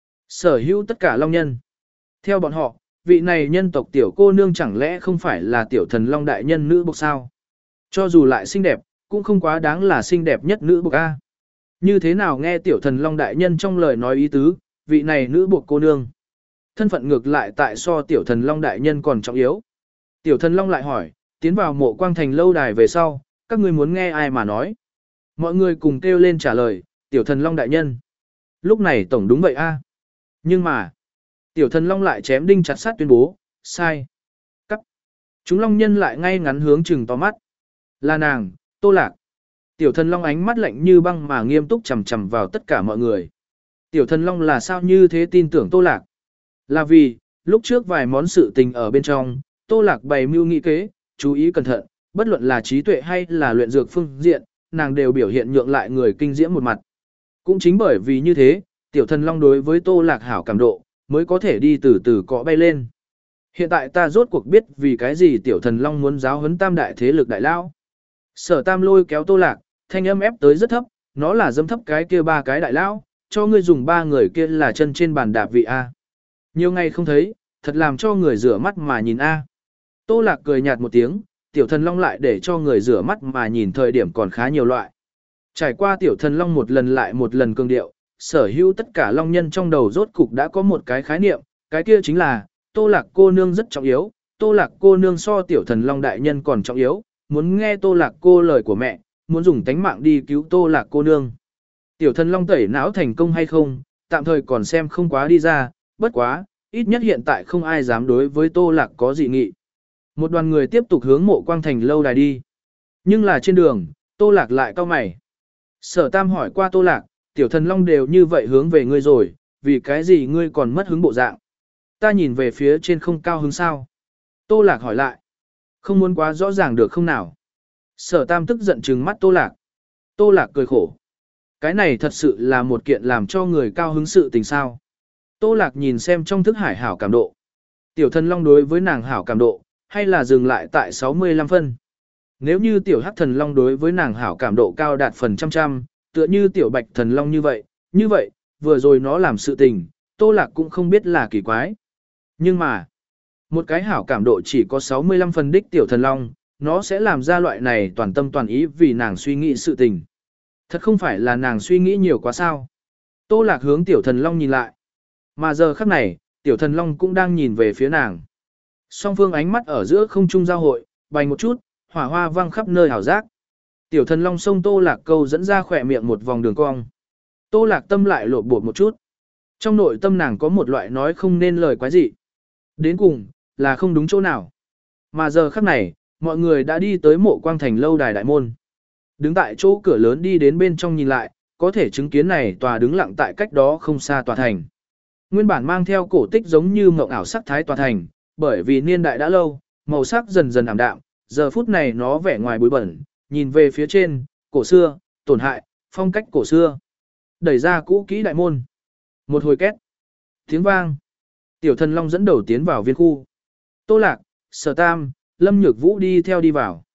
Sở hữu tất cả long nhân. Theo bọn họ, vị này nhân tộc tiểu cô nương chẳng lẽ không phải là tiểu thần long đại nhân nữ bộc sao? Cho dù lại xinh đẹp, cũng không quá đáng là xinh đẹp nhất nữ bộc A. Như thế nào nghe tiểu thần long đại nhân trong lời nói ý tứ, vị này nữ bộc cô nương. Thân phận ngược lại tại so tiểu thần long đại nhân còn trọng yếu. Tiểu thần long lại hỏi, tiến vào mộ quang thành lâu đài về sau, các ngươi muốn nghe ai mà nói. Mọi người cùng kêu lên trả lời, tiểu thần long đại nhân. Lúc này tổng đúng vậy a. Nhưng mà, tiểu thần long lại chém đinh chặt sắt tuyên bố, sai. Cắt. Chúng long nhân lại ngay ngắn hướng chừng to mắt. Là nàng, Tô Lạc. Tiểu thần long ánh mắt lạnh như băng mà nghiêm túc chằm chằm vào tất cả mọi người. Tiểu thần long là sao như thế tin tưởng Tô Lạc? Là vì, lúc trước vài món sự tình ở bên trong, Tô Lạc bày mưu nghị kế, chú ý cẩn thận, bất luận là trí tuệ hay là luyện dược phương diện, nàng đều biểu hiện nhượng lại người kinh diễm một mặt. Cũng chính bởi vì như thế, tiểu thần long đối với Tô Lạc hảo cảm độ, mới có thể đi từ từ cọ bay lên. Hiện tại ta rốt cuộc biết vì cái gì tiểu thần long muốn giáo huấn tam đại thế lực đại lao. Sở Tam lôi kéo Tô Lạc, thanh âm ép tới rất thấp, nó là dâm thấp cái kia ba cái đại lao, cho ngươi dùng ba người kia là chân trên bàn đạp vị A. Nhiều ngày không thấy, thật làm cho người rửa mắt mà nhìn A. Tô Lạc cười nhạt một tiếng, tiểu thần long lại để cho người rửa mắt mà nhìn thời điểm còn khá nhiều loại. Trải qua tiểu thần long một lần lại một lần cương điệu, sở hữu tất cả long nhân trong đầu rốt cục đã có một cái khái niệm, cái kia chính là, Tô Lạc cô nương rất trọng yếu, Tô Lạc cô nương so tiểu thần long đại nhân còn trọng yếu, muốn nghe Tô Lạc cô lời của mẹ, muốn dùng tánh mạng đi cứu Tô Lạc cô nương. Tiểu thần long tẩy não thành công hay không, tạm thời còn xem không quá đi ra, bất quá, ít nhất hiện tại không ai dám đối với Tô Lạc có dị nghị. Một đoàn người tiếp tục hướng mộ quang thành lâu đài đi. Nhưng là trên đường, Tô Lạc lại cau mày. Sở Tam hỏi qua Tô Lạc, tiểu thần long đều như vậy hướng về ngươi rồi, vì cái gì ngươi còn mất hứng bộ dạng? Ta nhìn về phía trên không cao hứng sao? Tô Lạc hỏi lại. Không muốn quá rõ ràng được không nào? Sở Tam tức giận trừng mắt Tô Lạc. Tô Lạc cười khổ. Cái này thật sự là một kiện làm cho người cao hứng sự tình sao. Tô Lạc nhìn xem trong thức hải hảo cảm độ. Tiểu thần long đối với nàng hảo cảm độ, hay là dừng lại tại sáu mươi lăm phân. Nếu như tiểu hắc thần long đối với nàng hảo cảm độ cao đạt phần trăm trăm, tựa như tiểu bạch thần long như vậy, như vậy, vừa rồi nó làm sự tình, Tô Lạc cũng không biết là kỳ quái. Nhưng mà, một cái hảo cảm độ chỉ có sáu mươi lăm phần đích tiểu thần long, nó sẽ làm ra loại này toàn tâm toàn ý vì nàng suy nghĩ sự tình. Thật không phải là nàng suy nghĩ nhiều quá sao. Tô Lạc hướng tiểu thần long nhìn lại. Mà giờ khắc này, tiểu thần long cũng đang nhìn về phía nàng. Song phương ánh mắt ở giữa không trung giao hội, bành một chút, hỏa hoa văng khắp nơi hảo giác. Tiểu thần long sông Tô Lạc câu dẫn ra khỏe miệng một vòng đường cong. Tô Lạc tâm lại lột bột một chút. Trong nội tâm nàng có một loại nói không nên lời quái dị. Đến cùng, là không đúng chỗ nào. Mà giờ khắc này, mọi người đã đi tới mộ quang thành lâu đài đại môn. Đứng tại chỗ cửa lớn đi đến bên trong nhìn lại, có thể chứng kiến này tòa đứng lặng tại cách đó không xa tòa thành. Nguyên bản mang theo cổ tích giống như mộng ảo sắc thái tòa thành, bởi vì niên đại đã lâu, màu sắc dần dần ảm đạm, giờ phút này nó vẻ ngoài bụi bẩn, nhìn về phía trên, cổ xưa, tổn hại, phong cách cổ xưa. Đẩy ra cũ kỹ đại môn. Một hồi két. Tiếng vang. Tiểu thần long dẫn đầu tiến vào viên khu. Tô Lạc, Sở Tam, Lâm Nhược Vũ đi theo đi vào.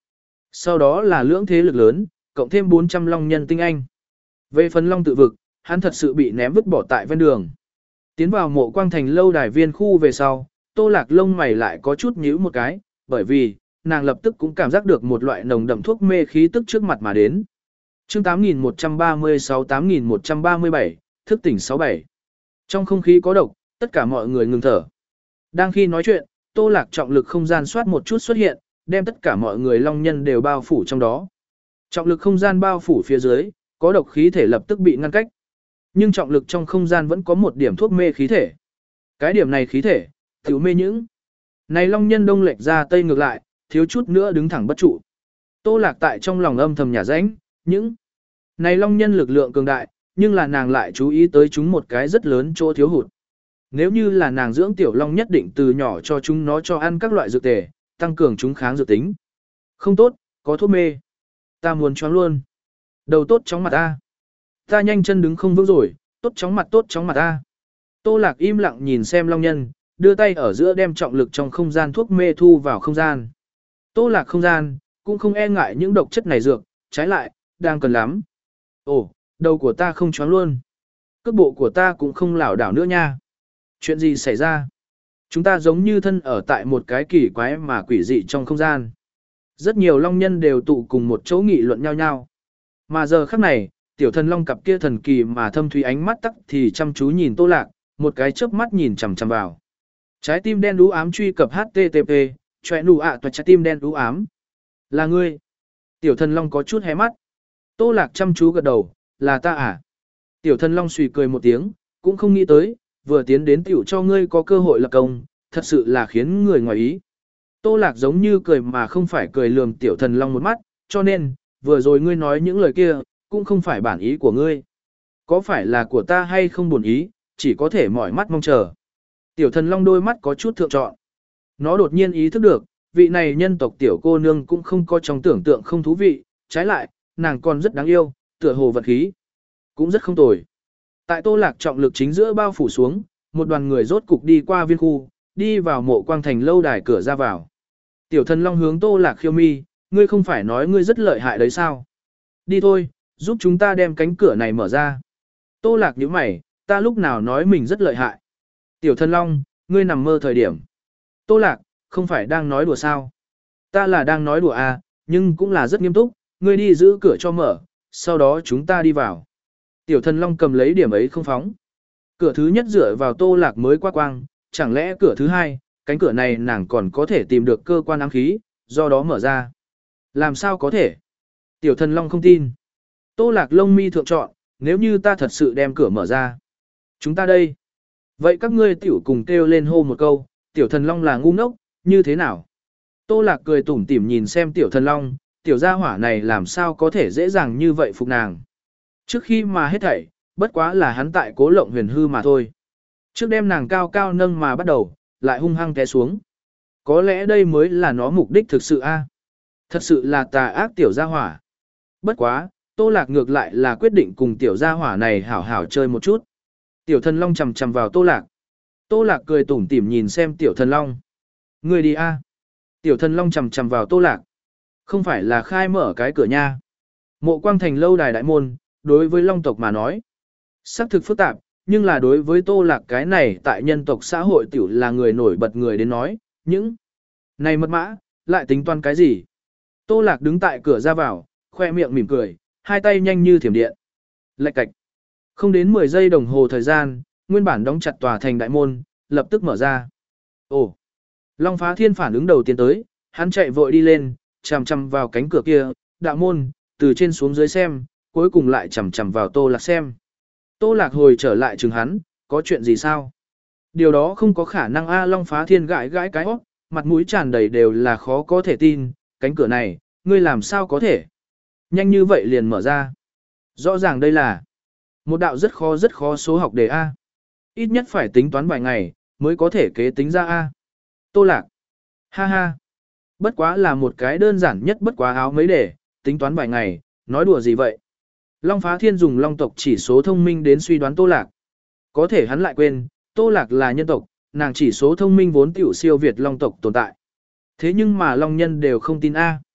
Sau đó là lưỡng thế lực lớn, cộng thêm bốn trăm long nhân tinh anh. Về phần long tự vực, hắn thật sự bị ném vứt bỏ tại ven đường. Tiến vào mộ quang thành lâu đài viên khu về sau, Tô Lạc lông mày lại có chút nhíu một cái, bởi vì, nàng lập tức cũng cảm giác được một loại nồng đậm thuốc mê khí tức trước mặt mà đến. chương tám nghìn một trăm ba mươi sáu tám nghìn một trăm ba mươi bảy, thức tỉnh sáu bảy. Trong không khí có độc, tất cả mọi người ngừng thở. Đang khi nói chuyện, Tô Lạc trọng lực không gian soát một chút xuất hiện, đem tất cả mọi người long nhân đều bao phủ trong đó. Trọng lực không gian bao phủ phía dưới, có độc khí thể lập tức bị ngăn cách. Nhưng trọng lực trong không gian vẫn có một điểm thuốc mê khí thể. Cái điểm này khí thể, tiểu mê những. Này long nhân đông lệch ra tây ngược lại, thiếu chút nữa đứng thẳng bất trụ. Tô Lạc tại trong lòng âm thầm nhà rãnh, những. Này long nhân lực lượng cường đại, nhưng là nàng lại chú ý tới chúng một cái rất lớn chỗ thiếu hụt. Nếu như là nàng dưỡng tiểu long nhất định từ nhỏ cho chúng nó cho ăn các loại dược tề, tăng cường chúng kháng dược tính. Không tốt, có thuốc mê. Ta muốn choáng luôn. Đầu tốt chóng mặt ta. Ta nhanh chân đứng không vững rồi, tốt chóng mặt tốt chóng mặt ta. Tô Lạc im lặng nhìn xem long nhân, đưa tay ở giữa đem trọng lực trong không gian thuốc mê thu vào không gian. Tô Lạc không gian, cũng không e ngại những độc chất này dược, trái lại, đang cần lắm. Ồ, đầu của ta không choáng luôn. Cước bộ của ta cũng không lảo đảo nữa nha. Chuyện gì xảy ra? Chúng ta giống như thân ở tại một cái kỳ quái mà quỷ dị trong không gian. Rất nhiều long nhân đều tụ cùng một chỗ nghị luận nhau nhau. Mà giờ khắc này, tiểu thần long cặp kia thần kỳ mà thâm thúy ánh mắt tắc thì chăm chú nhìn Tô Lạc, một cái chớp mắt nhìn chằm chằm vào. Trái tim đen đú ám truy cập hát tê tê pê, choẹ nụ ạ toạt trái tim đen đú ám. Là ngươi. Tiểu thần long có chút hé mắt. Tô Lạc chăm chú gật đầu, là ta à? Tiểu thần long suy cười một tiếng, cũng không nghĩ tới, vừa tiến đến tiểu cho ngươi có cơ hội lập công, thật sự là khiến người ngoài ý. Tô Lạc giống như cười mà không phải cười lườm tiểu thần long một mắt, cho nên, vừa rồi ngươi nói những lời kia, cũng không phải bản ý của ngươi. Có phải là của ta hay không buồn ý, chỉ có thể mỏi mắt mong chờ. Tiểu thần long đôi mắt có chút thượng trọn. Nó đột nhiên ý thức được, vị này nhân tộc tiểu cô nương cũng không có trong tưởng tượng không thú vị, trái lại, nàng còn rất đáng yêu, tựa hồ vật khí. Cũng rất không tồi. Tại Tô Lạc trọng lực chính giữa bao phủ xuống, một đoàn người rốt cục đi qua viên khu, đi vào mộ quang thành lâu đài cửa ra vào. Tiểu thần long hướng Tô Lạc khiêu mi, ngươi không phải nói ngươi rất lợi hại đấy sao? Đi thôi, giúp chúng ta đem cánh cửa này mở ra. Tô Lạc nhíu mày, ta lúc nào nói mình rất lợi hại? Tiểu thần long, ngươi nằm mơ thời điểm. Tô Lạc, không phải đang nói đùa sao? Ta là đang nói đùa à, nhưng cũng là rất nghiêm túc, ngươi đi giữ cửa cho mở, sau đó chúng ta đi vào. Tiểu thần long cầm lấy điểm ấy không phóng. Cửa thứ nhất dựa vào Tô Lạc mới qua quang, chẳng lẽ cửa thứ hai, cánh cửa này nàng còn có thể tìm được cơ quan ám khí, do đó mở ra. Làm sao có thể? Tiểu thần long không tin. Tô Lạc lông mi thượng trọn, nếu như ta thật sự đem cửa mở ra. Chúng ta đây. Vậy các ngươi tiểu cùng kêu lên hô một câu, tiểu thần long là ngu ngốc, như thế nào? Tô Lạc cười tủm tỉm nhìn xem tiểu thần long, tiểu gia hỏa này làm sao có thể dễ dàng như vậy phục nàng. Trước khi mà hết thảy, bất quá là hắn tại cố lộng huyền hư mà thôi. Trước đem nàng cao cao nâng mà bắt đầu, lại hung hăng té xuống. Có lẽ đây mới là nó mục đích thực sự a. Thật sự là tà ác tiểu gia hỏa. Bất quá, Tô Lạc ngược lại là quyết định cùng tiểu gia hỏa này hảo hảo chơi một chút. Tiểu thần long chầm chầm vào Tô Lạc. Tô Lạc cười tủm tỉm nhìn xem tiểu thần long. Ngươi đi a. Tiểu thần long chầm chầm vào Tô Lạc. Không phải là khai mở cái cửa nha. Mộ quang thành lâu đài đại môn, đối với long tộc mà nói. Sắc thực phức tạp, nhưng là đối với Tô Lạc cái này tại nhân tộc xã hội tiểu là người nổi bật người đến nói, những này mật mã, lại tính toán cái gì? Tô Lạc đứng tại cửa ra vào, khoe miệng mỉm cười, hai tay nhanh như thiểm điện. Lạch cạch. Không đến mười giây đồng hồ thời gian, nguyên bản đóng chặt tòa thành đại môn, lập tức mở ra. Ồ! Long Phá Thiên phản ứng đầu tiên tới, hắn chạy vội đi lên, chằm chằm vào cánh cửa kia, đạo môn, từ trên xuống dưới xem, cuối cùng lại chằm chằm vào Tô Lạc xem. Tô Lạc hồi trở lại chừng hắn, có chuyện gì sao? Điều đó không có khả năng a. Long Phá Thiên gãi gãi cái hót, mặt mũi tràn đầy đều là khó có thể tin, cánh cửa này, ngươi làm sao có thể? Nhanh như vậy liền mở ra. Rõ ràng đây là một đạo rất khó rất khó số học đề A. Ít nhất phải tính toán vài ngày, mới có thể kế tính ra A. Tô Lạc. Ha ha. Bất quá là một cái đơn giản nhất bất quá áo mấy đề, tính toán vài ngày, nói đùa gì vậy? Long Phá Thiên dùng long tộc chỉ số thông minh đến suy đoán Tô Lạc. Có thể hắn lại quên, Tô Lạc là nhân tộc, nàng chỉ số thông minh vốn tiểu siêu việt long tộc tồn tại. Thế nhưng mà long nhân đều không tin A.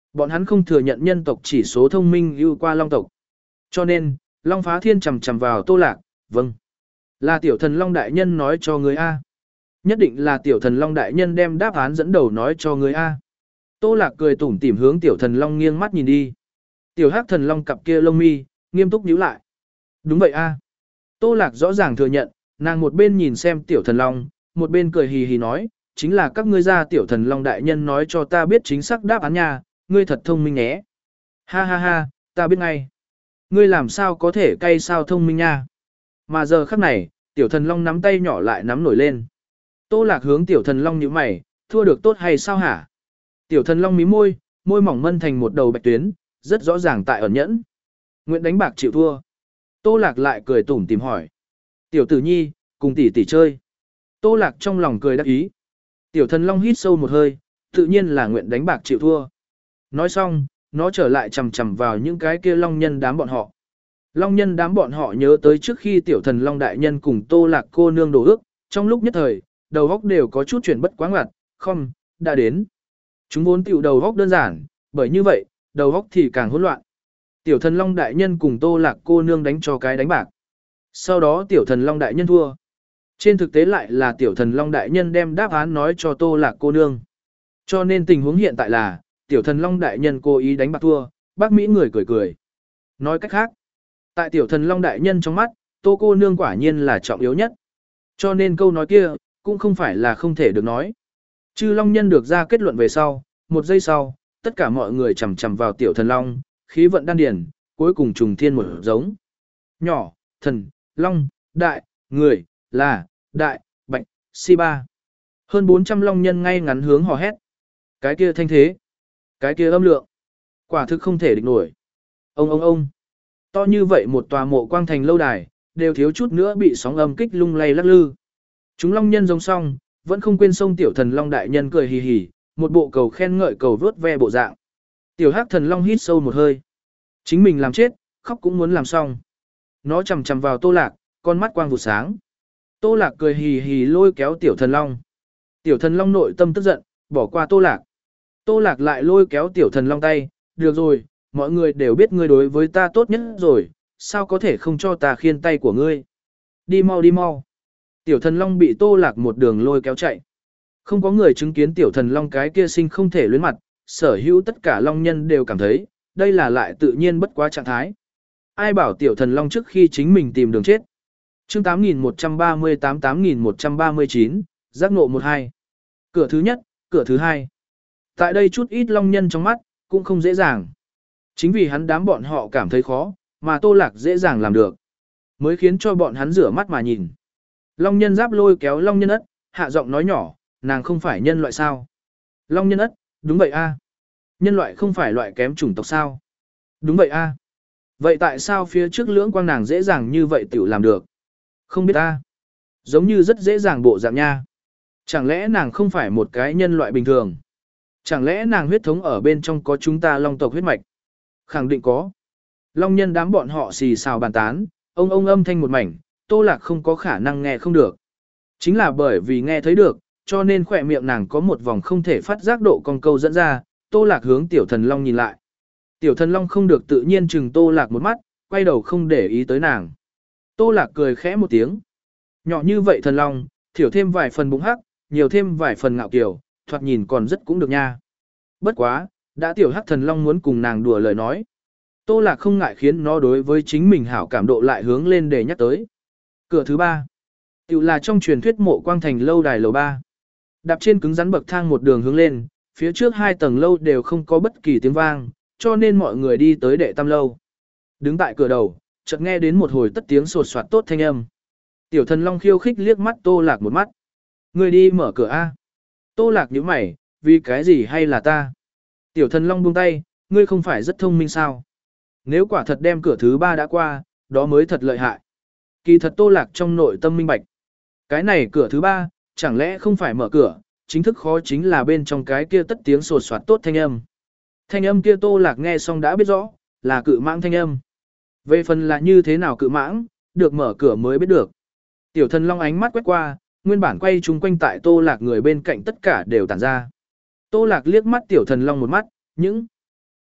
Bọn hắn không thừa nhận nhân tộc chỉ số thông minh ưu qua long tộc. Cho nên, Long Phá Thiên chầm chầm vào Tô Lạc, vâng. Là tiểu thần Long Đại Nhân nói cho người A. Nhất định là tiểu thần Long Đại Nhân đem đáp án dẫn đầu nói cho người A. Tô Lạc cười tủm tỉm hướng tiểu thần Long nghiêng mắt nhìn đi. Tiểu hắc thần Long cặp kia lông mi, nghiêm túc nhíu lại. Đúng vậy A. Tô Lạc rõ ràng thừa nhận, nàng một bên nhìn xem tiểu thần Long, một bên cười hì hì nói, chính là các ngươi ra tiểu thần Long Đại Nhân nói cho ta biết chính xác đáp án nha, ngươi thật thông minh nhé. Ha ha ha, ta biết ngay. Ngươi làm sao có thể cay sao thông minh nha. Mà giờ khắc này, tiểu thần Long nắm tay nhỏ lại nắm nổi lên. Tô Lạc hướng tiểu thần Long nhíu mày, thua được tốt hay sao hả? Tiểu thần Long mí môi, môi mỏng mân thành một đầu bạch tuyến, rất rõ ràng tại ẩn nhẫn. Nguyện đánh bạc chịu thua. Tô Lạc lại cười tủm tìm hỏi. Tiểu tử nhi, cùng tỷ tỷ chơi. Tô Lạc trong lòng cười đắc ý. Tiểu thần Long hít sâu một hơi, tự nhiên là nguyện đánh bạc chịu thua. Nói xong, nó trở lại chầm chầm vào những cái kia Long nhân đám bọn họ. Long nhân đám bọn họ nhớ tới trước khi tiểu thần Long Đại Nhân cùng Tô Lạc cô nương đổ ước, trong lúc nhất thời, đầu góc đều có chút chuyển bất quá ngặt, không, đã đến. Chúng vốn tiểu đầu góc đơn giản, bởi như vậy, đầu góc thì càng hỗn loạn. Tiểu thần Long Đại Nhân cùng Tô Lạc cô nương đánh cho cái đánh bạc. Sau đó tiểu thần Long Đại Nhân thua. Trên thực tế lại là tiểu thần Long Đại Nhân đem đáp án nói cho Tô Lạc cô nương. Cho nên tình huống hiện tại là, tiểu thần Long Đại Nhân cố ý đánh bạc thua, bác Mỹ người cười cười. Nói cách khác, tại tiểu thần Long Đại Nhân trong mắt, Tô cô nương quả nhiên là trọng yếu nhất. Cho nên câu nói kia, cũng không phải là không thể được nói. Chư Long Nhân được ra kết luận về sau, một giây sau, tất cả mọi người chầm chầm vào tiểu thần Long, khí vận đan điển, cuối cùng trùng thiên một giống. Nhỏ, thần, Long, Đại, người, là, Đại, Bạch, Si Ba. Hơn bốn trăm Long Nhân ngay ngắn hướng hò hét. Cái kia thanh thế, cái kia âm lượng, quả thực không thể địch nổi. Ông ông ông. To như vậy một tòa mộ quang thành lâu đài, đều thiếu chút nữa bị sóng âm kích lung lay lắc lư. Chúng Long Nhân giống xong, vẫn không quên sông tiểu thần Long Đại Nhân cười hì hì, một bộ cầu khen ngợi cầu vớt ve bộ dạng. Tiểu hắc thần Long hít sâu một hơi. Chính mình làm chết, khóc cũng muốn làm xong. Nó chầm chầm vào Tô Lạc, con mắt quang vụt sáng. Tô Lạc cười hì hì lôi kéo tiểu thần Long. Tiểu thần Long nội tâm tức giận, bỏ qua Tô Lạc. Tô Lạc lại lôi kéo tiểu thần Long tay, được rồi, mọi người đều biết ngươi đối với ta tốt nhất rồi, sao có thể không cho ta khiên tay của ngươi. Đi mau đi mau. Tiểu thần Long bị Tô Lạc một đường lôi kéo chạy. Không có người chứng kiến tiểu thần Long cái kia sinh không thể luyến mặt, sở hữu tất cả Long Nhân đều cảm thấy, đây là lại tự nhiên bất quá trạng thái. Ai bảo tiểu thần Long trước khi chính mình tìm đường chết. Chương tám nghìn một trăm ba mươi tám tám nghìn một trăm ba mươi chín, giác ngộ một hai. Cửa thứ nhất, cửa thứ hai. Tại đây chút ít Long Nhân trong mắt, cũng không dễ dàng. Chính vì hắn đám bọn họ cảm thấy khó, mà Tô Lạc dễ dàng làm được. Mới khiến cho bọn hắn rửa mắt mà nhìn. Long Nhân Giáp lôi kéo Long Nhân Ất, hạ giọng nói nhỏ, nàng không phải nhân loại sao? Long Nhân Ất, đúng vậy a. Nhân loại không phải loại kém chủng tộc sao? Đúng vậy a. Vậy tại sao phía trước lưỡng quang nàng dễ dàng như vậy tiểu làm được? Không biết a. Giống như rất dễ dàng bộ dạng nha. Chẳng lẽ nàng không phải một cái nhân loại bình thường? Chẳng lẽ nàng huyết thống ở bên trong có chúng ta Long tộc huyết mạch? Khẳng định có. Long Nhân đám bọn họ xì xào bàn tán, ông ông âm thanh một mảnh, Tô Lạc không có khả năng nghe không được. Chính là bởi vì nghe thấy được, cho nên khỏe miệng nàng có một vòng không thể phát giác độ con câu dẫn ra, Tô Lạc hướng tiểu thần Long nhìn lại. Tiểu thần Long không được tự nhiên chừng Tô Lạc một mắt, quay đầu không để ý tới nàng. Tô Lạc cười khẽ một tiếng. Nhỏ như vậy thần Long, thiểu thêm vài phần bụng hắc, nhiều thêm vài phần ngạo kiều, thoạt nhìn còn rất cũng được nha. Bất quá, đã tiểu hắc thần Long muốn cùng nàng đùa lời nói. Tô Lạc không ngại khiến nó đối với chính mình hảo cảm độ lại hướng lên để nhắc tới. Cửa thứ ba. Tiểu là trong truyền thuyết mộ quang thành lâu đài lầu ba. Đạp trên cứng rắn bậc thang một đường hướng lên, phía trước hai tầng lâu đều không có bất kỳ tiếng vang, cho nên mọi người đi tới đệ tam lâu. Đứng tại cửa đầu, chợt nghe đến một hồi tất tiếng sột soạt tốt thanh âm. Tiểu thần Long khiêu khích liếc mắt Tô Lạc một mắt. Người đi mở cửa A. Tô Lạc nhíu mày, vì cái gì hay là ta? Tiểu thần Long buông tay, ngươi không phải rất thông minh sao? Nếu quả thật đem cửa thứ ba đã qua, đó mới thật lợi hại. Kỳ thật Tô Lạc trong nội tâm minh bạch. Cái này cửa thứ ba, chẳng lẽ không phải mở cửa, chính thức khó chính là bên trong cái kia tất tiếng sột soạt tốt thanh âm. Thanh âm kia Tô Lạc nghe xong đã biết rõ, là cự mãng thanh âm. Về phần là như thế nào cự mãng, được mở cửa mới biết được. Tiểu thần Long ánh mắt quét qua, nguyên bản quay chung quanh tại Tô Lạc người bên cạnh tất cả đều tản ra. Tô Lạc liếc mắt tiểu thần Long một mắt, những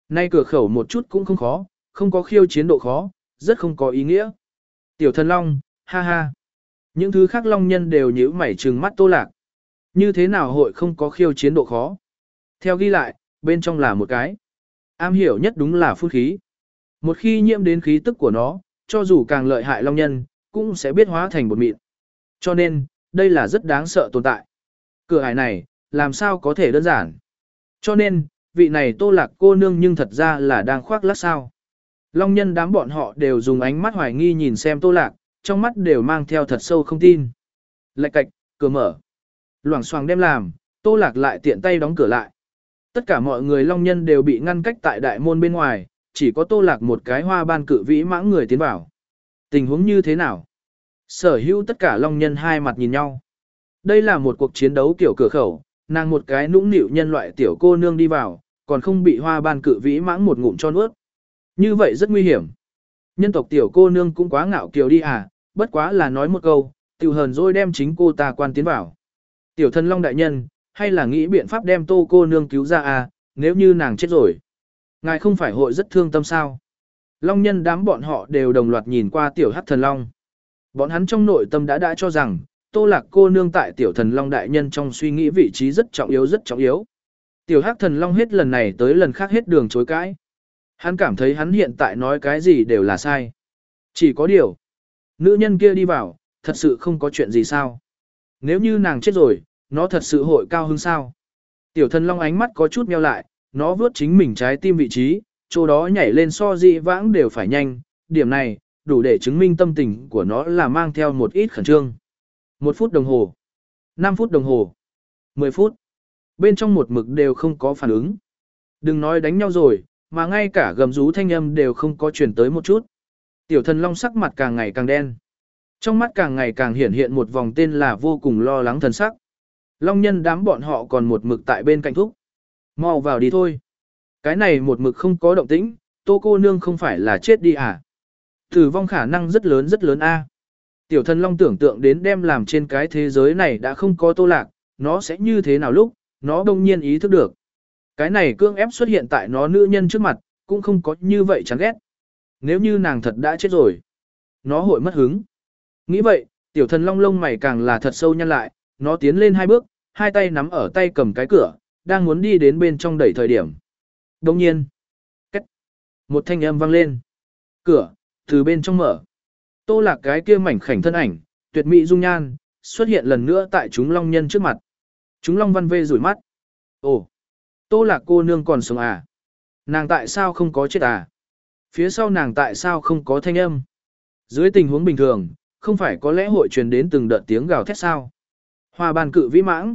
Nay cửa khẩu một chút cũng không khó, không có khiêu chiến độ khó, rất không có ý nghĩa. Tiểu thần long, ha ha. Những thứ khác long nhân đều nhíu mày trừng mắt Tô Lạc. Như thế nào hội không có khiêu chiến độ khó? Theo ghi lại, bên trong là một cái. Am hiểu nhất đúng là phun khí. Một khi nhiễm đến khí tức của nó, cho dù càng lợi hại long nhân, cũng sẽ biết hóa thành bột mịn. Cho nên, đây là rất đáng sợ tồn tại. Cửa ải này, làm sao có thể đơn giản. Cho nên, vị này Tô Lạc cô nương nhưng thật ra là đang khoác lác sao. Long nhân đám bọn họ đều dùng ánh mắt hoài nghi nhìn xem Tô Lạc, trong mắt đều mang theo thật sâu không tin. Lạch cạch, cửa mở. Loảng xoảng đem làm, Tô Lạc lại tiện tay đóng cửa lại. Tất cả mọi người long nhân đều bị ngăn cách tại đại môn bên ngoài, chỉ có Tô Lạc một cái hoa ban cự vĩ mãng người tiến vào. Tình huống như thế nào? Sở hữu tất cả long nhân hai mặt nhìn nhau. Đây là một cuộc chiến đấu kiểu cửa khẩu, nàng một cái nũng nịu nhân loại tiểu cô nương đi vào, còn không bị hoa ban cự vĩ mãng một ngụm cho nuốt. Như vậy rất nguy hiểm. Nhân tộc tiểu cô nương cũng quá ngạo kiều đi à, bất quá là nói một câu, tiểu hờn rồi đem chính cô ta quan tiến vào. Tiểu thần long đại nhân, hay là nghĩ biện pháp đem tô cô nương cứu ra à, nếu như nàng chết rồi. Ngài không phải hội rất thương tâm sao. Long nhân đám bọn họ đều đồng loạt nhìn qua tiểu hắc thần long. Bọn hắn trong nội tâm đã đã cho rằng, Tô Lạc cô nương tại tiểu thần long đại nhân trong suy nghĩ vị trí rất trọng yếu rất trọng yếu. Tiểu hắc thần long hết lần này tới lần khác hết đường chối cãi. Hắn cảm thấy hắn hiện tại nói cái gì đều là sai. Chỉ có điều, nữ nhân kia đi vào, thật sự không có chuyện gì sao. Nếu như nàng chết rồi, nó thật sự hội cao hứng sao. Tiểu thần long ánh mắt có chút meo lại, nó vướt chính mình trái tim vị trí, chỗ đó nhảy lên so dị vãng đều phải nhanh, điểm này, đủ để chứng minh tâm tình của nó là mang theo một ít khẩn trương. Một phút đồng hồ, năm phút đồng hồ, mười phút, bên trong một mực đều không có phản ứng. Đừng nói đánh nhau rồi, mà ngay cả gầm rú thanh âm đều không có chuyển tới một chút. Tiểu thần long sắc mặt càng ngày càng đen. Trong mắt càng ngày càng hiển hiện một vòng tên là vô cùng lo lắng thần sắc. Long nhân đám bọn họ còn một mực tại bên cạnh thúc. Mau vào đi thôi. Cái này một mực không có động tĩnh, tô cô nương không phải là chết đi à? Tử vong khả năng rất lớn rất lớn a. Tiểu thần long tưởng tượng đến đem làm trên cái thế giới này đã không có Tô Lạc, nó sẽ như thế nào lúc, nó đông nhiên ý thức được. Cái này cương ép xuất hiện tại nó nữ nhân trước mặt, cũng không có như vậy chán ghét. Nếu như nàng thật đã chết rồi, nó hội mất hứng. Nghĩ vậy, tiểu thần long lông mày càng là thật sâu nhăn lại, nó tiến lên hai bước, hai tay nắm ở tay cầm cái cửa, đang muốn đi đến bên trong đẩy thời điểm. Đồng nhiên, cách, một thanh âm vang lên. Cửa, từ bên trong mở. Tô Lạc cái kia mảnh khảnh thân ảnh, tuyệt mỹ dung nhan, xuất hiện lần nữa tại chúng long nhân trước mặt. Chúng long văn vê rủi mắt. Ồ, Tô Lạc cô nương còn sống à? Nàng tại sao không có chết à? Phía sau nàng tại sao không có thanh âm? Dưới tình huống bình thường, không phải có lẽ hội truyền đến từng đợt tiếng gào thét sao? Hoa ban cự vĩ mãng.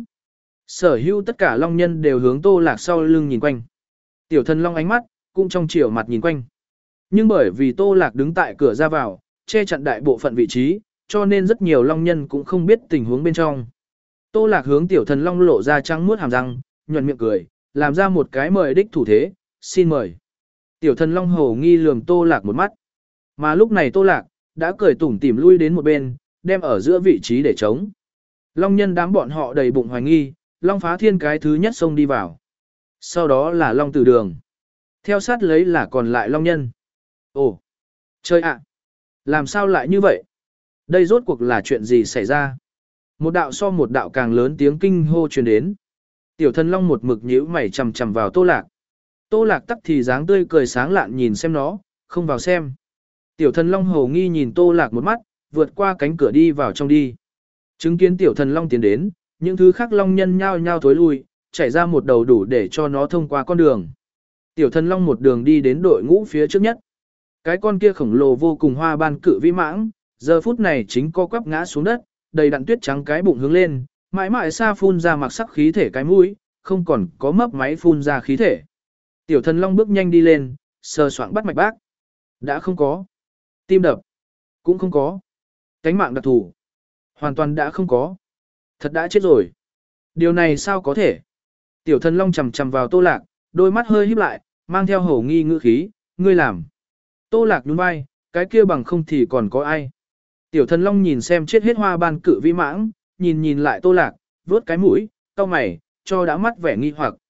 Sở hữu tất cả long nhân đều hướng Tô Lạc sau lưng nhìn quanh. Tiểu thần long ánh mắt, cũng trong chiều mặt nhìn quanh. Nhưng bởi vì Tô Lạc đứng tại cửa ra vào, che chặn đại bộ phận vị trí, cho nên rất nhiều long nhân cũng không biết tình huống bên trong. Tô Lạc hướng tiểu thần long lộ ra trắng muốt hàm răng, nhuận miệng cười, làm ra một cái mời đích thủ thế, xin mời. Tiểu thần long hổ nghi lườm Tô Lạc một mắt. Mà lúc này Tô Lạc, đã cười tủm tỉm lui đến một bên, đem ở giữa vị trí để trống. Long nhân đám bọn họ đầy bụng hoài nghi, long phá thiên cái thứ nhất xông đi vào. Sau đó là long tử đường. Theo sát lấy là còn lại long nhân. Ồ, trời ạ, làm sao lại như vậy? Đây rốt cuộc là chuyện gì xảy ra? Một đạo so một đạo càng lớn tiếng kinh hô truyền đến. Tiểu thần long một mực nhíu mày chằm chằm vào Tô Lạc. Tô Lạc tắc thì dáng tươi cười sáng lạn nhìn xem nó, không vào xem. Tiểu thần long hầu nghi nhìn Tô Lạc một mắt, vượt qua cánh cửa đi vào trong đi. Chứng kiến tiểu thần long tiến đến, những thứ khác long nhân nhao nhao thối lui, chảy ra một đầu đủ để cho nó thông qua con đường. Tiểu thần long một đường đi đến đội ngũ phía trước nhất. Cái con kia khổng lồ vô cùng hoa ban cự vĩ mãng, giờ phút này chính co quắp ngã xuống đất, đầy đặn tuyết trắng cái bụng hướng lên, mãi mãi xa phun ra mặc sắc khí thể cái mũi, không còn có mấp máy phun ra khí thể. Tiểu thần long bước nhanh đi lên, sờ soạng bắt mạch bác. Đã không có. Tim đập. Cũng không có. Cánh mạng đặc thù. Hoàn toàn đã không có. Thật đã chết rồi. Điều này sao có thể? Tiểu thần long chầm chầm vào Tô Lạc, đôi mắt hơi híp lại, mang theo hổ nghi ngữ khí, ngươi làm. Tô Lạc nhún vai, cái kia bằng không thì còn có ai. Tiểu thần long nhìn xem chết hết hoa ban cự vĩ mãng, nhìn nhìn lại Tô Lạc, vớt cái mũi, cau mày, cho đã mắt vẻ nghi hoặc.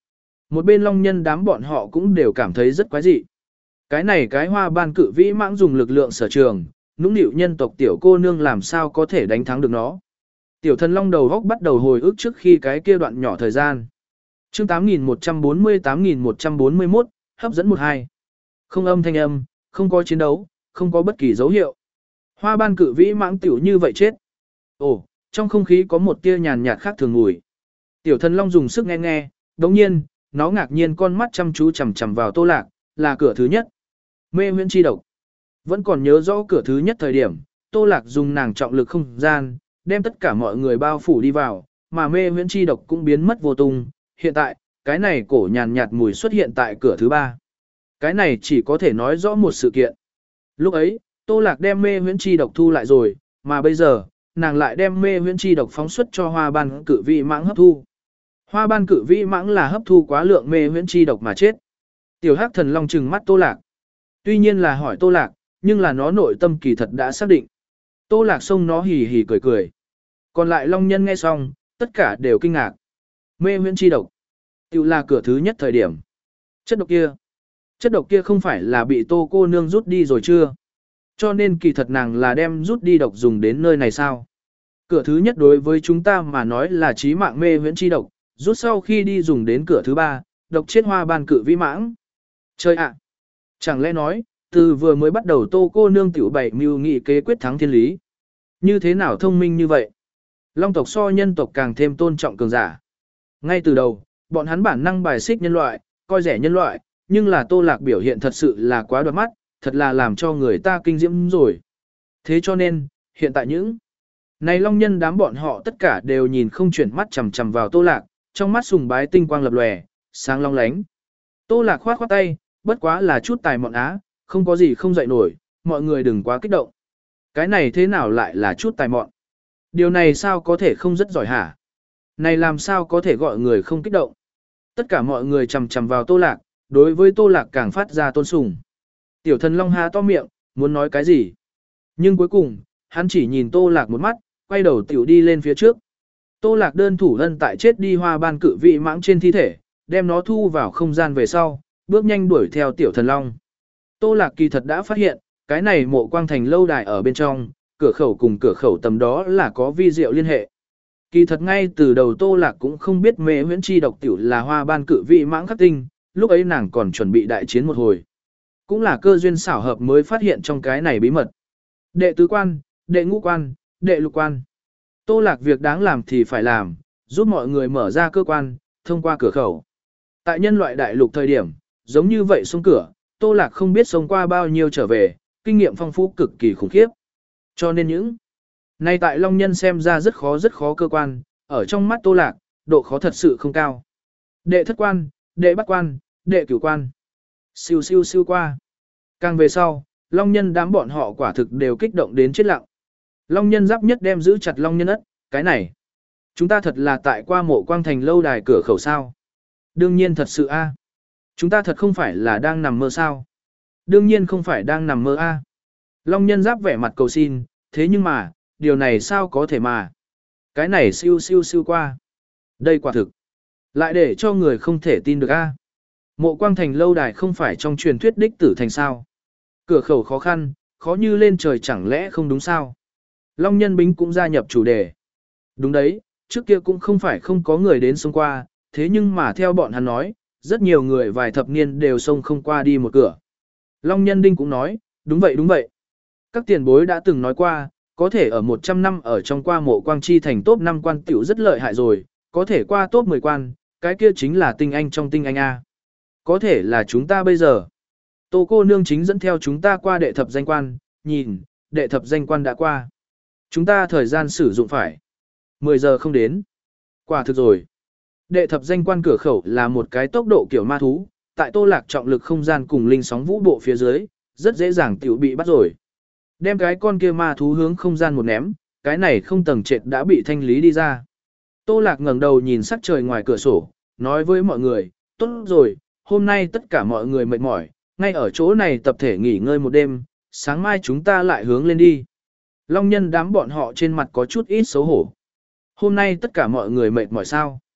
Một bên long nhân đám bọn họ cũng đều cảm thấy rất quái dị. Cái này cái hoa ban cự vĩ mãng dùng lực lượng sở trường, nũng nịu nhân tộc tiểu cô nương làm sao có thể đánh thắng được nó. Tiểu thần long đầu góc bắt đầu hồi ức trước khi cái kia đoạn nhỏ thời gian. Chương tám nghìn một trăm bốn mươi tám nghìn một trăm bốn mươi mốt, hấp dẫn một hai. Không âm thanh âm, không có chiến đấu, không có bất kỳ dấu hiệu. Hoa ban cự vĩ mãng tiểu như vậy chết. Ồ, trong không khí có một tia nhàn nhạt khác thường mùi. Tiểu thần long dùng sức nghe nghe, đồng nhiên, nó ngạc nhiên con mắt chăm chú chằm chằm vào Tô Lạc, là cửa thứ nhất. Mê huyễn chi độc. Vẫn còn nhớ rõ cửa thứ nhất thời điểm, Tô Lạc dùng nàng trọng lực không gian, đem tất cả mọi người bao phủ đi vào, mà mê huyễn chi độc cũng biến mất vô tung. Hiện tại, cái này cổ nhàn nhạt mùi xuất hiện tại cửa thứ ba. Cái này chỉ có thể nói rõ một sự kiện. Lúc ấy, Tô Lạc đem mê huyễn chi độc thu lại rồi, mà bây giờ, nàng lại đem mê huyễn chi độc phóng xuất cho hoa ban cự vĩ mãng hấp thu. Hoa ban cự vĩ mãng là hấp thu quá lượng mê huyễn chi độc mà chết. Tiểu Hắc Thần Long trừng mắt Tô Lạc. Tuy nhiên là hỏi Tô Lạc, nhưng là nó nội tâm kỳ thật đã xác định. Tô Lạc xông nó hì hì cười cười. Còn lại Long Nhân nghe xong, tất cả đều kinh ngạc. Mê huyễn chi độc. Tiểu là cửa thứ nhất thời điểm. Chất độc kia. Chất độc kia không phải là bị Tô cô nương rút đi rồi chưa? Cho nên kỳ thật nàng là đem rút đi độc dùng đến nơi này sao? Cửa thứ nhất đối với chúng ta mà nói là chí mạng mê huyễn chi độc, rút sau khi đi dùng đến cửa thứ ba, độc chết hoa ban cự vĩ mãng. Chơi ạ! Chẳng lẽ nói, từ vừa mới bắt đầu Tô cô nương tiểu bảy mưu nghị kế quyết thắng thiên lý. Như thế nào thông minh như vậy? Long tộc so nhân tộc càng thêm tôn trọng cường giả. Ngay từ đầu, bọn hắn bản năng bài xích nhân loại, coi rẻ nhân loại, nhưng là Tô Lạc biểu hiện thật sự là quá đoạt mắt, thật là làm cho người ta kinh diễm rồi. Thế cho nên, hiện tại những này long nhân đám bọn họ tất cả đều nhìn không chuyển mắt chằm chằm vào Tô Lạc, trong mắt sùng bái tinh quang lập lòe, sáng long lánh. Tô Lạc khoát khoát tay, bất quá là chút tài mọn á, không có gì không dậy nổi, mọi người đừng quá kích động. Cái này thế nào lại là chút tài mọn? Điều này sao có thể không rất giỏi hả? Này làm sao có thể gọi người không kích động? Tất cả mọi người chằm chằm vào Tô Lạc, đối với Tô Lạc càng phát ra tôn sùng. Tiểu thần long há to miệng, muốn nói cái gì? Nhưng cuối cùng, hắn chỉ nhìn Tô Lạc một mắt, quay đầu tiểu đi lên phía trước. Tô Lạc đơn thủ ân tại chết đi hoa ban cự vị mãng trên thi thể, đem nó thu vào không gian về sau, bước nhanh đuổi theo tiểu thần long. Tô Lạc kỳ thật đã phát hiện, cái này mộ quang thành lâu đài ở bên trong, cửa khẩu cùng cửa khẩu tầm đó là có vi diệu liên hệ. Kỳ thật ngay từ đầu Tô Lạc cũng không biết mê huyễn chi độc tiểu là hoa ban cự vị mãng khắc tinh, lúc ấy nàng còn chuẩn bị đại chiến một hồi. Cũng là cơ duyên xảo hợp mới phát hiện trong cái này bí mật. Đệ tứ quan, đệ ngũ quan, đệ lục quan. Tô Lạc việc đáng làm thì phải làm, giúp mọi người mở ra cơ quan, thông qua cửa khẩu. Tại nhân loại đại lục thời điểm, giống như vậy xông cửa, Tô Lạc không biết xông qua bao nhiêu trở về, kinh nghiệm phong phú cực kỳ khủng khiếp. Cho nên những nay tại Long Nhân xem ra rất khó rất khó cơ quan, ở trong mắt Tô Lạc, độ khó thật sự không cao. Đệ thất quan, đệ bát quan, đệ cửu quan. Siêu siêu siêu qua. Càng về sau, Long Nhân đám bọn họ quả thực đều kích động đến chết lặng. Long Nhân giáp nhất đem giữ chặt Long Nhân ất, cái này. Chúng ta thật là tại qua mộ quang thành lâu đài cửa khẩu sao. Đương nhiên thật sự a. Chúng ta thật không phải là đang nằm mơ sao. Đương nhiên không phải đang nằm mơ a. Long Nhân giáp vẻ mặt cầu xin, thế nhưng mà, điều này sao có thể mà. Cái này siêu siêu siêu qua. Đây quả thực. Lại để cho người không thể tin được a. Mộ quang thành lâu đài không phải trong truyền thuyết đích tử thành sao. Cửa khẩu khó khăn, khó như lên trời chẳng lẽ không đúng sao. Long Nhân Bính cũng gia nhập chủ đề. Đúng đấy, trước kia cũng không phải không có người đến sông qua, thế nhưng mà theo bọn hắn nói, rất nhiều người vài thập niên đều sông không qua đi một cửa. Long Nhân Đinh cũng nói, đúng vậy đúng vậy. Các tiền bối đã từng nói qua, có thể ở một trăm năm ở trong qua mộ quang chi thành top năm quan tiểu rất lợi hại rồi, có thể qua top mười quan, cái kia chính là tinh anh trong tinh anh A. Có thể là chúng ta bây giờ. Tô cô nương chính dẫn theo chúng ta qua đệ thập danh quan, nhìn, đệ thập danh quan đã qua. Chúng ta thời gian sử dụng phải. mười giờ không đến. Quả thực rồi. Đệ thập danh quan cửa khẩu là một cái tốc độ kiểu ma thú, tại Tô Lạc trọng lực không gian cùng linh sóng vũ bộ phía dưới, rất dễ dàng tiểu bị bắt rồi. Đem cái con kia ma thú hướng không gian một ném, cái này không tầng trệt đã bị thanh lý đi ra. Tô Lạc ngẩng đầu nhìn sắc trời ngoài cửa sổ, nói với mọi người, tốt rồi, hôm nay tất cả mọi người mệt mỏi, ngay ở chỗ này tập thể nghỉ ngơi một đêm, sáng mai chúng ta lại hướng lên đi. Long Nhân đám bọn họ trên mặt có chút ít xấu hổ. Hôm nay tất cả mọi người mệt mỏi sao?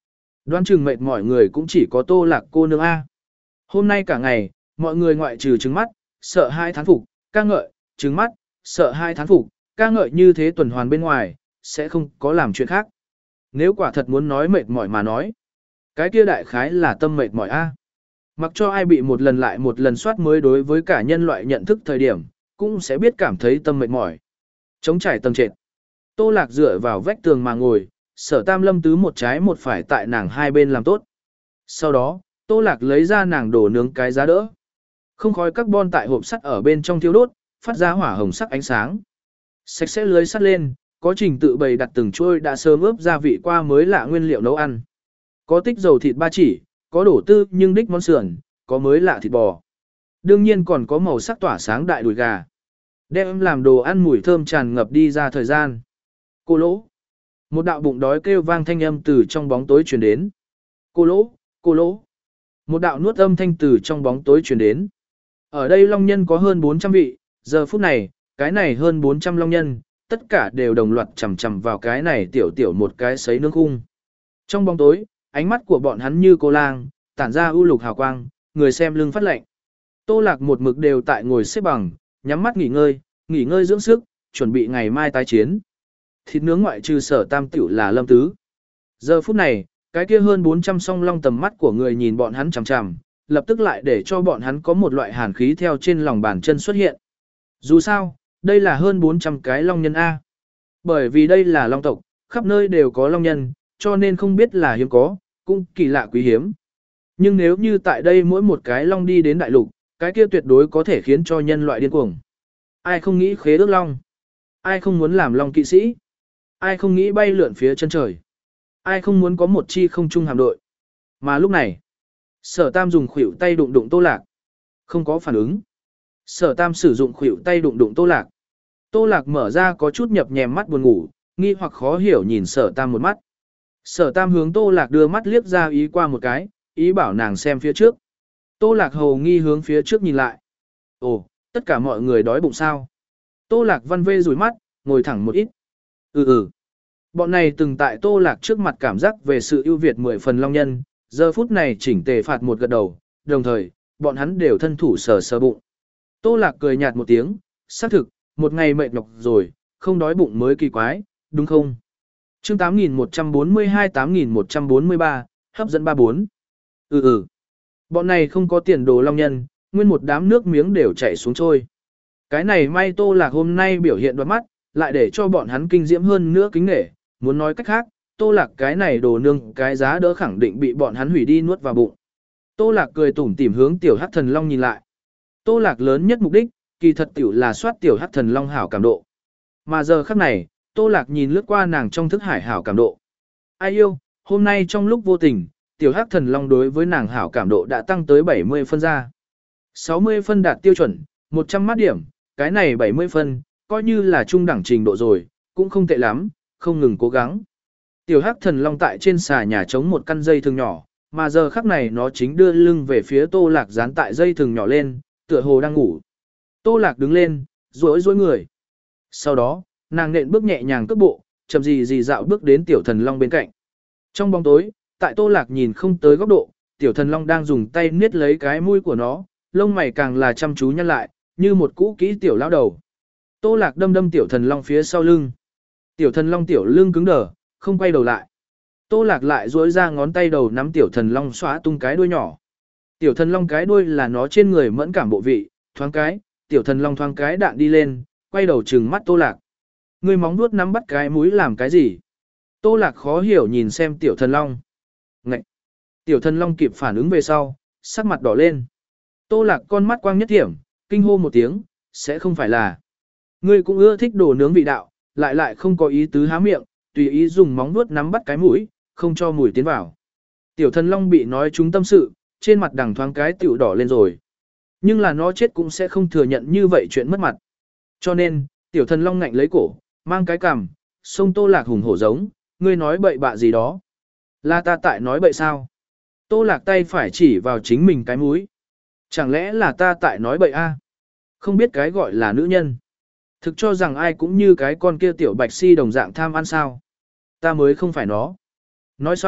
Đoán chừng mệt mọi người cũng chỉ có Tô Lạc cô nương A. Hôm nay cả ngày, mọi người ngoại trừ trứng mắt, sợ hai thán phục, ca ngợi, trứng mắt, sợ hai thán phục, ca ngợi như thế tuần hoàn bên ngoài, sẽ không có làm chuyện khác. Nếu quả thật muốn nói mệt mỏi mà nói, cái kia đại khái là tâm mệt mỏi A. Mặc cho ai bị một lần lại một lần soát mới đối với cả nhân loại nhận thức thời điểm, cũng sẽ biết cảm thấy tâm mệt mỏi. Chống trải tầng trệt. Tô Lạc dựa vào vách tường mà ngồi, Sở Tam Lâm tứ một trái một phải tại nàng hai bên làm tốt. Sau đó, Tô Lạc lấy ra nàng đổ nướng cái giá đỡ. Không khói carbon tại hộp sắt ở bên trong thiêu đốt, phát ra hỏa hồng sắc ánh sáng. Sạch sẽ lưới sắt lên, có trình tự bày đặt từng chuôi đã sớm ướp gia vị qua mới lạ nguyên liệu nấu ăn. Có tích dầu thịt ba chỉ, có đổ tư nhưng đích món sườn, có mới lạ thịt bò. Đương nhiên còn có màu sắc tỏa sáng đại đùi gà. Đem làm đồ ăn mùi thơm tràn ngập đi ra thời gian. Cô lỗ. Một đạo bụng đói kêu vang thanh âm từ trong bóng tối truyền đến. Cô lỗ, cô lỗ. Một đạo nuốt âm thanh từ trong bóng tối truyền đến. Ở đây long nhân có hơn bốn trăm vị, giờ phút này, cái này hơn bốn trăm long nhân, tất cả đều đồng loạt chầm chầm vào cái này tiểu tiểu một cái sấy nướng khung. Trong bóng tối, ánh mắt của bọn hắn như cô lang, tản ra ưu lục hào quang, người xem lưng phát lạnh. Tô Lạc một mực đều tại ngồi xếp bằng, nhắm mắt nghỉ ngơi, nghỉ ngơi dưỡng sức, chuẩn bị ngày mai tái chiến. Thịt nướng ngoại trừ Sở Tam tiểu là Lâm Tứ. Giờ phút này, cái kia hơn bốn trăm song long tầm mắt của người nhìn bọn hắn chằm chằm, lập tức lại để cho bọn hắn có một loại hàn khí theo trên lòng bàn chân xuất hiện. Dù sao, đây là hơn bốn trăm cái long nhân A. Bởi vì đây là long tộc, khắp nơi đều có long nhân, cho nên không biết là hiếm có, cũng kỳ lạ quý hiếm. Nhưng nếu như tại đây mỗi một cái long đi đến đại lục, cái kia tuyệt đối có thể khiến cho nhân loại điên cuồng. Ai không nghĩ khế ước long? Ai không muốn làm long kỵ sĩ? Ai không nghĩ bay lượn phía chân trời? Ai không muốn có một chi không trung hạm đội? Mà lúc này, Sở Tam dùng khuỷu tay đụng đụng Tô Lạc. Không có phản ứng. Sở Tam sử dụng khuỷu tay đụng đụng Tô Lạc. Tô Lạc mở ra có chút nhập nhèm mắt buồn ngủ, nghi hoặc khó hiểu nhìn Sở Tam một mắt. Sở Tam hướng Tô Lạc đưa mắt liếc ra ý qua một cái, ý bảo nàng xem phía trước. Tô Lạc hầu nghi hướng phía trước nhìn lại. Ồ, tất cả mọi người đói bụng sao? Tô Lạc văn vê rủi mắt, ngồi thẳng một ít. Ừ ừ. Bọn này từng tại Tô Lạc trước mặt cảm giác về sự ưu việt mười phần long nhân, giờ phút này chỉnh tề phạt một gật đầu, đồng thời, bọn hắn đều thân thủ sờ sờ bụng. Tô Lạc cười nhạt một tiếng, xác thực, một ngày mệt nhọc rồi, không đói bụng mới kỳ quái, đúng không? Chương tám nghìn một trăm bốn mươi hai tám nghìn một trăm bốn mươi ba, hấp dẫn ba bốn. Ừ ừ. Bọn này không có tiền đồ long nhân, nguyên một đám nước miếng đều chảy xuống trôi. Cái này may Tô Lạc hôm nay biểu hiện đoạt mắt, lại để cho bọn hắn kinh diễm hơn nữa kính nể, muốn nói cách khác, Tô Lạc cái này đồ nương cái giá đỡ khẳng định bị bọn hắn hủy đi nuốt vào bụng. Tô Lạc cười tủm tỉm hướng tiểu hắc thần long nhìn lại. Tô Lạc lớn nhất mục đích, kỳ thật tiểu là soát tiểu hắc thần long hảo cảm độ. Mà giờ khắc này, Tô Lạc nhìn lướt qua nàng trong thức hải hảo cảm độ. Ai yêu, hôm nay trong lúc vô tình, tiểu hắc thần long đối với nàng hảo cảm độ đã tăng tới bảy mươi phân ra. sáu mươi phân đạt tiêu chuẩn, một trăm mát điểm, cái này bảy mươi phân, coi như là trung đẳng trình độ rồi, cũng không tệ lắm, không ngừng cố gắng. Tiểu hắc thần long tại trên xà nhà chống một căn dây thừng nhỏ, mà giờ khắc này nó chính đưa lưng về phía Tô Lạc dán tại dây thừng nhỏ lên, tựa hồ đang ngủ. Tô Lạc đứng lên, rối rối người. Sau đó, nàng nện bước nhẹ nhàng cước bộ, chậm gì gì dạo bước đến tiểu thần long bên cạnh. Trong bóng tối, tại Tô Lạc nhìn không tới góc độ, tiểu thần long đang dùng tay niết lấy cái mũi của nó, lông mày càng là chăm chú nhăn lại, như một cũ kỹ tiểu lão đầu. Tô Lạc đâm đâm tiểu thần long phía sau lưng. Tiểu thần long tiểu lưng cứng đờ, không quay đầu lại. Tô Lạc lại duỗi ra ngón tay đầu nắm tiểu thần long xóa tung cái đuôi nhỏ. Tiểu thần long cái đuôi là nó trên người mẫn cảm bộ vị, thoáng cái, tiểu thần long thoáng cái đạn đi lên, quay đầu trừng mắt Tô Lạc. Người móng vuốt nắm bắt cái mũi làm cái gì? Tô Lạc khó hiểu nhìn xem tiểu thần long. Ngậy! Tiểu thần long kịp phản ứng về sau, sắc mặt đỏ lên. Tô Lạc con mắt quang nhất thiểm, kinh hô một tiếng, sẽ không phải là. Ngươi cũng ưa thích đồ nướng vị đạo, lại lại không có ý tứ há miệng, tùy ý dùng móng vuốt nắm bắt cái mũi, không cho mùi tiến vào. Tiểu thần long bị nói trúng tâm sự, trên mặt đằng thoáng cái tiểu đỏ lên rồi. Nhưng là nó chết cũng sẽ không thừa nhận như vậy chuyện mất mặt. Cho nên, tiểu thần long ngạnh lấy cổ, mang cái cằm, sông Tô Lạc hùng hổ giống, ngươi nói bậy bạ gì đó. Là ta tại nói bậy sao? Tô Lạc tay phải chỉ vào chính mình cái mũi. Chẳng lẽ là ta tại nói bậy a? Không biết cái gọi là nữ nhân. Thực cho rằng ai cũng như cái con kia tiểu bạch si đồng dạng tham ăn sao. Ta mới không phải nó. Nói xong,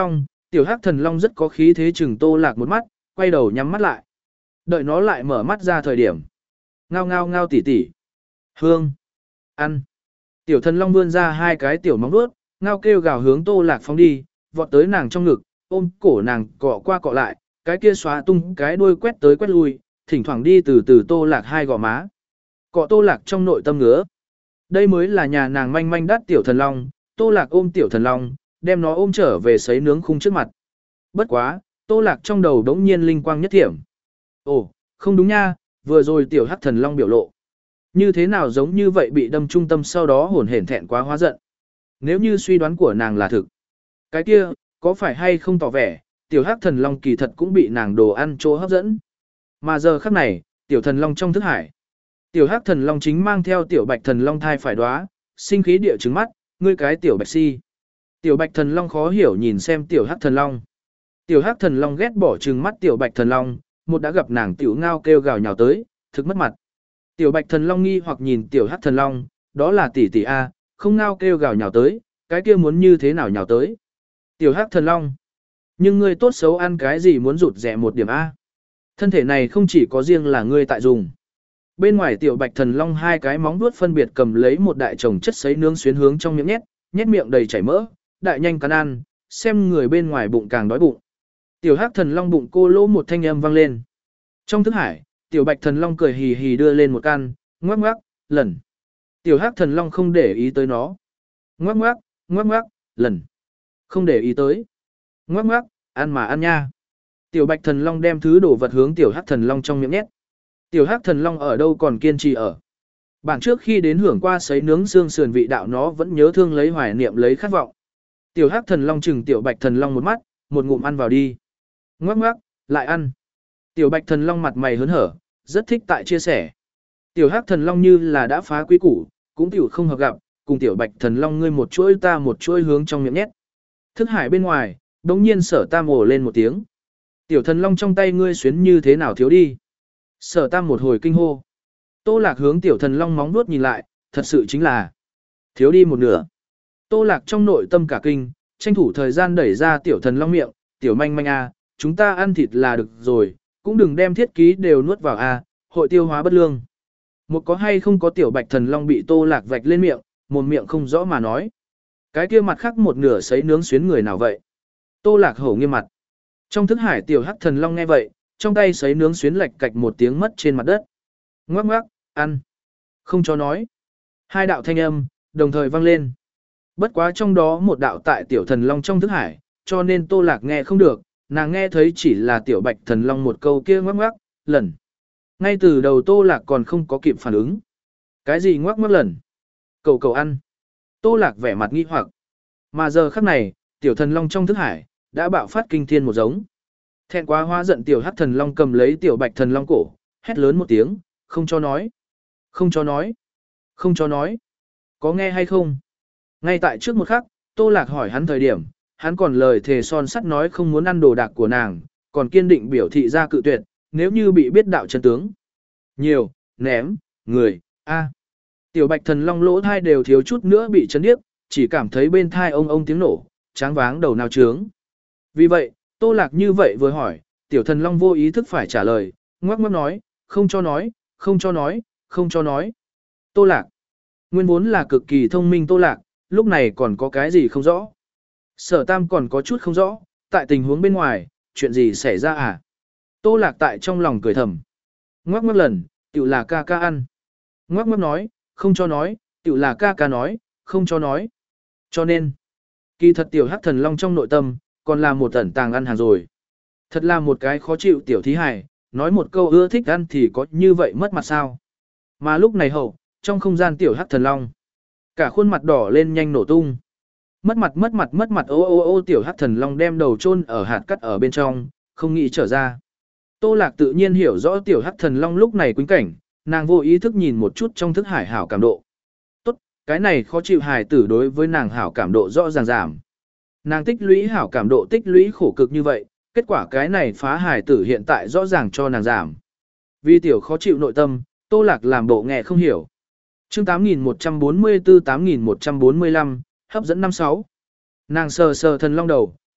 Tiểu Hắc Thần Long rất có khí thế chừng Tô Lạc một mắt, quay đầu nhắm mắt lại. Đợi nó lại mở mắt ra thời điểm. Ngao ngao ngao tỉ tỉ. Hương. Ăn. Tiểu Thần Long vươn ra hai cái tiểu móng vuốt, ngao kêu gào hướng Tô Lạc phóng đi, vọt tới nàng trong ngực, ôm cổ nàng cọ qua cọ lại, cái kia xóa tung cái đuôi quét tới quét lui, thỉnh thoảng đi từ từ Tô Lạc hai gò má. Cọ Tô Lạc trong nội tâm ngứa. Đây mới là nhà nàng manh manh đắt Tiểu Thần Long, Tô Lạc ôm Tiểu Thần Long, đem nó ôm trở về sấy nướng khung trước mặt. Bất quá, Tô Lạc trong đầu đống nhiên linh quang nhất thiểm. Ồ, không đúng nha, vừa rồi Tiểu Hắc Thần Long biểu lộ. Như thế nào giống như vậy bị đâm trung tâm sau đó hồn hển thẹn quá hóa giận. Nếu như suy đoán của nàng là thực. Cái kia, có phải hay không tỏ vẻ, Tiểu Hắc Thần Long kỳ thật cũng bị nàng đồ ăn chỗ hấp dẫn. Mà giờ khắc này, Tiểu Thần Long trong thức hải. Tiểu Hắc Thần Long chính mang theo Tiểu Bạch Thần Long thai phải đoá, sinh khí địa trứng mắt, ngươi cái Tiểu Bạch si. Tiểu Bạch Thần Long khó hiểu nhìn xem Tiểu Hắc Thần Long. Tiểu Hắc Thần Long ghét bỏ trừng mắt Tiểu Bạch Thần Long, một đã gặp nàng tiểu ngao kêu gào nhào tới, thực mất mặt. Tiểu Bạch Thần Long nghi hoặc nhìn Tiểu Hắc Thần Long, đó là tỷ tỷ a, không ngao kêu gào nhào tới, cái kia muốn như thế nào nhào tới. Tiểu Hắc Thần Long, nhưng ngươi tốt xấu ăn cái gì muốn rụt rẻ một điểm a? Thân thể này không chỉ có riêng là ngươi tại dùng. Bên ngoài Tiểu Bạch Thần Long hai cái móng vuốt phân biệt cầm lấy một đại chồng chất sấy nướng xuyến hướng trong miệng nhét, nhét miệng đầy chảy mỡ, đại nhanh cắn ăn, xem người bên ngoài bụng càng đói bụng. Tiểu Hắc Thần Long bụng cô lỗ một thanh âm vang lên. Trong thức hải, Tiểu Bạch Thần Long cười hì hì đưa lên một căn, ngoắc ngoắc, lần. Tiểu Hắc Thần Long không để ý tới nó. Ngoắc ngoắc, ngoắc ngoắc, lần. Không để ý tới. Ngoắc ngoắc, ăn mà ăn nha. Tiểu Bạch Thần Long đem thứ đồ vật hướng Tiểu Hắc Thần Long trong miệng nhét. Tiểu Hắc Thần Long ở đâu còn kiên trì ở. Bản trước khi đến hưởng qua sấy nướng xương sườn vị đạo nó vẫn nhớ thương lấy hoài niệm lấy khát vọng. Tiểu Hắc Thần Long chừng Tiểu Bạch Thần Long một mắt, một ngụm ăn vào đi. Ngoắc ngoắc, lại ăn. Tiểu Bạch Thần Long mặt mày hớn hở, rất thích tại chia sẻ. Tiểu Hắc Thần Long như là đã phá quý củ, cũng tiểu không hợp gặp, cùng Tiểu Bạch Thần Long ngươi một chuỗi ta một chuỗi hướng trong miệng nhét. Thức hải bên ngoài, đống nhiên Sở Tam ồ lên một tiếng. Tiểu Thần Long trong tay ngươi xuyến như thế nào thiếu đi. Sở Tam một hồi kinh hô. Tô Lạc hướng Tiểu Thần Long móng vuốt nhìn lại, thật sự chính là thiếu đi một nửa. Tô Lạc trong nội tâm cả kinh, tranh thủ thời gian đẩy ra Tiểu Thần Long miệng, Tiểu manh manh a, chúng ta ăn thịt là được rồi, cũng đừng đem thiết ký đều nuốt vào a, hội tiêu hóa bất lương. Một có hay không có Tiểu Bạch Thần Long bị Tô Lạc vạch lên miệng, một miệng không rõ mà nói. Cái kia mặt khác một nửa sấy nướng xuyến người nào vậy? Tô Lạc hổ nghiêm mặt. Trong thức hải Tiểu Hắc Thần Long nghe vậy, trong tay sấy nướng xuyến lệch cạch một tiếng mất trên mặt đất. Ngoắc ngoắc, ăn. Không cho nói. Hai đạo thanh âm, đồng thời vang lên. Bất quá trong đó một đạo tại Tiểu Thần Long trong thức hải, cho nên Tô Lạc nghe không được, nàng nghe thấy chỉ là Tiểu Bạch Thần Long một câu kia ngoắc ngoắc, lần. Ngay từ đầu Tô Lạc còn không có kịp phản ứng. Cái gì ngoắc ngoắc lần? Cầu cầu ăn. Tô Lạc vẻ mặt nghi hoặc. Mà giờ khắc này, Tiểu Thần Long trong thức hải, đã bạo phát kinh thiên một giống. Thẹn quá hóa giận Tiểu Hắc Thần Long cầm lấy Tiểu Bạch Thần Long cổ, hét lớn một tiếng, không cho nói. Không cho nói. Không cho nói. Có nghe hay không? Ngay tại trước một khắc, Tô Lạc hỏi hắn thời điểm, hắn còn lời thề son sắt nói không muốn ăn đồ đạc của nàng, còn kiên định biểu thị ra cự tuyệt, nếu như bị biết đạo chân tướng. Nhiều, ném, người, a. Tiểu Bạch Thần Long lỗ thai đều thiếu chút nữa bị chấn điếc, chỉ cảm thấy bên thai ông ông tiếng nổ, tráng váng đầu nào trướng. Vì vậy, Tô Lạc như vậy vừa hỏi, Tiểu Thần Long vô ý thức phải trả lời, ngoắc ngoắc nói, không cho nói, không cho nói, không cho nói. Tô Lạc. Nguyên vốn là cực kỳ thông minh Tô Lạc, lúc này còn có cái gì không rõ. Sở Tam còn có chút không rõ, tại tình huống bên ngoài, chuyện gì xảy ra à? Tô Lạc tại trong lòng cười thầm. Ngoắc ngoắc lần, tiểu là ca ca ăn. Ngoắc ngoắc nói, không cho nói, tiểu là ca ca nói, không cho nói. Cho nên, kỳ thật Tiểu Hắc Thần Long trong nội tâm, còn là một ẩn tàng ăn hàng rồi. Thật là một cái khó chịu tiểu thí hài, nói một câu ưa thích ăn thì có như vậy mất mặt sao. Mà lúc này hậu, trong không gian Tiểu Hắc Thần Long, cả khuôn mặt đỏ lên nhanh nổ tung. Mất mặt mất mặt mất mặt ô ô ô Tiểu Hắc Thần Long đem đầu chôn ở hạt cắt ở bên trong, không nghĩ trở ra. Tô Lạc tự nhiên hiểu rõ Tiểu Hắc Thần Long lúc này quĩnh cảnh, nàng vô ý thức nhìn một chút trong thức hải hảo cảm độ. Tốt, cái này khó chịu hài tử đối với nàng hảo cảm độ rõ ràng giảm. Nàng tích lũy hảo cảm độ tích lũy khổ cực như vậy, kết quả cái này phá hài tử hiện tại rõ ràng cho nàng giảm. Vì Tiểu khó chịu nội tâm, Tô Lạc làm bộ nghe không hiểu. Chương tám nghìn một trăm bốn mươi tư tám nghìn một trăm bốn mươi lăm, hấp dẫn năm sáu. Nàng sờ sờ Thần Long đầu,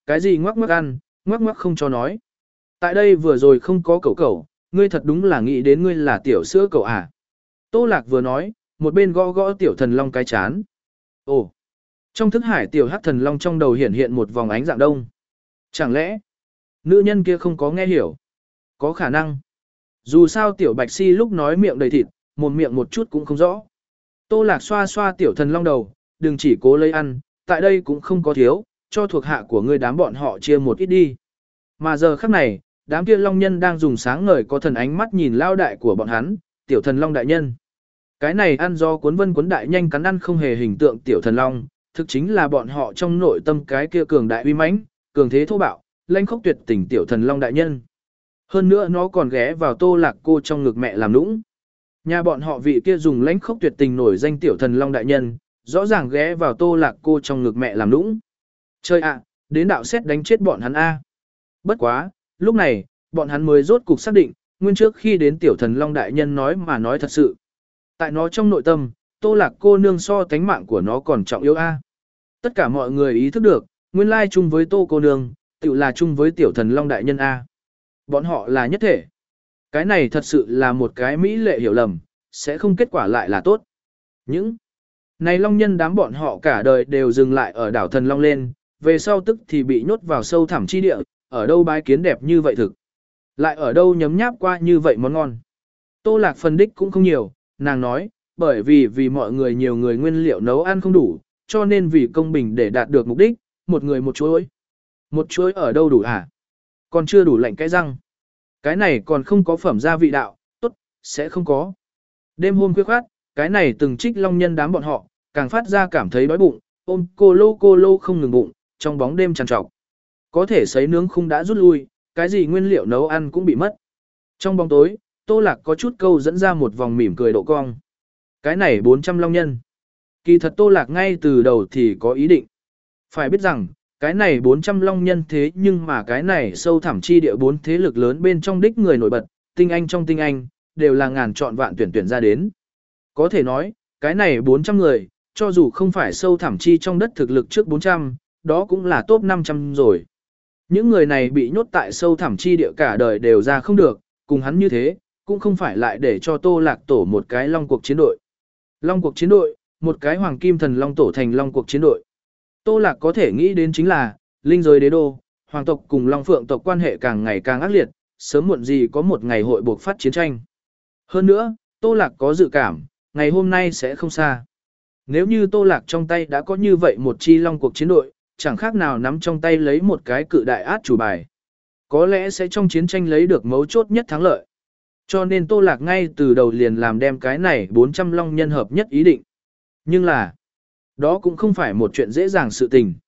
cái gì ngoắc ngoắc ăn, ngoắc ngoắc không cho nói. Tại đây vừa rồi không có cẩu cẩu, ngươi thật đúng là nghĩ đến ngươi là tiểu sữa cậu à. Tô Lạc vừa nói, một bên gõ gõ tiểu thần long cái chán. Ồ, trong thức hải tiểu hắc thần long trong đầu hiện hiện một vòng ánh dạng đông. Chẳng lẽ, nữ nhân kia không có nghe hiểu? Có khả năng. Dù sao tiểu bạch si lúc nói miệng đầy thịt, một miệng một chút cũng không rõ. Tô Lạc xoa xoa tiểu thần long đầu, đừng chỉ cố lấy ăn, tại đây cũng không có thiếu, cho thuộc hạ của ngươi đám bọn họ chia một ít đi. Mà giờ khắc này, đám kia long nhân đang dùng sáng ngời có thần ánh mắt nhìn lao đại của bọn hắn, tiểu thần long đại nhân. Cái này ăn do cuốn vân cuốn đại nhanh cắn ăn không hề hình tượng tiểu thần long, thực chính là bọn họ trong nội tâm cái kia cường đại uy mãnh, cường thế thô bạo, lãnh khốc tuyệt tình tiểu thần long đại nhân. Hơn nữa nó còn ghé vào Tô Lạc cô trong ngực mẹ làm nũng. Nhà bọn họ vị kia dùng lãnh khốc tuyệt tình nổi danh tiểu thần long đại nhân, rõ ràng ghé vào Tô Lạc cô trong ngực mẹ làm nũng. Chơi ạ, đến đạo xét đánh chết bọn hắn a. Bất quá, lúc này, bọn hắn mới rốt cục xác định, nguyên trước khi đến tiểu thần long đại nhân nói mà nói thật sự. Tại nó trong nội tâm, Tô Lạc cô nương so tánh mạng của nó còn trọng yếu a. Tất cả mọi người ý thức được, nguyên lai chung với Tô cô nương, tự là chung với tiểu thần long đại nhân a. Bọn họ là nhất thể. Cái này thật sự là một cái mỹ lệ hiểu lầm, sẽ không kết quả lại là tốt. Những này long nhân đám bọn họ cả đời đều dừng lại ở đảo thần long lên, về sau tức thì bị nhốt vào sâu thẳm chi địa, ở đâu bái kiến đẹp như vậy thực. Lại ở đâu nhấm nháp qua như vậy món ngon. Tô Lạc phân đích cũng không nhiều, nàng nói, bởi vì vì mọi người nhiều người nguyên liệu nấu ăn không đủ, cho nên vì công bình để đạt được mục đích, một người một chuối. Một chuối ở đâu đủ hả? Còn chưa đủ lạnh cái răng. Cái này còn không có phẩm gia vị đạo, tốt, sẽ không có. Đêm hôm khuya khoát, cái này từng trích long nhân đám bọn họ, càng phát ra cảm thấy đói bụng, ôm cô lô cô lô không ngừng bụng, trong bóng đêm trằn trọc. Có thể sấy nướng khung đã rút lui, cái gì nguyên liệu nấu ăn cũng bị mất. Trong bóng tối, Tô Lạc có chút câu dẫn ra một vòng mỉm cười độ cong. Cái này bốn trăm long nhân. Kỳ thật Tô Lạc ngay từ đầu thì có ý định. Phải biết rằng, cái này bốn trăm long nhân thế nhưng mà cái này sâu thẳm chi địa bốn thế lực lớn bên trong đích người nổi bật, tinh anh trong tinh anh, đều là ngàn chọn vạn tuyển tuyển ra đến. Có thể nói, cái này bốn trăm người, cho dù không phải sâu thẳm chi trong đất thực lực trước bốn trăm, đó cũng là top năm trăm rồi. Những người này bị nhốt tại sâu thẳm chi địa cả đời đều ra không được, cùng hắn như thế, cũng không phải lại để cho Tô Lạc tổ một cái long cuộc chiến đội. Long cuộc chiến đội, một cái hoàng kim thần long tổ thành long cuộc chiến đội. Tô Lạc có thể nghĩ đến chính là, linh giới đế đô, hoàng tộc cùng long phượng tộc quan hệ càng ngày càng ác liệt, sớm muộn gì có một ngày hội buộc phát chiến tranh. Hơn nữa, Tô Lạc có dự cảm, ngày hôm nay sẽ không xa. Nếu như Tô Lạc trong tay đã có như vậy một chi long cuộc chiến đội, chẳng khác nào nắm trong tay lấy một cái cự đại át chủ bài. Có lẽ sẽ trong chiến tranh lấy được mấu chốt nhất thắng lợi. Cho nên Tô Lạc ngay từ đầu liền làm đem cái này bốn trăm long nhân hợp nhất ý định. Nhưng là, đó cũng không phải một chuyện dễ dàng sự tình.